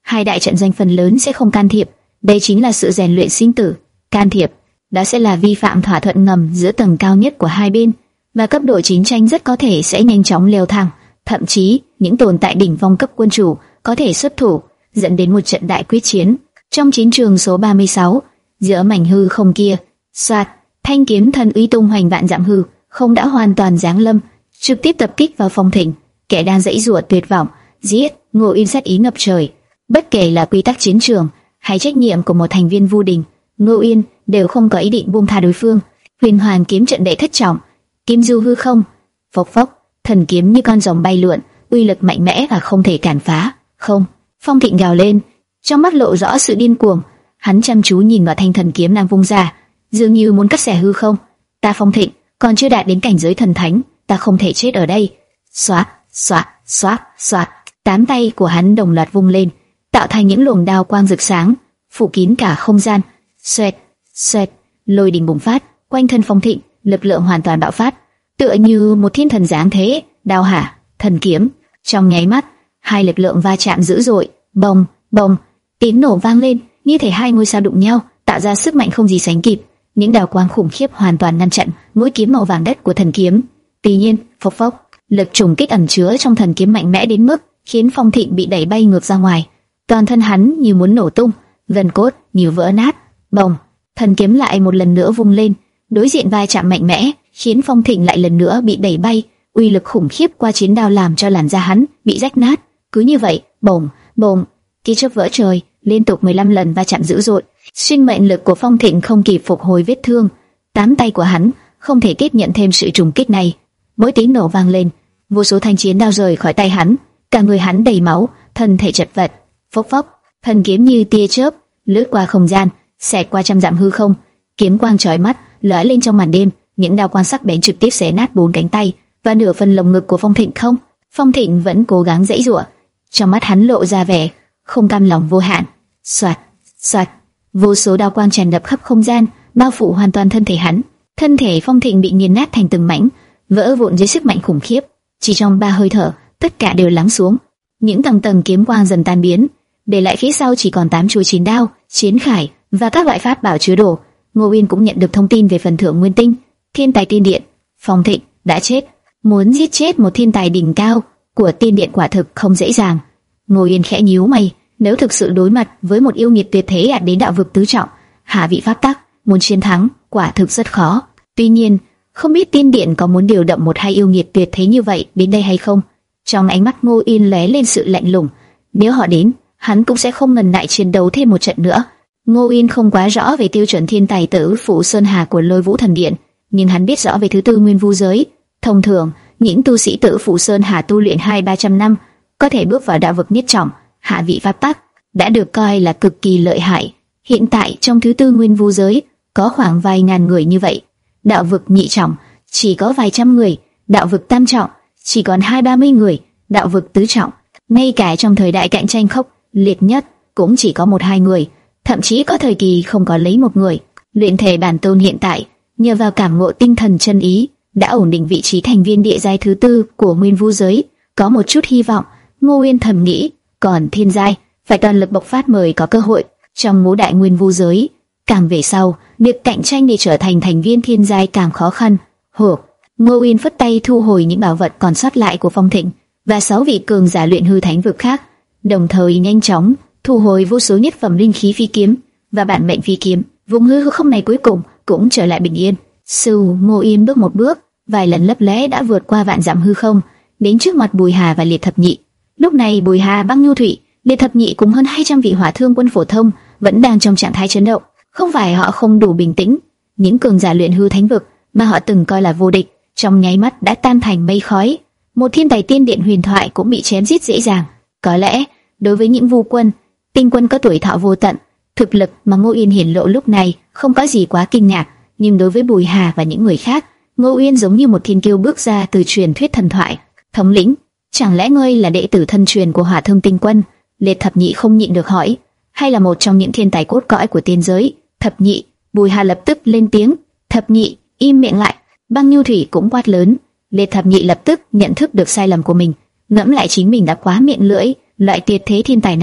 hai đại trận danh phần lớn sẽ không can thiệp, đây chính là sự rèn luyện sinh tử. Can thiệp, đó sẽ là vi phạm thỏa thuận ngầm giữa tầng cao nhất của hai bên, và cấp độ chiến tranh rất có thể sẽ nhanh chóng leo thang. Thậm chí, những tồn tại đỉnh phong cấp quân chủ có thể xuất thủ, dẫn đến một trận đại quyết chiến. Trong chiến trường số ba mươi sáu, giữa mảnh hư không kia, soạt, thanh kiếm thần uy tung hoành vạn dặm hư không đã hoàn toàn giáng lâm, trực tiếp tập kích vào Phong Thịnh, kẻ đang giãy giụa tuyệt vọng. Giết! Ngô Uyên sát ý ngập trời. Bất kể là quy tắc chiến trường hay trách nhiệm của một thành viên Vu Đình, Ngô Uyên đều không có ý định buông tha đối phương. Huyền Hoàn kiếm trận đệ thất trọng, kim du hư không, phốc phốc, thần kiếm như con rồng bay lượn, uy lực mạnh mẽ và không thể cản phá. Không! Phong Thịnh gào lên, trong mắt lộ rõ sự điên cuồng. Hắn chăm chú nhìn vào thanh thần kiếm đang vung ra, dường như muốn cắt xẻ hư không. Ta Phong Thịnh còn chưa đạt đến cảnh giới thần thánh, ta không thể chết ở đây. Xoát, xoát, xoát, xoát, tám tay của hắn đồng loạt vung lên, tạo thành những luồng đao quang rực sáng, phủ kín cả không gian. Xoẹt, xoẹt, lôi đình bùng phát, quanh thân Phong Thịnh, lực lượng hoàn toàn bạo phát, tựa như một thiên thần giáng thế. Đao hả, thần kiếm, trong nháy mắt, hai lực lượng va chạm dữ dội, bồng, bồng, tiếng nổ vang lên, như thể hai ngôi sao đụng nhau, tạo ra sức mạnh không gì sánh kịp. Những đao quang khủng khiếp hoàn toàn ngăn chặn mũi kiếm màu vàng đất của thần kiếm. Tuy nhiên, phốc phốc, lực trùng kích ẩn chứa trong thần kiếm mạnh mẽ đến mức khiến Phong Thịnh bị đẩy bay ngược ra ngoài, toàn thân hắn như muốn nổ tung, gân cốt như vỡ nát. Bồng, thần kiếm lại một lần nữa vung lên, đối diện vai chạm mạnh mẽ, khiến Phong Thịnh lại lần nữa bị đẩy bay. Uy lực khủng khiếp qua chiến đao làm cho làn da hắn bị rách nát. Cứ như vậy, bồng, bồng, tia chớp vỡ trời, liên tục mười lăm lần va chạm dữ dội. Sinh mệnh lực của Phong Thịnh không kịp phục hồi vết thương, tám tay của hắn không thể tiếp nhận thêm sự trùng kích này. Mỗi tiếng nổ vang lên, vô số thanh chiến đao rời khỏi tay hắn, cả người hắn đầy máu, thân thể chật vật. Phốc phốc, thần kiếm như tia chớp lướt qua không gian, xẹt qua trăm dặm hư không, kiếm quang chói mắt lóe lên trong màn đêm. Những đao quang sắc bén trực tiếp xé nát bốn cánh tay và nửa phần lồng ngực của Phong Thịnh. Không, Phong Thịnh vẫn cố gắng giãy giụa, trong mắt hắn lộ ra vẻ không cam lòng vô hạn. Soạt, soạt, vô số đao quang tràn ngập khắp không gian, bao phủ hoàn toàn thân thể hắn. Thân thể Phong Thịnh bị nghiền nát thành từng mảnh, vỡ vụn dưới sức mạnh khủng khiếp. Chỉ trong ba hơi thở, tất cả đều lắng xuống. Những tầng tầng kiếm quang dần tan biến, để lại phía sau chỉ còn tám chuôi chiến đao, chiến khải và các loại pháp bảo chứa đồ. Ngô Uyên cũng nhận được thông tin về phần thưởng nguyên tinh, thiên tài tiên điện. Phong Thịnh đã chết. Muốn giết chết một thiên tài đỉnh cao của tiên điện quả thực không dễ dàng. Ngô Uyên khẽ nhíu mày, nếu thực sự đối mặt với một yêu nghiệt tuyệt thế đạt đến đạo vực tứ trọng, hạ vị pháp tắc, muốn chiến thắng quả thực rất khó. Tuy nhiên, không biết tiên điện có muốn điều động một hai yêu nghiệt tuyệt thế như vậy đến đây hay không. Trong ánh mắt Ngô Uyên lóe lên sự lạnh lùng. Nếu họ đến, hắn cũng sẽ không ngần ngại chiến đấu thêm một trận nữa. Ngô Uyên không quá rõ về tiêu chuẩn thiên tài tử Phủ Sơn Hà của Lôi Vũ Thần Điện, nhưng hắn biết rõ về thứ tư nguyên vu giới. Thông thường, những tu sĩ tử Phủ Sơn Hà tu luyện hai ba trăm năm, có thể bước vào đạo vực nhất trọng, hạ vị pháp tắc, đã được coi là cực kỳ lợi hại. Hiện tại trong thứ tư nguyên vu giới có khoảng vài ngàn người như vậy. Đạo vực nhị trọng chỉ có vài trăm người, đạo vực tam trọng chỉ còn hai ba mươi người, đạo vực tứ trọng ngay cả trong thời đại cạnh tranh khốc liệt nhất cũng chỉ có một hai người, thậm chí có thời kỳ không có lấy một người. Luyện thể bản tôn hiện tại nhờ vào cảm ngộ tinh thần chân ý đã ổn định vị trí thành viên địa giai thứ tư của nguyên vu giới, có một chút hy vọng. Ngô Uyên thầm nghĩ, còn thiên giai phải toàn lực bộc phát mới có cơ hội. Trong ngũ đại nguyên vu giới, càng về sau, việc cạnh tranh để trở thành thành viên thiên giai càng khó khăn. Hổ, Ngô Uyên phất tay thu hồi những bảo vật còn sót lại của Phong Thịnh và sáu vị cường giả luyện hư thánh vực khác, đồng thời nhanh chóng thu hồi vô số nhất phẩm linh khí phi kiếm và bản mệnh phi kiếm. Vùng hư không này cuối cùng cũng trở lại bình yên. Sư Ngô Uyên bước một bước, vài lần lấp lé đã vượt qua vạn dặm hư không, đến trước mặt Bùi Hà và Liệt Thập Nhị. Lúc này Bùi Hà, Băng Nhu Thủy, Liệt Thập Nhị cùng hơn hai trăm vị hỏa thương quân phổ thông vẫn đang trong trạng thái chấn động. Không phải họ không đủ bình tĩnh, những cường giả luyện hư thánh vực mà họ từng coi là vô địch, trong nháy mắt đã tan thành mây khói. Một thiên tài tiên điện huyền thoại cũng bị chém giết dễ dàng. Có lẽ đối với những vu quân, tinh quân có tuổi thọ vô tận, thực lực mà Ngô Uyên hiển lộ lúc này không có gì quá kinh ngạc, nhưng đối với Bùi Hà và những người khác, Ngô Uyên giống như một thiên kiêu bước ra từ truyền thuyết thần thoại. Thống lĩnh, chẳng lẽ ngươi là đệ tử thân truyền của Hỏa Thương Tinh Quân? Liệt Thập Nhị không nhịn được hỏi. Hay là một trong những thiên tài cốt cõi của tiên giới? Thập Nhị. Bùi Hà lập tức lên tiếng. Thập Nhị, im miệng lại. Băng Nhu Thủy cũng quát lớn. Liệt Thập Nhị lập tức nhận thức được sai lầm của mình, ngẫm lại chính mình đã quá miệng lưỡi. Loại tuyệt thế thiên tài này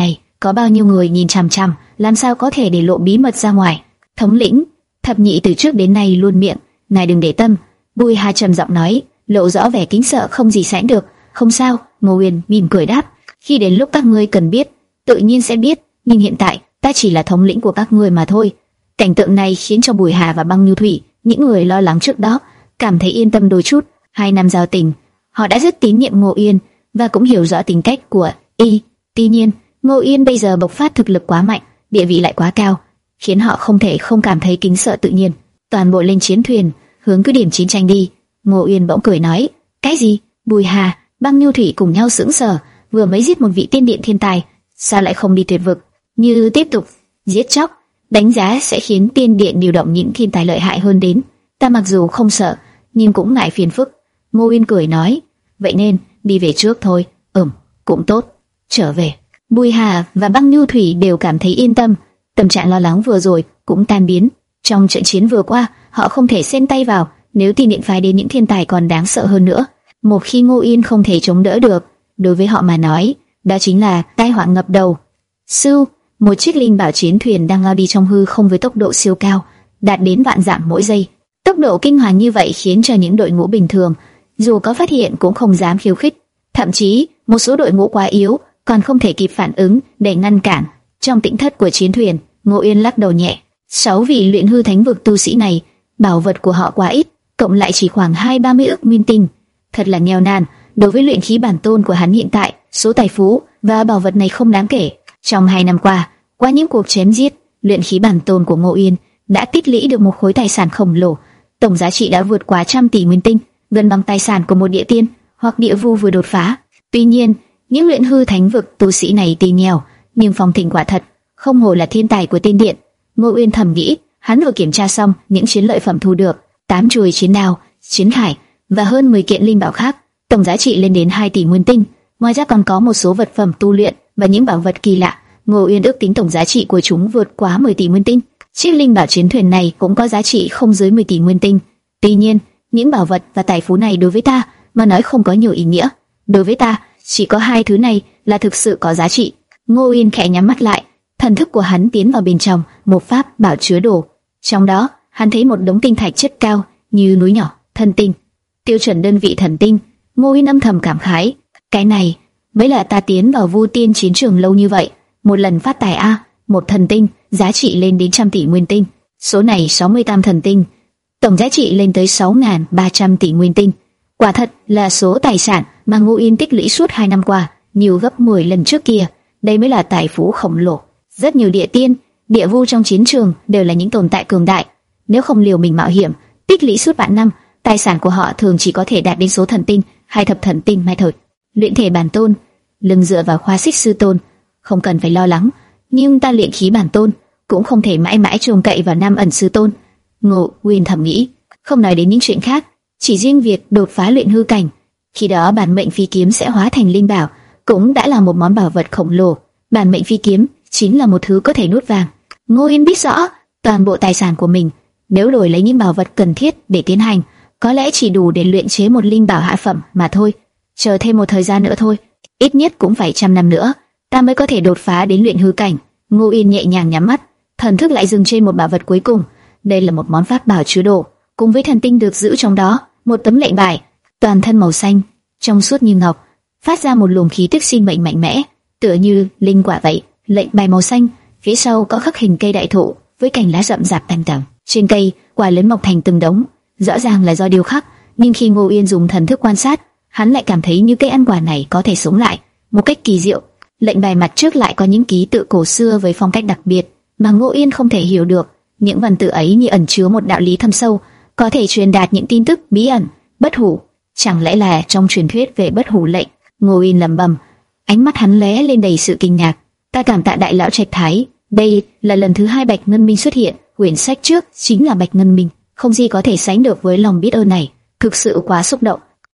có bao nhiêu người nhìn chằm chằm, làm sao có thể để lộ bí mật ra ngoài. Thống lĩnh, thập nhị từ trước đến nay luôn miệng, ngài đừng để tâm. Bùi Hà trầm giọng nói, lộ rõ vẻ kính sợ không gì sánh được. Không sao, Ngô Uyên mỉm cười đáp, khi đến lúc các ngươi cần biết, tự nhiên sẽ biết, nhưng hiện tại ta chỉ là thống lĩnh của các ngươi mà thôi. Cảnh tượng này khiến cho Bùi Hà và Băng Nhu Thủy, những người lo lắng trước đó, cảm thấy yên tâm đôi chút. Hai năm giao tình, họ đã rất tín nhiệm Ngô Uyên và cũng hiểu rõ tính cách của y. Tuy nhiên, Ngô Uyên bây giờ bộc phát thực lực quá mạnh, địa vị lại quá cao, khiến họ không thể không cảm thấy kính sợ tự nhiên. Toàn bộ lên chiến thuyền, hướng cứ điểm chiến tranh đi. Ngô Uyên bỗng cười nói, cái gì? Bùi Hà, Băng Nhu Thủy cùng nhau sững sờ, vừa mới giết một vị tiên điện thiên tài, sao lại không đi tuyệt vực? Như tiếp tục giết chóc, đánh giá sẽ khiến tiên điện điều động những thiên tài lợi hại hơn đến. Ta mặc dù không sợ, nhưng cũng ngại phiền phức. Ngô Uyên cười nói, vậy nên đi về trước thôi. Ừm, cũng tốt. Trở về. Bùi Hà và Băng Nhu Thủy đều cảm thấy yên tâm, tâm trạng lo lắng vừa rồi cũng tan biến. Trong trận chiến vừa qua, họ không thể xen tay vào, nếu tiên điện phái đến những thiên tài còn đáng sợ hơn nữa. Một khi Ngô Uyên không thể chống đỡ được, đối với họ mà nói, đó chính là tai họa ngập đầu. Sư, một chiếc linh bảo chiến thuyền đang lao đi trong hư không với tốc độ siêu cao, đạt đến vạn dặm mỗi giây. Tốc độ kinh hoàng như vậy khiến cho những đội ngũ bình thường, dù có phát hiện cũng không dám khiêu khích. Thậm chí, một số đội ngũ quá yếu, còn không thể kịp phản ứng để ngăn cản. Trong tĩnh thất của chiến thuyền, Ngô Uyên lắc đầu nhẹ. Sáu vị luyện hư thánh vực tu sĩ này, bảo vật của họ quá ít, cộng lại chỉ khoảng hai ba mươi ức nguyên tinh, thật là nghèo nàn. Đối với luyện khí bản tôn của hắn hiện tại, số tài phú và bảo vật này không đáng kể. Trong hai năm qua, qua những cuộc chém giết, luyện khí bản tôn của Ngô Uyên đã tích lũy được một khối tài sản khổng lồ, tổng giá trị đã vượt quá trăm tỷ nguyên tinh, gần bằng tài sản của một địa tiên hoặc địa vu vừa đột phá. Tuy nhiên, những luyện hư thánh vực tu sĩ này tuy nghèo, nhưng phong thịnh quả thật, không hổ là thiên tài của tiên điện. Ngô Uyên thầm nghĩ, hắn vừa kiểm tra xong những chiến lợi phẩm thu được, tám chuôi chiến đao, chiến khải và hơn mười kiện linh bảo khác, tổng giá trị lên đến hai tỷ nguyên tinh. Ngoài ra còn có một số vật phẩm tu luyện và những bảo vật kỳ lạ. Ngô Uyên ước tính tổng giá trị của chúng vượt quá mười tỷ nguyên tinh. Chiếc linh bảo chiến thuyền này cũng có giá trị không dưới mười tỷ nguyên tinh. Tuy nhiên, những bảo vật và tài phú này đối với ta mà nói không có nhiều ý nghĩa. Đối với ta, chỉ có hai thứ này là thực sự có giá trị. Ngô Uyên khẽ nhắm mắt lại, thần thức của hắn tiến vào bên trong một pháp bảo chứa đồ. Trong đó, hắn thấy một đống tinh thạch chất cao như núi nhỏ, thần tinh, tiêu chuẩn đơn vị thần tinh. Ngô Uyên âm thầm cảm khái, cái này mới là ta tiến vào Vu Tiên chiến trường lâu như vậy, một lần phát tài a, một thần tinh giá trị lên đến trăm tỷ nguyên tinh. Số này sáu mươi tam thần tinh, tổng giá trị lên tới sáu nghìn ba trăm tỷ nguyên tinh. Quả thật là số tài sản mà Ngô Uyên tích lũy suốt hai năm qua, nhiều gấp mười lần trước kia. Đây mới là tài phú khổng lồ. Rất nhiều địa tiên, địa vu trong chiến trường đều là những tồn tại cường đại. Nếu không liều mình mạo hiểm, tích lũy suốt vạn năm, tài sản của họ thường chỉ có thể đạt đến số thần tinh hay thập thần tinh mà thôi. Luyện thể bản tôn, lưng dựa vào khoa xích sư tôn, không cần phải lo lắng. Nhưng ta luyện khí bản tôn, cũng không thể mãi mãi trông cậy vào Nam ẩn sư tôn. Ngô Uyên thầm nghĩ, không nói đến những chuyện khác, chỉ riêng việc đột phá luyện hư cảnh, khi đó bản mệnh phi kiếm sẽ hóa thành linh bảo, cũng đã là một món bảo vật khổng lồ. Bản mệnh phi kiếm chính là một thứ có thể nuốt vàng. Ngô Uyên biết rõ, toàn bộ tài sản của mình, nếu đổi lấy những bảo vật cần thiết để tiến hành, có lẽ chỉ đủ để luyện chế một linh bảo hạ phẩm mà thôi. Chờ thêm một thời gian nữa thôi, ít nhất cũng phải trăm năm nữa, ta mới có thể đột phá đến luyện hư cảnh. Ngô Uyên nhẹ nhàng nhắm mắt, thần thức lại dừng trên một bảo vật cuối cùng. Đây là một món pháp bảo chứa đồ, cùng với thần tinh được giữ trong đó, một tấm lệnh bài, toàn thân màu xanh, trong suốt như ngọc, phát ra một luồng khí tức sinh mệnh mạnh mẽ, tựa như linh quả vậy. Lệnh bài màu xanh, phía sau có khắc hình cây đại thụ với cành lá rậm rạp tầng tầng. Trên cây, quả lớn mọc thành từng đống, rõ ràng là do điêu khắc, nhưng khi Ngô Uyên dùng thần thức quan sát, hắn lại cảm thấy như cây ăn quả này có thể sống lại một cách kỳ diệu. Lệnh bài mặt trước lại có những ký tự cổ xưa với phong cách đặc biệt mà Ngô Uyên không thể hiểu được. Những văn tự ấy như ẩn chứa một đạo lý thâm sâu, có thể truyền đạt những tin tức bí ẩn. Bất hủ, chẳng lẽ là trong truyền thuyết về bất hủ lệnh? Ngô Uyên lẩm bẩm, ánh mắt hắn lóe lên đầy sự kinh ngạc. Ta cảm tạ đại lão Trạch Thái, đây là lần thứ hai Bạch Ngân Minh xuất hiện. Quyển sách trước chính là Bạch Ngân Minh, không gì có thể sánh được với lòng biết ơn này. Thực sự quá xúc động.